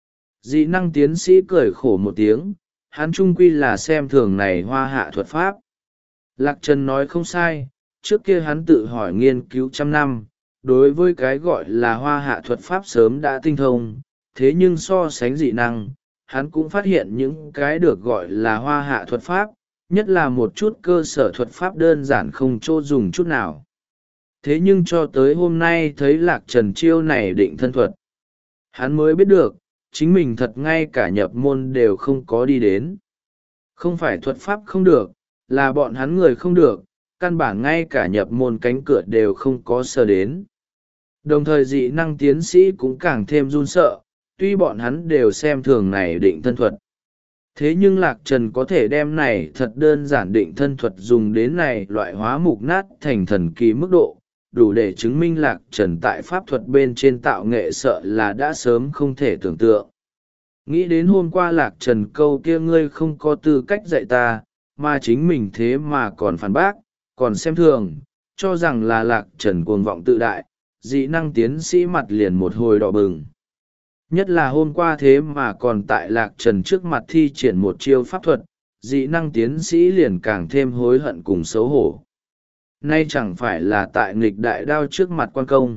Dị năng tiến sĩ cười khổ một tiếng, hắn trung quy là xem thường này hoa hạ thuật pháp. Lạc Trần nói không sai, trước kia hắn tự hỏi nghiên cứu trăm năm, đối với cái gọi là hoa hạ thuật pháp sớm đã tinh thông, thế nhưng so sánh dị năng, hắn cũng phát hiện những cái được gọi là hoa hạ thuật pháp, nhất là một chút cơ sở thuật pháp đơn giản không chỗ dùng chút nào. Thế nhưng cho tới hôm nay thấy Lạc Trần chiêu này định thân thuật, hắn mới biết được, chính mình thật ngay cả nhập môn đều không có đi đến. Không phải thuật pháp không được, là bọn hắn người không được, căn bản ngay cả nhập môn cánh cửa đều không có sờ đến. Đồng thời dị năng tiến sĩ cũng càng thêm run sợ, tuy bọn hắn đều xem thường này định thân thuật. Thế nhưng Lạc Trần có thể đem này thật đơn giản định thân thuật dùng đến này loại hóa mục nát thành thần kỳ mức độ, đủ để chứng minh Lạc Trần tại pháp thuật bên trên tạo nghệ sợ là đã sớm không thể tưởng tượng. Nghĩ đến hôm qua Lạc Trần câu kia ngươi không có tư cách dạy ta, mà chính mình thế mà còn phản bác, còn xem thường, cho rằng là Lạc Trần cuồng vọng tự đại, dị năng tiến sĩ mặt liền một hồi đỏ bừng. Nhất là hôm qua thế mà còn tại Lạc Trần trước mặt thi triển một chiêu pháp thuật, dị năng tiến sĩ liền càng thêm hối hận cùng xấu hổ. Nay chẳng phải là tại nghịch đại đao trước mặt quan công.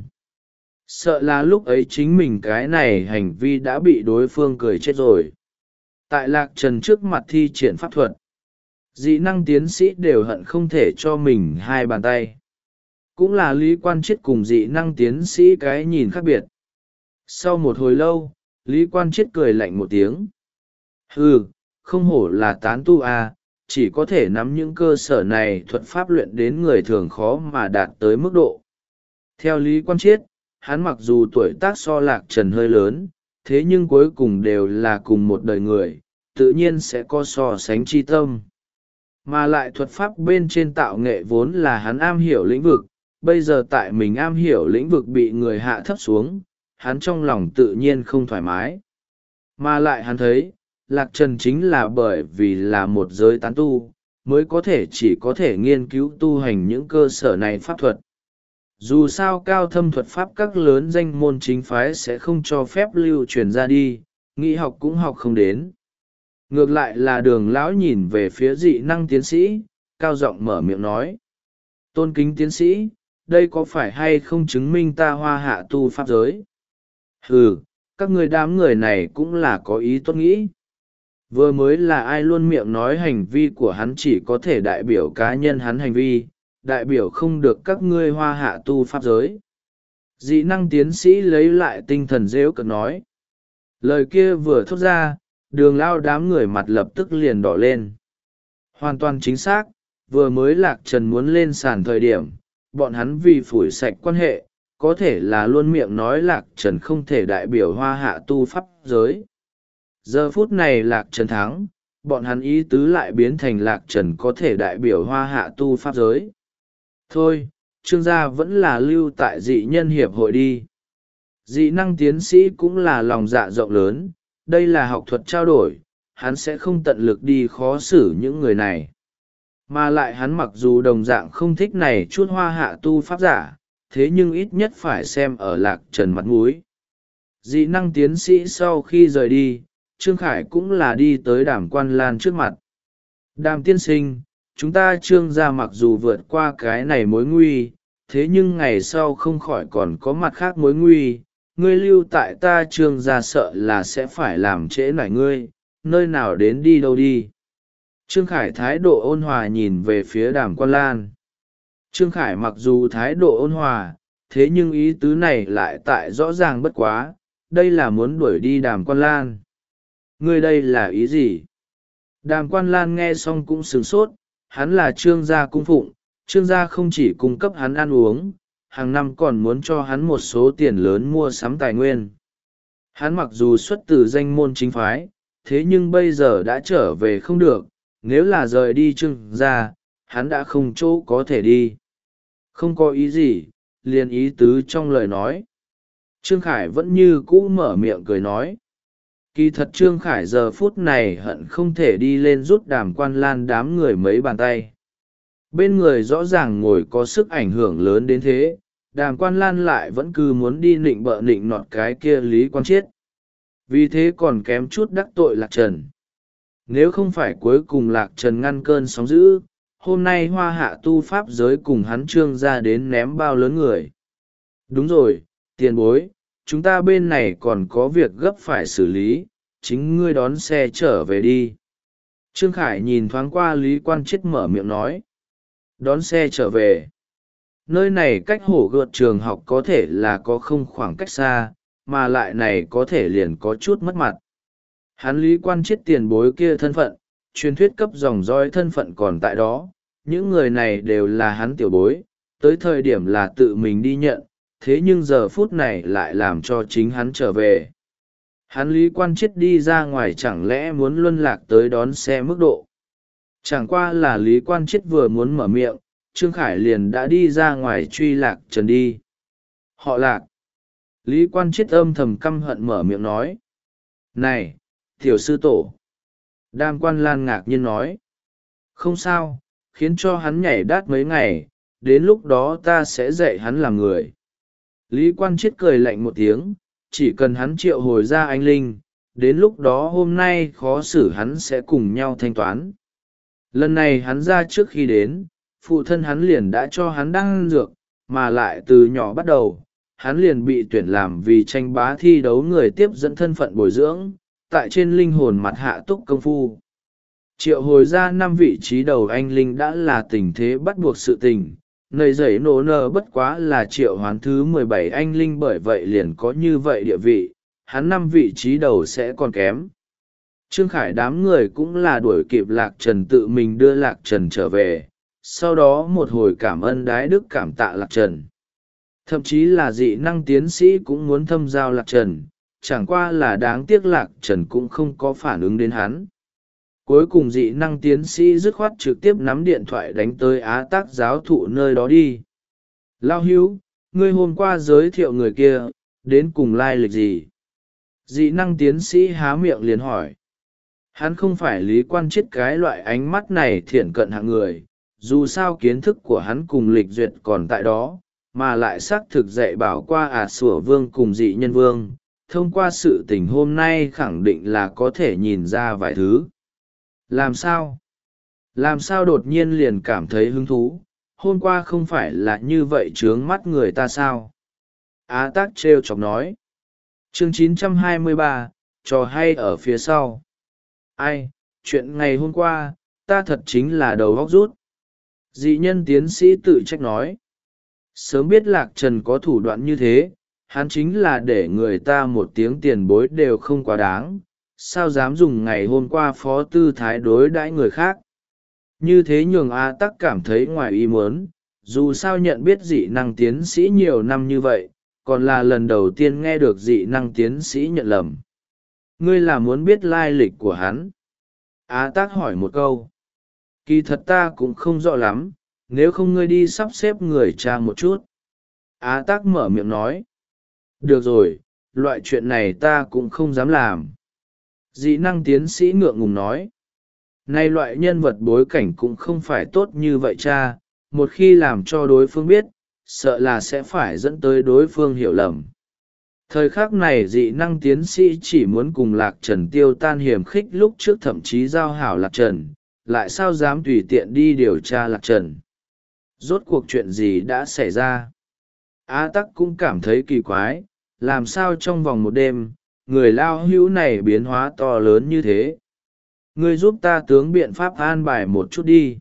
Sợ là lúc ấy chính mình cái này hành vi đã bị đối phương cười chết rồi. Tại Lạc Trần trước mặt thi triển pháp thuật, dị năng tiến sĩ đều hận không thể cho mình hai bàn tay. Cũng là Lý Quan Chiết cùng dị năng tiến sĩ cái nhìn khác biệt. Sau một hồi lâu, Lý Quan Chiết cười lạnh một tiếng. Hừ, không hổ là tán tu à, chỉ có thể nắm những cơ sở này thuật pháp luyện đến người thường khó mà đạt tới mức độ. Theo Lý Quan Chiết, hắn mặc dù tuổi tác so Lạc Trần hơi lớn, thế nhưng cuối cùng đều là cùng một đời người, tự nhiên sẽ có so sánh chi tâm. Mà lại thuật pháp bên trên tạo nghệ vốn là hắn am hiểu lĩnh vực, bây giờ tại mình am hiểu lĩnh vực bị người hạ thấp xuống, hắn trong lòng tự nhiên không thoải mái. Mà lại hắn thấy, Lạc Trần chính là bởi vì là một giới tán tu, mới có thể chỉ có thể nghiên cứu tu hành những cơ sở này pháp thuật. Dù sao cao thâm thuật pháp các lớn danh môn chính phái sẽ không cho phép lưu truyền ra đi, nghĩ học cũng học không đến. Ngược lại là Đường lão nhìn về phía dị năng tiến sĩ, cao giọng mở miệng nói. Tôn kính tiến sĩ, đây có phải hay không chứng minh ta hoa hạ tu pháp giới? Ừ, các ngươi đám người này cũng là có ý tốt nghĩ. Vừa mới là ai luôn miệng nói hành vi của hắn chỉ có thể đại biểu cá nhân hắn hành vi, đại biểu không được các ngươi hoa hạ tu pháp giới. Dị năng tiến sĩ lấy lại tinh thần rêu cợt nói. Lời kia vừa thốt ra, đường lao đám người mặt lập tức liền đỏ lên. Hoàn toàn chính xác, vừa mới lạc trần muốn lên sàn thời điểm, bọn hắn vì phủi sạch quan hệ, có thể là luôn miệng nói lạc trần không thể đại biểu hoa hạ tu pháp giới. Giờ phút này lạc trần thắng, bọn hắn ý tứ lại biến thành lạc trần có thể đại biểu hoa hạ tu pháp giới. Thôi, trương gia vẫn là lưu tại dị nhân hiệp hội đi. Dị năng tiến sĩ cũng là lòng dạ rộng lớn, đây là học thuật trao đổi, hắn sẽ không tận lực đi khó xử những người này. Mà lại hắn mặc dù đồng dạng không thích này chút hoa hạ tu pháp giả, thế nhưng ít nhất phải xem ở lạc trần mặt mũi. Dị năng tiến sĩ sau khi rời đi, Trương Khải cũng là đi tới Đàm Quan Lan trước mặt. Đàm tiên sinh, chúng ta Trương gia mặc dù vượt qua cái này mối nguy, thế nhưng ngày sau không khỏi còn có mặt khác mối nguy, ngươi lưu tại ta Trương gia sợ là sẽ phải làm trễ nải ngươi, nơi nào đến đi đâu đi. Trương Khải thái độ ôn hòa nhìn về phía Đàm Quan Lan. Trương Khải mặc dù thái độ ôn hòa, thế nhưng ý tứ này lại tại rõ ràng bất quá, đây là muốn đuổi đi Đàm Quan Lan. Ngươi đây là ý gì? Đàm Quan Lan nghe xong cũng sửng sốt, hắn là Trương gia cung phụng, Trương gia không chỉ cung cấp hắn ăn uống, hàng năm còn muốn cho hắn một số tiền lớn mua sắm tài nguyên. Hắn mặc dù xuất từ danh môn chính phái, thế nhưng bây giờ đã trở về không được, nếu là rời đi Trương gia, hắn đã không chỗ có thể đi. Không có ý gì, liền ý tứ trong lời nói. Trương Khải vẫn như cũ mở miệng cười nói. Kỳ thật Trương Khải giờ phút này hận không thể đi lên rút Đàm Quan Lan đám người mấy bàn tay. Bên người rõ ràng ngồi có sức ảnh hưởng lớn đến thế, Đàm Quan Lan lại vẫn cứ muốn đi nịnh bợ nịnh nọt cái kia Lý Quan Chiết. Vì thế còn kém chút đắc tội Lạc Trần. Nếu không phải cuối cùng Lạc Trần ngăn cơn sóng dữ, hôm nay hoa hạ tu pháp giới cùng hắn Trương gia đến ném bao lớn người. Đúng rồi, tiền bối, chúng ta bên này còn có việc gấp phải xử lý, chính ngươi đón xe trở về đi. Trương Khải nhìn thoáng qua Lý Quan Chiết mở miệng nói. Đón xe trở về. Nơi này cách hổ gợt trường học có thể là có không khoảng cách xa, mà lại này có thể liền có chút mất mặt. Hắn Lý Quan Chiết tiền bối kia thân phận, truyền thuyết cấp dòng dõi thân phận còn tại đó, những người này đều là hắn tiểu bối, tới thời điểm là tự mình đi nhận, thế nhưng giờ phút này lại làm cho chính hắn trở về. Hắn Lý Quan Chiết đi ra ngoài chẳng lẽ muốn luân lạc tới đón xe mức độ. Chẳng qua là Lý Quan Chiết vừa muốn mở miệng, Trương Khải liền đã đi ra ngoài truy Lạc Trần đi. Họ Lạc. Lý Quan Chiết âm thầm căm hận mở miệng nói. Này, tiểu sư tổ. Đàm Quan Lan ngạc nhiên nói. Không sao, khiến cho hắn nhảy đát mấy ngày, đến lúc đó ta sẽ dạy hắn làm người. Lý Quan Chiết cười lạnh một tiếng, chỉ cần hắn triệu hồi ra anh Linh, đến lúc đó hôm nay khó xử hắn sẽ cùng nhau thanh toán. Lần này hắn ra trước khi đến, phụ thân hắn liền đã cho hắn đan dược, mà lại từ nhỏ bắt đầu, hắn liền bị tuyển làm vì tranh bá thi đấu người tiếp dẫn thân phận bồi dưỡng, tại trên linh hồn mặt hạ túc công phu. Triệu hồi ra năm vị trí đầu anh Linh đã là tình thế bắt buộc sự tình, nơi giấy nổ nở bất quá là triệu hoán thứ mười bảy anh Linh, bởi vậy liền có như vậy địa vị, hắn năm vị trí đầu sẽ còn kém. Trương Khải đám người cũng là đuổi kịp Lạc Trần tự mình đưa Lạc Trần trở về, sau đó một hồi cảm ơn đái đức cảm tạ Lạc Trần. Thậm chí là dị năng tiến sĩ cũng muốn thâm giao Lạc Trần, chẳng qua là đáng tiếc Lạc Trần cũng không có phản ứng đến hắn. Cuối cùng dị năng tiến sĩ dứt khoát trực tiếp nắm điện thoại đánh tới Á Tác giáo thụ nơi đó đi. Lao Hữu, ngươi hôm qua giới thiệu người kia, đến cùng lai lịch gì? Dị năng tiến sĩ há miệng liền hỏi. Hắn không phải Lý Quan Chiết cái loại ánh mắt này thiện cận hạng người, dù sao kiến thức của hắn cùng lịch duyệt còn tại đó, mà lại xác thực dạy bảo qua ả sủa vương cùng dị nhân vương, thông qua sự tình hôm nay khẳng định là có thể nhìn ra vài thứ. Làm sao? Làm sao đột nhiên liền cảm thấy hứng thú? hôm qua không phải là như vậy trướng mắt người ta sao? Á Tắc trêu chọc nói. Chương chín trăm hai mươi ba, trò hay ở phía sau. Ai, chuyện ngày hôm qua, ta thật chính là đầu óc rút. Dị nhân tiến sĩ tự trách nói. Sớm biết Lạc Trần có thủ đoạn như thế, hắn chính là để người ta một tiếng tiền bối đều không quá đáng, sao dám dùng ngày hôm qua phó tư thái đối đãi người khác. Như thế nhường A Tắc cảm thấy ngoài ý muốn, dù sao nhận biết dị năng tiến sĩ nhiều năm như vậy, còn là lần đầu tiên nghe được dị năng tiến sĩ nhận lầm. Ngươi là muốn biết lai lịch của hắn? Á Tắc hỏi một câu. Kỳ thật ta cũng không rõ lắm, nếu không ngươi đi sắp xếp người cha một chút. Á Tắc mở miệng nói. Được rồi, loại chuyện này ta cũng không dám làm. Dị năng tiến sĩ ngượng ngùng nói. Nay loại nhân vật bối cảnh cũng không phải tốt như vậy cha, một khi làm cho đối phương biết, sợ là sẽ phải dẫn tới đối phương hiểu lầm. Thời khắc này dị năng tiến sĩ chỉ muốn cùng Lạc Trần tiêu tan hiểm khích lúc trước thậm chí giao hảo Lạc Trần, lại sao dám tùy tiện đi điều tra Lạc Trần. Rốt cuộc chuyện gì đã xảy ra? Á Tắc cũng cảm thấy kỳ quái, làm sao trong vòng một đêm, người lao hữu này biến hóa to lớn như thế? Ngươi giúp ta tướng biện pháp an bài một chút đi.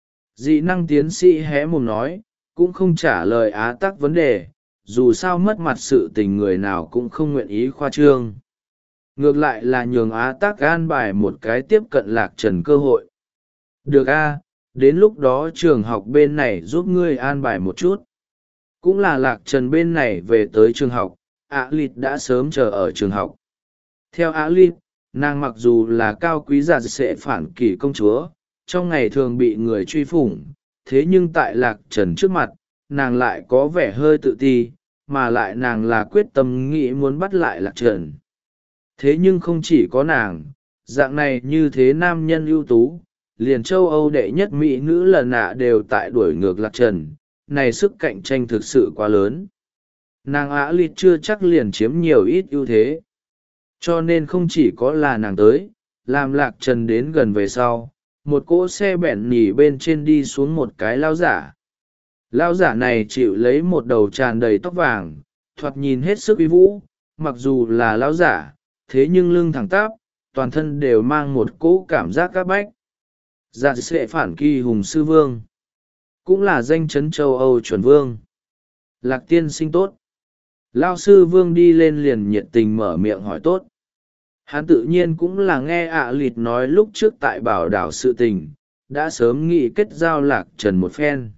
Dị năng tiến sĩ hé mồm nói, cũng không trả lời Á Tắc vấn đề, dù sao mất mặt sự tình người nào cũng không nguyện ý khoa trương. Ngược lại là nhường Á Tắc an bài một cái tiếp cận Lạc Trần cơ hội. Được a, đến lúc đó trường học bên này giúp ngươi an bài một chút. Cũng là Lạc Trần bên này về tới trường học, Á Lịt đã sớm chờ ở trường học. Theo Á Lịt, nàng mặc dù là cao quý giả sẽ phản kỷ công chúa, trong ngày thường bị người truy phủng, thế nhưng tại Lạc Trần trước mặt, nàng lại có vẻ hơi tự ti, mà lại nàng là quyết tâm nghĩ muốn bắt lại Lạc Trần. Thế nhưng không chỉ có nàng, dạng này như thế nam nhân ưu tú, liền châu Âu đệ nhất mỹ nữ lần nạ đều tại đuổi ngược Lạc Trần, này sức cạnh tranh thực sự quá lớn. Nàng Á Lịt chưa chắc liền chiếm nhiều ít ưu thế. Cho nên không chỉ có là nàng tới, làm Lạc Trần đến gần về sau, một cỗ xe bẹn nỉ bên trên đi xuống một cái lao giả. Lao giả này chịu lấy một đầu tràn đầy tóc vàng, thoạt nhìn hết sức uy vũ, mặc dù là lao giả, thế nhưng lưng thẳng tắp, toàn thân đều mang một cỗ cảm giác các bách. Dạ sẽ phản kỳ hùng sư vương, cũng là danh chấn châu Âu chuẩn vương. Lạc tiên sinh tốt. Lao sư vương đi lên liền nhiệt tình mở miệng hỏi tốt. Hắn tự nhiên cũng là nghe ạ à lịt nói lúc trước tại bảo đảo sự tình, đã sớm nghĩ kết giao Lạc Trần một phen.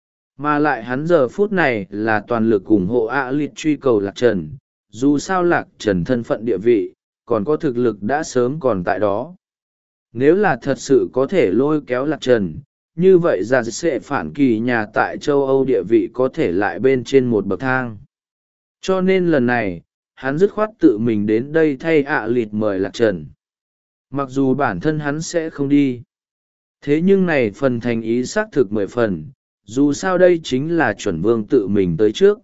Mà lại hắn giờ phút này là toàn lực ủng hộ ạ à lịt truy cầu Lạc Trần, dù sao Lạc Trần thân phận địa vị, còn có thực lực đã sớm còn tại đó. Nếu là thật sự có thể lôi kéo Lạc Trần, như vậy ra sẽ phản kỳ nhà tại châu Âu địa vị có thể lại bên trên một bậc thang. Cho nên lần này, hắn dứt khoát tự mình đến đây thay ạ à lịt mời Lạc Trần. Mặc dù bản thân hắn sẽ không đi. Thế nhưng này phần thành ý xác thực mười phần, dù sao đây chính là chuẩn vương tự mình tới trước.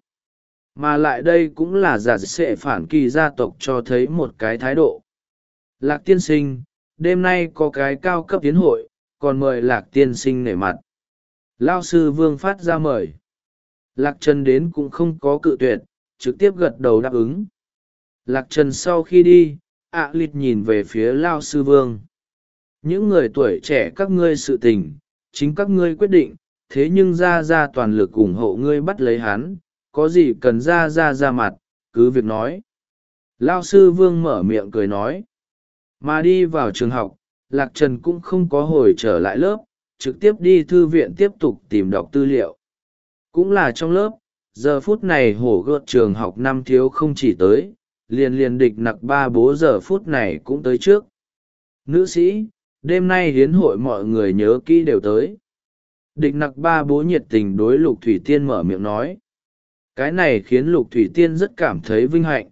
Mà lại đây cũng là giả sẽ phản kỳ gia tộc cho thấy một cái thái độ. Lạc tiên sinh, đêm nay có cái cao cấp tiến hội, còn mời Lạc tiên sinh nể mặt. Lao sư vương phát ra mời. Lạc Trần đến cũng không có cự tuyệt, trực tiếp gật đầu đáp ứng. Lạc Trần sau khi đi, ạ à lịt nhìn về phía Lao sư vương. Những người tuổi trẻ các ngươi sự tình, chính các ngươi quyết định, thế nhưng ra ra toàn lực ủng hộ ngươi bắt lấy hắn, có gì cần ra ra ra mặt, cứ việc nói. Lao sư vương mở miệng cười nói. Mà đi vào trường học, Lạc Trần cũng không có hồi trở lại lớp, trực tiếp đi thư viện tiếp tục tìm đọc tư liệu. Cũng là trong lớp, giờ phút này hổ gợt trường học năm thiếu không chỉ tới, liền liền địch nặc ba bố giờ phút này cũng tới trước. Nữ sĩ, đêm nay hiến hội mọi người nhớ kỹ đều tới. Địch nặc ba bố nhiệt tình đối Lục Thủy Tiên mở miệng nói. Cái này khiến Lục Thủy Tiên rất cảm thấy vinh hạnh.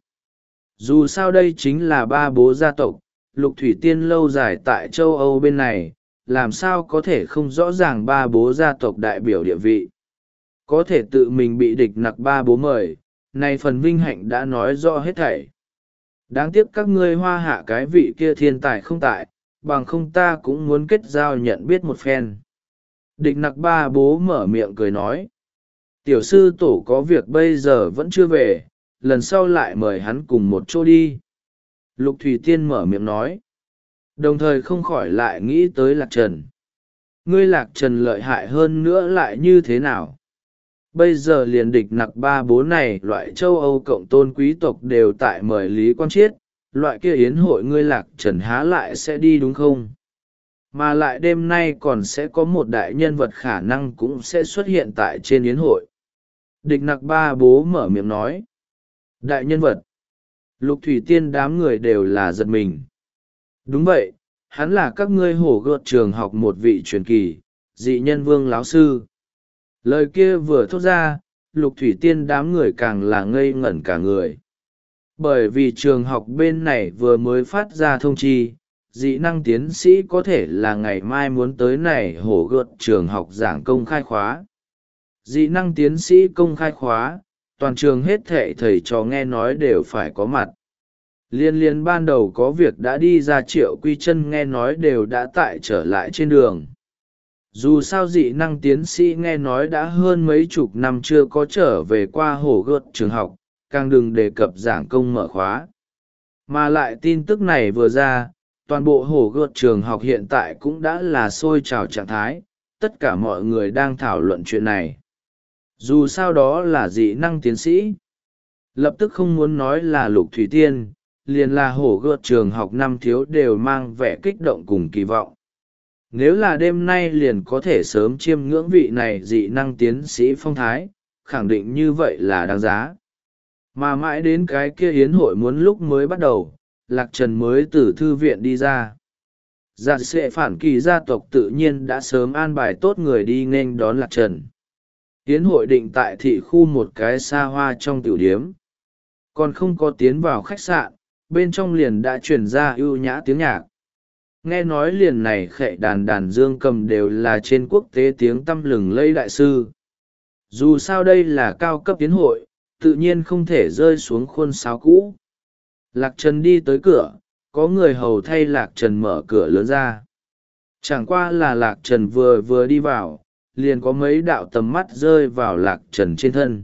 Dù sao đây chính là ba bố gia tộc, Lục Thủy Tiên lâu dài tại châu Âu bên này, làm sao có thể không rõ ràng ba bố gia tộc đại biểu địa vị. Có thể tự mình bị địch nặc ba bố mời, này phần vinh hạnh đã nói rõ hết thảy. Đáng tiếc các ngươi hoa hạ cái vị kia thiên tài không tại, bằng không ta cũng muốn kết giao nhận biết một phen. Địch nặc ba bố mở miệng cười nói, tiểu sư tổ có việc bây giờ vẫn chưa về, lần sau lại mời hắn cùng một chỗ đi. Lục Thủy Tiên mở miệng nói, đồng thời không khỏi lại nghĩ tới Lạc Trần. Ngươi Lạc Trần lợi hại hơn nữa lại như thế nào? Bây giờ liền địch nặc ba bố này loại châu Âu cộng tôn quý tộc đều tại mời Lý Quang Chiết, loại kia yến hội ngươi Lạc Trần há lại sẽ đi đúng không? Mà lại đêm nay còn sẽ có một đại nhân vật khả năng cũng sẽ xuất hiện tại trên yến hội. Địch nặc ba bố mở miệng nói, đại nhân vật. Lục Thủy Tiên đám người đều là giật mình. Đúng vậy, hắn là các ngươi hổ gợt trường học một vị truyền kỳ, dị nhân vương láo sư. Lời kia vừa thốt ra, Lục Thủy Tiên đám người càng là ngây ngẩn cả người. Bởi vì trường học bên này vừa mới phát ra thông chi, dị năng tiến sĩ có thể là ngày mai muốn tới này hổ gợt trường học giảng công khai khóa. Dị năng tiến sĩ công khai khóa, toàn trường hết thệ thầy trò nghe nói đều phải có mặt. Liên liên ban đầu có việc đã đi ra Triệu Quy Chân nghe nói đều đã tại trở lại trên đường. Dù sao dị năng tiến sĩ nghe nói đã hơn mấy chục năm chưa có trở về qua hổ gợt trường học, càng đừng đề cập giảng công mở khóa. Mà lại tin tức này vừa ra, toàn bộ hổ gợt trường học hiện tại cũng đã là sôi trào trạng thái, tất cả mọi người đang thảo luận chuyện này. Dù sao đó là dị năng tiến sĩ. Lập tức không muốn nói là Lục Thủy Tiên, liền là hổ gợt trường học năm thiếu đều mang vẻ kích động cùng kỳ vọng. Nếu là đêm nay liền có thể sớm chiêm ngưỡng vị này dị năng tiến sĩ phong thái, khẳng định như vậy là đáng giá. Mà mãi đến cái kia hiến hội muốn lúc mới bắt đầu, Lạc Trần mới từ thư viện đi ra. Dạ sẽ phản kỳ gia tộc tự nhiên đã sớm an bài tốt người đi nghênh đón Lạc Trần. Hiến hội định tại thị khu một cái xa hoa trong tiểu điếm. Còn không có tiến vào khách sạn, bên trong liền đã truyền ra ưu nhã tiếng nhạc. Nghe nói liền này khệ đàn đàn dương cầm đều là trên quốc tế tiếng tăm lừng lẫy đại sư. Dù sao đây là cao cấp tiến hội, tự nhiên không thể rơi xuống khuôn sáo cũ. Lạc Trần đi tới cửa, có người hầu thay Lạc Trần mở cửa lớn ra. Chẳng qua là Lạc Trần vừa vừa đi vào, liền có mấy đạo tầm mắt rơi vào Lạc Trần trên thân.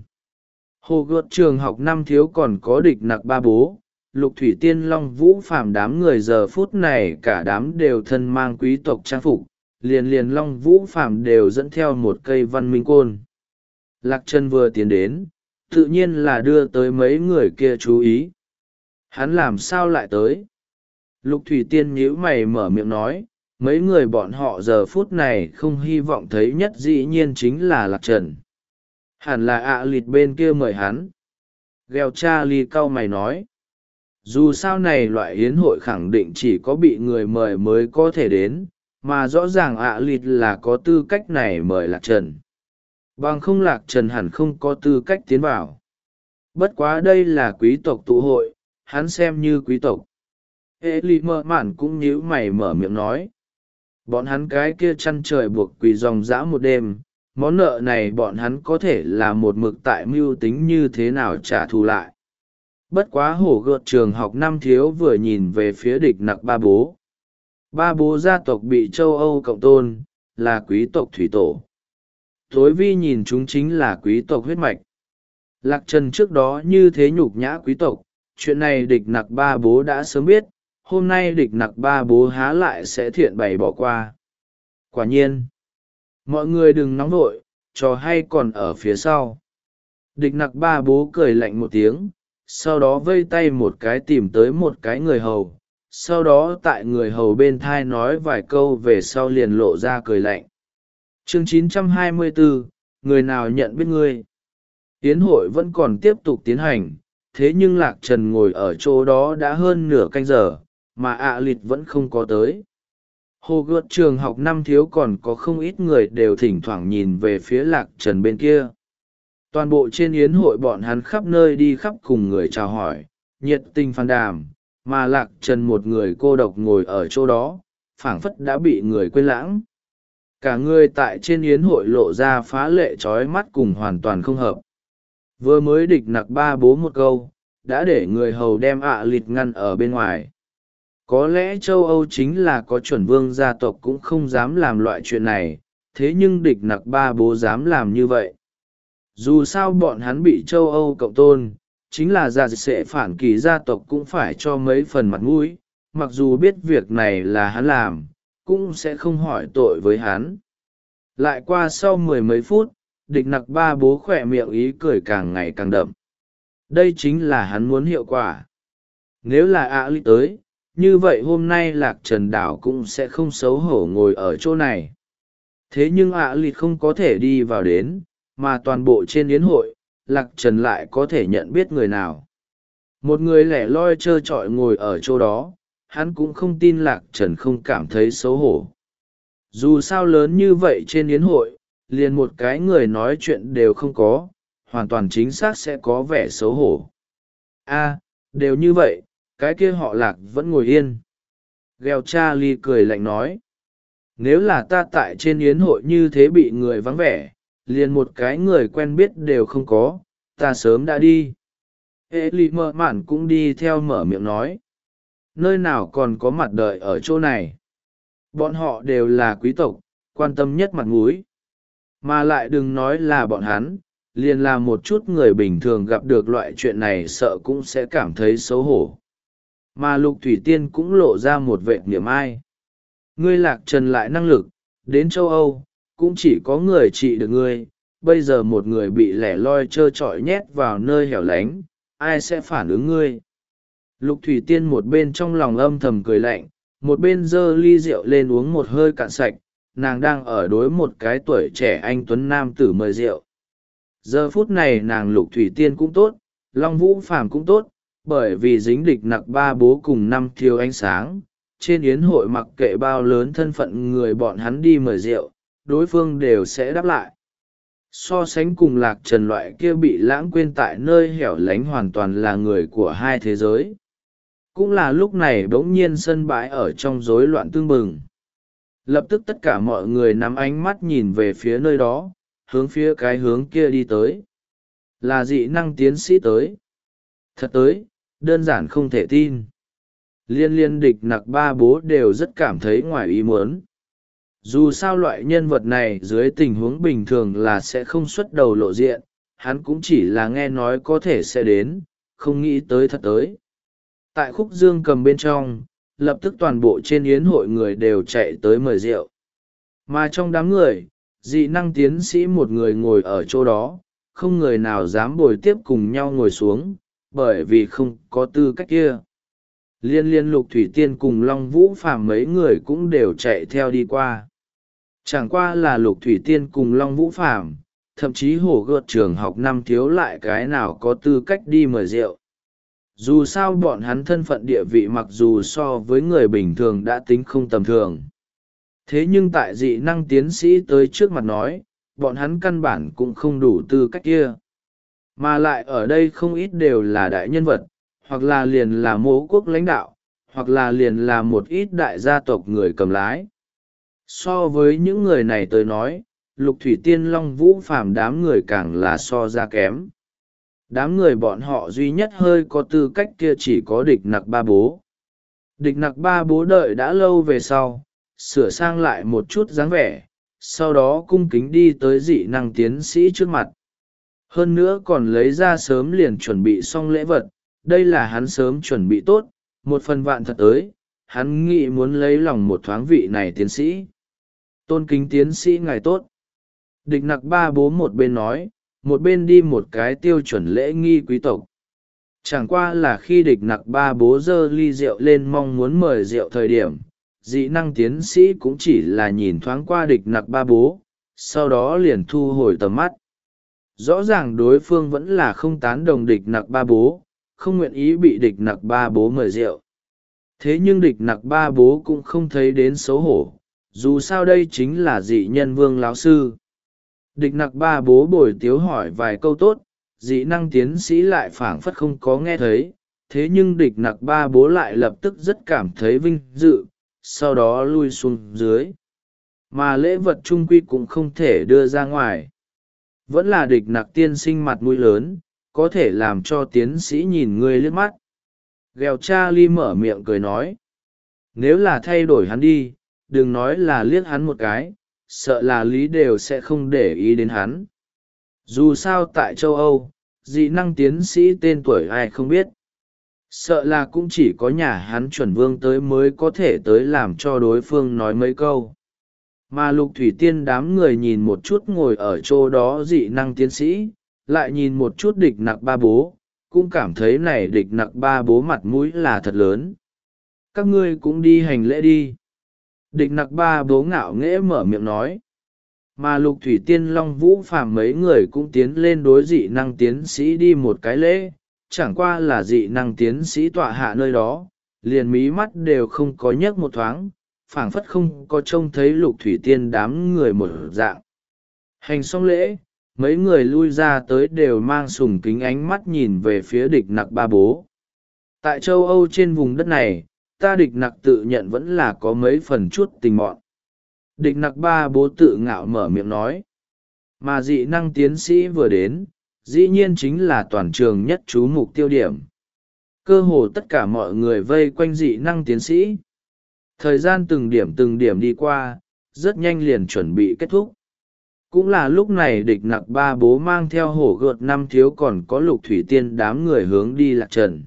Hồ gợt trường học năm thiếu còn có địch nặc ba bố, Lục Thủy Tiên Long Vũ Phàm đám người giờ phút này cả đám đều thân mang quý tộc trang phục, liền liền Long Vũ Phàm đều dẫn theo một cây văn minh côn. Lạc Trần vừa tiến đến, tự nhiên là đưa tới mấy người kia chú ý. Hắn làm sao lại tới? Lục Thủy Tiên nhíu mày mở miệng nói, mấy người bọn họ giờ phút này không hy vọng thấy nhất dĩ nhiên chính là Lạc Trần. Hẳn là ạ à lịt bên kia mời hắn. Gheo Charlie cau mày nói, dù sao này loại hiến hội khẳng định chỉ có bị người mời mới có thể đến, mà rõ ràng ạ à lịt là có tư cách này mời Lạc Trần. Bằng không Lạc Trần hẳn không có tư cách tiến vào. Bất quá đây là quý tộc tụ hội, hắn xem như quý tộc. Ê lì mơ mạn cũng nhíu mày mở miệng nói, bọn hắn cái kia chăn trời buộc quỳ dòng dã một đêm, món nợ này bọn hắn có thể là một mực tại mưu tính như thế nào trả thù lại. Bất quá hổ gợt trường học năm thiếu vừa nhìn về phía địch nặc ba bố. Ba bố gia tộc bị châu Âu cộng tôn, là quý tộc thủy tổ. Tối vi nhìn chúng chính là quý tộc huyết mạch. Lạc Trần trước đó như thế nhục nhã quý tộc, chuyện này địch nặc ba bố đã sớm biết, hôm nay địch nặc ba bố há lại sẽ thiện bày bỏ qua. Quả nhiên, mọi người đừng nóng vội, trò hay còn ở phía sau. Địch nặc ba bố cười lạnh một tiếng, sau đó vây tay một cái tìm tới một cái người hầu, sau đó tại người hầu bên thai nói vài câu về sau liền lộ ra cười lạnh. Chương chín trăm hai mươi bốn, người nào nhận biết ngươi? Tiến hội vẫn còn tiếp tục tiến hành, thế nhưng Lạc Trần ngồi ở chỗ đó đã hơn nửa canh giờ, mà ạ à lịt vẫn không có tới. Hồ gợt trường học năm thiếu còn có không ít người đều thỉnh thoảng nhìn về phía Lạc Trần bên kia. Toàn bộ trên yến hội bọn hắn khắp nơi đi khắp cùng người chào hỏi, nhiệt tình phàn đàm, mà Lạc Trần một người cô độc ngồi ở chỗ đó, phảng phất đã bị người quên lãng. Cả người tại trên yến hội lộ ra phá lệ trói mắt cùng hoàn toàn không hợp. Vừa mới địch nặc ba bố một câu, đã để người hầu đem ạ à lịt ngăn ở bên ngoài. Có lẽ châu Âu chính là có chuẩn vương gia tộc cũng không dám làm loại chuyện này, thế nhưng địch nặc ba bố dám làm như vậy. Dù sao bọn hắn bị châu Âu cộng tôn, chính là gia sẽ phản kỳ gia tộc cũng phải cho mấy phần mặt mũi, mặc dù biết việc này là hắn làm, cũng sẽ không hỏi tội với hắn. Lại qua sau mười mấy phút, địch nặc ba bố khỏe miệng ý cười càng ngày càng đậm. Đây chính là hắn muốn hiệu quả. Nếu là ạ lý tới, như vậy hôm nay lạc trần đảo cũng sẽ không xấu hổ ngồi ở chỗ này. Thế nhưng ạ lý không có thể đi vào đến, mà toàn bộ trên yến hội, lạc trần lại có thể nhận biết người nào. Một người lẻ loi trơ trọi ngồi ở chỗ đó, hắn cũng không tin lạc trần không cảm thấy xấu hổ. Dù sao lớn như vậy trên yến hội, liền một cái người nói chuyện đều không có, hoàn toàn chính xác sẽ có vẻ xấu hổ. A, đều như vậy, cái kia họ lạc vẫn ngồi yên. Gheo Charlie cười lạnh nói. Nếu là ta tại trên yến hội như thế bị người vắng vẻ, liền một cái người quen biết đều không có, ta sớm đã đi. Eli mơ mạn cũng đi theo mở miệng nói. Nơi nào còn có mặt đợi ở chỗ này. Bọn họ đều là quý tộc, quan tâm nhất mặt mũi. Mà lại đừng nói là bọn hắn, liền là một chút người bình thường gặp được loại chuyện này sợ cũng sẽ cảm thấy xấu hổ. Mà Lục Thủy Tiên cũng lộ ra một vệ niềm ai. Ngươi lạc trần lại năng lực, đến châu Âu, cũng chỉ có người trị được ngươi, bây giờ một người bị lẻ loi trơ trọi nhét vào nơi hẻo lánh, ai sẽ phản ứng ngươi. Lục Thủy Tiên một bên trong lòng âm thầm cười lạnh, một bên giơ ly rượu lên uống một hơi cạn sạch, nàng đang ở đối một cái tuổi trẻ anh tuấn nam tử mời rượu. Giờ phút này nàng Lục Thủy Tiên cũng tốt, Long Vũ Phàm cũng tốt, bởi vì dính địch nặc ba bố cùng năm thiếu ánh sáng, trên yến hội mặc kệ bao lớn thân phận người bọn hắn đi mời rượu, đối phương đều sẽ đáp lại. So sánh cùng lạc trần loại kia bị lãng quên tại nơi hẻo lánh hoàn toàn là người của hai thế giới. Cũng là lúc này bỗng nhiên sân bãi ở trong rối loạn tương bừng. Lập tức tất cả mọi người nắm ánh mắt nhìn về phía nơi đó, hướng phía cái hướng kia đi tới. Là dị năng tiến sĩ tới. Thật tới, đơn giản không thể tin. Liên liên địch nặc ba bố đều rất cảm thấy ngoài ý muốn. Dù sao loại nhân vật này dưới tình huống bình thường là sẽ không xuất đầu lộ diện, hắn cũng chỉ là nghe nói có thể sẽ đến, không nghĩ tới thật tới. Tại khúc dương cầm bên trong, lập tức toàn bộ trên yến hội người đều chạy tới mời rượu. Mà trong đám người, dị năng tiến sĩ một người ngồi ở chỗ đó, không người nào dám bồi tiếp cùng nhau ngồi xuống, bởi vì không có tư cách kia. Liên liên Lục Thủy Tiên cùng Long Vũ Phàm mấy người cũng đều chạy theo đi qua. Chẳng qua là Lục Thủy Tiên cùng Long Vũ Phàm, thậm chí hổ gợt trường học năm thiếu lại cái nào có tư cách đi mời rượu. Dù sao bọn hắn thân phận địa vị mặc dù so với người bình thường đã tính không tầm thường. Thế nhưng tại dị năng tiến sĩ tới trước mặt nói, bọn hắn căn bản cũng không đủ tư cách kia. Mà lại ở đây không ít đều là đại nhân vật, hoặc là liền là mố quốc lãnh đạo, hoặc là liền là một ít đại gia tộc người cầm lái. So với những người này tới nói, Lục Thủy Tiên Long Vũ Phàm đám người càng là so ra kém. Đám người bọn họ duy nhất hơi có tư cách kia chỉ có địch nặc ba bố. Địch nặc ba bố đợi đã lâu về sau, sửa sang lại một chút dáng vẻ, sau đó cung kính đi tới dị năng tiến sĩ trước mặt. Hơn nữa còn lấy ra sớm liền chuẩn bị xong lễ vật, đây là hắn sớm chuẩn bị tốt, một phần vạn thật tới, hắn nghĩ muốn lấy lòng một thoáng vị này tiến sĩ. Tôn kính tiến sĩ ngài tốt. Địch nặc ba bố một bên nói, một bên đi một cái tiêu chuẩn lễ nghi quý tộc. Chẳng qua là khi địch nặc ba bố giơ ly rượu lên mong muốn mời rượu thời điểm, dị năng tiến sĩ cũng chỉ là nhìn thoáng qua địch nặc ba bố, sau đó liền thu hồi tầm mắt. Rõ ràng đối phương vẫn là không tán đồng địch nặc ba bố, không nguyện ý bị địch nặc ba bố mời rượu. Thế nhưng địch nặc ba bố cũng không thấy đến xấu hổ, dù sao đây chính là dị nhân vương lão sư. Địch nặc ba bố bồi tiếu hỏi vài câu tốt, dị năng tiến sĩ lại phảng phất không có nghe thấy, thế nhưng địch nặc ba bố lại lập tức rất cảm thấy vinh dự, sau đó lui xuống dưới. Mà lễ vật trung quy cũng không thể đưa ra ngoài. Vẫn là địch nặc tiên sinh mặt mũi lớn, có thể làm cho tiến sĩ nhìn ngươi liếc mắt. Gheo Charlie mở miệng cười nói. Nếu là thay đổi hắn đi, đừng nói là liếc hắn một cái, sợ là lý đều sẽ không để ý đến hắn. Dù sao tại châu Âu, dị năng tiến sĩ tên tuổi ai không biết. Sợ là cũng chỉ có nhà hắn chuẩn vương tới mới có thể tới làm cho đối phương nói mấy câu. Mà Lục Thủy Tiên đám người nhìn một chút ngồi ở chỗ đó dị năng tiến sĩ, lại nhìn một chút địch nặc ba bố, cũng cảm thấy này địch nặc ba bố mặt mũi là thật lớn. Các ngươi cũng đi hành lễ đi. Địch nặc ba bố ngạo nghễ mở miệng nói. Mà Lục Thủy Tiên Long Vũ Phàm mấy người cũng tiến lên đối dị năng tiến sĩ đi một cái lễ, chẳng qua là dị năng tiến sĩ tọa hạ nơi đó, liền mí mắt đều không có nhấc một thoáng, phảng phất không có trông thấy Lục Thủy Tiên đám người một dạng. Hành xong lễ, mấy người lui ra tới đều mang sùng kính ánh mắt nhìn về phía địch nặc ba bố. Tại châu Âu trên vùng đất này, ta địch nặc tự nhận vẫn là có mấy phần chút tình mọn. Địch nặc ba bố tự ngạo mở miệng nói. Mà dị năng tiến sĩ vừa đến, dĩ nhiên chính là toàn trường nhất chú mục tiêu điểm. Cơ hồ tất cả mọi người vây quanh dị năng tiến sĩ. Thời gian từng điểm từng điểm đi qua, rất nhanh liền chuẩn bị kết thúc. Cũng là lúc này địch nặc ba bố mang theo hổ gợt năm thiếu còn có Lục Thủy Tiên đám người hướng đi Lạc Trần.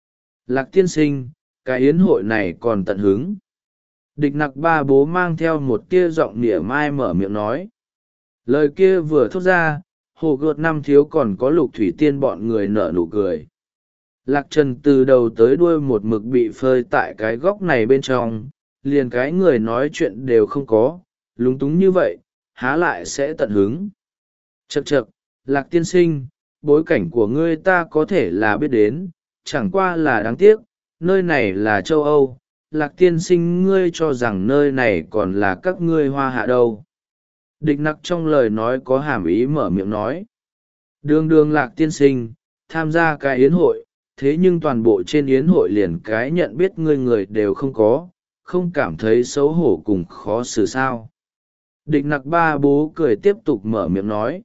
Lạc tiên sinh, cái yến hội này còn tận hứng. Địch nặc ba bố mang theo một tia giọng nịa mai mở miệng nói. Lời kia vừa thốt ra, hồ gợt năm thiếu còn có Lục Thủy Tiên bọn người nở nụ cười. Lạc Trần từ đầu tới đuôi một mực bị phơi tại cái góc này bên trong, liền cái người nói chuyện đều không có, lúng túng như vậy, há lại sẽ tận hứng. Chậc chậc, Lạc tiên sinh, bối cảnh của ngươi ta có thể là biết đến, chẳng qua là đáng tiếc, nơi này là châu Âu, Lạc tiên sinh ngươi cho rằng nơi này còn là các ngươi hoa hạ đâu. Địch nặc trong lời nói có hàm ý mở miệng nói. Đường đường Lạc tiên sinh, tham gia cái yến hội, thế nhưng toàn bộ trên yến hội liền cái nhận biết ngươi người đều không có, không cảm thấy xấu hổ cùng khó xử sao. Địch nặc ba bố cười tiếp tục mở miệng nói.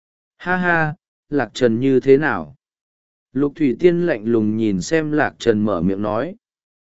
Ha ha, Lạc Trần như thế nào? Lục Thủy Tiên lạnh lùng nhìn xem Lạc Trần mở miệng nói.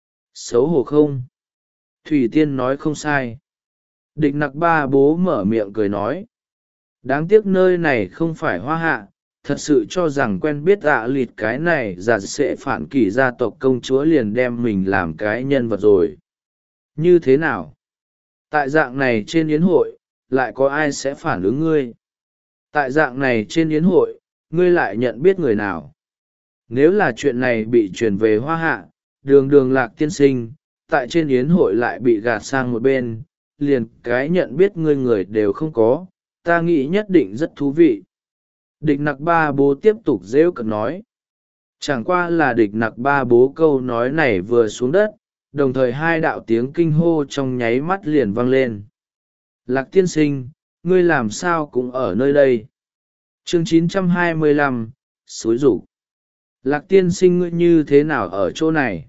Xấu hổ không? Thủy Tiên nói không sai. Địch nặc ba bố mở miệng cười nói. Đáng tiếc nơi này không phải hoa hạ, thật sự cho rằng quen biết ạ à lịt cái này giả sẽ phản kỷ gia tộc công chúa liền đem mình làm cái nhân vật rồi. Như thế nào? Tại dạng này trên yến hội, lại có ai sẽ phản ứng ngươi? Tại dạng này trên yến hội, ngươi lại nhận biết người nào? Nếu là chuyện này bị truyền về hoa hạ, đường đường Lạc tiên sinh, tại trên yến hội lại bị gạt sang một bên, liền cái nhận biết ngươi người đều không có, ta nghĩ nhất định rất thú vị. Địch nặc ba bố tiếp tục rêu cợt nói. Chẳng qua là địch nặc ba bố câu nói này vừa xuống đất, đồng thời hai đạo tiếng kinh hô trong nháy mắt liền vang lên. Lạc tiên sinh, ngươi làm sao cũng ở nơi đây? Chương chín trăm hai mươi lăm, xúi rủ. Lạc tiên sinh ngươi như thế nào ở chỗ này?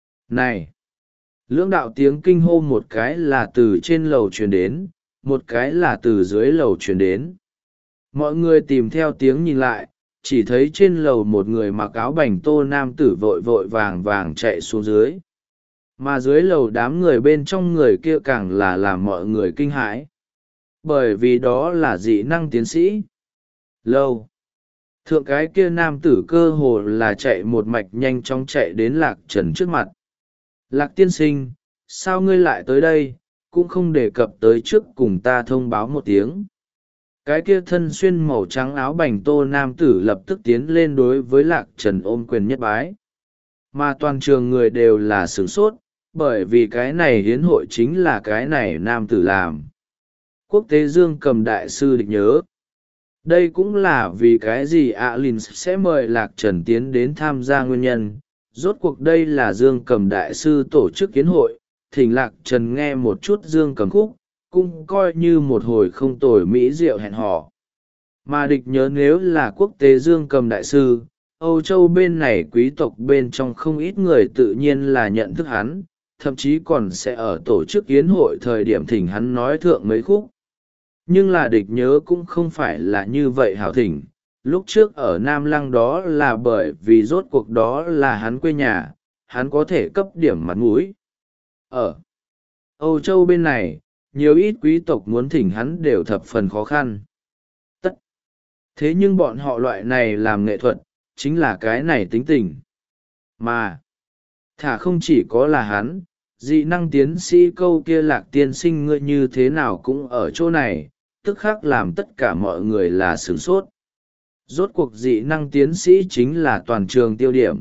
Này! Lưỡng đạo tiếng kinh hô một cái là từ trên lầu truyền đến, một cái là từ dưới lầu truyền đến. Mọi người tìm theo tiếng nhìn lại, chỉ thấy trên lầu một người mặc áo bành tô nam tử vội vội vàng vàng chạy xuống dưới. Mà dưới lầu đám người bên trong người kia càng là làm mọi người kinh hãi. Bởi vì đó là dị năng tiến sĩ. Lâu. Thượng cái kia nam tử cơ hồ là chạy một mạch nhanh chóng chạy đến Lạc Trần trước mặt. Lạc tiên sinh, sao ngươi lại tới đây, cũng không đề cập tới trước cùng ta thông báo một tiếng. Cái kia thân xuyên màu trắng áo bành tô nam tử lập tức tiến lên đối với Lạc Trần ôm quyền nhất bái. Mà toàn trường người đều là sửng sốt, bởi vì cái này hiến hội chính là cái này nam tử làm. Quốc tế Dương Cầm đại sư địch nhớ. Đây cũng là vì cái gì Alin sẽ mời Lạc Trần tiến đến tham gia nguyên nhân. Rốt cuộc đây là Dương Cầm đại sư tổ chức hiến hội, thỉnh Lạc Trần nghe một chút Dương Cầm khúc, cũng coi như một hồi không tồi mỹ diệu hẹn hò. Mà địch nhớ nếu là quốc tế Dương Cầm đại sư, Âu Châu bên này quý tộc bên trong không ít người tự nhiên là nhận thức hắn, thậm chí còn sẽ ở tổ chức yến hội thời điểm thỉnh hắn nói thượng mấy khúc. Nhưng là địch nhớ cũng không phải là như vậy hảo thỉnh, lúc trước ở Nam Lăng đó là bởi vì rốt cuộc đó là hắn quê nhà, hắn có thể cấp điểm mặt mũi. Ở Âu Châu bên này, nhiều ít quý tộc muốn thỉnh hắn đều thập phần khó khăn. Tất thế nhưng bọn họ loại này làm nghệ thuật chính là cái này tính tình mà thả không chỉ có là hắn, dị năng tiến sĩ câu kia Lạc tiên sinh ngươi như thế nào cũng ở chỗ này, tức khắc làm tất cả mọi người là sửng sốt. Rốt cuộc dị năng tiến sĩ chính là toàn trường tiêu điểm.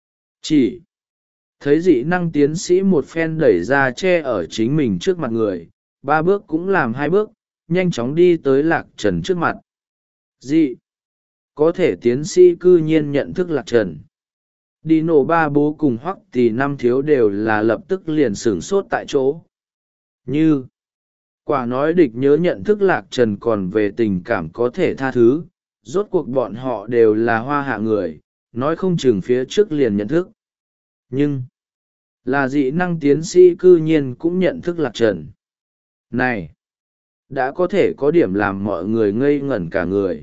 Chỉ thấy dị năng tiến sĩ một phen đẩy ra che ở chính mình trước mặt người, ba bước cũng làm hai bước, nhanh chóng đi tới Lạc Trần trước mặt. Dị có thể tiến sĩ cư nhiên nhận thức Lạc Trần. Đi nổ ba bố cùng Hoắc Tì năm thiếu đều là lập tức liền sửng sốt tại chỗ. Như quả nói địch nhớ nhận thức Lạc Trần còn về tình cảm có thể tha thứ, rốt cuộc bọn họ đều là hoa hạ người, nói không chừng phía trước liền nhận thức. Nhưng là dị năng tiến sĩ cư nhiên cũng nhận thức Lạc Trần. Này đã có thể có điểm làm mọi người ngây ngẩn cả người.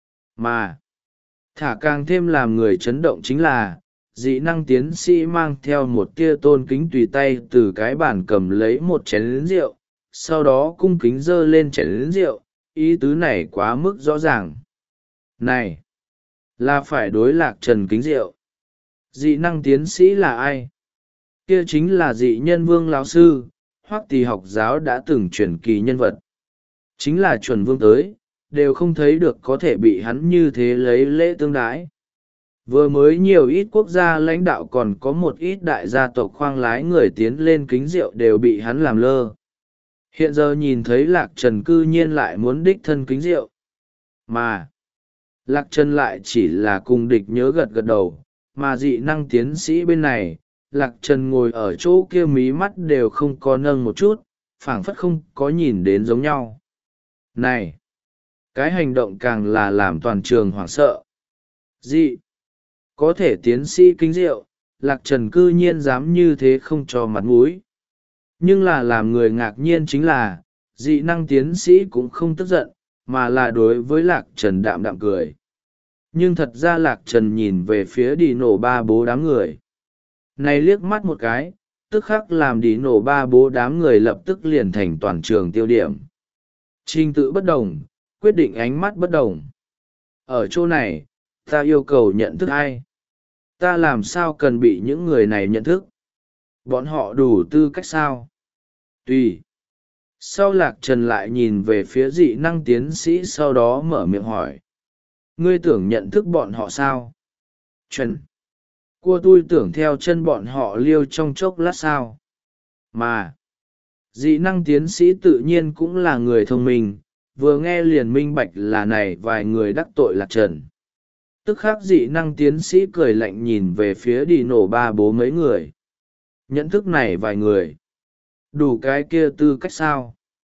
Mà thả càng thêm làm người chấn động chính là dị năng tiến sĩ mang theo một tia tôn kính tùy tay từ cái bàn cầm lấy một chén lính rượu, sau đó cung kính giơ lên chén lính rượu, ý tứ này quá mức rõ ràng. Này là phải đối Lạc Trần kính rượu. Dị năng tiến sĩ là ai? Kia chính là dị nhân vương lão sư, Hoắc Tì học giáo đã từng truyền kỳ nhân vật. Chính là chuẩn vương tới, đều không thấy được có thể bị hắn như thế lấy lễ tương đái. Vừa mới nhiều ít quốc gia lãnh đạo còn có một ít đại gia tộc khoang lái người tiến lên kính rượu đều bị hắn làm lơ. Hiện giờ nhìn thấy Lạc Trần cư nhiên lại muốn đích thân kính rượu. Mà Lạc Trần lại chỉ là cùng địch nhớ gật gật đầu, mà dị năng tiến sĩ bên này, Lạc Trần ngồi ở chỗ kia mí mắt đều không có nâng một chút, phảng phất không có nhìn đến giống nhau. Này! Cái hành động càng là làm toàn trường hoảng sợ. Dị! Có thể tiến sĩ kính rượu, Lạc Trần cư nhiên dám như thế không cho mặt mũi. Nhưng là làm người ngạc nhiên chính là, dị năng tiến sĩ cũng không tức giận, mà là đối với Lạc Trần đạm đạm cười. Nhưng thật ra Lạc Trần nhìn về phía đi nổ ba bố đám người. Này liếc mắt một cái, tức khắc làm đi nổ ba bố đám người lập tức liền thành toàn trường tiêu điểm. Trình tự bất đồng, quyết định ánh mắt bất đồng. Ở chỗ này, ta yêu cầu nhận thức ai? Ta làm sao cần bị những người này nhận thức? Bọn họ đủ tư cách sao? Tùy. Sau Lạc Trần lại nhìn về phía dị năng tiến sĩ, sau đó mở miệng hỏi. Ngươi tưởng nhận thức bọn họ sao? Trần. Cua tôi tưởng theo chân bọn họ liêu trong chốc lát sao? Mà. Dị năng tiến sĩ tự nhiên cũng là người thông minh, vừa nghe liền minh bạch là này vài người đắc tội Lạc Trần. Tức khắc dị năng tiến sĩ cười lạnh nhìn về phía đi nổ ba bố mấy người. Nhận thức này vài người. Đủ cái kia tư cách sao?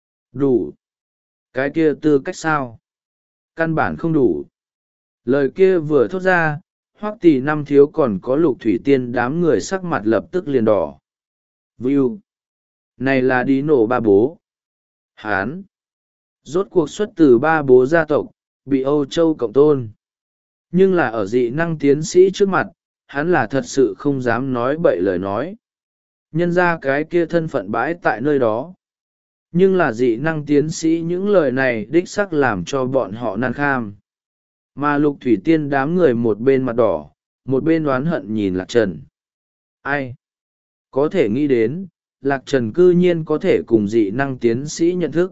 Đủ. Cái kia tư cách sao? Căn bản không đủ. Lời kia vừa thốt ra, Hoắc Tì năm thiếu còn có Lục Thủy Tiên đám người sắc mặt lập tức liền đỏ. View. Này là đi nổ ba bố. Hán. Rốt cuộc xuất từ ba bố gia tộc, bị Âu Châu cộng tôn. Nhưng là ở dị năng tiến sĩ trước mặt, hắn là thật sự không dám nói bậy lời nói. Nhân ra cái kia thân phận bãi tại nơi đó. Nhưng là dị năng tiến sĩ những lời này đích sắc làm cho bọn họ nan kham. Mà Lục Thủy Tiên đám người một bên mặt đỏ, một bên oán hận nhìn Lạc Trần. Ai? Có thể nghĩ đến, Lạc Trần cư nhiên có thể cùng dị năng tiến sĩ nhận thức.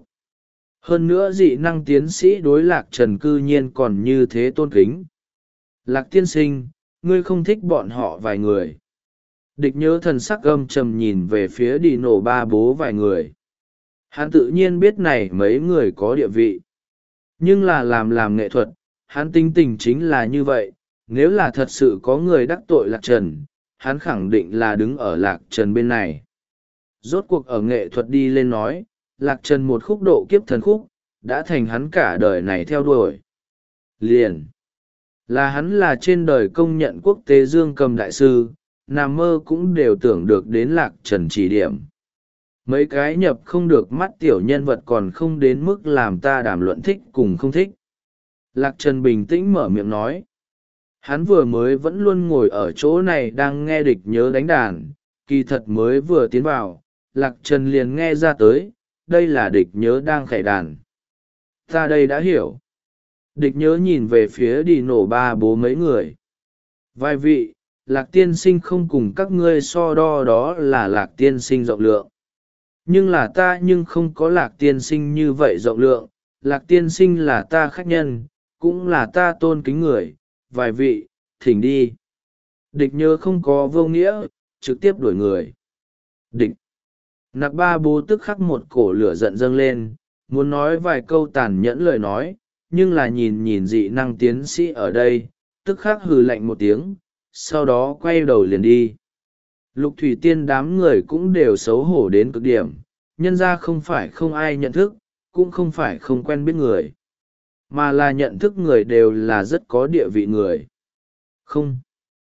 Hơn nữa dị năng tiến sĩ đối Lạc Trần cư nhiên còn như thế tôn kính. Lạc tiên sinh, ngươi không thích bọn họ vài người. Địch nhớ thần sắc âm trầm nhìn về phía đi nổ ba bố vài người. Hắn tự nhiên biết này mấy người có địa vị. Nhưng là làm làm nghệ thuật, hắn tính tình chính là như vậy. Nếu là thật sự có người đắc tội Lạc Trần, hắn khẳng định là đứng ở Lạc Trần bên này. Rốt cuộc ở nghệ thuật đi lên nói, Lạc Trần một khúc độ kiếp thần khúc, đã thành hắn cả đời này theo đuổi. Liền là hắn là trên đời công nhận quốc tế dương cầm đại sư, nằm mơ cũng đều tưởng được đến Lạc Trần chỉ điểm. Mấy cái nhập không được mắt tiểu nhân vật còn không đến mức làm ta đàm luận thích cùng không thích. Lạc Trần bình tĩnh mở miệng nói. Hắn vừa mới vẫn luôn ngồi ở chỗ này đang nghe địch nhớ đánh đàn, kỳ thật mới vừa tiến vào, Lạc Trần liền nghe ra tới, đây là địch nhớ đang khải đàn. Ta đây đã hiểu. Địch nhớ nhìn về phía đi nổ ba bố mấy người. Vài vị, Lạc tiên sinh không cùng các ngươi so đo, đó là Lạc tiên sinh rộng lượng. Nhưng là ta nhưng không có Lạc tiên sinh như vậy rộng lượng. Lạc tiên sinh là ta khách nhân, cũng là ta tôn kính người. Vài vị, thỉnh đi. Địch nhớ không có vô nghĩa, trực tiếp đuổi người. Địch. Nặc ba bố tức khắc một cổ lửa giận dâng lên, muốn nói vài câu tàn nhẫn lời nói, nhưng là nhìn nhìn dị năng tiến sĩ ở đây, tức khắc hừ lạnh một tiếng, sau đó quay đầu liền đi. Lục thủy tiên đám người cũng đều xấu hổ đến cực điểm, nhân ra không phải không ai nhận thức, cũng không phải không quen biết người, mà là nhận thức người đều là rất có địa vị người. Không.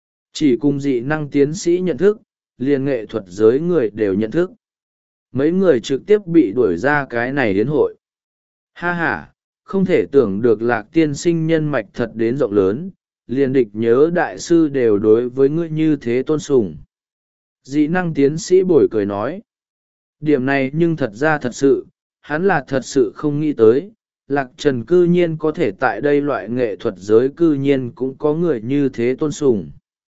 Chỉ cùng dị năng tiến sĩ nhận thức, liền nghệ thuật giới người đều nhận thức. Mấy người trực tiếp bị đuổi ra cái này đến hội. Ha ha, không thể tưởng được Lạc tiên sinh nhân mạch thật đến rộng lớn, liền địch nhớ đại sư đều đối với ngươi như thế tôn sùng. Dị năng tiến sĩ bồi cười nói. Điểm này nhưng thật ra thật sự, hắn là thật sự không nghĩ tới, Lạc Trần cư nhiên có thể tại đây loại nghệ thuật giới cư nhiên cũng có người như thế tôn sùng.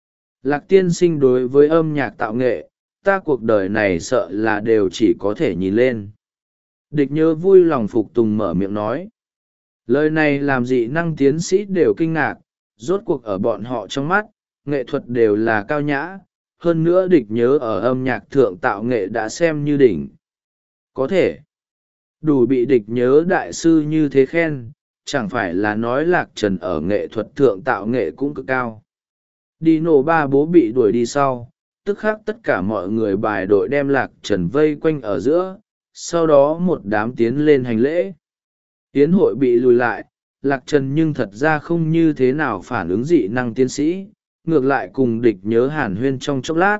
Lạc tiên sinh đối với âm nhạc tạo nghệ, ta cuộc đời này sợ là đều chỉ có thể nhìn lên. Địch nhớ vui lòng phục tùng mở miệng nói. Lời này làm dị năng tiến sĩ đều kinh ngạc, rốt cuộc ở bọn họ trong mắt, nghệ thuật đều là cao nhã, hơn nữa địch nhớ ở âm nhạc thượng tạo nghệ đã xem như đỉnh. Có thể, đủ bị địch nhớ đại sư như thế khen, chẳng phải là nói Lạc Trần ở nghệ thuật thượng tạo nghệ cũng cực cao. Đi nổ ba bố bị đuổi đi sau, tức khắc tất cả mọi người bài đội đem Lạc Trần vây quanh ở giữa, sau đó một đám tiến lên hành lễ. Tiến hội bị lùi lại, Lạc Trần nhưng thật ra không như thế nào phản ứng dị năng tiến sĩ, ngược lại cùng địch nhớ hàn huyên trong chốc lát.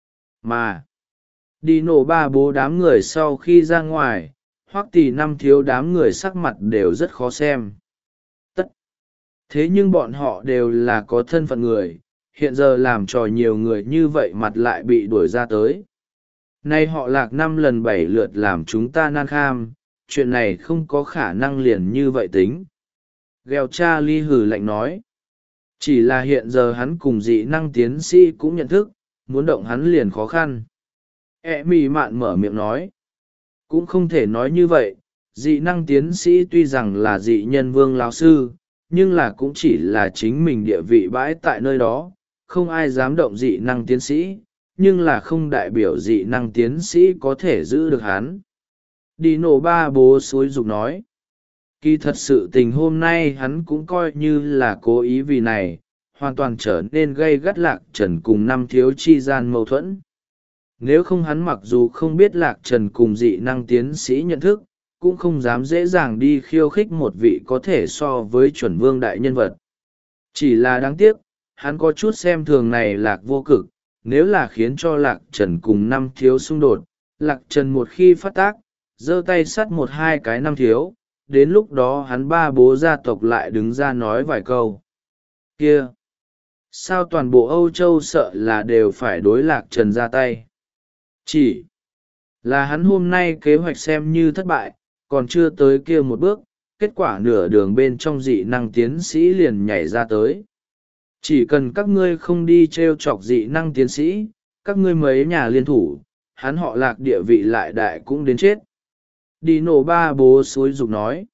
Mà, đi nổ ba bố đám người sau khi ra ngoài, hoắc tỷ năm thiếu đám người sắc mặt đều rất khó xem. Tất. Thế nhưng bọn họ đều là có thân phận người, hiện giờ làm trò nhiều người như vậy mặt lại bị đuổi ra tới. Nay họ Lạc năm lần bảy lượt làm chúng ta nan kham, chuyện này không có khả năng liền như vậy tính. Gheo cha ly hử lạnh nói. Chỉ là hiện giờ hắn cùng dị năng tiến sĩ cũng nhận thức, muốn động hắn liền khó khăn. E mì mạn mở miệng nói. Cũng không thể nói như vậy, dị năng tiến sĩ tuy rằng là dị nhân vương lão sư, nhưng là cũng chỉ là chính mình địa vị bãi tại nơi đó, không ai dám động dị năng tiến sĩ, nhưng là không đại biểu dị năng tiến sĩ có thể giữ được hắn. Đi nổ ba bố xối dục nói. Kỳ thật sự tình hôm nay hắn cũng coi như là cố ý vì này, hoàn toàn trở nên gây gắt Lạc Trần cùng năm thiếu chi gian mâu thuẫn. Nếu không hắn mặc dù không biết Lạc Trần cùng dị năng tiến sĩ nhận thức, cũng không dám dễ dàng đi khiêu khích một vị có thể so với chuẩn vương đại nhân vật. Chỉ là đáng tiếc, hắn có chút xem thường này Lạc vô cực, nếu là khiến cho Lạc Trần cùng năm thiếu xung đột, Lạc Trần một khi phát tác, giơ tay sắt một hai cái năm thiếu, đến lúc đó hắn ba bố gia tộc lại đứng ra nói vài câu. Kia! Sao toàn bộ Âu Châu sợ là đều phải đối Lạc Trần ra tay? Chỉ là hắn hôm nay kế hoạch xem như thất bại, còn chưa tới kia một bước, kết quả nửa đường bên trong dị năng tiến sĩ liền nhảy ra tới. Chỉ cần các ngươi không đi t r e o chọc dị năng tiến sĩ, các ngươi mấy nhà liên thủ, hắn họ Lạc địa vị lại đại cũng đến chết. Đi nổ ba bố xối dục nói.